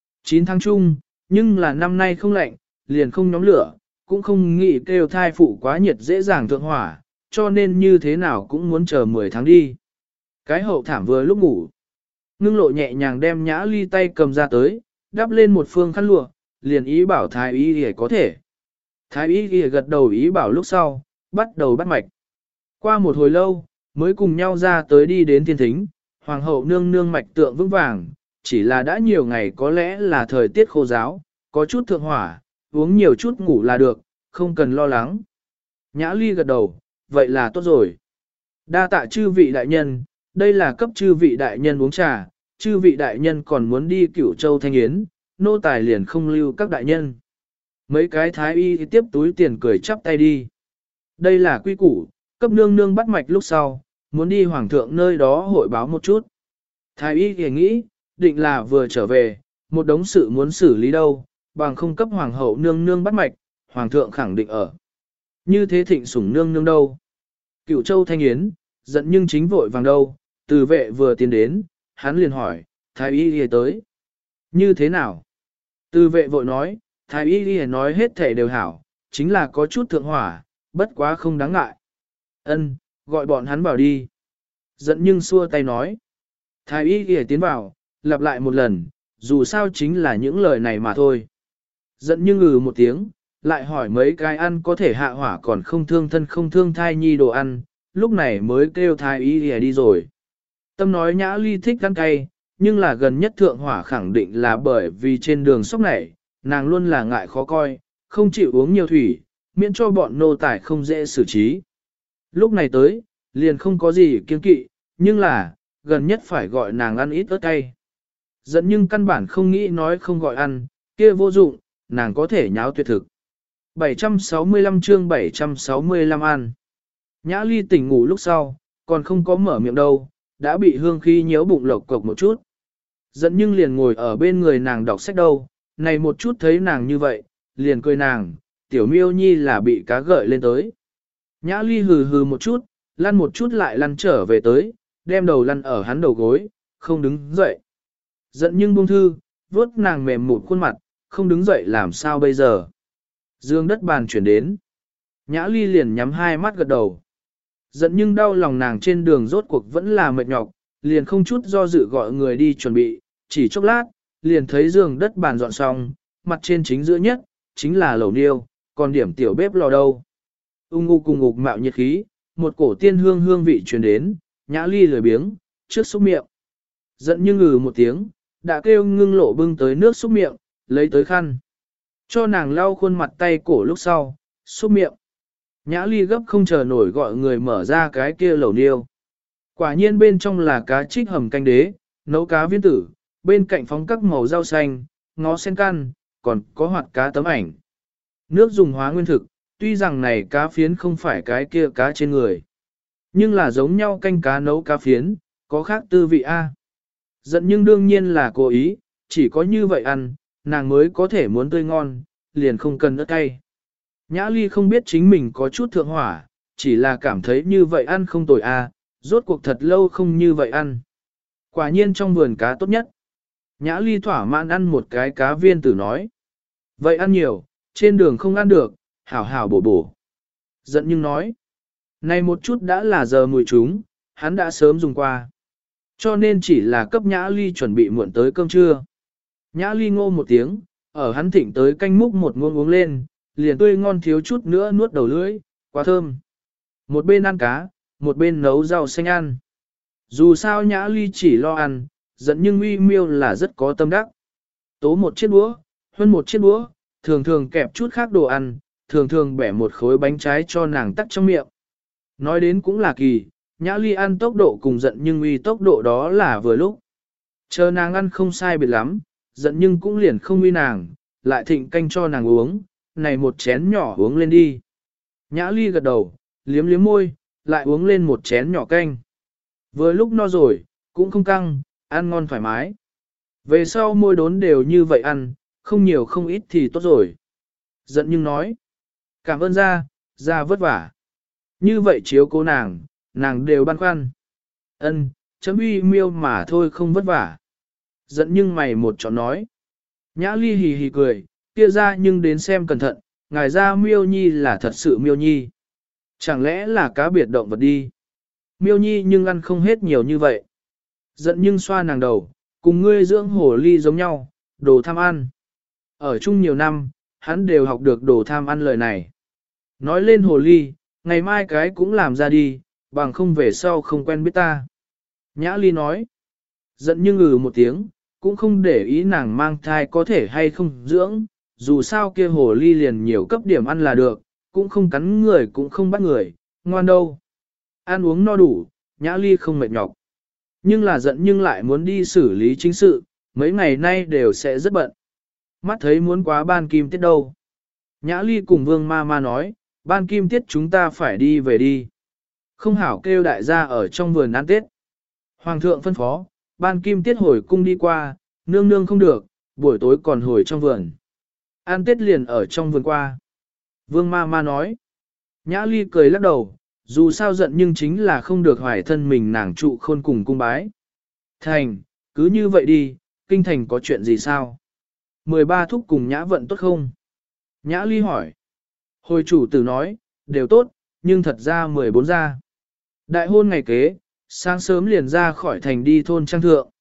9 tháng chung, nhưng là năm nay không lạnh, liền không nhóm lửa, cũng không nghĩ kêu thai phụ quá nhiệt dễ dàng thượng hỏa, cho nên như thế nào cũng muốn chờ 10 tháng đi. Cái hậu thảm vừa lúc ngủ, Ngưng lộ nhẹ nhàng đem Nhã Ly tay cầm ra tới, đắp lên một phương khăn lụa, liền ý bảo thái y có thể. Thái y gật đầu ý bảo lúc sau, bắt đầu bắt mạch. Qua một hồi lâu, mới cùng nhau ra tới đi đến thiên thính, hoàng hậu nương nương mạch tượng vững vàng, chỉ là đã nhiều ngày có lẽ là thời tiết khô giáo, có chút thượng hỏa, uống nhiều chút ngủ là được, không cần lo lắng. Nhã Ly gật đầu, vậy là tốt rồi. Đa tạ chư vị đại nhân, đây là cấp chư vị đại nhân uống trà, chư vị đại nhân còn muốn đi Cửu Châu Thanh Yến, nô tài liền không lưu các đại nhân. Mấy cái thái y thì tiếp túi tiền cười chắp tay đi. Đây là quy củ, cấp nương nương bắt mạch lúc sau, muốn đi hoàng thượng nơi đó hội báo một chút. Thái y thì nghĩ, định là vừa trở về, một đống sự muốn xử lý đâu, bằng không cấp hoàng hậu nương nương bắt mạch, hoàng thượng khẳng định ở. Như thế thịnh sủng nương nương đâu. Cửu Châu Thanh Yến, giận nhưng chính vội vàng đâu, từ vệ vừa tiến đến, hắn liền hỏi, thái y đi tới. Như thế nào? Từ vệ vội nói, thái y đi nói hết thể đều hảo, chính là có chút thượng hỏa, bất quá không đáng ngại. Ân, gọi bọn hắn vào đi. Giận nhưng xua tay nói. Thái y đi tiến vào, lặp lại một lần, dù sao chính là những lời này mà thôi. Giận nhưng ngừ một tiếng, lại hỏi mấy cái ăn có thể hạ hỏa còn không thương thân không thương thai nhi đồ ăn, lúc này mới kêu thái y đi rồi. Tâm nói Nhã Ly thích ăn cay, nhưng là gần nhất thượng hỏa khẳng định là bởi vì trên đường sốc này, nàng luôn là ngại khó coi, không chịu uống nhiều thủy, miễn cho bọn nô tài không dễ xử trí. Lúc này tới, liền không có gì kiên kỵ, nhưng là, gần nhất phải gọi nàng ăn ít ớt cay. Giận nhưng căn bản không nghĩ nói không gọi ăn, kia vô dụng, nàng có thể nháo tuyệt thực. 765 chương 765 ăn. Nhã Ly tỉnh ngủ lúc sau, còn không có mở miệng đâu, đã bị hương khí nhiễu bụng lộc cộc một chút. Giận nhưng liền ngồi ở bên người nàng đọc sách đâu, này một chút thấy nàng như vậy, liền cười nàng, tiểu miêu nhi là bị cá gợi lên tới. Nhã Ly hừ hừ một chút lại lăn trở về tới, đem đầu lăn ở hắn đầu gối, không đứng dậy. Giận nhưng buông thư, vuốt nàng mềm mụt khuôn mặt, không đứng dậy làm sao bây giờ. Dương đất bàn chuyển đến. Nhã Ly liền nhắm hai mắt gật đầu. Giận nhưng đau lòng nàng trên đường rốt cuộc vẫn là mệt nhọc, liền không chút do dự gọi người đi chuẩn bị, chỉ chốc lát, liền thấy giường đất bàn dọn xong, mặt trên chính giữa nhất, chính là lẩu niêu, còn điểm tiểu bếp lò đâu. Ung ngục cùng ngục mạo nhiệt khí, một cổ tiên hương hương vị truyền đến, Nhã Ly lười biếng, trước xúc miệng. Giận nhưng ngừ một tiếng, đã kêu Ngưng Lộ bưng tới nước xúc miệng, lấy tới khăn. Cho nàng lau khuôn mặt tay cổ lúc sau, xúc miệng. Nhã Ly gấp không chờ nổi gọi người mở ra cái kia lẩu niêu. Quả nhiên bên trong là cá trích hầm canh đế, nấu cá viên tử, bên cạnh phóng các màu rau xanh, ngó sen căn, còn có hoạt cá tấm ảnh. Nước dùng hóa nguyên thực, tuy rằng này cá phiến không phải cái kia cá trên người. Nhưng là giống nhau canh cá nấu cá phiến, có khác tư vị A. Giận nhưng đương nhiên là cố ý, chỉ có như vậy ăn, nàng mới có thể muốn tươi ngon, liền không cần ớt cay. Nhã Ly không biết chính mình có chút thượng hỏa, chỉ là cảm thấy như vậy ăn không tồi A, rốt cuộc thật lâu không như vậy ăn. Quả nhiên trong vườn cá tốt nhất. Nhã Ly thỏa mãn ăn một cái cá viên tử nói. Vậy ăn nhiều, trên đường không ăn được, hảo hảo bổ bổ. Giận nhưng nói. Này một chút đã là giờ mùi chúng, hắn đã sớm dùng qua. Cho nên chỉ là cấp Nhã Ly chuẩn bị muộn tới cơm trưa. Nhã Ly ngô một tiếng, ở hắn thịnh tới canh múc một muỗng uống lên, liền tươi ngon thiếu chút nữa nuốt đầu lưỡi, quá thơm. Một bên ăn cá, một bên nấu rau xanh ăn. Dù sao Nhã Ly chỉ lo ăn, giận nhưng uy miêu là rất có tâm đắc. Tố một chiếc đũa, hơn một chiếc đũa, thường thường kẹp chút khác đồ ăn, thường thường bẻ một khối bánh trái cho nàng tắc trong miệng. Nói đến cũng là kỳ, Nhã Ly ăn tốc độ cùng giận nhưng uy tốc độ đó là vừa lúc. Chờ nàng ăn không sai biệt lắm, giận nhưng cũng liền không uy nàng, lại thịnh canh cho nàng uống, này một chén nhỏ uống lên đi. Nhã Ly gật đầu, liếm liếm môi, lại uống lên một chén nhỏ canh. Vừa lúc no rồi, cũng không căng, ăn ngon thoải mái. Về sau môi đốn đều như vậy ăn, không nhiều không ít thì tốt rồi. Giận nhưng nói, cảm ơn ra vất vả. Như vậy chiếu cố nàng đều băn khoăn. Ân, chấm uy miêu mà thôi không vất vả. Giận nhưng mày một chọn nói. Nhã Ly hì hì cười, kia ra nhưng đến xem cẩn thận, ngài ra miêu nhi là thật sự miêu nhi. Chẳng lẽ là cá biệt động vật đi. Miêu nhi nhưng ăn không hết nhiều như vậy. Giận nhưng xoa nàng đầu, cùng ngươi dưỡng hổ ly giống nhau, đồ tham ăn. Ở chung nhiều năm, hắn đều học được đồ tham ăn lời này. Nói lên hồ ly, ngày mai cái cũng làm ra đi, bằng không về sau không quen biết ta. Nhã Ly nói, giận nhưng một tiếng, cũng không để ý nàng mang thai có thể hay không dưỡng, dù sao kia hồ ly liền nhiều cấp điểm ăn là được, cũng không cắn người cũng không bắt người, ngoan đâu. Ăn uống no đủ, Nhã Ly không mệt nhọc. Nhưng là giận nhưng lại muốn đi xử lý chính sự, mấy ngày nay đều sẽ rất bận. Mắt thấy muốn quá ban kim tiết đâu. Nhã Ly cùng Vương Ma Ma nói, ban kim tiết chúng ta phải đi về đi. Không hảo kêu đại gia ở trong vườn ăn Tết. Hoàng thượng phân phó, ban kim tiết hồi cung đi qua, nương nương không được, buổi tối còn hồi trong vườn. Ăn Tết liền ở trong vườn qua. Vương Ma Ma nói. Nhã Ly cười lắc đầu, dù sao giận nhưng chính là không được hoài thân mình nàng trụ khôn cùng cung bái. Thành, cứ như vậy đi, kinh thành có chuyện gì sao? 13 thúc cùng Nhã vận tốt không? Nhã Ly hỏi. Hồi chủ tử nói, đều tốt, nhưng thật ra 14 ra. Đại hôn ngày kế, sáng sớm liền ra khỏi thành đi thôn trang thượng.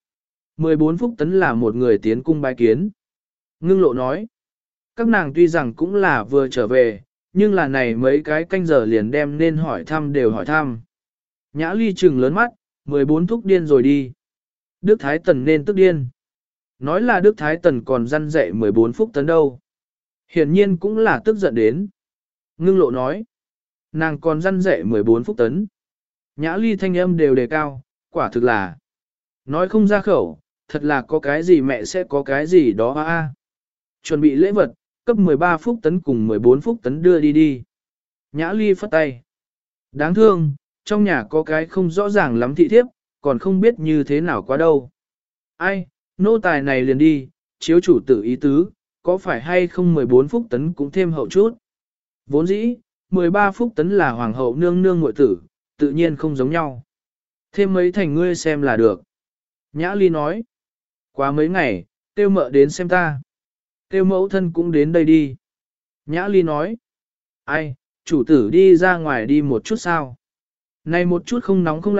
14 phúc tấn là một người tiến cung bái kiến. Ngưng Lộ nói. Các nàng tuy rằng cũng là vừa trở về, nhưng là này mấy cái canh giờ liền đem nên hỏi thăm đều hỏi thăm. Nhã Ly trừng lớn mắt, 14 thúc điên rồi đi. Đức Thái Tần nên tức điên. Nói là Đức Thái Tần còn răn dạy 14 phúc tấn đâu. Hiển nhiên cũng là tức giận đến. Ngưng Lộ nói. Nàng còn răn dạy 14 phúc tấn. Nhã Ly thanh âm đều đề cao, quả thực là. Nói không ra khẩu, thật là có cái gì mẹ sẽ có cái gì đó a. Chuẩn bị lễ vật, cấp 13 phúc tấn cùng 14 phúc tấn đưa đi đi. Nhã Ly phất tay. Đáng thương, trong nhà có cái không rõ ràng lắm thị thiếp, còn không biết như thế nào quá đâu. Ai, nô tài này liền đi, chiếu chủ tử ý tứ, có phải hay không 14 phúc tấn cũng thêm hậu chút. Vốn dĩ, 13 phúc tấn là hoàng hậu nương nương muội tử, tự nhiên không giống nhau. Thêm mấy thành ngươi xem là được. Nhã Ly nói. Quá mấy ngày, tiêu mợ đến xem ta. Tiêu mẫu thân cũng đến đây đi. Nhã Ly nói. Ai, chủ tử đi ra ngoài đi một chút sao? Này một chút không nóng không lạnh,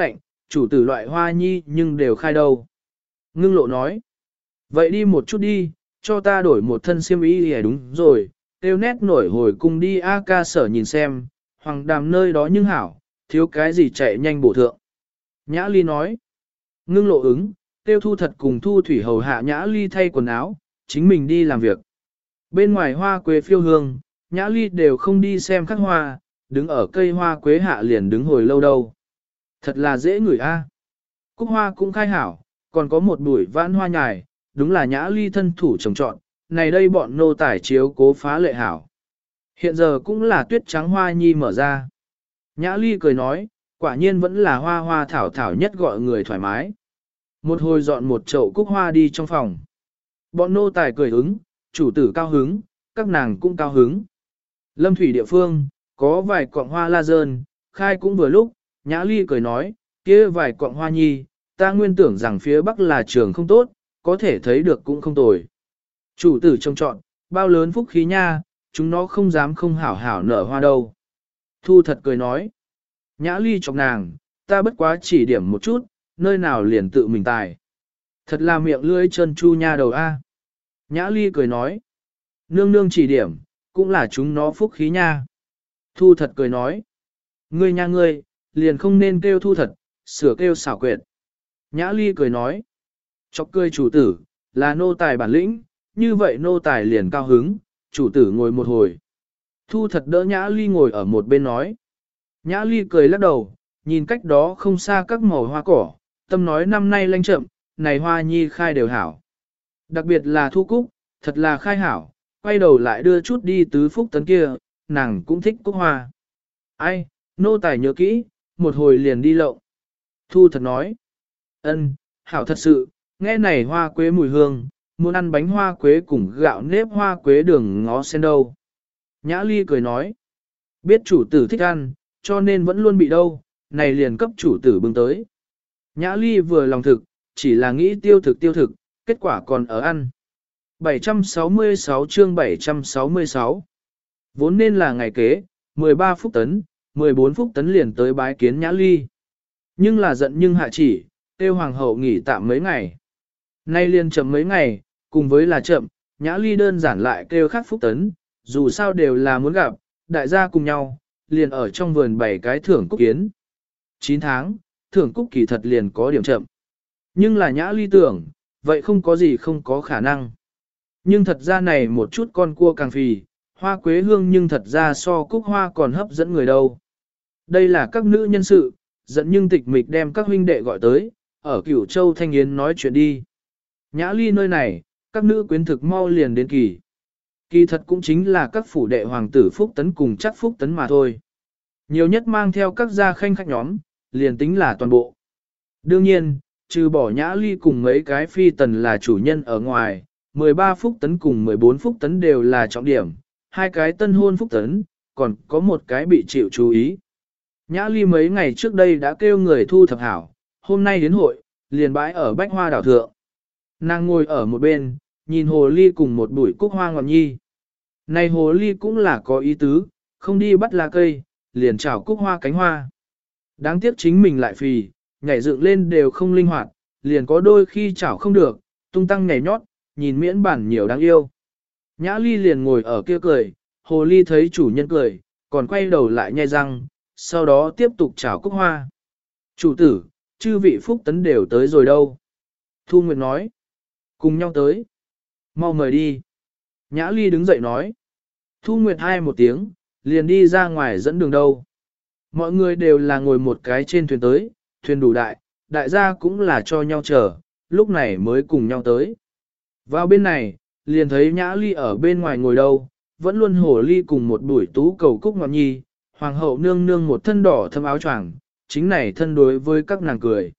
chủ tử loại hoa nhi nhưng đều khai đâu. Ngưng lộ nói, vậy đi một chút đi, cho ta đổi một thân xiêm y thì đúng rồi, tiêu nét nổi hồi cùng đi A ca sở nhìn xem, hoàng đàm nơi đó nhưng hảo, thiếu cái gì chạy nhanh bổ thượng. Nhã ly nói, ngưng lộ ứng, tiêu thu thật cùng thu thủy hầu hạ nhã ly thay quần áo, chính mình đi làm việc. Bên ngoài hoa quế phiêu hương, nhã ly đều không đi xem khắc hoa, đứng ở cây hoa quế hạ liền đứng hồi lâu đâu. Thật là dễ ngửi a. Cúc hoa cũng khai hảo, còn có một bụi vãn hoa nhài, đúng là nhã ly thân thủ trồng trọn, này đây bọn nô tài chiếu cố phá lệ hảo. Hiện giờ cũng là tuyết trắng hoa nhi mở ra. Nhã ly cười nói, quả nhiên vẫn là hoa hoa thảo thảo nhất gọi người thoải mái. Một hồi dọn một chậu cúc hoa đi trong phòng. Bọn nô tài cười ứng, chủ tử cao hứng, các nàng cũng cao hứng. Lâm thủy địa phương, có vài cọng hoa la rơn, khai cũng vừa lúc, nhã ly cười nói, kia vài cọng hoa nhi, ta nguyên tưởng rằng phía bắc là trường không tốt, có thể thấy được cũng không tồi. Chủ tử trông chọn, bao lớn phúc khí nha, chúng nó không dám không hảo hảo nở hoa đâu. Thu thật cười nói, nhã ly chọc nàng, ta bất quá chỉ điểm một chút, nơi nào liền tự mình tài. Thật là miệng lưỡi chân chu nha đầu a. Nhã ly cười nói, nương nương chỉ điểm, cũng là chúng nó phúc khí nha. Thu thật cười nói, ngươi nha ngươi, liền không nên kêu thu thật, sửa kêu xảo quyệt. Nhã ly cười nói, chọc cười chủ tử, là nô tài bản lĩnh, như vậy nô tài liền cao hứng, chủ tử ngồi một hồi. Thu thật đỡ nhã ly ngồi ở một bên nói. Nhã ly cười lắc đầu, nhìn cách đó không xa các màu hoa cỏ, tâm nói năm nay lanh chậm, này hoa nhi khai đều hảo. Đặc biệt là thu cúc, thật là khai hảo, quay đầu lại đưa chút đi tứ phúc tấn kia, nàng cũng thích cúc hoa. Ai, nô tài nhớ kỹ, một hồi liền đi lộng. Thu thật nói, ân, hảo thật sự, nghe này hoa quế mùi hương, muốn ăn bánh hoa quế cùng gạo nếp hoa quế đường ngó sen đâu. Nhã ly cười nói, biết chủ tử thích ăn, cho nên vẫn luôn bị đâu, này liền cấp chủ tử bưng tới. Nhã ly vừa lòng thực, chỉ là nghĩ tiêu thực, kết quả còn ở ăn. 766 chương 766 vốn nên là ngày kế, 13 phút tấn, 14 phút tấn liền tới bái kiến nhã ly. Nhưng là giận nhưng hạ chỉ, tiêu hoàng hậu nghỉ tạm mấy ngày. Nay liền chậm mấy ngày, cùng với là chậm, nhã ly đơn giản lại kêu khắc phúc tấn, dù sao đều là muốn gặp, đại gia cùng nhau, liền ở trong vườn bày cái thưởng cúc kiến. 9 tháng, thưởng cúc kỳ thật liền có điểm chậm. Nhưng là nhã ly tưởng, vậy không có gì không có khả năng. Nhưng thật ra này một chút con cua càng phì, hoa quế hương nhưng thật ra so cúc hoa còn hấp dẫn người đâu. Đây là các nữ nhân sự, giận nhưng tịch mịch đem các huynh đệ gọi tới, ở Cửu Châu Thanh Yến nói chuyện đi. Nhã ly nơi này, các nữ quyến thực mau liền đến kỳ. Kỳ thật cũng chính là các phủ đệ hoàng tử Phúc Tấn cùng chắc Phúc Tấn mà thôi. Nhiều nhất mang theo các gia khanh khách nhóm, liền tính là toàn bộ. Đương nhiên, trừ bỏ nhã ly cùng mấy cái phi tần là chủ nhân ở ngoài, 13 Phúc Tấn cùng 14 Phúc Tấn đều là trọng điểm, hai cái tân hôn Phúc Tấn, còn có một cái bị chịu chú ý. Nhã ly mấy ngày trước đây đã kêu người thu thập hảo, hôm nay đến hội, liền bãi ở bách hoa đảo thượng. Nàng ngồi ở một bên, nhìn hồ ly cùng một bụi cúc hoa ngọt nhi. Này hồ ly cũng là có ý tứ, không đi bắt lá cây, liền chảo cúc hoa cánh hoa. Đáng tiếc chính mình lại phì, nhảy dựng lên đều không linh hoạt, liền có đôi khi chảo không được, tung tăng nhảy nhót, nhìn miễn bản nhiều đáng yêu. Nhã ly liền ngồi ở kia cười, hồ ly thấy chủ nhân cười, còn quay đầu lại nhai răng, sau đó tiếp tục chảo cúc hoa. Chủ tử, chư vị Phúc Tấn đều tới rồi đâu? Thu Nguyệt nói. Cùng nhau tới. Mau mời đi. Nhã ly đứng dậy nói. Thu Nguyệt hai một tiếng, liền đi ra ngoài dẫn đường đâu. Mọi người đều là ngồi một cái trên thuyền tới, thuyền đủ đại, đại gia cũng là cho nhau chờ, lúc này mới cùng nhau tới. Vào bên này, liền thấy Nhã ly ở bên ngoài ngồi đâu, vẫn luôn hồ ly cùng một bụi tú cầu cúc ngọt nhi, hoàng hậu nương nương một thân đỏ thâm áo choàng, chính này thân đối với các nàng cười.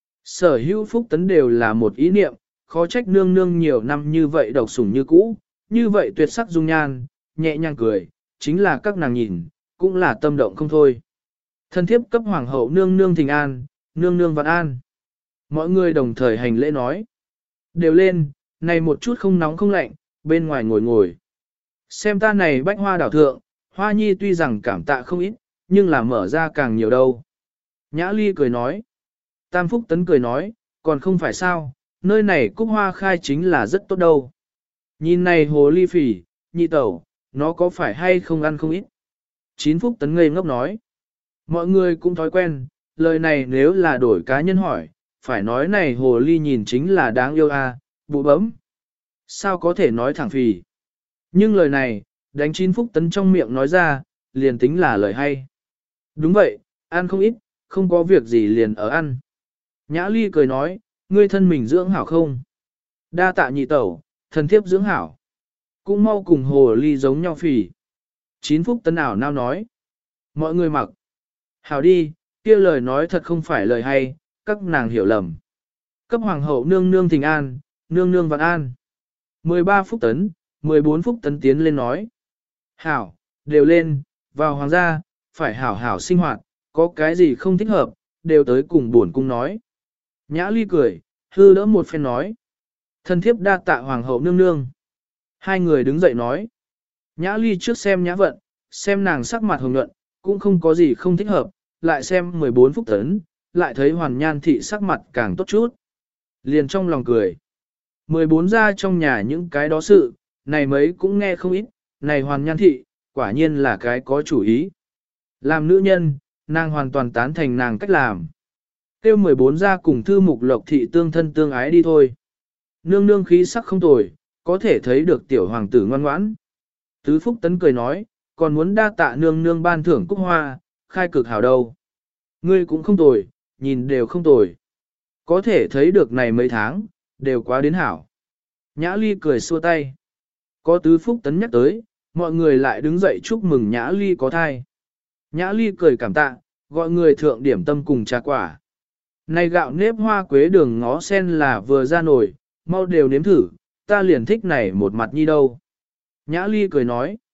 Sở hữu Phúc Tấn đều là một ý niệm, khó trách nương nương nhiều năm như vậy độc sủng như cũ, như vậy tuyệt sắc dung nhan, nhẹ nhàng cười, chính là các nàng nhìn, cũng là tâm động không thôi. Thân thiếp cấp hoàng hậu nương nương thình an, nương nương vạn an. Mọi người đồng thời hành lễ nói. Đều lên, này một chút không nóng không lạnh, bên ngoài ngồi ngồi. Xem ta này bách hoa đảo thượng, hoa nhi tuy rằng cảm tạ không ít, nhưng là mở ra càng nhiều đâu. Nhã ly cười nói. Tam Phúc Tấn cười nói, còn không phải sao, nơi này cúc hoa khai chính là rất tốt đâu. Nhìn này hồ ly phỉ, nhị tẩu, nó có phải hay không ăn không ít. 9 Phúc Tấn ngây ngốc nói. Mọi người cũng thói quen, lời này nếu là đổi cá nhân hỏi, phải nói này hồ ly nhìn chính là đáng yêu a, bụ bấm. Sao có thể nói thẳng phì. Nhưng lời này, đánh 9 Phúc Tấn trong miệng nói ra, liền tính là lời hay. Đúng vậy, ăn không ít, không có việc gì liền ở ăn. Nhã Ly cười nói, ngươi thân mình dưỡng hảo không? Đa tạ nhị tẩu, thân thiếp dưỡng hảo. Cũng mau cùng hồ ly giống nhau phì. 9 Phúc Tấn ảo nao nói. Mọi người mặc. Hảo đi, kia lời nói thật không phải lời hay, các nàng hiểu lầm. Cấp hoàng hậu nương nương thình an, nương nương vạn an. 13 Phúc Tấn, 14 Phúc Tấn tiến lên nói. Hảo, đều lên, vào hoàng gia, phải hảo hảo sinh hoạt, có cái gì không thích hợp, đều tới cùng buồn cung nói. Nhã Ly cười, hư đỡ một phen nói. Thân thiếp đa tạ hoàng hậu nương nương. Hai người đứng dậy nói. Nhã Ly trước xem Nhã Vận, xem nàng sắc mặt hồng nhuận, cũng không có gì không thích hợp, lại xem 14 Phúc Tấn, lại thấy Hoàn Nhan thị sắc mặt càng tốt chút. Liền trong lòng cười. 14 ra trong nhà những cái đó sự, này mấy cũng nghe không ít, này Hoàn Nhan thị, quả nhiên là cái có chủ ý. Làm nữ nhân, nàng hoàn toàn tán thành nàng cách làm. Tiêu 14 ra cùng thư mục lộc thị tương thân tương ái đi thôi. Nương nương khí sắc không tồi, có thể thấy được tiểu hoàng tử ngoan ngoãn. Tứ Phúc Tấn cười nói, còn muốn đa tạ nương nương ban thưởng cúc hoa, khai cực hảo đâu. Ngươi cũng không tồi, nhìn đều không tồi. Có thể thấy được này mấy tháng, đều quá đến hảo. Nhã Ly cười xua tay. Có Tứ Phúc Tấn nhắc tới, mọi người lại đứng dậy chúc mừng Nhã Ly có thai. Nhã Ly cười cảm tạ, gọi người thượng điểm tâm cùng trà quả. Này gạo nếp hoa quế đường ngó sen là vừa ra nổi, mau đều nếm thử, ta liền thích này một mặt nhi đâu. Nhã Ly cười nói.